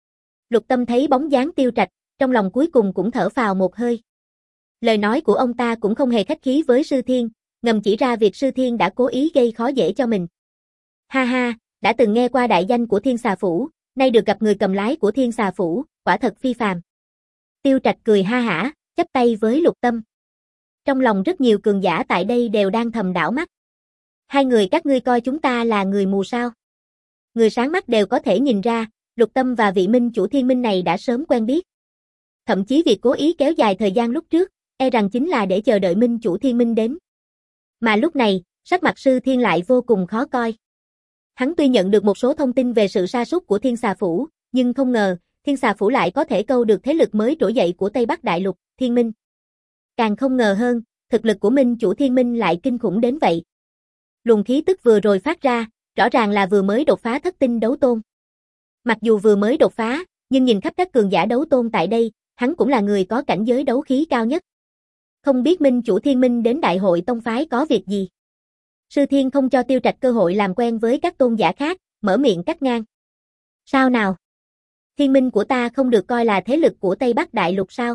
Lục Tâm thấy bóng dáng Tiêu Trạch, trong lòng cuối cùng cũng thở phào một hơi. Lời nói của ông ta cũng không hề khách khí với Sư Thiên, ngầm chỉ ra việc Sư Thiên đã cố ý gây khó dễ cho mình. Ha ha, đã từng nghe qua đại danh của Thiên Xà Phủ, nay được gặp người cầm lái của Thiên Xà Phủ, quả thật phi phàm. Tiêu Trạch cười ha hả, chắp tay với Lục Tâm. Trong lòng rất nhiều cường giả tại đây đều đang thầm đảo mắt. Hai người các ngươi coi chúng ta là người mù sao? Người sáng mắt đều có thể nhìn ra, Lục Tâm và vị Minh Chủ Thiên Minh này đã sớm quen biết. Thậm chí việc cố ý kéo dài thời gian lúc trước, e rằng chính là để chờ đợi Minh Chủ Thiên Minh đến. Mà lúc này, sắc mặt Sư Thiên lại vô cùng khó coi. Hắn tuy nhận được một số thông tin về sự sa sút của Thiên Xà Phủ, nhưng không ngờ, Thiên Xà Phủ lại có thể câu được thế lực mới trỗi dậy của Tây Bắc Đại Lục, Thiên Minh. Càng không ngờ hơn, thực lực của Minh Chủ Thiên Minh lại kinh khủng đến vậy. Luồng khí tức vừa rồi phát ra, rõ ràng là vừa mới đột phá thất tinh đấu tôn. Mặc dù vừa mới đột phá, nhưng nhìn khắp các cường giả đấu tôn tại đây, hắn cũng là người có cảnh giới đấu khí cao nhất. Không biết Minh Chủ Thiên Minh đến đại hội tông phái có việc gì? Sư Thiên không cho Tiêu Trạch cơ hội làm quen với các tôn giả khác, mở miệng cắt ngang. Sao nào? Thiên Minh của ta không được coi là thế lực của Tây Bắc Đại Lục sao?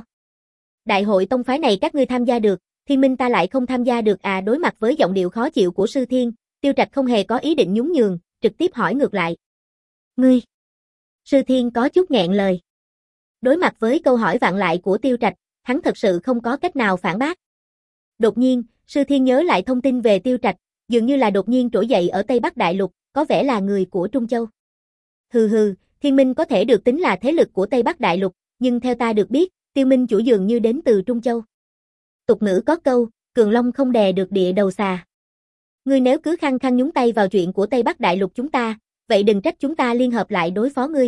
Đại hội tông phái này các ngươi tham gia được, Thiên Minh ta lại không tham gia được à? Đối mặt với giọng điệu khó chịu của Sư Thiên, Tiêu Trạch không hề có ý định nhún nhường, trực tiếp hỏi ngược lại. Ngươi? Sư Thiên có chút nghẹn lời. Đối mặt với câu hỏi vặn lại của Tiêu Trạch, hắn thật sự không có cách nào phản bác. Đột nhiên, Sư Thiên nhớ lại thông tin về Tiêu Trạch, dường như là đột nhiên trỗi dậy ở Tây Bắc Đại Lục, có vẻ là người của Trung Châu. Hừ hừ, Thiên Minh có thể được tính là thế lực của Tây Bắc Đại Lục, nhưng theo ta được biết, Tiêu Minh Chủ dường như đến từ Trung Châu. Tục ngữ có câu, cường long không đè được địa đầu xà. Ngươi nếu cứ khăng khăng nhúng tay vào chuyện của Tây Bắc Đại Lục chúng ta, vậy đừng trách chúng ta liên hợp lại đối phó ngươi.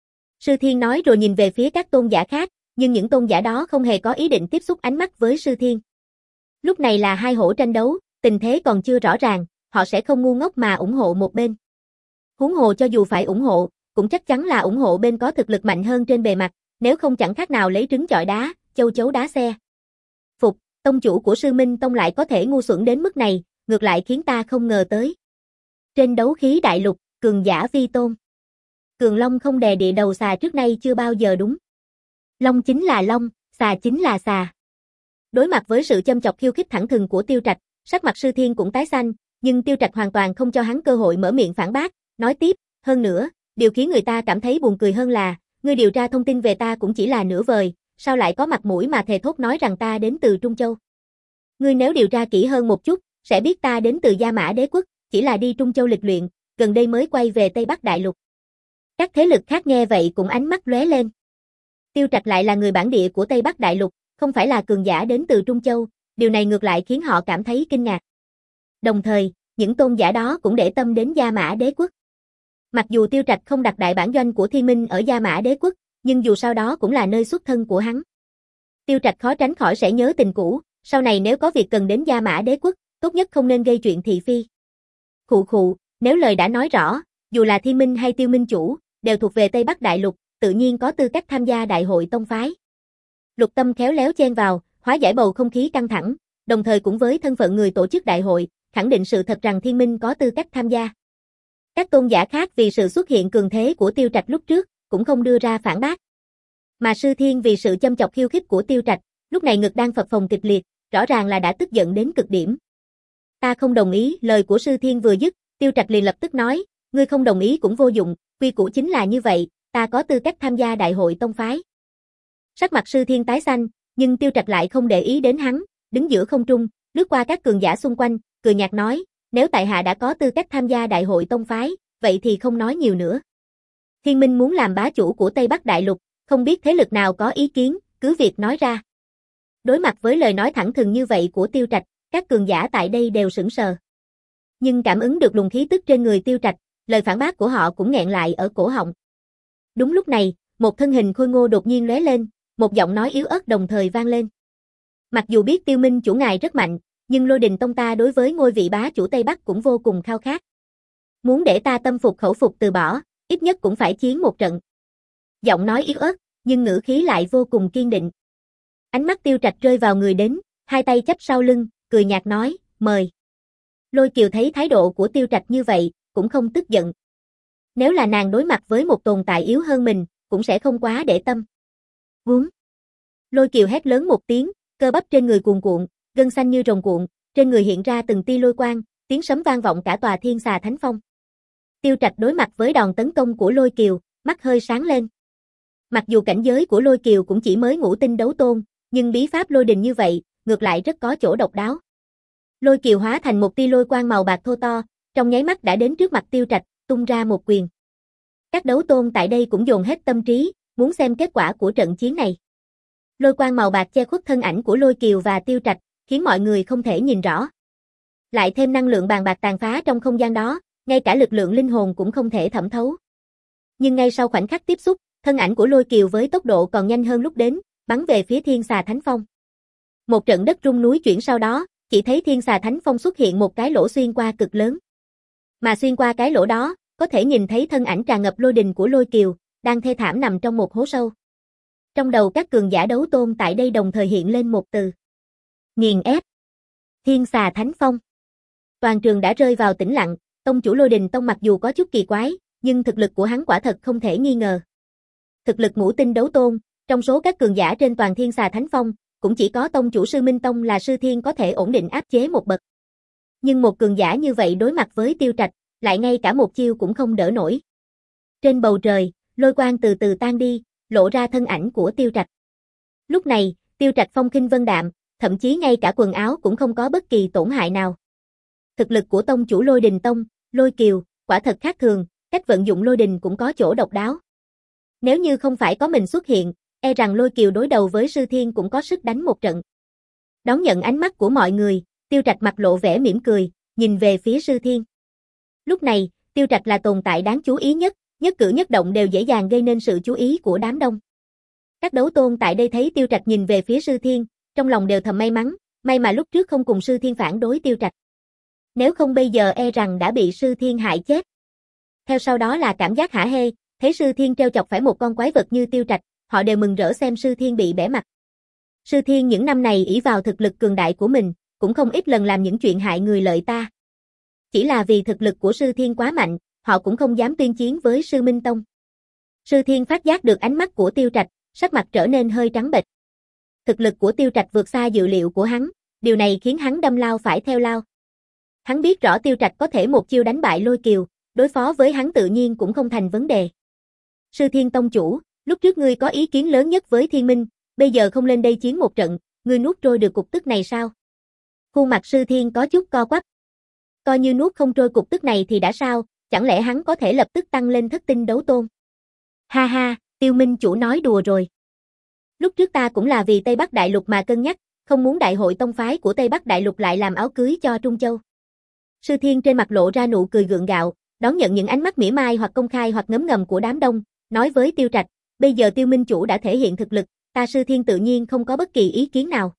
Sư Thiên nói rồi nhìn về phía các tôn giả khác, nhưng những tôn giả đó không hề có ý định tiếp xúc ánh mắt với Sư Thiên. Lúc này là hai hổ tranh đấu, tình thế còn chưa rõ ràng, họ sẽ không ngu ngốc mà ủng hộ một bên. Huống hồ cho dù phải ủng hộ, cũng chắc chắn là ủng hộ bên có thực lực mạnh hơn trên bề mặt, nếu không chẳng khác nào lấy trứng chọi đá, châu chấu đá xe. Phục, tông chủ của Sư Minh Tông lại có thể ngu xuẩn đến mức này, ngược lại khiến ta không ngờ tới. Trên đấu khí đại lục, cường giả vi tôn. Cường long không đè địa đầu xà trước nay chưa bao giờ đúng. Long chính là long, xà chính là xà. Đối mặt với sự châm chọc khiêu khích thẳng thừng của Tiêu Trạch, sắc mặt Sư Thiên cũng tái xanh, nhưng Tiêu Trạch hoàn toàn không cho hắn cơ hội mở miệng phản bác, nói tiếp, hơn nữa, điều khiến người ta cảm thấy buồn cười hơn là, ngươi điều tra thông tin về ta cũng chỉ là nửa vời, sao lại có mặt mũi mà thề thốt nói rằng ta đến từ Trung Châu. Ngươi nếu điều tra kỹ hơn một chút, sẽ biết ta đến từ Gia Mã Đế Quốc, chỉ là đi Trung Châu lịch luyện, gần đây mới quay về Tây Bắc Đại Lục. Các thế lực khác nghe vậy cũng ánh mắt lóe lên. Tiêu Trạch lại là người bản địa của Tây Bắc Đại Lục, không phải là cường giả đến từ Trung Châu, điều này ngược lại khiến họ cảm thấy kinh ngạc. Đồng thời, những tôn giả đó cũng để tâm đến Gia Mã Đế Quốc. Mặc dù Tiêu Trạch không đặt đại bản doanh của Thiên Minh ở Gia Mã Đế Quốc, nhưng dù sao đó cũng là nơi xuất thân của hắn. Tiêu Trạch khó tránh khỏi sẽ nhớ tình cũ, sau này nếu có việc cần đến Gia Mã Đế Quốc, tốt nhất không nên gây chuyện thị phi. Khụ khụ, nếu lời đã nói rõ, dù là Thiên Minh hay Tiêu Minh Chủ, đều thuộc về Tây Bắc Đại Lục, tự nhiên có tư cách tham gia đại hội tông phái. Lục Tâm khéo léo chen vào, hóa giải bầu không khí căng thẳng, đồng thời cũng với thân phận người tổ chức đại hội, khẳng định sự thật rằng Thiên Minh có tư cách tham gia. Các tôn giả khác vì sự xuất hiện cường thế của Tiêu Trạch lúc trước, cũng không đưa ra phản bác. Mà Sư Thiên vì sự châm chọc khiêu khích của Tiêu Trạch, lúc này ngực đang phập phồng kịch liệt, rõ ràng là đã tức giận đến cực điểm. Ta không đồng ý, lời của Sư Thiên vừa dứt, Tiêu Trạch liền lập tức nói, ngươi không đồng ý cũng vô dụng, quy củ chính là như vậy, ta có tư cách tham gia đại hội tông phái. Sắc mặt Sư Thiên tái xanh, nhưng Tiêu Trạch lại không để ý đến hắn, đứng giữa không trung, lướt qua các cường giả xung quanh, cười nhạt nói, nếu tại hạ đã có tư cách tham gia đại hội tông phái, vậy thì không nói nhiều nữa. Thiên Minh muốn làm bá chủ của Tây Bắc Đại Lục, không biết thế lực nào có ý kiến, cứ việc nói ra. Đối mặt với lời nói thẳng thừng như vậy của Tiêu Trạch, các cường giả tại đây đều sững sờ. Nhưng cảm ứng được luồng khí tức trên người Tiêu Trạch, lời phản bác của họ cũng nghẹn lại ở cổ họng. Đúng lúc này, một thân hình khôi ngô đột nhiên lóe lên, một giọng nói yếu ớt đồng thời vang lên. Mặc dù biết Tiêu Minh chủ ngài rất mạnh, nhưng Lôi Đình Tông ta đối với ngôi vị bá chủ Tây Bắc cũng vô cùng khao khát. Muốn để ta tâm phục khẩu phục từ bỏ, ít nhất cũng phải chiến một trận. Giọng nói yếu ớt, nhưng ngữ khí lại vô cùng kiên định. Ánh mắt Tiêu Trạch rơi vào người đến, hai tay chắp sau lưng, cười nhạt nói, mời. Lôi Kiều thấy thái độ của Tiêu Trạch như vậy, cũng không tức giận. Nếu là nàng đối mặt với một tồn tại yếu hơn mình, cũng sẽ không quá để tâm. Vúng. Lôi Kiều hét lớn một tiếng, cơ bắp trên người cuồn cuộn, gân xanh như rồng cuộn, trên người hiện ra từng tia lôi quang, tiếng sấm vang vọng cả tòa Thiên Xà Thánh Phong. Tiêu Trạch đối mặt với đòn tấn công của Lôi Kiều, mắt hơi sáng lên. Mặc dù cảnh giới của Lôi Kiều cũng chỉ mới ngũ tinh đấu tôn, nhưng bí pháp lôi đình như vậy, ngược lại rất có chỗ độc đáo. Lôi Kiều hóa thành một tia lôi quang màu bạc thô to, trong nháy mắt đã đến trước mặt Tiêu Trạch, tung ra một quyền. Các đấu tôn tại đây cũng dồn hết tâm trí, muốn xem kết quả của trận chiến này. Lôi quang màu bạc che khuất thân ảnh của Lôi Kiều và Tiêu Trạch, khiến mọi người không thể nhìn rõ. Lại thêm năng lượng bàn bạc tàn phá trong không gian đó, ngay cả lực lượng linh hồn cũng không thể thẩm thấu. Nhưng ngay sau khoảnh khắc tiếp xúc, thân ảnh của Lôi Kiều với tốc độ còn nhanh hơn lúc đến, bắn về phía Thiên Xà Thánh Phong. Một trận đất rung núi chuyển sau đó, chỉ thấy Thiên Xà Thánh Phong xuất hiện một cái lỗ xuyên qua cực lớn. Mà xuyên qua cái lỗ đó, có thể nhìn thấy thân ảnh tràn ngập lôi đình của Lôi Kiều, đang thê thảm nằm trong một hố sâu. Trong đầu các cường giả đấu tôn tại đây đồng thời hiện lên một từ. Nghiền ép. Thiên Xà Thánh Phong. Toàn trường đã rơi vào tĩnh lặng, tông chủ Lôi Đình Tông mặc dù có chút kỳ quái, nhưng thực lực của hắn quả thật không thể nghi ngờ. Thực lực ngũ tinh đấu tôn, trong số các cường giả trên toàn Thiên Xà Thánh Phong, cũng chỉ có tông chủ Sư Minh Tông là Sư Thiên có thể ổn định áp chế một bậc. Nhưng một cường giả như vậy đối mặt với Tiêu Trạch, lại ngay cả một chiêu cũng không đỡ nổi. Trên bầu trời, lôi quang từ từ tan đi, lộ ra thân ảnh của Tiêu Trạch. Lúc này, Tiêu Trạch phong khinh vân đạm, thậm chí ngay cả quần áo cũng không có bất kỳ tổn hại nào. Thực lực của tông chủ Lôi Đình Tông, Lôi Kiều, quả thật khác thường, cách vận dụng lôi đình cũng có chỗ độc đáo. Nếu như không phải có mình xuất hiện, e rằng Lôi Kiều đối đầu với Sư Thiên cũng có sức đánh một trận. Đón nhận ánh mắt của mọi người, Tiêu Trạch mặt lộ vẻ mỉm cười, nhìn về phía Sư Thiên. Lúc này, Tiêu Trạch là tồn tại đáng chú ý nhất, nhất cử nhất động đều dễ dàng gây nên sự chú ý của đám đông. Các đấu tôn tại đây thấy Tiêu Trạch nhìn về phía Sư Thiên, trong lòng đều thầm may mắn, may mà lúc trước không cùng Sư Thiên phản đối Tiêu Trạch. Nếu không bây giờ e rằng đã bị Sư Thiên hại chết. Theo sau đó là cảm giác hả hê, thấy Sư Thiên treo chọc phải một con quái vật như Tiêu Trạch, họ đều mừng rỡ xem Sư Thiên bị bẽ mặt. Sư Thiên những năm này ỷ vào thực lực cường đại của mình, cũng không ít lần làm những chuyện hại người lợi ta. Chỉ là vì thực lực của Sư Thiên quá mạnh, họ cũng không dám tuyên chiến với Sư Minh Tông. Sư Thiên phát giác được ánh mắt của Tiêu Trạch, sắc mặt trở nên hơi trắng bệch. Thực lực của Tiêu Trạch vượt xa dự liệu của hắn, điều này khiến hắn đâm lao phải theo lao. Hắn biết rõ Tiêu Trạch có thể một chiêu đánh bại Lôi Kiều, đối phó với hắn tự nhiên cũng không thành vấn đề. Sư Thiên Tông chủ, lúc trước ngươi có ý kiến lớn nhất với Thiên Minh, bây giờ không lên đây chiến một trận, ngươi nuốt trôi được cục tức này sao? Khuôn mặt Sư Thiên có chút co quắp. Coi như nuốt không trôi cục tức này thì đã sao, chẳng lẽ hắn có thể lập tức tăng lên thất tinh đấu tôn? Ha ha, Tiêu Minh chủ nói đùa rồi. Lúc trước ta cũng là vì Tây Bắc Đại Lục mà cân nhắc, không muốn đại hội tông phái của Tây Bắc Đại Lục lại làm áo cưới cho Trung Châu. Sư Thiên trên mặt lộ ra nụ cười gượng gạo, đón nhận những ánh mắt mỉa mai hoặc công khai hoặc ngấm ngầm của đám đông, nói với Tiêu Trạch, bây giờ Tiêu Minh chủ đã thể hiện thực lực, ta Sư Thiên tự nhiên không có bất kỳ ý kiến nào.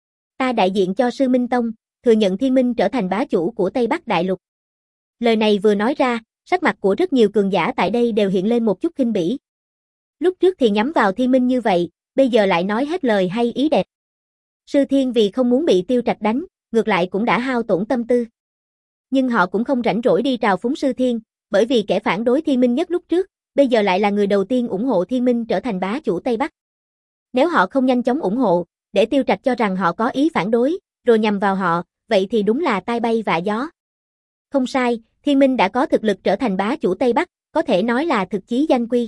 Ta đại diện cho Sư Minh Tông, thừa nhận Thiên Minh trở thành bá chủ của Tây Bắc Đại Lục. Lời này vừa nói ra, sắc mặt của rất nhiều cường giả tại đây đều hiện lên một chút khinh bỉ. Lúc trước thì nhắm vào Thiên Minh như vậy, bây giờ lại nói hết lời hay ý đẹp. Sư Thiên vì không muốn bị Tiêu Trạch đánh, ngược lại cũng đã hao tổn tâm tư. Nhưng họ cũng không rảnh rỗi đi trào phúng Sư Thiên, bởi vì kẻ phản đối Thiên Minh nhất lúc trước, bây giờ lại là người đầu tiên ủng hộ Thiên Minh trở thành bá chủ Tây Bắc. Nếu họ không nhanh chóng ủng hộ, để Tiêu Trạch cho rằng họ có ý phản đối, rồi nhằm vào họ, vậy thì đúng là tai bay vạ gió. Không sai, Thiên Minh đã có thực lực trở thành bá chủ Tây Bắc, có thể nói là thực chí danh quy.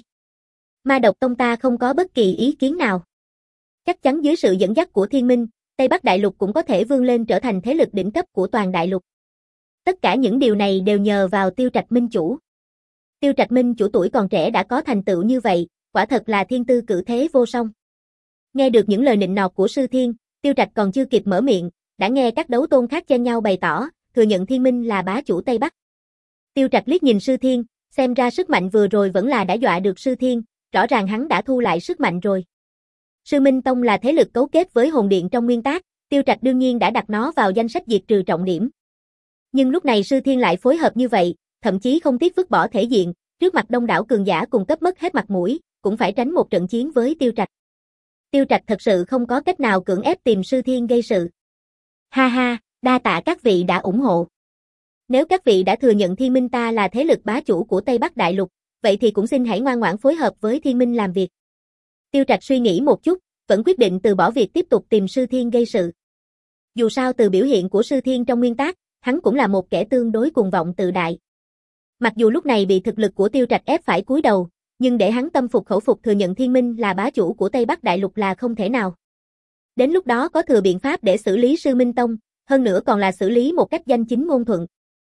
Ma Độc Tông ta không có bất kỳ ý kiến nào. Chắc chắn dưới sự dẫn dắt của Thiên Minh, Tây Bắc Đại Lục cũng có thể vươn lên trở thành thế lực đỉnh cấp của toàn đại lục. Tất cả những điều này đều nhờ vào Tiêu Trạch Minh chủ. Tiêu Trạch Minh chủ tuổi còn trẻ đã có thành tựu như vậy, quả thật là thiên tư cử thế vô song. Nghe được những lời nịnh nọt của Sư Thiên, Tiêu Trạch còn chưa kịp mở miệng, đã nghe các đấu tôn khác chen nhau bày tỏ, thừa nhận Thiên Minh là bá chủ Tây Bắc. Tiêu Trạch liếc nhìn Sư Thiên, xem ra sức mạnh vừa rồi vẫn là đã dọa được Sư Thiên, rõ ràng hắn đã thu lại sức mạnh rồi. Sư Minh Tông là thế lực cấu kết với Hồn Điện trong nguyên tác, Tiêu Trạch đương nhiên đã đặt nó vào danh sách diệt trừ trọng điểm. Nhưng lúc này Sư Thiên lại phối hợp như vậy, thậm chí không tiếc vứt bỏ thể diện, trước mặt đông đảo cường giả cùng cấp mất hết mặt mũi, cũng phải tránh một trận chiến với Tiêu Trạch. Tiêu Trạch thật sự không có cách nào cưỡng ép tìm Sư Thiên gây sự. Ha ha, đa tạ các vị đã ủng hộ. Nếu các vị đã thừa nhận Thiên Minh ta là thế lực bá chủ của Tây Bắc Đại Lục, vậy thì cũng xin hãy ngoan ngoãn phối hợp với Thiên Minh làm việc. Tiêu Trạch suy nghĩ một chút, vẫn quyết định từ bỏ việc tiếp tục tìm Sư Thiên gây sự. Dù sao từ biểu hiện của Sư Thiên trong nguyên tác, hắn cũng là một kẻ tương đối cuồng vọng tự đại. Mặc dù lúc này bị thực lực của Tiêu Trạch ép phải cúi đầu, nhưng để hắn tâm phục khẩu phục thừa nhận Thiên Minh là bá chủ của Tây Bắc Đại Lục là không thể nào. Đến lúc đó có thừa biện pháp để xử lý Sư Minh Tông, hơn nữa còn là xử lý một cách danh chính ngôn thuận.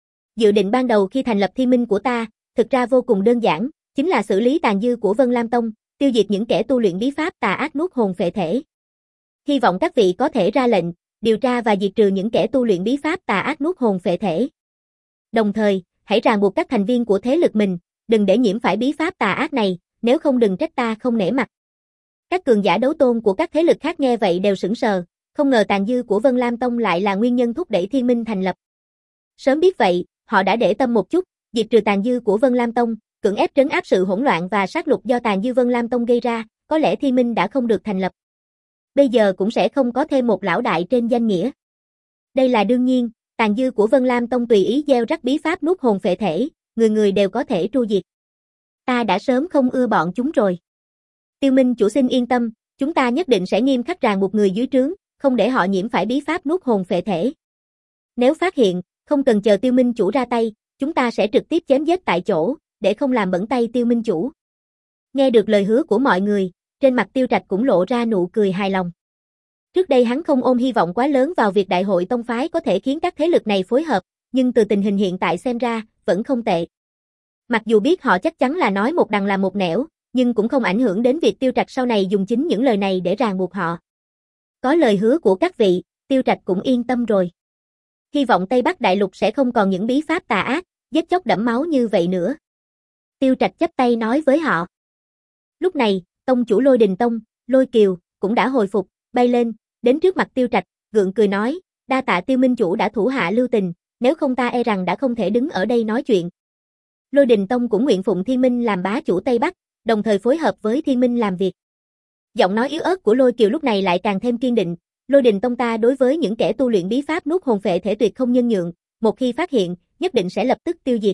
Dự định ban đầu khi thành lập Thiên Minh của ta, thực ra vô cùng đơn giản, chính là xử lý tàn dư của Vân Lam Tông, tiêu diệt những kẻ tu luyện bí pháp tà ác nuốt hồn phệ thể. Hy vọng các vị có thể ra lệnh, điều tra và diệt trừ những kẻ tu luyện bí pháp tà ác nuốt hồn phệ thể. Đồng thời, hãy ràng buộc các thành viên của thế lực mình, đừng để nhiễm phải bí pháp tà ác này, nếu không đừng trách ta không nể mặt. Các cường giả đấu tôn của các thế lực khác nghe vậy đều sững sờ, không ngờ tàn dư của Vân Lam Tông lại là nguyên nhân thúc đẩy Thiên Minh thành lập. Sớm biết vậy, họ đã để tâm một chút, diệt trừ tàn dư của Vân Lam Tông, cưỡng ép trấn áp sự hỗn loạn và sát lục do tàn dư Vân Lam Tông gây ra, có lẽ Thiên Minh đã không được thành lập. Bây giờ cũng sẽ không có thêm một lão đại trên danh nghĩa. Đây là đương nhiên, tàn dư của Vân Lam Tông tùy ý gieo rắc bí pháp nuốt hồn phệ thể, người người đều có thể tru diệt. Ta đã sớm không ưa bọn chúng rồi. Tiêu Minh chủ xin yên tâm, chúng ta nhất định sẽ nghiêm khắc ràng buộc người dưới trướng, không để họ nhiễm phải bí pháp nuốt hồn phệ thể. Nếu phát hiện, không cần chờ Tiêu Minh chủ ra tay, chúng ta sẽ trực tiếp chém giết tại chỗ, để không làm bẩn tay Tiêu Minh chủ. Nghe được lời hứa của mọi người, trên mặt Tiêu Trạch cũng lộ ra nụ cười hài lòng. Trước đây hắn không ôm hy vọng quá lớn vào việc đại hội tông phái có thể khiến các thế lực này phối hợp, nhưng từ tình hình hiện tại xem ra, vẫn không tệ. Mặc dù biết họ chắc chắn là nói một đằng làm một nẻo, nhưng cũng không ảnh hưởng đến việc Tiêu Trạch sau này dùng chính những lời này để ràng buộc họ. Có lời hứa của các vị, Tiêu Trạch cũng yên tâm rồi. Hy vọng Tây Bắc Đại Lục sẽ không còn những bí pháp tà ác, giết chóc đẫm máu như vậy nữa. Tiêu Trạch chắp tay nói với họ. Lúc này, tông chủ Lôi Đình Tông, Lôi Kiều, cũng đã hồi phục, bay lên, đến trước mặt Tiêu Trạch, gượng cười nói, đa tạ Tiêu Minh chủ đã thủ hạ lưu tình, nếu không ta e rằng đã không thể đứng ở đây nói chuyện. Lôi Đình Tông cũng nguyện phụng Thiên Minh làm bá chủ Tây Bắc, đồng thời phối hợp với Thiên Minh làm việc. Giọng nói yếu ớt của Lôi Kiều lúc này lại càng thêm kiên định, Lôi Đình Tông ta đối với những kẻ tu luyện bí pháp nuốt hồn phệ thể tuyệt không nhân nhượng, một khi phát hiện, nhất định sẽ lập tức tiêu diệt.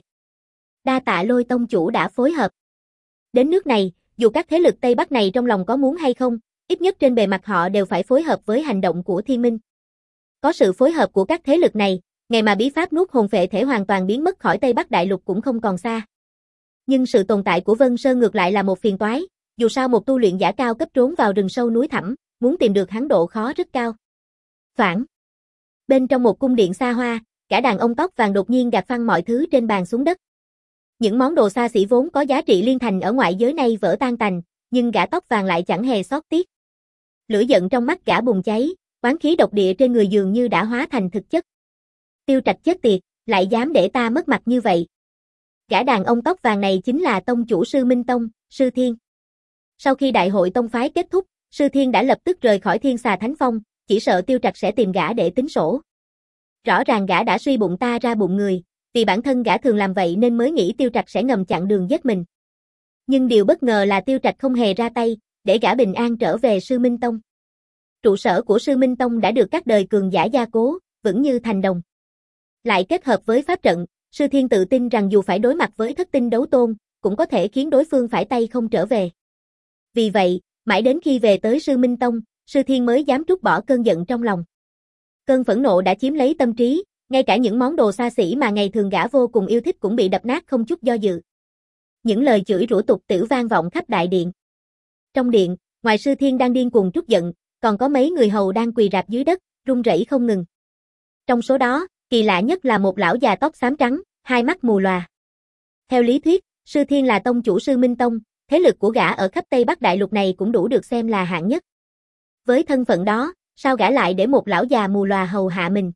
Đa tạ Lôi tông chủ đã phối hợp. Đến nước này, dù các thế lực Tây Bắc này trong lòng có muốn hay không, ít nhất trên bề mặt họ đều phải phối hợp với hành động của Thiên Minh. Có sự phối hợp của các thế lực này, ngày mà bí pháp nuốt hồn phệ thể hoàn toàn biến mất khỏi Tây Bắc Đại Lục cũng không còn xa. Nhưng sự tồn tại của Vân Sơn ngược lại là một phiền toái, dù sao một tu luyện giả cao cấp trốn vào rừng sâu núi thẳm, muốn tìm được hắn độ khó rất cao. Phản. Bên trong một cung điện xa hoa, cả đàn ông tóc vàng đột nhiên gạt phăng mọi thứ trên bàn xuống đất. Những món đồ xa xỉ vốn có giá trị liên thành ở ngoại giới này vỡ tan tành, nhưng gã tóc vàng lại chẳng hề xót tiếc. Lửa giận trong mắt gã bùng cháy, oán khí độc địa trên người dường như đã hóa thành thực chất. Tiêu Trạch chết tiệt, lại dám để ta mất mặt như vậy. Gã đàn ông tóc vàng này chính là tông chủ Sư Minh Tông, Sư Thiên. Sau khi đại hội tông phái kết thúc, Sư Thiên đã lập tức rời khỏi Thiên Xà Thánh Phong, chỉ sợ Tiêu Trạch sẽ tìm gã để tính sổ. Rõ ràng gã đã suy bụng ta ra bụng người, vì bản thân gã thường làm vậy nên mới nghĩ Tiêu Trạch sẽ ngầm chặn đường giết mình. Nhưng điều bất ngờ là Tiêu Trạch không hề ra tay, để gã bình an trở về Sư Minh Tông. Trụ sở của Sư Minh Tông đã được các đời cường giả gia cố, vững như thành đồng. Lại kết hợp với pháp trận, Sư Thiên tự tin rằng dù phải đối mặt với thất tinh đấu tôn, cũng có thể khiến đối phương phải tay không trở về. Vì vậy, mãi đến khi về tới Sư Minh Tông, Sư Thiên mới dám trút bỏ cơn giận trong lòng. Cơn phẫn nộ đã chiếm lấy tâm trí, ngay cả những món đồ xa xỉ mà ngày thường gã vô cùng yêu thích cũng bị đập nát không chút do dự. Những lời chửi rủa tục tĩu vang vọng khắp đại điện. Trong điện, ngoài Sư Thiên đang điên cuồng trút giận, còn có mấy người hầu đang quỳ rạp dưới đất, run rẩy không ngừng. Trong số đó, kỳ lạ nhất là một lão già tóc xám trắng, hai mắt mù lòa. Theo lý thuyết, Sư Thiên là tông chủ Sư Minh Tông, thế lực của gã ở khắp Tây Bắc Đại Lục này cũng đủ được xem là hạng nhất. Với thân phận đó, sao gã lại để một lão già mù lòa hầu hạ mình?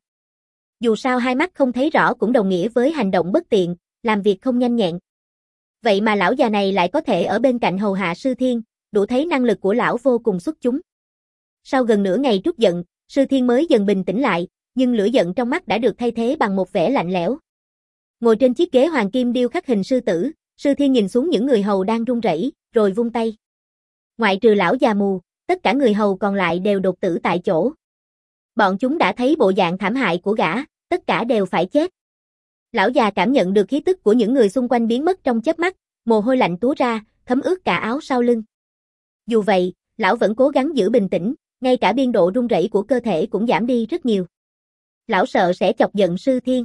Dù sao hai mắt không thấy rõ cũng đồng nghĩa với hành động bất tiện, làm việc không nhanh nhẹn. Vậy mà lão già này lại có thể ở bên cạnh hầu hạ Sư Thiên, đủ thấy năng lực của lão vô cùng xuất chúng. Sau gần nửa ngày trút giận, Sư Thiên mới dần bình tĩnh lại, nhưng lửa giận trong mắt đã được thay thế bằng một vẻ lạnh lẽo. Ngồi trên chiếc ghế hoàng kim điêu khắc hình sư tử, Sư Thiên nhìn xuống những người hầu đang run rẩy, rồi vung tay. Ngoại trừ lão già mù, tất cả người hầu còn lại đều đột tử tại chỗ. Bọn chúng đã thấy bộ dạng thảm hại của gã, tất cả đều phải chết. Lão già cảm nhận được khí tức của những người xung quanh biến mất trong chớp mắt, mồ hôi lạnh túa ra, thấm ướt cả áo sau lưng. Dù vậy, lão vẫn cố gắng giữ bình tĩnh, ngay cả biên độ run rẩy của cơ thể cũng giảm đi rất nhiều. Lão sợ sẽ chọc giận Sư Thiên.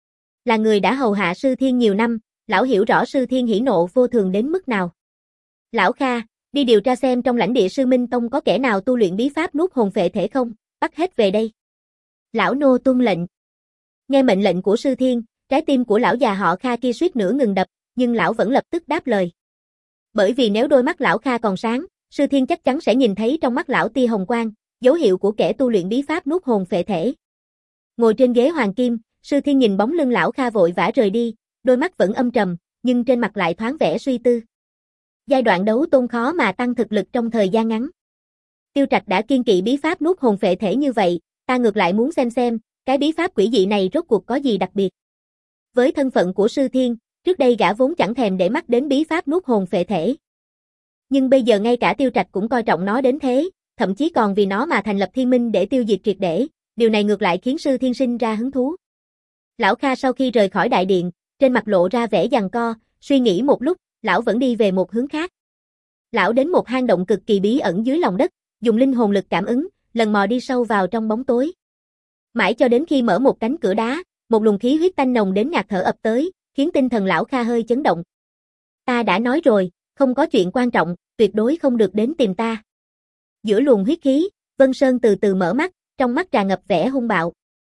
Là người đã hầu hạ Sư Thiên nhiều năm, lão hiểu rõ Sư Thiên hỉ nộ vô thường đến mức nào. Lão Kha, đi điều tra xem trong lãnh địa Sư Minh Tông có kẻ nào tu luyện bí pháp nuốt hồn phệ thể không, bắt hết về đây. Lão nô tuân lệnh. Nghe mệnh lệnh của Sư Thiên, trái tim của lão già họ Kha kia suýt nữa ngừng đập, nhưng lão vẫn lập tức đáp lời. Bởi vì nếu đôi mắt lão Kha còn sáng, Sư Thiên chắc chắn sẽ nhìn thấy trong mắt lão tia hồng quang, dấu hiệu của kẻ tu luyện bí pháp nuốt hồn phệ thể. Ngồi trên ghế hoàng kim, Sư Thiên nhìn bóng lưng lão Kha vội vã rời đi, đôi mắt vẫn âm trầm, nhưng trên mặt lại thoáng vẻ suy tư. Giai đoạn đấu tôn khó mà tăng thực lực trong thời gian ngắn. Tiêu Trạch đã kiên kỵ bí pháp nuốt hồn phệ thể như vậy, ta ngược lại muốn xem xem, cái bí pháp quỷ dị này rốt cuộc có gì đặc biệt. Với thân phận của Sư Thiên, trước đây gã vốn chẳng thèm để mắt đến bí pháp nuốt hồn phệ thể. Nhưng bây giờ ngay cả Tiêu Trạch cũng coi trọng nó đến thế, thậm chí còn vì nó mà thành lập thiên minh để tiêu diệt triệt để, điều này ngược lại khiến Sư Thiên sinh ra hứng thú. Lão Kha sau khi rời khỏi đại điện, trên mặt lộ ra vẻ giằng co, suy nghĩ một lúc, lão vẫn đi về một hướng khác. Lão đến một hang động cực kỳ bí ẩn dưới lòng đất, dùng linh hồn lực cảm ứng, lần mò đi sâu vào trong bóng tối. Mãi cho đến khi mở một cánh cửa đá, một luồng khí huyết tanh nồng đến ngạt thở ập tới, khiến tinh thần lão Kha hơi chấn động. Ta đã nói rồi, không có chuyện quan trọng, tuyệt đối không được đến tìm ta. Giữa luồng huyết khí, Vân Sơn từ từ mở mắt, trong mắt tràn ngập vẻ hung bạo.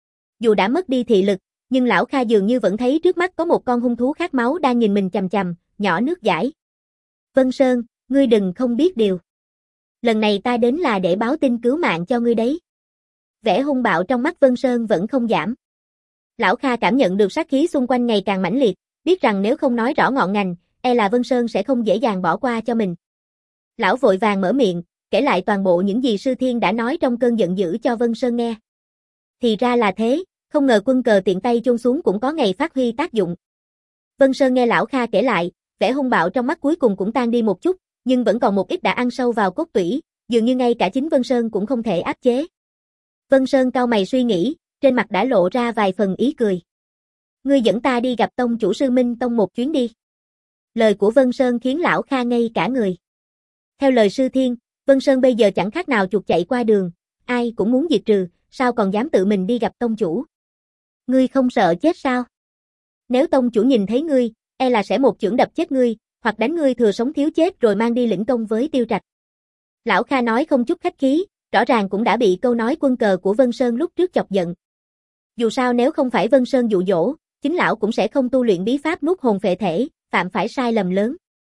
Dù đã mất đi thị lực, nhưng lão Kha dường như vẫn thấy trước mắt có một con hung thú khát máu đang nhìn mình chằm chằm, nhỏ nước dãi. Vân Sơn, ngươi đừng không biết điều. Lần này ta đến là để báo tin cứu mạng cho ngươi đấy. Vẻ hung bạo trong mắt Vân Sơn vẫn không giảm. Lão Kha cảm nhận được sát khí xung quanh ngày càng mãnh liệt, biết rằng nếu không nói rõ ngọn ngành, e là Vân Sơn sẽ không dễ dàng bỏ qua cho mình. Lão vội vàng mở miệng, kể lại toàn bộ những gì Sư Thiên đã nói trong cơn giận dữ cho Vân Sơn nghe. Thì ra là thế, không ngờ quân cờ tiện tay chôn xuống cũng có ngày phát huy tác dụng. Vân Sơn nghe lão Kha kể lại, vẻ hung bạo trong mắt cuối cùng cũng tan đi một chút, nhưng vẫn còn một ít đã ăn sâu vào cốt tủy, dường như ngay cả chính Vân Sơn cũng không thể áp chế. Vân Sơn cau mày suy nghĩ, trên mặt đã lộ ra vài phần ý cười. Ngươi dẫn ta đi gặp tông chủ Sư Minh Tông một chuyến đi. Lời của Vân Sơn khiến lão Kha ngây cả người. Theo lời Sư Thiên, Vân Sơn bây giờ chẳng khác nào chuột chạy qua đường, ai cũng muốn diệt trừ, sao còn dám tự mình đi gặp tông chủ. Ngươi không sợ chết sao? Nếu tông chủ nhìn thấy ngươi, e là sẽ một chưởng đập chết ngươi, hoặc đánh ngươi thừa sống thiếu chết rồi mang đi lĩnh công với Tiêu Trạch. Lão Kha nói không chút khách khí, rõ ràng cũng đã bị câu nói quân cờ của Vân Sơn lúc trước chọc giận. Dù sao nếu không phải Vân Sơn dụ dỗ, chính lão cũng sẽ không tu luyện bí pháp nuốt hồn phệ thể, phạm phải sai lầm lớn.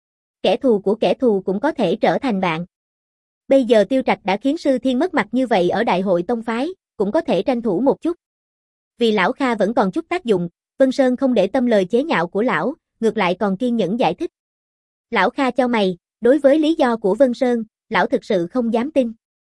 Kẻ thù của kẻ thù cũng có thể trở thành bạn. Bây giờ Tiêu Trạch đã khiến Sư Thiên mất mặt như vậy ở đại hội tông phái, cũng có thể tranh thủ một chút. Vì lão Kha vẫn còn chút tác dụng, Vân Sơn không để tâm lời chế nhạo của lão, ngược lại còn kiên nhẫn giải thích. Lão Kha chau mày, đối với lý do của Vân Sơn, lão thực sự không dám tin.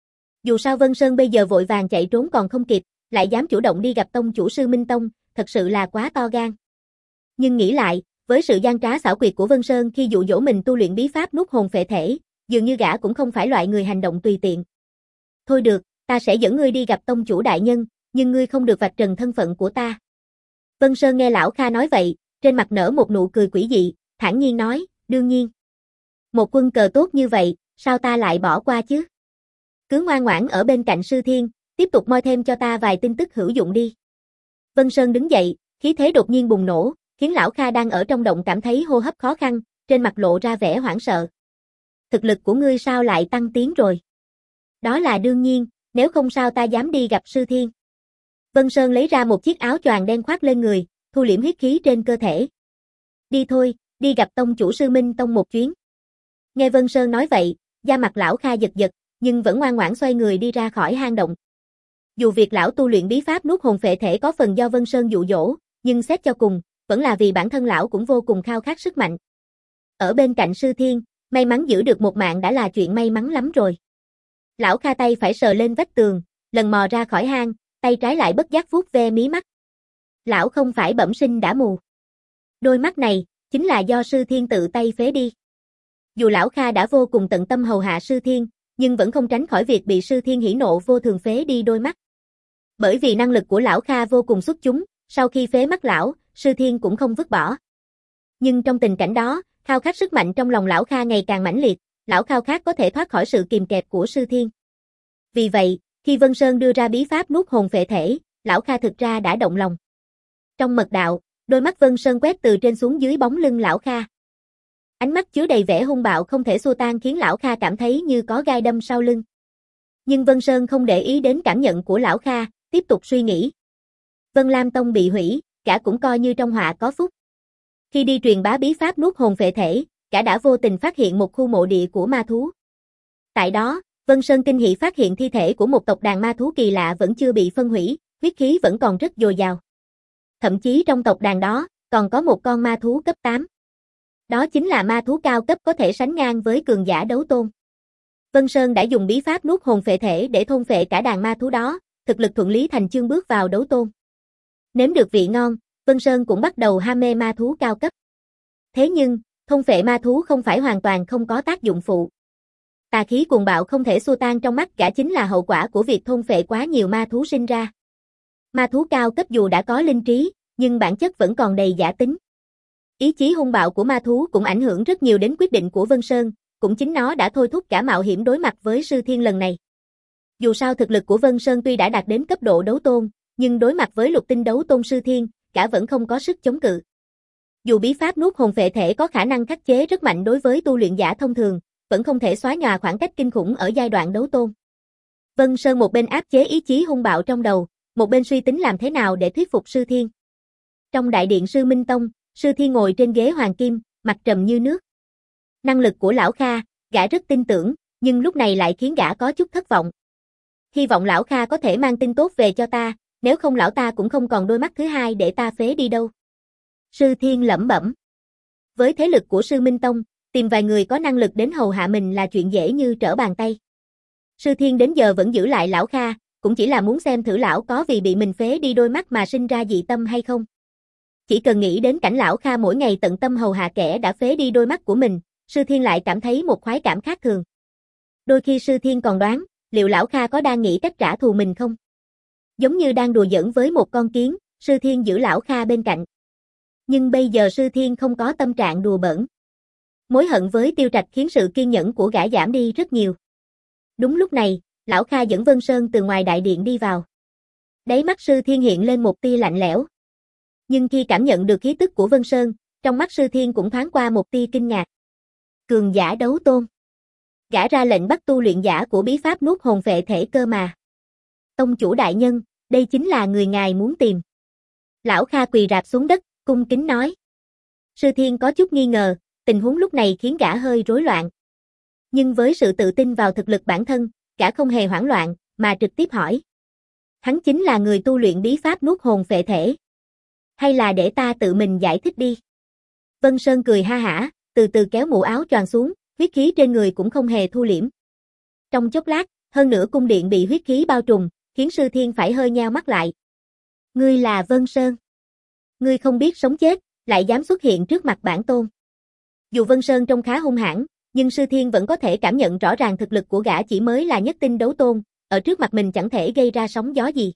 Dù sao Vân Sơn bây giờ vội vàng chạy trốn còn không kịp, lại dám chủ động đi gặp tông chủ Sư Minh Tông, thật sự là quá to gan. Nhưng nghĩ lại, với sự gian trá xảo quyệt của Vân Sơn khi dụ dỗ mình tu luyện bí pháp nuốt hồn phệ thể, dường như gã cũng không phải loại người hành động tùy tiện. Thôi được, ta sẽ dẫn ngươi đi gặp tông chủ đại nhân, nhưng ngươi không được vạch trần thân phận của ta. Vân Sơn nghe lão Kha nói vậy, trên mặt nở một nụ cười quỷ dị, thản nhiên nói, đương nhiên. Một quân cờ tốt như vậy, sao ta lại bỏ qua chứ? Cứ ngoan ngoãn ở bên cạnh Sư Thiên, tiếp tục moi thêm cho ta vài tin tức hữu dụng đi. Vân Sơn đứng dậy, khí thế đột nhiên bùng nổ, khiến lão Kha đang ở trong động cảm thấy hô hấp khó khăn, trên mặt lộ ra vẻ hoảng sợ. Thực lực của ngươi sao lại tăng tiến rồi? Đó là đương nhiên, nếu không sao ta dám đi gặp Sư Thiên. Vân Sơn lấy ra một chiếc áo choàng đen khoác lên người, thu liễm huyết khí trên cơ thể. Đi thôi, đi gặp tông chủ Sư Minh Tông một chuyến. Nghe Vân Sơn nói vậy, da mặt lão Kha giật giật, nhưng vẫn ngoan ngoãn xoay người đi ra khỏi hang động. Dù việc lão tu luyện bí pháp nuốt hồn phệ thể có phần do Vân Sơn dụ dỗ, nhưng xét cho cùng, vẫn là vì bản thân lão cũng vô cùng khao khát sức mạnh. Ở bên cạnh Sư Thiên, may mắn giữ được một mạng đã là chuyện may mắn lắm rồi. Lão Kha tay phải sờ lên vách tường, lần mò ra khỏi hang, tay trái lại bất giác vuốt ve mí mắt. Lão không phải bẩm sinh đã mù. Đôi mắt này, chính là do Sư Thiên tự tay phế đi. Dù lão Kha đã vô cùng tận tâm hầu hạ Sư Thiên, nhưng vẫn không tránh khỏi việc bị Sư Thiên hỉ nộ vô thường phế đi đôi mắt. Bởi vì năng lực của lão Kha vô cùng xuất chúng, sau khi phế mắt lão, Sư Thiên cũng không vứt bỏ. Nhưng trong tình cảnh đó, khao khát sức mạnh trong lòng lão Kha ngày càng mãnh liệt, lão khao khát có thể thoát khỏi sự kìm kẹp của Sư Thiên. Vì vậy, khi Vân Sơn đưa ra bí pháp nuốt hồn phệ thể, lão Kha thực ra đã động lòng. Trong mật đạo, đôi mắt Vân Sơn quét từ trên xuống dưới bóng lưng lão Kha. Ánh mắt chứa đầy vẻ hung bạo không thể xua tan khiến lão Kha cảm thấy như có gai đâm sau lưng. Nhưng Vân Sơn không để ý đến cảm nhận của lão Kha, tiếp tục suy nghĩ. Vân Lam Tông bị hủy, cả cũng coi như trong họa có phúc. Khi đi truyền bá bí pháp nuốt hồn phệ thể, cả đã vô tình phát hiện một khu mộ địa của ma thú. Tại đó, Vân Sơn kinh hỉ phát hiện thi thể của một tộc đàn ma thú kỳ lạ vẫn chưa bị phân hủy, huyết khí vẫn còn rất dồi dào. Thậm chí trong tộc đàn đó, còn có một con ma thú cấp tám. Đó chính là ma thú cao cấp có thể sánh ngang với cường giả đấu tôn. Vân Sơn đã dùng bí pháp nuốt hồn phệ thể để thôn phệ cả đàn ma thú đó, thực lực thuận lý thành chương bước vào đấu tôn. Nếm được vị ngon, Vân Sơn cũng bắt đầu ham mê ma thú cao cấp. Thế nhưng, thôn phệ ma thú không phải hoàn toàn không có tác dụng phụ. Tà khí cuồng bạo không thể xua tan trong mắt cả chính là hậu quả của việc thôn phệ quá nhiều ma thú sinh ra. Ma thú cao cấp dù đã có linh trí, nhưng bản chất vẫn còn đầy giả tính. Ý chí hung bạo của ma thú cũng ảnh hưởng rất nhiều đến quyết định của Vân Sơn, cũng chính nó đã thôi thúc cả mạo hiểm đối mặt với Sư Thiên lần này. Dù sao thực lực của Vân Sơn tuy đã đạt đến cấp độ đấu tôn, nhưng đối mặt với lục tinh đấu tôn Sư Thiên, cả vẫn không có sức chống cự. Dù bí pháp nuốt hồn phệ thể có khả năng khắc chế rất mạnh đối với tu luyện giả thông thường, vẫn không thể xóa nhòa khoảng cách kinh khủng ở giai đoạn đấu tôn. Vân Sơn một bên áp chế ý chí hung bạo trong đầu, một bên suy tính làm thế nào để thuyết phục Sư Thiên. Trong đại điện Sư Minh Tông, Sư Thiên ngồi trên ghế hoàng kim, mặt trầm như nước. Năng lực của lão Kha, gã rất tin tưởng, nhưng lúc này lại khiến gã có chút thất vọng. Hy vọng lão Kha có thể mang tin tốt về cho ta, nếu không lão ta cũng không còn đôi mắt thứ hai để ta phế đi đâu. Sư Thiên lẩm bẩm. Với thế lực của Sư Minh Tông, tìm vài người có năng lực đến hầu hạ mình là chuyện dễ như trở bàn tay. Sư Thiên đến giờ vẫn giữ lại lão Kha, cũng chỉ là muốn xem thử lão có vì bị mình phế đi đôi mắt mà sinh ra dị tâm hay không. Chỉ cần nghĩ đến cảnh lão Kha mỗi ngày tận tâm hầu hạ kẻ đã phế đi đôi mắt của mình, Sư Thiên lại cảm thấy một khoái cảm khác thường. Đôi khi Sư Thiên còn đoán, liệu lão Kha có đang nghĩ cách trả thù mình không? Giống như đang đùa giỡn với một con kiến, Sư Thiên giữ lão Kha bên cạnh. Nhưng bây giờ Sư Thiên không có tâm trạng đùa bỡn. Mối hận với Tiêu Trạch khiến sự kiên nhẫn của gã giảm đi rất nhiều. Đúng lúc này, lão Kha dẫn Vân Sơn từ ngoài đại điện đi vào. Đáy mắt Sư Thiên hiện lên một tia lạnh lẽo. Nhưng khi cảm nhận được khí tức của Vân Sơn, trong mắt Sư Thiên cũng thoáng qua một tia kinh ngạc. Cường giả đấu tôn. Gã ra lệnh bắt tu luyện giả của bí pháp nuốt hồn phệ thể cơ mà. Tông chủ đại nhân, đây chính là người ngài muốn tìm. Lão Kha quỳ rạp xuống đất, cung kính nói. Sư Thiên có chút nghi ngờ, tình huống lúc này khiến gã hơi rối loạn. Nhưng với sự tự tin vào thực lực bản thân, gã không hề hoảng loạn, mà trực tiếp hỏi. Hắn chính là người tu luyện bí pháp nuốt hồn phệ thể. Hay là để ta tự mình giải thích đi? Vân Sơn cười ha hả, từ từ kéo mũ áo choàng xuống, huyết khí trên người cũng không hề thu liễm. Trong chốc lát, hơn nữa cung điện bị huyết khí bao trùm, khiến Sư Thiên phải hơi nheo mắt lại. Ngươi là Vân Sơn. Ngươi không biết sống chết, lại dám xuất hiện trước mặt bản tôn. Dù Vân Sơn trông khá hung hãn, nhưng Sư Thiên vẫn có thể cảm nhận rõ ràng thực lực của gã chỉ mới là nhất tinh đấu tôn, ở trước mặt mình chẳng thể gây ra sóng gió gì.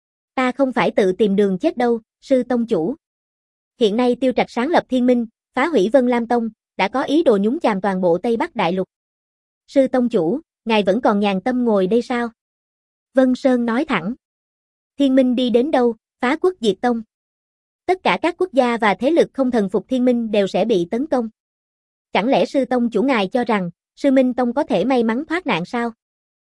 Ta không phải tự tìm đường chết đâu, Sư Tông Chủ. Hiện nay Tiêu Trạch sáng lập Thiên Minh, phá hủy Vân Lam Tông, đã có ý đồ nhúng chàm toàn bộ Tây Bắc Đại Lục. Sư Tông Chủ, ngài vẫn còn nhàn tâm ngồi đây sao? Vân Sơn nói thẳng. Thiên Minh đi đến đâu, phá quốc diệt tông. Tất cả các quốc gia và thế lực không thần phục Thiên Minh đều sẽ bị tấn công. Chẳng lẽ sư tông chủ ngài cho rằng, sư Minh Tông có thể may mắn thoát nạn sao?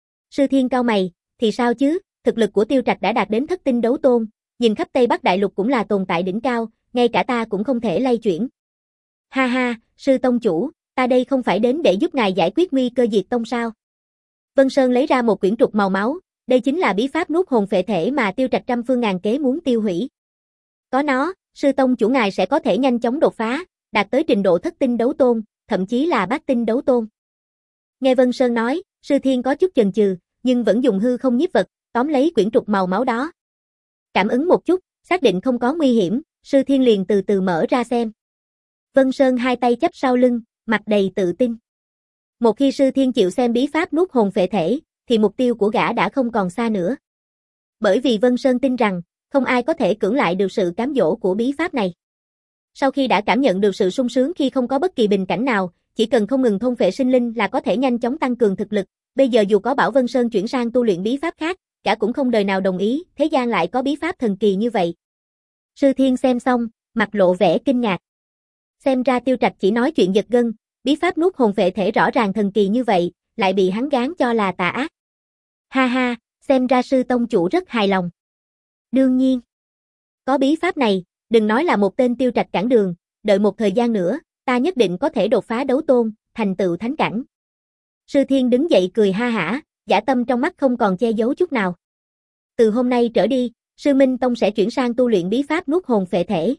Sư Thiên cau mày, thì sao chứ, thực lực của Tiêu Trạch đã đạt đến thất tinh đấu tôn, nhìn khắp Tây Bắc Đại Lục cũng là tồn tại đỉnh cao, ngay cả ta cũng không thể lay chuyển. Ha ha, sư tông chủ, ta đây không phải đến để giúp ngài giải quyết nguy cơ diệt tông sao? Vân Sơn lấy ra một quyển trục màu máu, đây chính là bí pháp nuốt hồn phệ thể mà Tiêu Trạch trăm phương ngàn kế muốn tiêu hủy. Có nó, sư tông chủ ngài sẽ có thể nhanh chóng đột phá, đạt tới trình độ thất tinh đấu tôn, thậm chí là bát tinh đấu tôn. Nghe Vân Sơn nói, sư Thiên có chút chần chừ, nhưng vẫn dùng hư không nhiếp vật, tóm lấy quyển trục màu máu đó. Cảm ứng một chút, xác định không có nguy hiểm, sư Thiên liền từ từ mở ra xem. Vân Sơn hai tay chắp sau lưng, mặt đầy tự tin. Một khi sư Thiên chịu xem bí pháp nuốt hồn phệ thể, thì mục tiêu của gã đã không còn xa nữa. Bởi vì Vân Sơn tin rằng, không ai có thể cưỡng lại được sự cám dỗ của bí pháp này. Sau khi đã cảm nhận được sự sung sướng khi không có bất kỳ bình cảnh nào, chỉ cần không ngừng thôn phệ sinh linh là có thể nhanh chóng tăng cường thực lực. Bây giờ dù có bảo Vân Sơn chuyển sang tu luyện bí pháp khác, gã cũng không đời nào đồng ý, thế gian lại có bí pháp thần kỳ như vậy. Sư Thiên xem xong, mặt lộ vẻ kinh ngạc. Xem ra Tiêu Trạch chỉ nói chuyện giật gân, bí pháp nuốt hồn phệ thể rõ ràng thần kỳ như vậy, lại bị hắn gán cho là tà ác. Ha ha, xem ra sư tông chủ rất hài lòng. Đương nhiên, có bí pháp này, đừng nói là một tên Tiêu Trạch cản đường, đợi một thời gian nữa, ta nhất định có thể đột phá đấu tôn, thành tựu thánh cảnh. Sư Thiên đứng dậy cười ha hả, dã tâm trong mắt không còn che giấu chút nào. Từ hôm nay trở đi, Sư Minh Tông sẽ chuyển sang tu luyện bí pháp nuốt hồn phệ thể.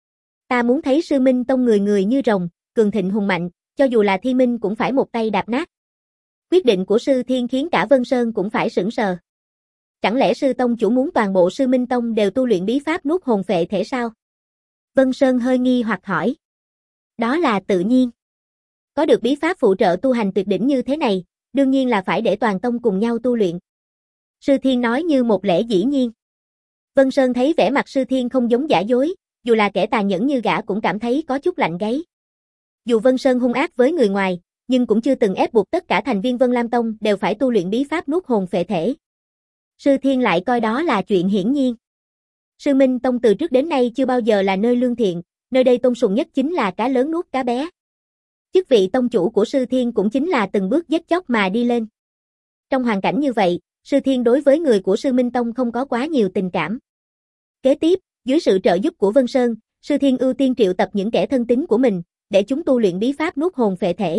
Ta muốn thấy Sư Minh Tông người người như rồng, cường thịnh hùng mạnh, cho dù là Thi Minh cũng phải một tay đạp nát. Quyết định của Sư Thiên khiến cả Vân Sơn cũng phải sửng sờ. Chẳng lẽ Sư Tông chủ muốn toàn bộ Sư Minh Tông đều tu luyện bí pháp nuốt hồn phệ thể sao? Vân Sơn hơi nghi hoặc hỏi. Đó là tự nhiên. Có được bí pháp phụ trợ tu hành tuyệt đỉnh như thế này, đương nhiên là phải để toàn tông cùng nhau tu luyện. Sư Thiên nói như một lẽ dĩ nhiên. Vân Sơn thấy vẻ mặt Sư Thiên không giống giả dối, dù là kẻ tàn nhẫn như gã cũng cảm thấy có chút lạnh gáy. Dù Vân Sơn hung ác với người ngoài, nhưng cũng chưa từng ép buộc tất cả thành viên Vân Lam Tông đều phải tu luyện bí pháp nuốt hồn phệ thể. Sư Thiên lại coi đó là chuyện hiển nhiên. Sư Minh Tông từ trước đến nay chưa bao giờ là nơi lương thiện, nơi đây tôn sùng nhất chính là cá lớn nuốt cá bé. Chức vị tông chủ của Sư Thiên cũng chính là từng bước giết chóc mà đi lên. Trong hoàn cảnh như vậy, Sư Thiên đối với người của Sư Minh Tông không có quá nhiều tình cảm. Kế tiếp, dưới sự trợ giúp của Vân Sơn, Sư Thiên ưu tiên triệu tập những kẻ thân tín của mình, để chúng tu luyện bí pháp nuốt hồn phệ thể.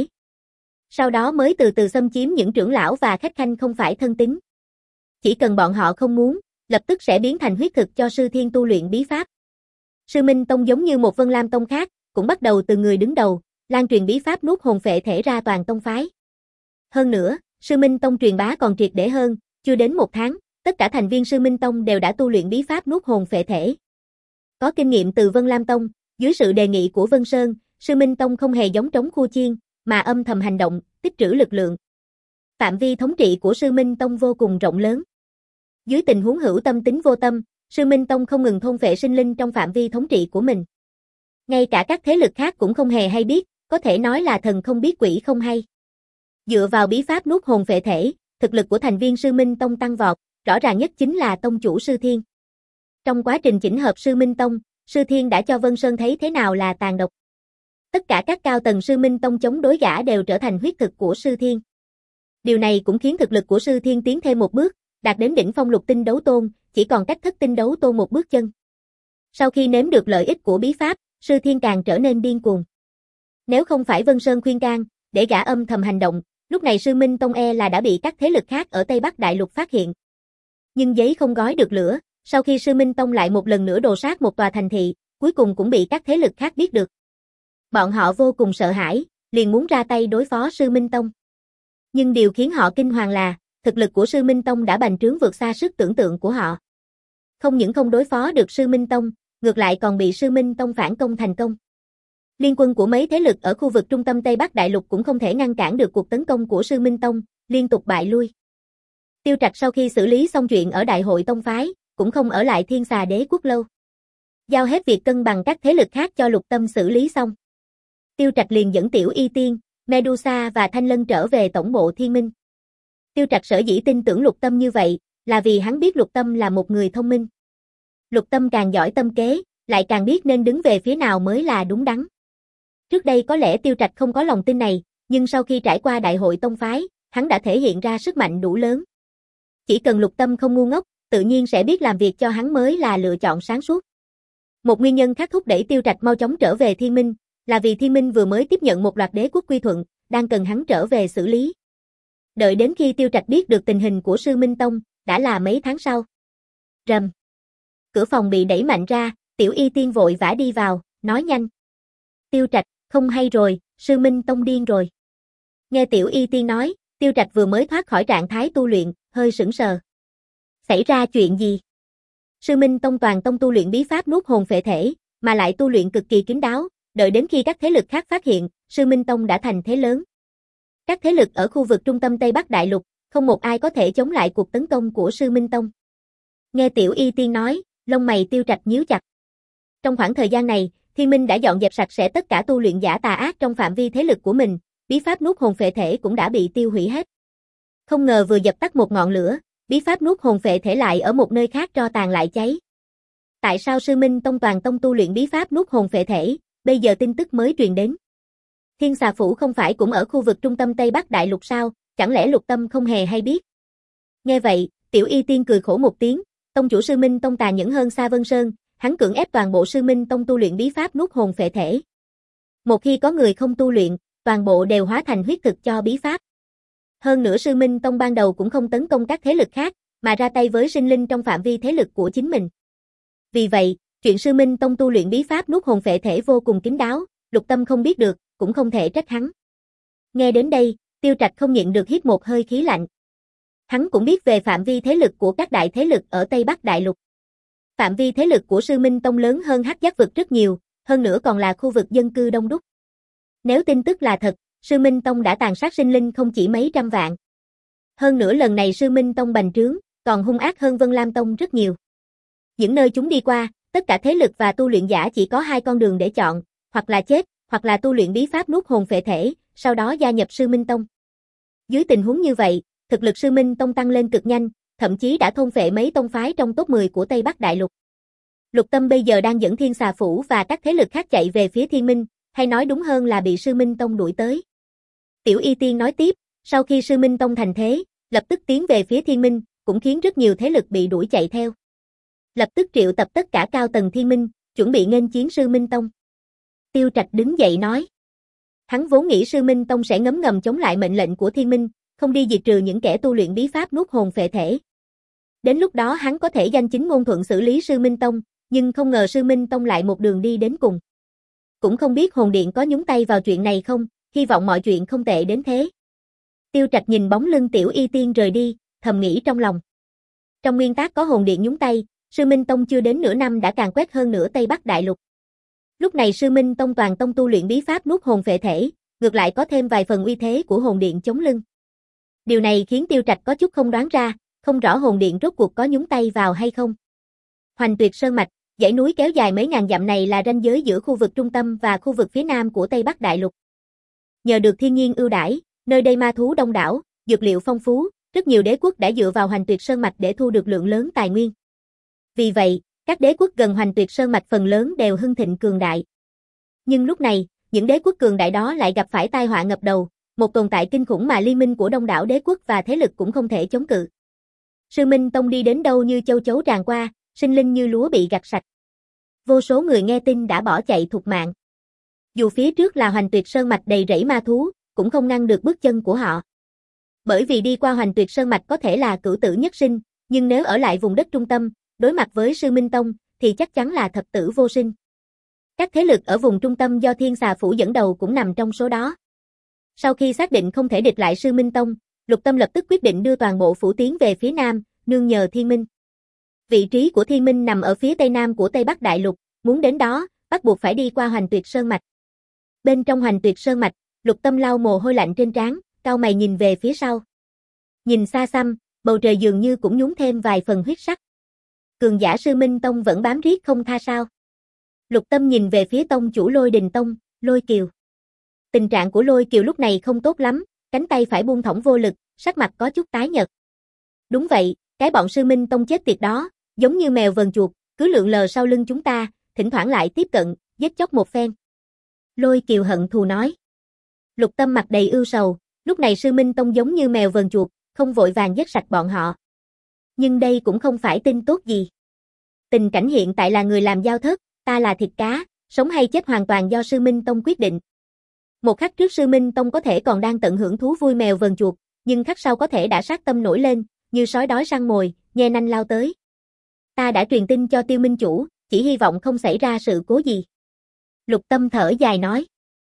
Sau đó mới từ từ xâm chiếm những trưởng lão và khách khanh không phải thân tín. Chỉ cần bọn họ không muốn, lập tức sẽ biến thành huyết thực cho Sư Thiên tu luyện bí pháp. Sư Minh Tông giống như một Vân Lam Tông khác, cũng bắt đầu từ người đứng đầu, lan truyền bí pháp nuốt hồn phệ thể ra toàn tông phái. Hơn nữa, Sư Minh Tông truyền bá còn triệt để hơn, chưa đến một tháng, tất cả thành viên Sư Minh Tông đều đã tu luyện bí pháp nuốt hồn phệ thể. Có kinh nghiệm từ Vân Lam Tông, dưới sự đề nghị của Vân Sơn, Sư Minh Tông không hề giống trống khu chiên, mà âm thầm hành động, tích trữ lực lượng. Phạm vi thống trị của Sư Minh Tông vô cùng rộng lớn. Dưới tình huống hữu tâm tính vô tâm, Sư Minh Tông không ngừng thôn phệ sinh linh trong phạm vi thống trị của mình. Ngay cả các thế lực khác cũng không hề hay biết, có thể nói là thần không biết quỷ không hay. Dựa vào bí pháp nuốt hồn phệ thể, thực lực của thành viên Sư Minh Tông tăng vọt, rõ ràng nhất chính là tông chủ Sư Thiên. Trong quá trình chỉnh hợp Sư Minh Tông, Sư Thiên đã cho Vân Sơn thấy thế nào là tàn độc. Tất cả các cao tầng Sư Minh Tông chống đối gã đều trở thành huyết thực của Sư Thiên. Điều này cũng khiến thực lực của Sư Thiên tiến thêm một bước, đạt đến đỉnh phong lục tinh đấu tôn, chỉ còn cách thất tinh đấu tôn một bước chân. Sau khi nếm được lợi ích của bí pháp, Sư Thiên càng trở nên điên cuồng. Nếu không phải Vân Sơn khuyên can, để gã âm thầm hành động, lúc này Sư Minh Tông e là đã bị các thế lực khác ở Tây Bắc Đại Lục phát hiện. Nhưng giấy không gói được lửa, sau khi Sư Minh Tông lại một lần nữa đồ sát một tòa thành thị, cuối cùng cũng bị các thế lực khác biết được. Bọn họ vô cùng sợ hãi, liền muốn ra tay đối phó Sư Minh Tông. Nhưng điều khiến họ kinh hoàng là, thực lực của Sư Minh Tông đã bành trướng vượt xa sức tưởng tượng của họ. Không những không đối phó được Sư Minh Tông, ngược lại còn bị Sư Minh Tông phản công thành công. Liên quân của mấy thế lực ở khu vực trung tâm Tây Bắc Đại Lục cũng không thể ngăn cản được cuộc tấn công của Sư Minh Tông, liên tục bại lui. Tiêu Trạch sau khi xử lý xong chuyện ở Đại hội Tông phái, cũng không ở lại Thiên Xà Đế quốc lâu. Giao hết việc cân bằng các thế lực khác cho Lục Tâm xử lý xong. Tiêu Trạch liền dẫn Tiểu Y Tiên, Medusa và Thanh Lân trở về tổng bộ Thiên Minh. Tiêu Trạch sở dĩ tin tưởng Lục Tâm như vậy, là vì hắn biết Lục Tâm là một người thông minh. Lục Tâm càng giỏi tâm kế, lại càng biết nên đứng về phía nào mới là đúng đắn. Trước đây có lẽ Tiêu Trạch không có lòng tin này, nhưng sau khi trải qua đại hội tông phái, hắn đã thể hiện ra sức mạnh đủ lớn. Chỉ cần Lục Tâm không ngu ngốc, tự nhiên sẽ biết làm việc cho hắn mới là lựa chọn sáng suốt. Một nguyên nhân khác thúc đẩy Tiêu Trạch mau chóng trở về Thiên Minh, là vì Thiên Minh vừa mới tiếp nhận một loạt đế quốc quy thuận, đang cần hắn trở về xử lý. Đợi đến khi Tiêu Trạch biết được tình hình của Sư Minh Tông, đã là mấy tháng sau. Rầm. Cửa phòng bị đẩy mạnh ra, Tiểu Y Tiên vội vã đi vào, nói nhanh. Tiêu Trạch, không hay rồi, Sư Minh Tông điên rồi. Nghe Tiểu Y Tiên nói, Tiêu Trạch vừa mới thoát khỏi trạng thái tu luyện, hơi sững sờ. Xảy ra chuyện gì? Sư Minh Tông toàn tông tu luyện bí pháp nuốt hồn phệ thể, mà lại tu luyện cực kỳ kín đáo, đợi đến khi các thế lực khác phát hiện, Sư Minh Tông đã thành thế lớn. Các thế lực ở khu vực trung tâm Tây Bắc Đại Lục, không một ai có thể chống lại cuộc tấn công của Sư Minh Tông. Nghe Tiểu Y Tiên nói, lông mày Tiêu Trạch nhíu chặt. Trong khoảng thời gian này, Thiên Minh đã dọn dẹp sạch sẽ tất cả tu luyện giả tà ác trong phạm vi thế lực của mình, bí pháp nuốt hồn phệ thể cũng đã bị tiêu hủy hết. Không ngờ vừa dập tắt một ngọn lửa, bí pháp nuốt hồn phệ thể lại ở một nơi khác tro tàn lại cháy. Tại sao Sư Minh Tông toàn tông tu luyện bí pháp nuốt hồn phệ thể, bây giờ tin tức mới truyền đến. Thiên Xà Phủ không phải cũng ở khu vực trung tâm Tây Bắc Đại Lục sao, chẳng lẽ Lục Tâm không hề hay biết? Nghe vậy, Tiểu Y Tiên cười khổ một tiếng, tông chủ Sư Minh Tông tàn nhẫn hơn Sa Vân Sơn, hắn cưỡng ép toàn bộ Sư Minh Tông tu luyện bí pháp nuốt hồn phệ thể. Một khi có người không tu luyện, toàn bộ đều hóa thành huyết thực cho bí pháp. Hơn nữa Sư Minh Tông ban đầu cũng không tấn công các thế lực khác, mà ra tay với sinh linh trong phạm vi thế lực của chính mình. Vì vậy, chuyện Sư Minh Tông tu luyện bí pháp nuốt hồn phệ thể vô cùng kín đáo, Lục Tâm không biết được, cũng không thể trách hắn. Nghe đến đây, Tiêu Trạch không nhịn được hít một hơi khí lạnh. Hắn cũng biết về phạm vi thế lực của các đại thế lực ở Tây Bắc Đại Lục. Phạm vi thế lực của Sư Minh Tông lớn hơn Hắc Giác vực rất nhiều, hơn nữa còn là khu vực dân cư đông đúc. Nếu tin tức là thật, Sư Minh Tông đã tàn sát sinh linh không chỉ mấy trăm vạn. Hơn nữa lần này Sư Minh Tông bành trướng, còn hung ác hơn Vân Lam Tông rất nhiều. Những nơi chúng đi qua, tất cả thế lực và tu luyện giả chỉ có hai con đường để chọn, hoặc là chết, hoặc là tu luyện bí pháp nuốt hồn phệ thể, sau đó gia nhập Sư Minh Tông. Dưới tình huống như vậy, thực lực Sư Minh Tông tăng lên cực nhanh, thậm chí đã thôn phệ mấy tông phái trong top mười của Tây Bắc Đại Lục. Lục Tâm bây giờ đang dẫn Thiên Xà Phủ và các thế lực khác chạy về phía Thiên Minh, hay nói đúng hơn là bị Sư Minh Tông đuổi tới. Tiểu Y Tiên nói tiếp, sau khi Sư Minh Tông thành thế, lập tức tiến về phía Thiên Minh, cũng khiến rất nhiều thế lực bị đuổi chạy theo. Lập tức triệu tập tất cả cao tầng Thiên Minh, chuẩn bị nghênh chiến Sư Minh Tông. Tiêu Trạch đứng dậy nói. Hắn vốn nghĩ Sư Minh Tông sẽ ngấm ngầm chống lại mệnh lệnh của Thiên Minh, không đi diệt trừ những kẻ tu luyện bí pháp nuốt hồn phệ thể. Đến lúc đó hắn có thể danh chính ngôn thuận xử lý Sư Minh Tông, nhưng không ngờ Sư Minh Tông lại một đường đi đến cùng. Cũng không biết Hồn Điện có nhúng tay vào chuyện này không, hy vọng mọi chuyện không tệ đến thế. Tiêu Trạch nhìn bóng lưng Tiểu Y Tiên rời đi, thầm nghĩ trong lòng. Trong nguyên tắc có Hồn Điện nhúng tay, Sư Minh Tông chưa đến nửa năm đã càn quét hơn nửa Tây Bắc Đại Lục. Lúc này Sư Minh Tông toàn tông tu luyện bí pháp nuốt hồn phệ thể, ngược lại có thêm vài phần uy thế của Hồn Điện chống lưng. Điều này khiến Tiêu Trạch có chút không đoán ra, không rõ Hồn Điện rốt cuộc có nhúng tay vào hay không. Hoành Tuyệt Sơn Mạch, dãy núi kéo dài mấy ngàn dặm này là ranh giới giữa khu vực trung tâm và khu vực phía nam của Tây Bắc Đại Lục. Nhờ được thiên nhiên ưu đãi, nơi đây ma thú đông đảo, dược liệu phong phú, rất nhiều đế quốc đã dựa vào Hoành Tuyệt Sơn Mạch để thu được lượng lớn tài nguyên. Vì vậy, các đế quốc gần Hoành Tuyệt Sơn Mạch phần lớn đều hưng thịnh cường đại. Nhưng lúc này, những đế quốc cường đại đó lại gặp phải tai họa ngập đầu, một tồn tại kinh khủng mà liên minh của đông đảo đế quốc và thế lực cũng không thể chống cự. Sư Minh Tông đi đến đâu như châu chấu tràn qua, sinh linh như lúa bị gặt sạch. Vô số người nghe tin đã bỏ chạy thục mạng. Dù phía trước là Hoành Tuyệt Sơn Mạch đầy rẫy ma thú, cũng không ngăn được bước chân của họ. Bởi vì đi qua Hoành Tuyệt Sơn Mạch có thể là cửu tử nhất sinh, nhưng nếu ở lại vùng đất trung tâm, đối mặt với Sư Minh Tông, thì chắc chắn là thập tử vô sinh. Các thế lực ở vùng trung tâm do Thiên Xà Phủ dẫn đầu cũng nằm trong số đó. Sau khi xác định không thể địch lại Sư Minh Tông, Lục Tâm lập tức quyết định đưa toàn bộ phủ tiến về phía nam, nương nhờ Thiên Minh. Vị trí của Thiên Minh nằm ở phía tây nam của Tây Bắc Đại Lục, muốn đến đó, bắt buộc phải đi qua Hoành Tuyệt Sơn Mạch. Bên trong Hoành Tuyệt Sơn Mạch, Lục Tâm lau mồ hôi lạnh trên trán, cau mày nhìn về phía sau. Nhìn xa xăm, bầu trời dường như cũng nhúng thêm vài phần huyết sắc. Cường giả Sư Minh Tông vẫn bám riết không tha sao. Lục Tâm nhìn về phía tông chủ Lôi Đình Tông, Lôi Kiều. Tình trạng của Lôi Kiều lúc này không tốt lắm, cánh tay phải buông thõng vô lực, sắc mặt có chút tái nhợt. Đúng vậy, cái bọn sư minh tông chết tiệt đó, giống như mèo vờn chuột, cứ lượn lờ sau lưng chúng ta, thỉnh thoảng lại tiếp cận, giết chóc một phen. Lôi Kiều hận thù nói. Lục Tâm mặt đầy ưu sầu, lúc này sư minh tông giống như mèo vờn chuột, không vội vàng giết sạch bọn họ. Nhưng đây cũng không phải tin tốt gì. Tình cảnh hiện tại là người làm giao thớt, ta là thịt cá, sống hay chết hoàn toàn do sư minh tông quyết định. Một khắc trước sư minh tông có thể còn đang tận hưởng thú vui mèo vờn chuột, nhưng khắc sau có thể đã sát tâm nổi lên, như sói đói săn mồi, nhe nanh lao tới. Ta đã truyền tin cho Tiêu Minh chủ, chỉ hy vọng không xảy ra sự cố gì. Lục Tâm thở dài nói.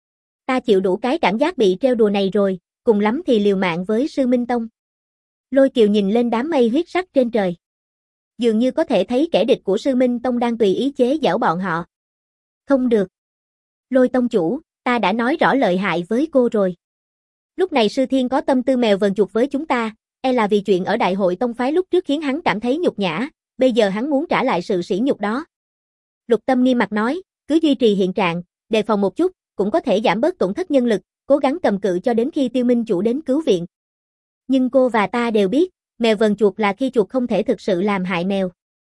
Ta chịu đủ cái cảm giác bị trêu đùa này rồi, cùng lắm thì liều mạng với sư minh tông. Lôi Kiều nhìn lên đám mây huyết sắc trên trời. Dường như có thể thấy kẻ địch của sư minh tông đang tùy ý chế giễu bọn họ. Không được. Lôi tông chủ, ta đã nói rõ lợi hại với cô rồi. Lúc này sư thiên có tâm tư mèo vờn chuột với chúng ta, e là vì chuyện ở đại hội tông phái lúc trước khiến hắn cảm thấy nhục nhã, bây giờ hắn muốn trả lại sự sỉ nhục đó. Lục Tâm nghiêm mặt nói, cứ duy trì hiện trạng, đề phòng một chút, cũng có thể giảm bớt tổn thất nhân lực, cố gắng cầm cự cho đến khi Tiêu Minh chủ đến cứu viện. Nhưng cô và ta đều biết, mèo vờn chuột là khi chuột không thể thực sự làm hại mèo.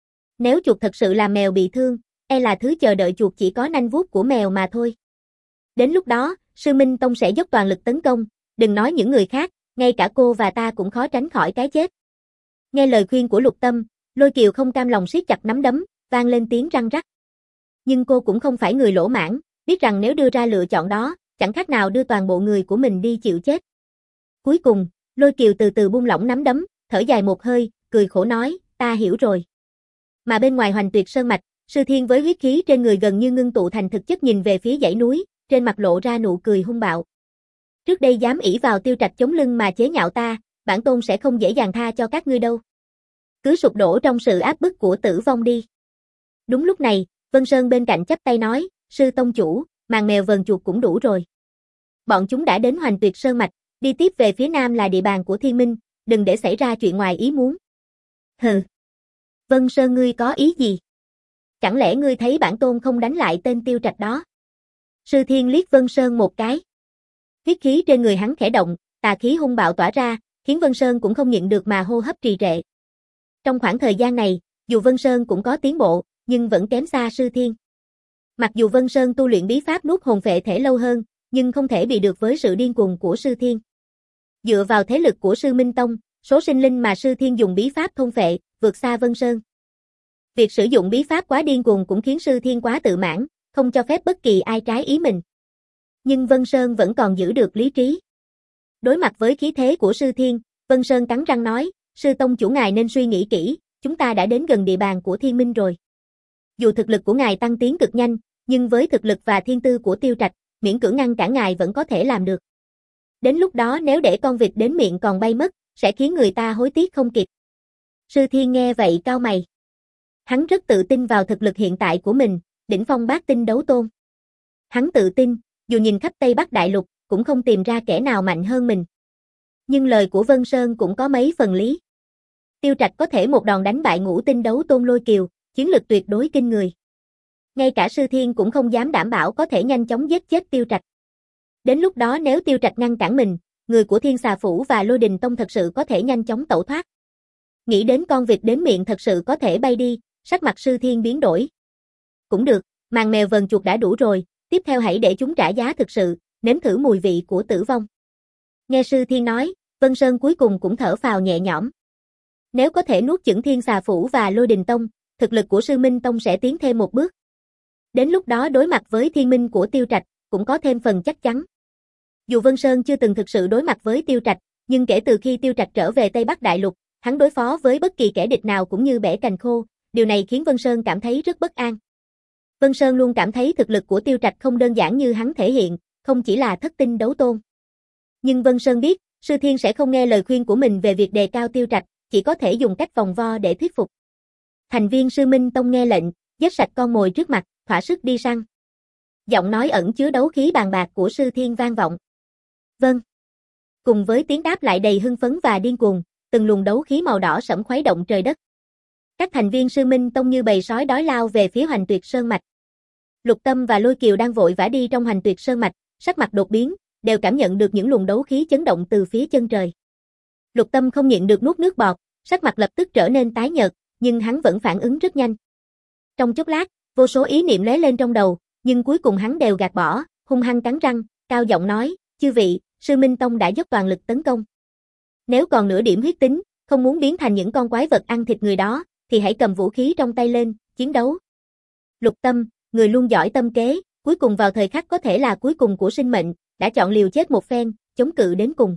Nếu chuột thật sự làm mèo bị thương, e là thứ chờ đợi chuột chỉ có nanh vuốt của mèo mà thôi. Đến lúc đó, sư minh tông sẽ dốc toàn lực tấn công, đừng nói những người khác, ngay cả cô và ta cũng khó tránh khỏi cái chết. Nghe lời khuyên của Lục Tâm, Lôi Kiều không cam lòng siết chặt nắm đấm, vang lên tiếng răng rắc. Nhưng cô cũng không phải người lỗ mãng, biết rằng nếu đưa ra lựa chọn đó, chẳng khác nào đưa toàn bộ người của mình đi chịu chết. Cuối cùng, Lôi Kiều từ từ buông lỏng nắm đấm, thở dài một hơi, cười khổ nói, ta hiểu rồi. Mà bên ngoài Hoành Tuyệt Sơn mạch, Sư Thiên với huyết khí trên người gần như ngưng tụ thành thực chất nhìn về phía dãy núi, trên mặt lộ ra nụ cười hung bạo. Trước đây dám ỷ vào Tiêu Trạch chống lưng mà chế nhạo ta, bản tôn sẽ không dễ dàng tha cho các ngươi đâu. Cứ sụp đổ trong sự áp bức của tử vong đi. Đúng lúc này, Vân Sơn bên cạnh chắp tay nói, sư tông chủ, màn mèo vờn chuột cũng đủ rồi. Bọn chúng đã đến Hoành Tuyệt Sơn mạch, đi tiếp về phía nam là địa bàn của Thiên Minh, đừng để xảy ra chuyện ngoài ý muốn. Hừ. Vân Sơn ngươi có ý gì? Chẳng lẽ ngươi thấy bản tôn không đánh lại tên Tiêu Trạch đó? Sư Thiên liếc Vân Sơn một cái. Huyết khí trên người hắn khẽ động, tà khí hung bạo tỏa ra, khiến Vân Sơn cũng không nhịn được mà hô hấp trì trệ. Trong khoảng thời gian này, dù Vân Sơn cũng có tiến bộ, nhưng vẫn kém xa Sư Thiên. Mặc dù Vân Sơn tu luyện bí pháp nuốt hồn phệ thể lâu hơn, nhưng không thể bị được với sự điên cuồng của Sư Thiên. Dựa vào thế lực của Sư Minh Tông, số sinh linh mà Sư Thiên dùng bí pháp thôn phệ, vượt xa Vân Sơn. Việc sử dụng bí pháp quá điên cuồng cũng khiến Sư Thiên quá tự mãn, không cho phép bất kỳ ai trái ý mình. Nhưng Vân Sơn vẫn còn giữ được lý trí. Đối mặt với khí thế của Sư Thiên, Vân Sơn cắn răng nói, sư tông chủ ngài nên suy nghĩ kỹ, chúng ta đã đến gần địa bàn của Thiên Minh rồi. Dù thực lực của ngài tăng tiến cực nhanh, nhưng với thực lực và thiên tư của Tiêu Trạch, miễn cưỡng ngăn cản ngài vẫn có thể làm được. Đến lúc đó nếu để con vịt đến miệng còn bay mất, sẽ khiến người ta hối tiếc không kịp. Sư Thiên nghe vậy cau mày. Hắn rất tự tin vào thực lực hiện tại của mình, đỉnh phong bát tinh đấu tôn. Hắn tự tin, dù nhìn khắp Tây Bắc Đại Lục, cũng không tìm ra kẻ nào mạnh hơn mình. Nhưng lời của Vân Sơn cũng có mấy phần lý. Tiêu Trạch có thể một đòn đánh bại ngũ tinh đấu tôn Lôi Kiều, chiến lực tuyệt đối kinh người. Ngay cả Sư Thiên cũng không dám đảm bảo có thể nhanh chóng giết chết Tiêu Trạch. Đến lúc đó nếu Tiêu Trạch ngăn cản mình, người của Thiên Xà Phủ và Lôi Đình Tông thật sự có thể nhanh chóng tẩu thoát. Nghĩ đến con vịt đến miệng thật sự có thể bay đi, sắc mặt Sư Thiên biến đổi. Cũng được, màn mèo vờn chuột đã đủ rồi, tiếp theo hãy để chúng trả giá thực sự, nếm thử mùi vị của tử vong. Nghe Sư Thiên nói, Vân Sơn cuối cùng cũng thở phào nhẹ nhõm. Nếu có thể nuốt chửng Thiên Xà Phủ và Lôi Đình Tông, thực lực của Sư Minh Tông sẽ tiến thêm một bước. Đến lúc đó đối mặt với thiên minh của Tiêu Trạch, cũng có thêm phần chắc chắn. Dù Vân Sơn chưa từng thực sự đối mặt với Tiêu Trạch, nhưng kể từ khi Tiêu Trạch trở về Tây Bắc Đại Lục, hắn đối phó với bất kỳ kẻ địch nào cũng như bẻ cành khô, điều này khiến Vân Sơn cảm thấy rất bất an. Vân Sơn luôn cảm thấy thực lực của Tiêu Trạch không đơn giản như hắn thể hiện, không chỉ là thất tinh đấu tôn. Nhưng Vân Sơn biết, Sư Thiên sẽ không nghe lời khuyên của mình về việc đề cao Tiêu Trạch, chỉ có thể dùng cách vòng vo để thuyết phục. Thành viên Sư Minh Tông nghe lệnh, giết sạch con mồi trước mặt, thỏa sức đi săn. Giọng nói ẩn chứa đấu khí bàn bạc của Sư Thiên vang vọng. Vâng. Cùng với tiếng đáp lại đầy hưng phấn và điên cuồng, từng luồng đấu khí màu đỏ sẫm khuấy động trời đất. Các thành viên Sư Minh Tông như bầy sói đói lao về phía Hoành Tuyệt Sơn mạch. Lục Tâm và Lôi Kiều đang vội vã đi trong Hoành Tuyệt Sơn mạch, sắc mặt đột biến, đều cảm nhận được những luồng đấu khí chấn động từ phía chân trời. Lục Tâm không nhịn được nuốt nước bọt, sắc mặt lập tức trở nên tái nhợt, nhưng hắn vẫn phản ứng rất nhanh. Trong chốc lát, vô số ý niệm lóe lên trong đầu, nhưng cuối cùng hắn đều gạt bỏ, hung hăng cắn răng, cao giọng nói, chư vị, Sư Minh Tông đã dốc toàn lực tấn công. Nếu còn nửa điểm huyết tính, không muốn biến thành những con quái vật ăn thịt người đó, thì hãy cầm vũ khí trong tay lên, chiến đấu. Lục Tâm, người luôn giỏi tâm kế, cuối cùng vào thời khắc có thể là cuối cùng của sinh mệnh, đã chọn liều chết một phen, chống cự đến cùng.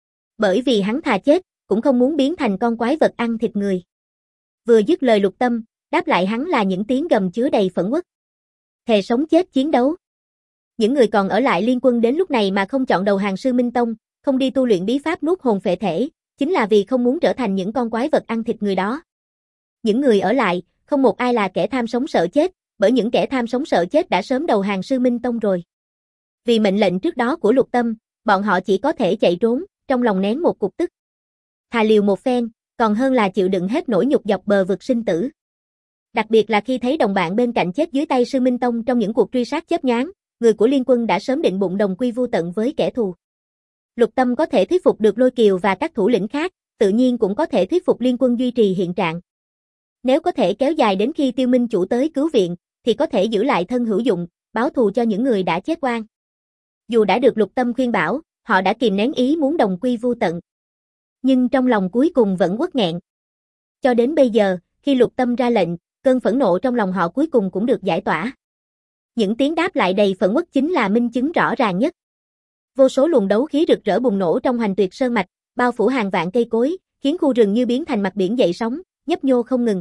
Bởi vì hắn thà chết, cũng không muốn biến thành con quái vật ăn thịt người. Vừa dứt lời Lục Tâm, đáp lại hắn là những tiếng gầm chứa đầy phẫn uất. Thề sống chết chiến đấu. Những người còn ở lại liên quân đến lúc này mà không chọn đầu hàng Sư Minh Tông, không đi tu luyện bí pháp nuốt hồn phệ thể, chính là vì không muốn trở thành những con quái vật ăn thịt người đó. Những người ở lại, không một ai là kẻ tham sống sợ chết, bởi những kẻ tham sống sợ chết đã sớm đầu hàng Sư Minh Tông rồi. Vì mệnh lệnh trước đó của Lục Tâm, bọn họ chỉ có thể chạy trốn, trong lòng nén một cục tức. Thà liều một phen, còn hơn là chịu đựng hết nỗi nhục dọc bờ vực sinh tử. Đặc biệt là khi thấy đồng bạn bên cạnh chết dưới tay Sư Minh Tông trong những cuộc truy sát chớp nhoáng, người của liên quân đã sớm định bụng đồng quy vu tận với kẻ thù. Lục Tâm có thể thuyết phục được Lôi Kiều và các thủ lĩnh khác, tự nhiên cũng có thể thuyết phục liên quân duy trì hiện trạng. Nếu có thể kéo dài đến khi Tiêu Minh Chủ tới cứu viện, thì có thể giữ lại thân hữu dụng, báo thù cho những người đã chết oan. Dù đã được Lục Tâm khuyên bảo, họ đã kìm nén ý muốn đồng quy vu tận. Nhưng trong lòng cuối cùng vẫn uất nghẹn. Cho đến bây giờ, khi Lục Tâm ra lệnh, cơn phẫn nộ trong lòng họ cuối cùng cũng được giải tỏa. Những tiếng đáp lại đầy phẫn uất chính là minh chứng rõ ràng nhất. Vô số luồng đấu khí rực rỡ bùng nổ trong Hoành Tuyệt Sơn mạch, bao phủ hàng vạn cây cối, khiến khu rừng như biến thành mặt biển dậy sóng, nhấp nhô không ngừng.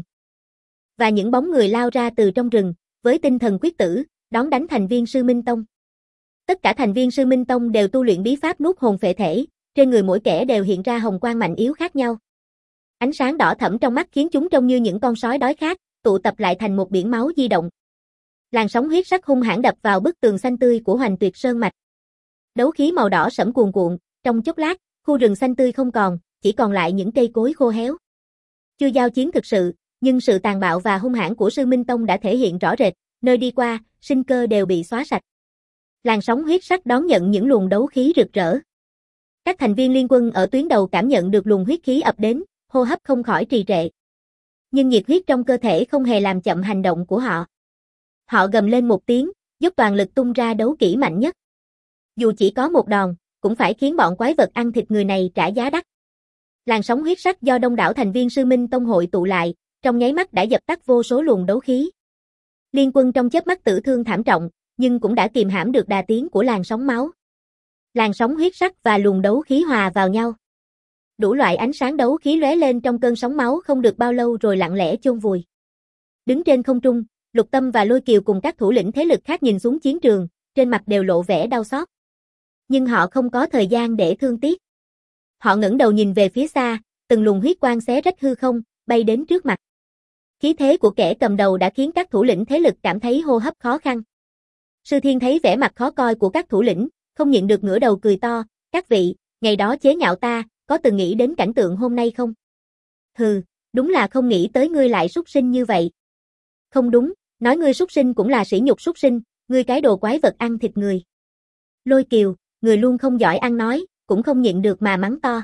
Và những bóng người lao ra từ trong rừng, với tinh thần quyết tử, đón đánh thành viên Sư Minh Tông. Tất cả thành viên Sư Minh Tông đều tu luyện bí pháp nuốt hồn phệ thể, trên người mỗi kẻ đều hiện ra hồng quang mạnh yếu khác nhau. Ánh sáng đỏ thẫm trong mắt khiến chúng trông như những con sói đói khát, tụ tập lại thành một biển máu di động. Làn sóng huyết sắc hung hãn đập vào bức tường xanh tươi của Hoành Tuyệt Sơn mạch. Đấu khí màu đỏ sẫm cuồn cuộn, trong chốc lát, khu rừng xanh tươi không còn, chỉ còn lại những cây cối khô héo. Chưa giao chiến thực sự, nhưng sự tàn bạo và hung hãn của Sư Minh Tông đã thể hiện rõ rệt, nơi đi qua, sinh cơ đều bị xóa sạch. Làn sóng huyết sắc đón nhận những luồng đấu khí rực rỡ. Các thành viên liên quân ở tuyến đầu cảm nhận được luồng huyết khí ập đến, hô hấp không khỏi trì trệ. Nhưng nhiệt huyết trong cơ thể không hề làm chậm hành động của họ. Họ gầm lên một tiếng, dốc toàn lực tung ra đấu kỹ mạnh nhất. Dù chỉ có một đòn, cũng phải khiến bọn quái vật ăn thịt người này trả giá đắt. Làn sóng huyết sắc do đông đảo thành viên Sư Minh Tông hội tụ lại, trong nháy mắt đã dập tắt vô số luồng đấu khí. Liên quân trong chớp mắt tử thương thảm trọng, nhưng cũng đã kìm hãm được đà tiến của làn sóng máu. Làn sóng huyết sắc và luồng đấu khí hòa vào nhau. Đủ loại ánh sáng đấu khí lóe lên trong cơn sóng máu không được bao lâu rồi lặng lẽ chôn vùi. Đứng trên không trung, Lục Tâm và Lôi Kiều cùng các thủ lĩnh thế lực khác nhìn xuống chiến trường, trên mặt đều lộ vẻ đau xót. Nhưng họ không có thời gian để thương tiếc. Họ ngẩng đầu nhìn về phía xa, từng luồng huyết quang xé rách hư không, bay đến trước mặt. Khí thế của kẻ cầm đầu đã khiến các thủ lĩnh thế lực cảm thấy hô hấp khó khăn. Sư Thiên thấy vẻ mặt khó coi của các thủ lĩnh, không nhịn được ngửa đầu cười to, các vị, ngày đó chế nhạo ta, có từng nghĩ đến cảnh tượng hôm nay không? Hừ, đúng là không nghĩ tới ngươi lại súc sinh như vậy. Không đúng, nói ngươi súc sinh cũng là sỉ nhục súc sinh, ngươi cái đồ quái vật ăn thịt người. Lôi Kiều, người luôn không giỏi ăn nói, cũng không nhịn được mà mắng to.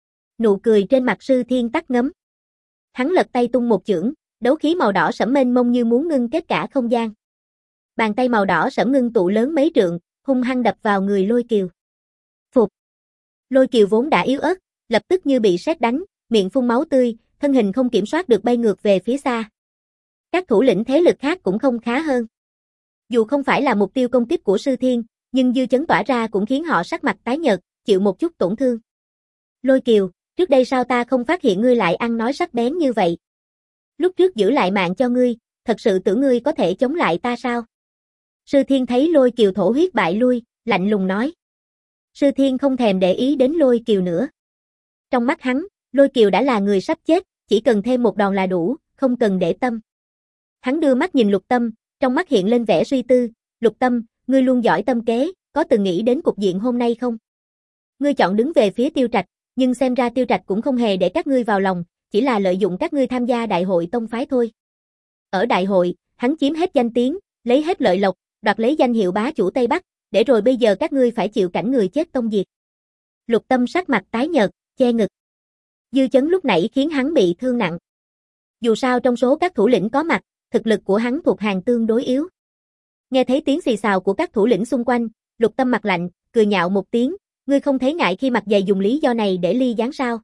Nụ cười trên mặt Sư Thiên tắt ngấm. Hắn lật tay tung một chưởng, đấu khí màu đỏ sẫm mênh mông như muốn ngưng kết cả không gian. Bàn tay màu đỏ sẫm ngưng tụ lớn mấy trượng, hung hăng đập vào người Lôi Kiều. Phục. Lôi Kiều vốn đã yếu ớt, lập tức như bị sét đánh, miệng phun máu tươi, thân hình không kiểm soát được bay ngược về phía xa. Các thủ lĩnh thế lực khác cũng không khá hơn. Dù không phải là mục tiêu công kích của Sư Thiên, nhưng dư chấn tỏa ra cũng khiến họ sắc mặt tái nhợt, chịu một chút tổn thương. Lôi Kiều, trước đây sao ta không phát hiện ngươi lại ăn nói sắc bén như vậy? Lúc trước giữ lại mạng cho ngươi, thật sự tưởng ngươi có thể chống lại ta sao? Sư Thiên thấy Lôi Kiều thổ huyết bại lui, lạnh lùng nói. Sư Thiên không thèm để ý đến Lôi Kiều nữa. Trong mắt hắn, Lôi Kiều đã là người sắp chết, chỉ cần thêm một đòn là đủ, không cần để tâm. Hắn đưa mắt nhìn Lục Tâm, trong mắt hiện lên vẻ suy tư. Lục Tâm, ngươi luôn giỏi tâm kế, có từng nghĩ đến cục diện hôm nay không? Ngươi chọn đứng về phía Tiêu Trạch, nhưng xem ra Tiêu Trạch cũng không hề để các ngươi vào lòng, chỉ là lợi dụng các ngươi tham gia đại hội tông phái thôi. Ở đại hội, hắn chiếm hết danh tiếng, lấy hết lợi lộc, đoạt lấy danh hiệu bá chủ Tây Bắc, để rồi bây giờ các ngươi phải chịu cảnh người chết tông diệt. Lục Tâm sắc mặt tái nhợt, che ngực. Dư chấn lúc nãy khiến hắn bị thương nặng. Dù sao trong số các thủ lĩnh có mặt, thực lực của hắn thuộc hàng tương đối yếu. Nghe thấy tiếng xì xào của các thủ lĩnh xung quanh, Lục Tâm mặt lạnh, cười nhạo một tiếng, ngươi không thấy ngại khi mặt dày dùng lý do này để ly gián sao?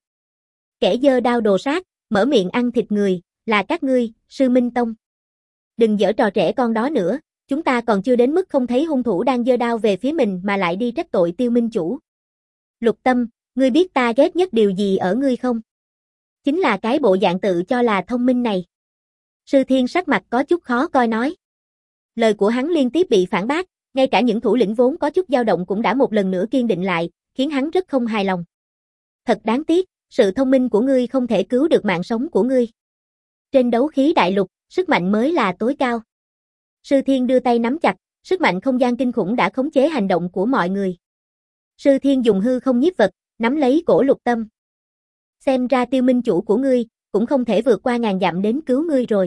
Kẻ giơ đao đồ sát, mở miệng ăn thịt người, là các ngươi, Sư Minh Tông. Đừng giở trò trẻ con đó nữa, chúng ta còn chưa đến mức không thấy hung thủ đang giơ đao về phía mình mà lại đi trách tội Tiêu Minh chủ. Lục Tâm, ngươi biết ta ghét nhất điều gì ở ngươi không? Chính là cái bộ dạng tự cho là thông minh này. Sư Thiên sắc mặt có chút khó coi nói. Lời của hắn liên tiếp bị phản bác, ngay cả những thủ lĩnh vốn có chút dao động cũng đã một lần nữa kiên định lại, khiến hắn rất không hài lòng. Thật đáng tiếc, sự thông minh của ngươi không thể cứu được mạng sống của ngươi. Trên đấu khí đại lục, sức mạnh mới là tối cao. Sư Thiên đưa tay nắm chặt, sức mạnh không gian kinh khủng đã khống chế hành động của mọi người. Sư Thiên dùng hư không nhiếp vật, nắm lấy cổ Lục Tâm. Xem ra Tiêu Minh chủ của ngươi, cũng không thể vượt qua ngàn dặm đến cứu ngươi rồi.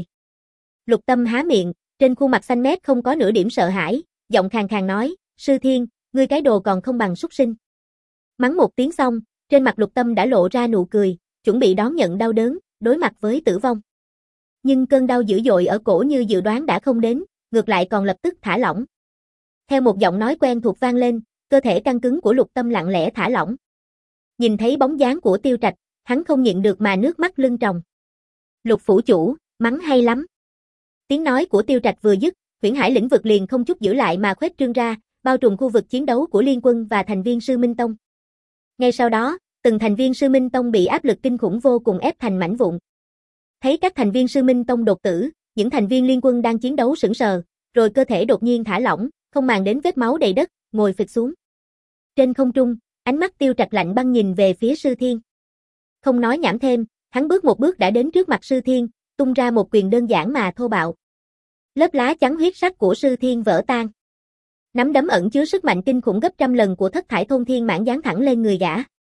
Lục Tâm há miệng, trên khuôn mặt xanh mét không có nửa điểm sợ hãi, giọng khàn khàn nói, Sư Thiên, ngươi cái đồ còn không bằng súc sinh. Mắng một tiếng xong, trên mặt Lục Tâm đã lộ ra nụ cười, chuẩn bị đón nhận đau đớn, đối mặt với tử vong. Nhưng cơn đau dữ dội ở cổ như dự đoán đã không đến, ngược lại còn lập tức thả lỏng. Theo một giọng nói quen thuộc vang lên, cơ thể căng cứng của Lục Tâm lặng lẽ thả lỏng. Nhìn thấy bóng dáng của Tiêu Trạch, hắn không nhịn được mà nước mắt lưng tròng. Lục phủ chủ, mắng hay lắm. Tiếng nói của Tiêu Trạch vừa dứt, Huyễn Hải lĩnh vực liền không chút giữ lại mà khuếch trương ra, bao trùm khu vực chiến đấu của Liên Quân và thành viên Sư Minh Tông. Ngay sau đó, từng thành viên Sư Minh Tông bị áp lực kinh khủng vô cùng ép thành mảnh vụn. Thấy các thành viên Sư Minh Tông đột tử, những thành viên Liên Quân đang chiến đấu sững sờ, rồi cơ thể đột nhiên thả lỏng, không màng đến vết máu đầy đất, ngồi phịch xuống. Trên không trung, ánh mắt Tiêu Trạch lạnh băng nhìn về phía Sư Thiên. Không nói nhảm thêm, hắn bước một bước đã đến trước mặt Sư Thiên, tung ra một quyền đơn giản mà thô bạo. Lớp lá chắn huyết sắc của Sư Thiên vỡ tan. Nắm đấm ẩn chứa sức mạnh kinh khủng gấp trăm lần của Thất Thải Thôn Thiên Mãn giáng thẳng lên người gã.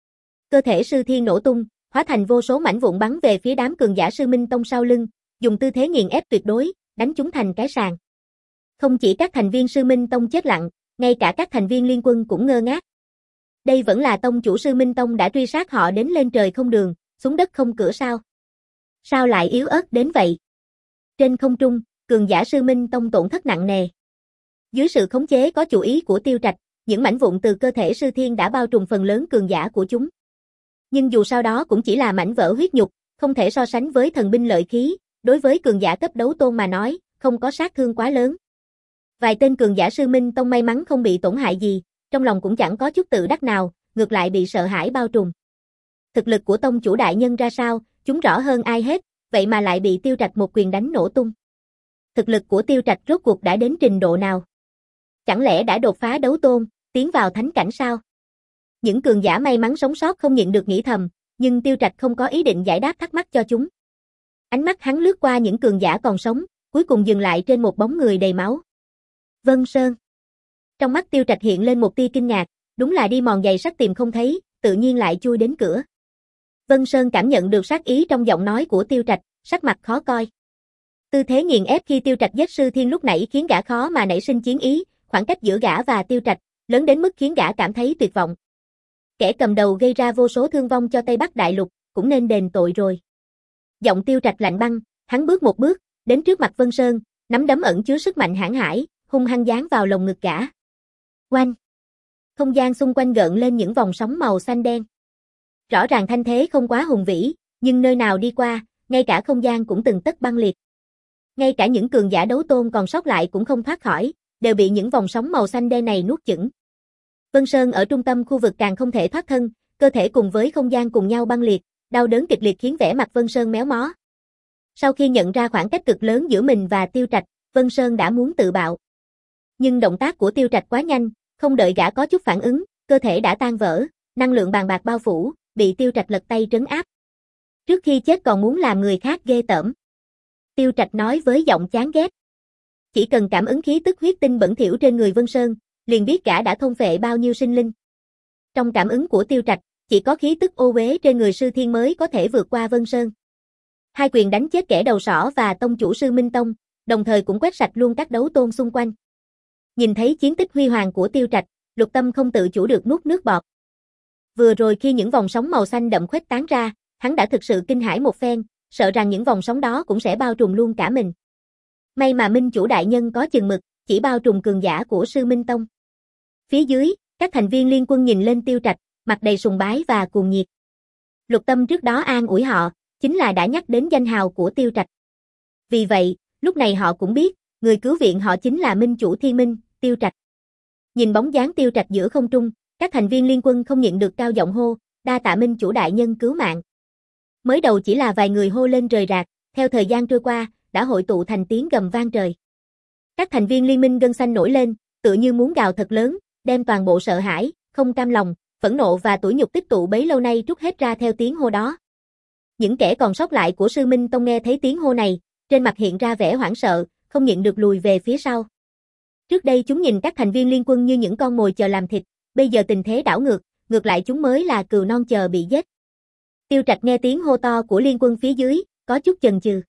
Cơ thể Sư Thiên nổ tung, hóa thành vô số mảnh vụn bắn về phía đám cường giả Sư Minh Tông sau lưng, dùng tư thế nghiền ép tuyệt đối, đánh chúng thành cái sàng. Không chỉ các thành viên Sư Minh Tông chết lặng, ngay cả các thành viên Liên Quân cũng ngơ ngác. Đây vẫn là tông chủ Sư Minh Tông đã truy sát họ đến lên trời không đường, xuống đất không cửa sao? Sao lại yếu ớt đến vậy? Trên không trung, cường giả Sư Minh Tông tổn thất nặng nề. Dưới sự khống chế có chủ ý của Tiêu Trạch, những mảnh vụn từ cơ thể Sư Thiên đã bao trùm phần lớn cường giả của chúng. Nhưng dù sao đó cũng chỉ là mảnh vỡ huyết nhục, không thể so sánh với thần binh lợi khí, đối với cường giả cấp đấu tôn mà nói, không có sát thương quá lớn. Vài tên cường giả Sư Minh Tông may mắn không bị tổn hại gì, trong lòng cũng chẳng có chút tự đắc nào, ngược lại bị sợ hãi bao trùm. Thực lực của tông chủ đại nhân ra sao, chúng rõ hơn ai hết, vậy mà lại bị Tiêu Trạch một quyền đánh nổ tung. Thực lực của Tiêu Trạch rốt cuộc đã đến trình độ nào? Chẳng lẽ đã đột phá đấu tôn, tiến vào thánh cảnh sao? Những cường giả may mắn sống sót không nhịn được nghĩ thầm, nhưng Tiêu Trạch không có ý định giải đáp thắc mắc cho chúng. Ánh mắt hắn lướt qua những cường giả còn sống, cuối cùng dừng lại trên một bóng người đầy máu. Vân Sơn. Trong mắt Tiêu Trạch hiện lên một tia kinh ngạc, đúng là đi mòn giày sắt tìm không thấy, tự nhiên lại chui đến cửa. Vân Sơn cảm nhận được sát ý trong giọng nói của Tiêu Trạch, sắc mặt khó coi. Tư thế nghiền ép khi Tiêu Trạch giết Sư Thiên lúc nãy khiến gã khó mà nảy sinh chiến ý, khoảng cách giữa gã và Tiêu Trạch lớn đến mức khiến gã cảm thấy tuyệt vọng. Kẻ cầm đầu gây ra vô số thương vong cho Tây Bắc Đại Lục, cũng nên đền tội rồi. Giọng Tiêu Trạch lạnh băng, hắn bước một bước, đến trước mặt Vân Sơn, nắm đấm ẩn chứa sức mạnh hãn hải, hung hăng giáng vào lồng ngực gã. Oanh! Không gian xung quanh gợn lên những vòng sóng màu xanh đen. Rõ ràng thanh thế không quá hùng vĩ, nhưng nơi nào đi qua, ngay cả không gian cũng từng tấc băng liệt. Ngay cả những cường giả đấu tôn còn sót lại cũng không thoát khỏi, đều bị những vòng sóng màu xanh đen này nuốt chửng. Vân Sơn ở trung tâm khu vực càng không thể thoát thân, cơ thể cùng với không gian cùng nhau băng liệt, đau đớn kịch liệt khiến vẻ mặt Vân Sơn méo mó. Sau khi nhận ra khoảng cách cực lớn giữa mình và Tiêu Trạch, Vân Sơn đã muốn tự bạo. Nhưng động tác của Tiêu Trạch quá nhanh, không đợi gã có chút phản ứng, cơ thể đã tan vỡ, năng lượng bàn bạc bao phủ, bị Tiêu Trạch lật tay trấn áp. Trước khi chết còn muốn làm người khác ghê tởm. Tiêu Trạch nói với giọng chán ghét. Chỉ cần cảm ứng khí tức huyết tinh bẩn thỉu trên người Vân Sơn, liền biết gã đã thôn phệ bao nhiêu sinh linh. Trong cảm ứng của Tiêu Trạch, chỉ có khí tức ô uế trên người Sư Thiên mới có thể vượt qua Vân Sơn. Hai quyền đánh chết kẻ đầu sỏ và tông chủ Sư Minh Tông, đồng thời cũng quét sạch luôn các đấu tôn xung quanh. Nhìn thấy chiến tích huy hoàng của Tiêu Trạch, Lục Tâm không tự chủ được nuốt nước bọt. Vừa rồi khi những vòng sóng màu xanh đậm khuếch tán ra, Hắn đã thực sự kinh hãi một phen, sợ rằng những vòng sóng đó cũng sẽ bao trùm luôn cả mình. May mà minh chủ đại nhân có chừng mực, chỉ bao trùm cường giả của Sư Minh Tông. Phía dưới, các thành viên liên quân nhìn lên Tiêu Trạch, mặt đầy sùng bái và cuồng nhiệt. Lục Tâm trước đó an ủi họ, chính là đã nhắc đến danh hào của Tiêu Trạch. Vì vậy, lúc này họ cũng biết, người cứu viện họ chính là minh chủ Thiên Minh, Tiêu Trạch. Nhìn bóng dáng Tiêu Trạch giữa không trung, các thành viên liên quân không nhịn được cao giọng hô, đa tạ minh chủ đại nhân cứu mạng. Mới đầu chỉ là vài người hô lên rời rạc, theo thời gian trôi qua, đã hội tụ thành tiếng gầm vang trời. Các thành viên liên minh gân xanh nổi lên, tựa như muốn gào thật lớn, đem toàn bộ sợ hãi, không cam lòng, phẫn nộ và tủi nhục tích tụ bấy lâu nay trút hết ra theo tiếng hô đó. Những kẻ còn sót lại của Sư Minh Tông nghe thấy tiếng hô này, trên mặt hiện ra vẻ hoảng sợ, không nhịn được lùi về phía sau. Trước đây chúng nhìn các thành viên liên quân như những con mồi chờ làm thịt, bây giờ tình thế đảo ngược, ngược lại chúng mới là cừu non chờ bị giết. Tiêu Trạch nghe tiếng hô to của liên quân phía dưới, có chút chần chừ.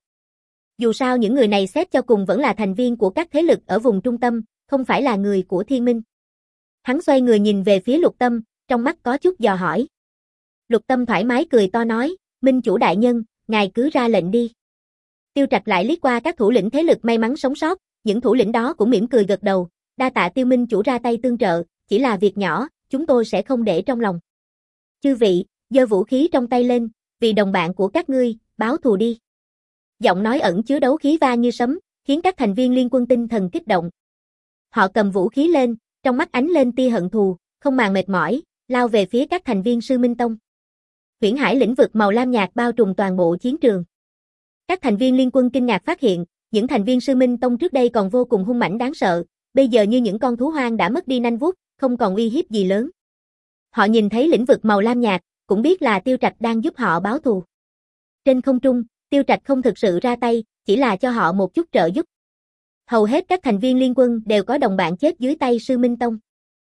Dù sao những người này xét cho cùng vẫn là thành viên của các thế lực ở vùng trung tâm, không phải là người của Thiên Minh. Hắn xoay người nhìn về phía Lục Tâm, trong mắt có chút dò hỏi. Lục Tâm thoải mái cười to nói, minh chủ đại nhân, ngài cứ ra lệnh đi. Tiêu Trạch lại liếc qua các thủ lĩnh thế lực may mắn sống sót, những thủ lĩnh đó cũng mỉm cười gật đầu, đa tạ Tiêu minh chủ ra tay tương trợ, chỉ là việc nhỏ, chúng tôi sẽ không để trong lòng. Chư vị, giơ vũ khí trong tay lên, vì đồng bạn của các ngươi, báo thù đi. Giọng nói ẩn chứa đấu khí vang như sấm, khiến các thành viên liên quân tinh thần kích động. Họ cầm vũ khí lên, trong mắt ánh lên tia hận thù, không màng mệt mỏi, lao về phía các thành viên Sư Minh Tông. Huyễn Hải lĩnh vực màu lam nhạt bao trùm toàn bộ chiến trường. Các thành viên liên quân kinh ngạc phát hiện, những thành viên Sư Minh Tông trước đây còn vô cùng hung mãnh đáng sợ, bây giờ như những con thú hoang đã mất đi nanh vuốt, không còn uy hiếp gì lớn. Họ nhìn thấy lĩnh vực màu lam nhạt, cũng biết là Tiêu Trạch đang giúp họ báo thù. Trên không trung, Tiêu Trạch không thực sự ra tay, chỉ là cho họ một chút trợ giúp. Hầu hết các thành viên liên quân đều có đồng bạn chết dưới tay Sư Minh Tông.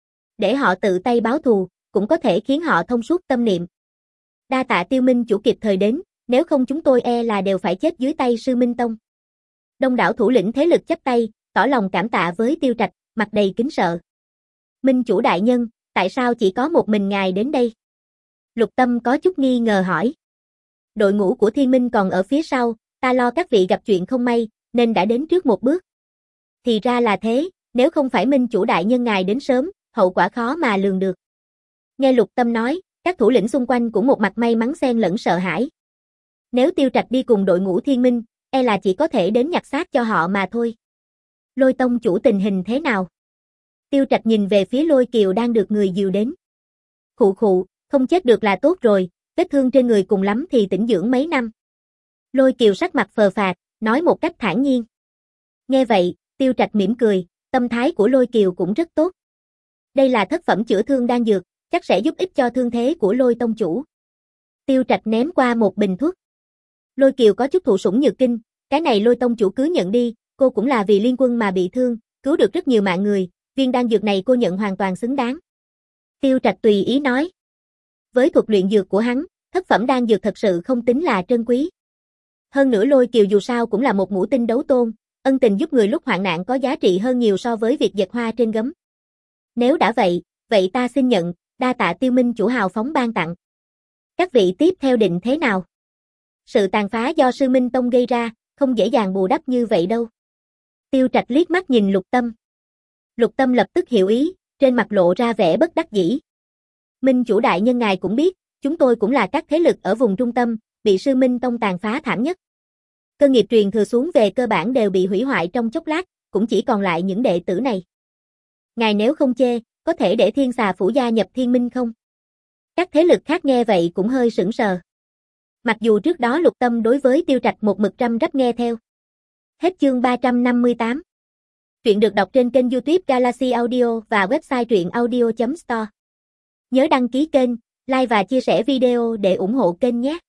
Để họ tự tay báo thù, cũng có thể khiến họ thông suốt tâm niệm. Đa tạ Tiêu minh chủ kịp thời đến, nếu không chúng tôi e là đều phải chết dưới tay Sư Minh Tông. Đông đảo thủ lĩnh thế lực chắp tay, tỏ lòng cảm tạ với Tiêu Trạch, mặt đầy kính sợ. Minh chủ đại nhân, tại sao chỉ có một mình ngài đến đây? Lục Tâm có chút nghi ngờ hỏi. Đội ngũ của Thiên Minh còn ở phía sau, ta lo các vị gặp chuyện không may, nên đã đến trước một bước. Thì ra là thế, nếu không phải Minh chủ đại nhân ngài đến sớm, hậu quả khó mà lường được. Nghe Lục Tâm nói, các thủ lĩnh xung quanh cũng một mặt may mắn xen lẫn sợ hãi. Nếu Tiêu Trạch đi cùng đội ngũ Thiên Minh, e là chỉ có thể đến nhặt xác cho họ mà thôi. Lôi tông chủ tình hình thế nào? Tiêu Trạch nhìn về phía Lôi Kiều đang được người dìu đến. Khụ khụ, không chết được là tốt rồi, vết thương trên người cùng lắm thì tĩnh dưỡng mấy năm. Lôi Kiều sắc mặt phờ phạc, nói một cách thản nhiên. Nghe vậy, Tiêu Trạch mỉm cười, tâm thái của Lôi Kiều cũng rất tốt. Đây là thất phẩm chữa thương đan dược, chắc sẽ giúp ích cho thương thế của Lôi tông chủ. Tiêu Trạch ném qua một bình thuốc. Lôi Kiều có chút thụ sủng nhược kinh, cái này Lôi tông chủ cứ nhận đi, cô cũng là vì liên quân mà bị thương, cứu được rất nhiều mạng người, viên đan dược này cô nhận hoàn toàn xứng đáng. Tiêu Trạch tùy ý nói. Với thuật luyện dược của hắn, thất phẩm đan dược thật sự không tính là trân quý. Hơn nữa Lôi Kiều dù sao cũng là một ngũ tinh đấu tôn, ân tình giúp người lúc hoạn nạn có giá trị hơn nhiều so với việc dệt hoa trên gấm. Nếu đã vậy, vậy ta xin nhận, đa tạ Tiêu minh chủ hào phóng ban tặng. Các vị tiếp theo định thế nào? Sự tàn phá do Sư Minh Tông gây ra, không dễ dàng bù đắp như vậy đâu. Tiêu Trạch liếc mắt nhìn Lục Tâm. Lục Tâm lập tức hiểu ý, trên mặt lộ ra vẻ bất đắc dĩ. Minh chủ đại nhân ngài cũng biết, chúng tôi cũng là các thế lực ở vùng trung tâm, bị Sư Minh Tông tàn phá thảm nhất. Cơ nghiệp truyền thừa xuống về cơ bản đều bị hủy hoại trong chốc lát, cũng chỉ còn lại những đệ tử này. Ngài nếu không chê, có thể để Thiên Xà Phủ gia nhập Thiên Minh không? Các thế lực khác nghe vậy cũng hơi sững sờ. Mặc dù trước đó Lục Tâm đối với Tiêu Trạch một mực răm rắp nghe theo. Hết chương ba trăm năm mươi tám. Truyện được đọc trên kênh YouTube Galaxy Audio và website truyện audio chấm store. Nhớ đăng ký kênh, like và chia sẻ video để ủng hộ kênh nhé.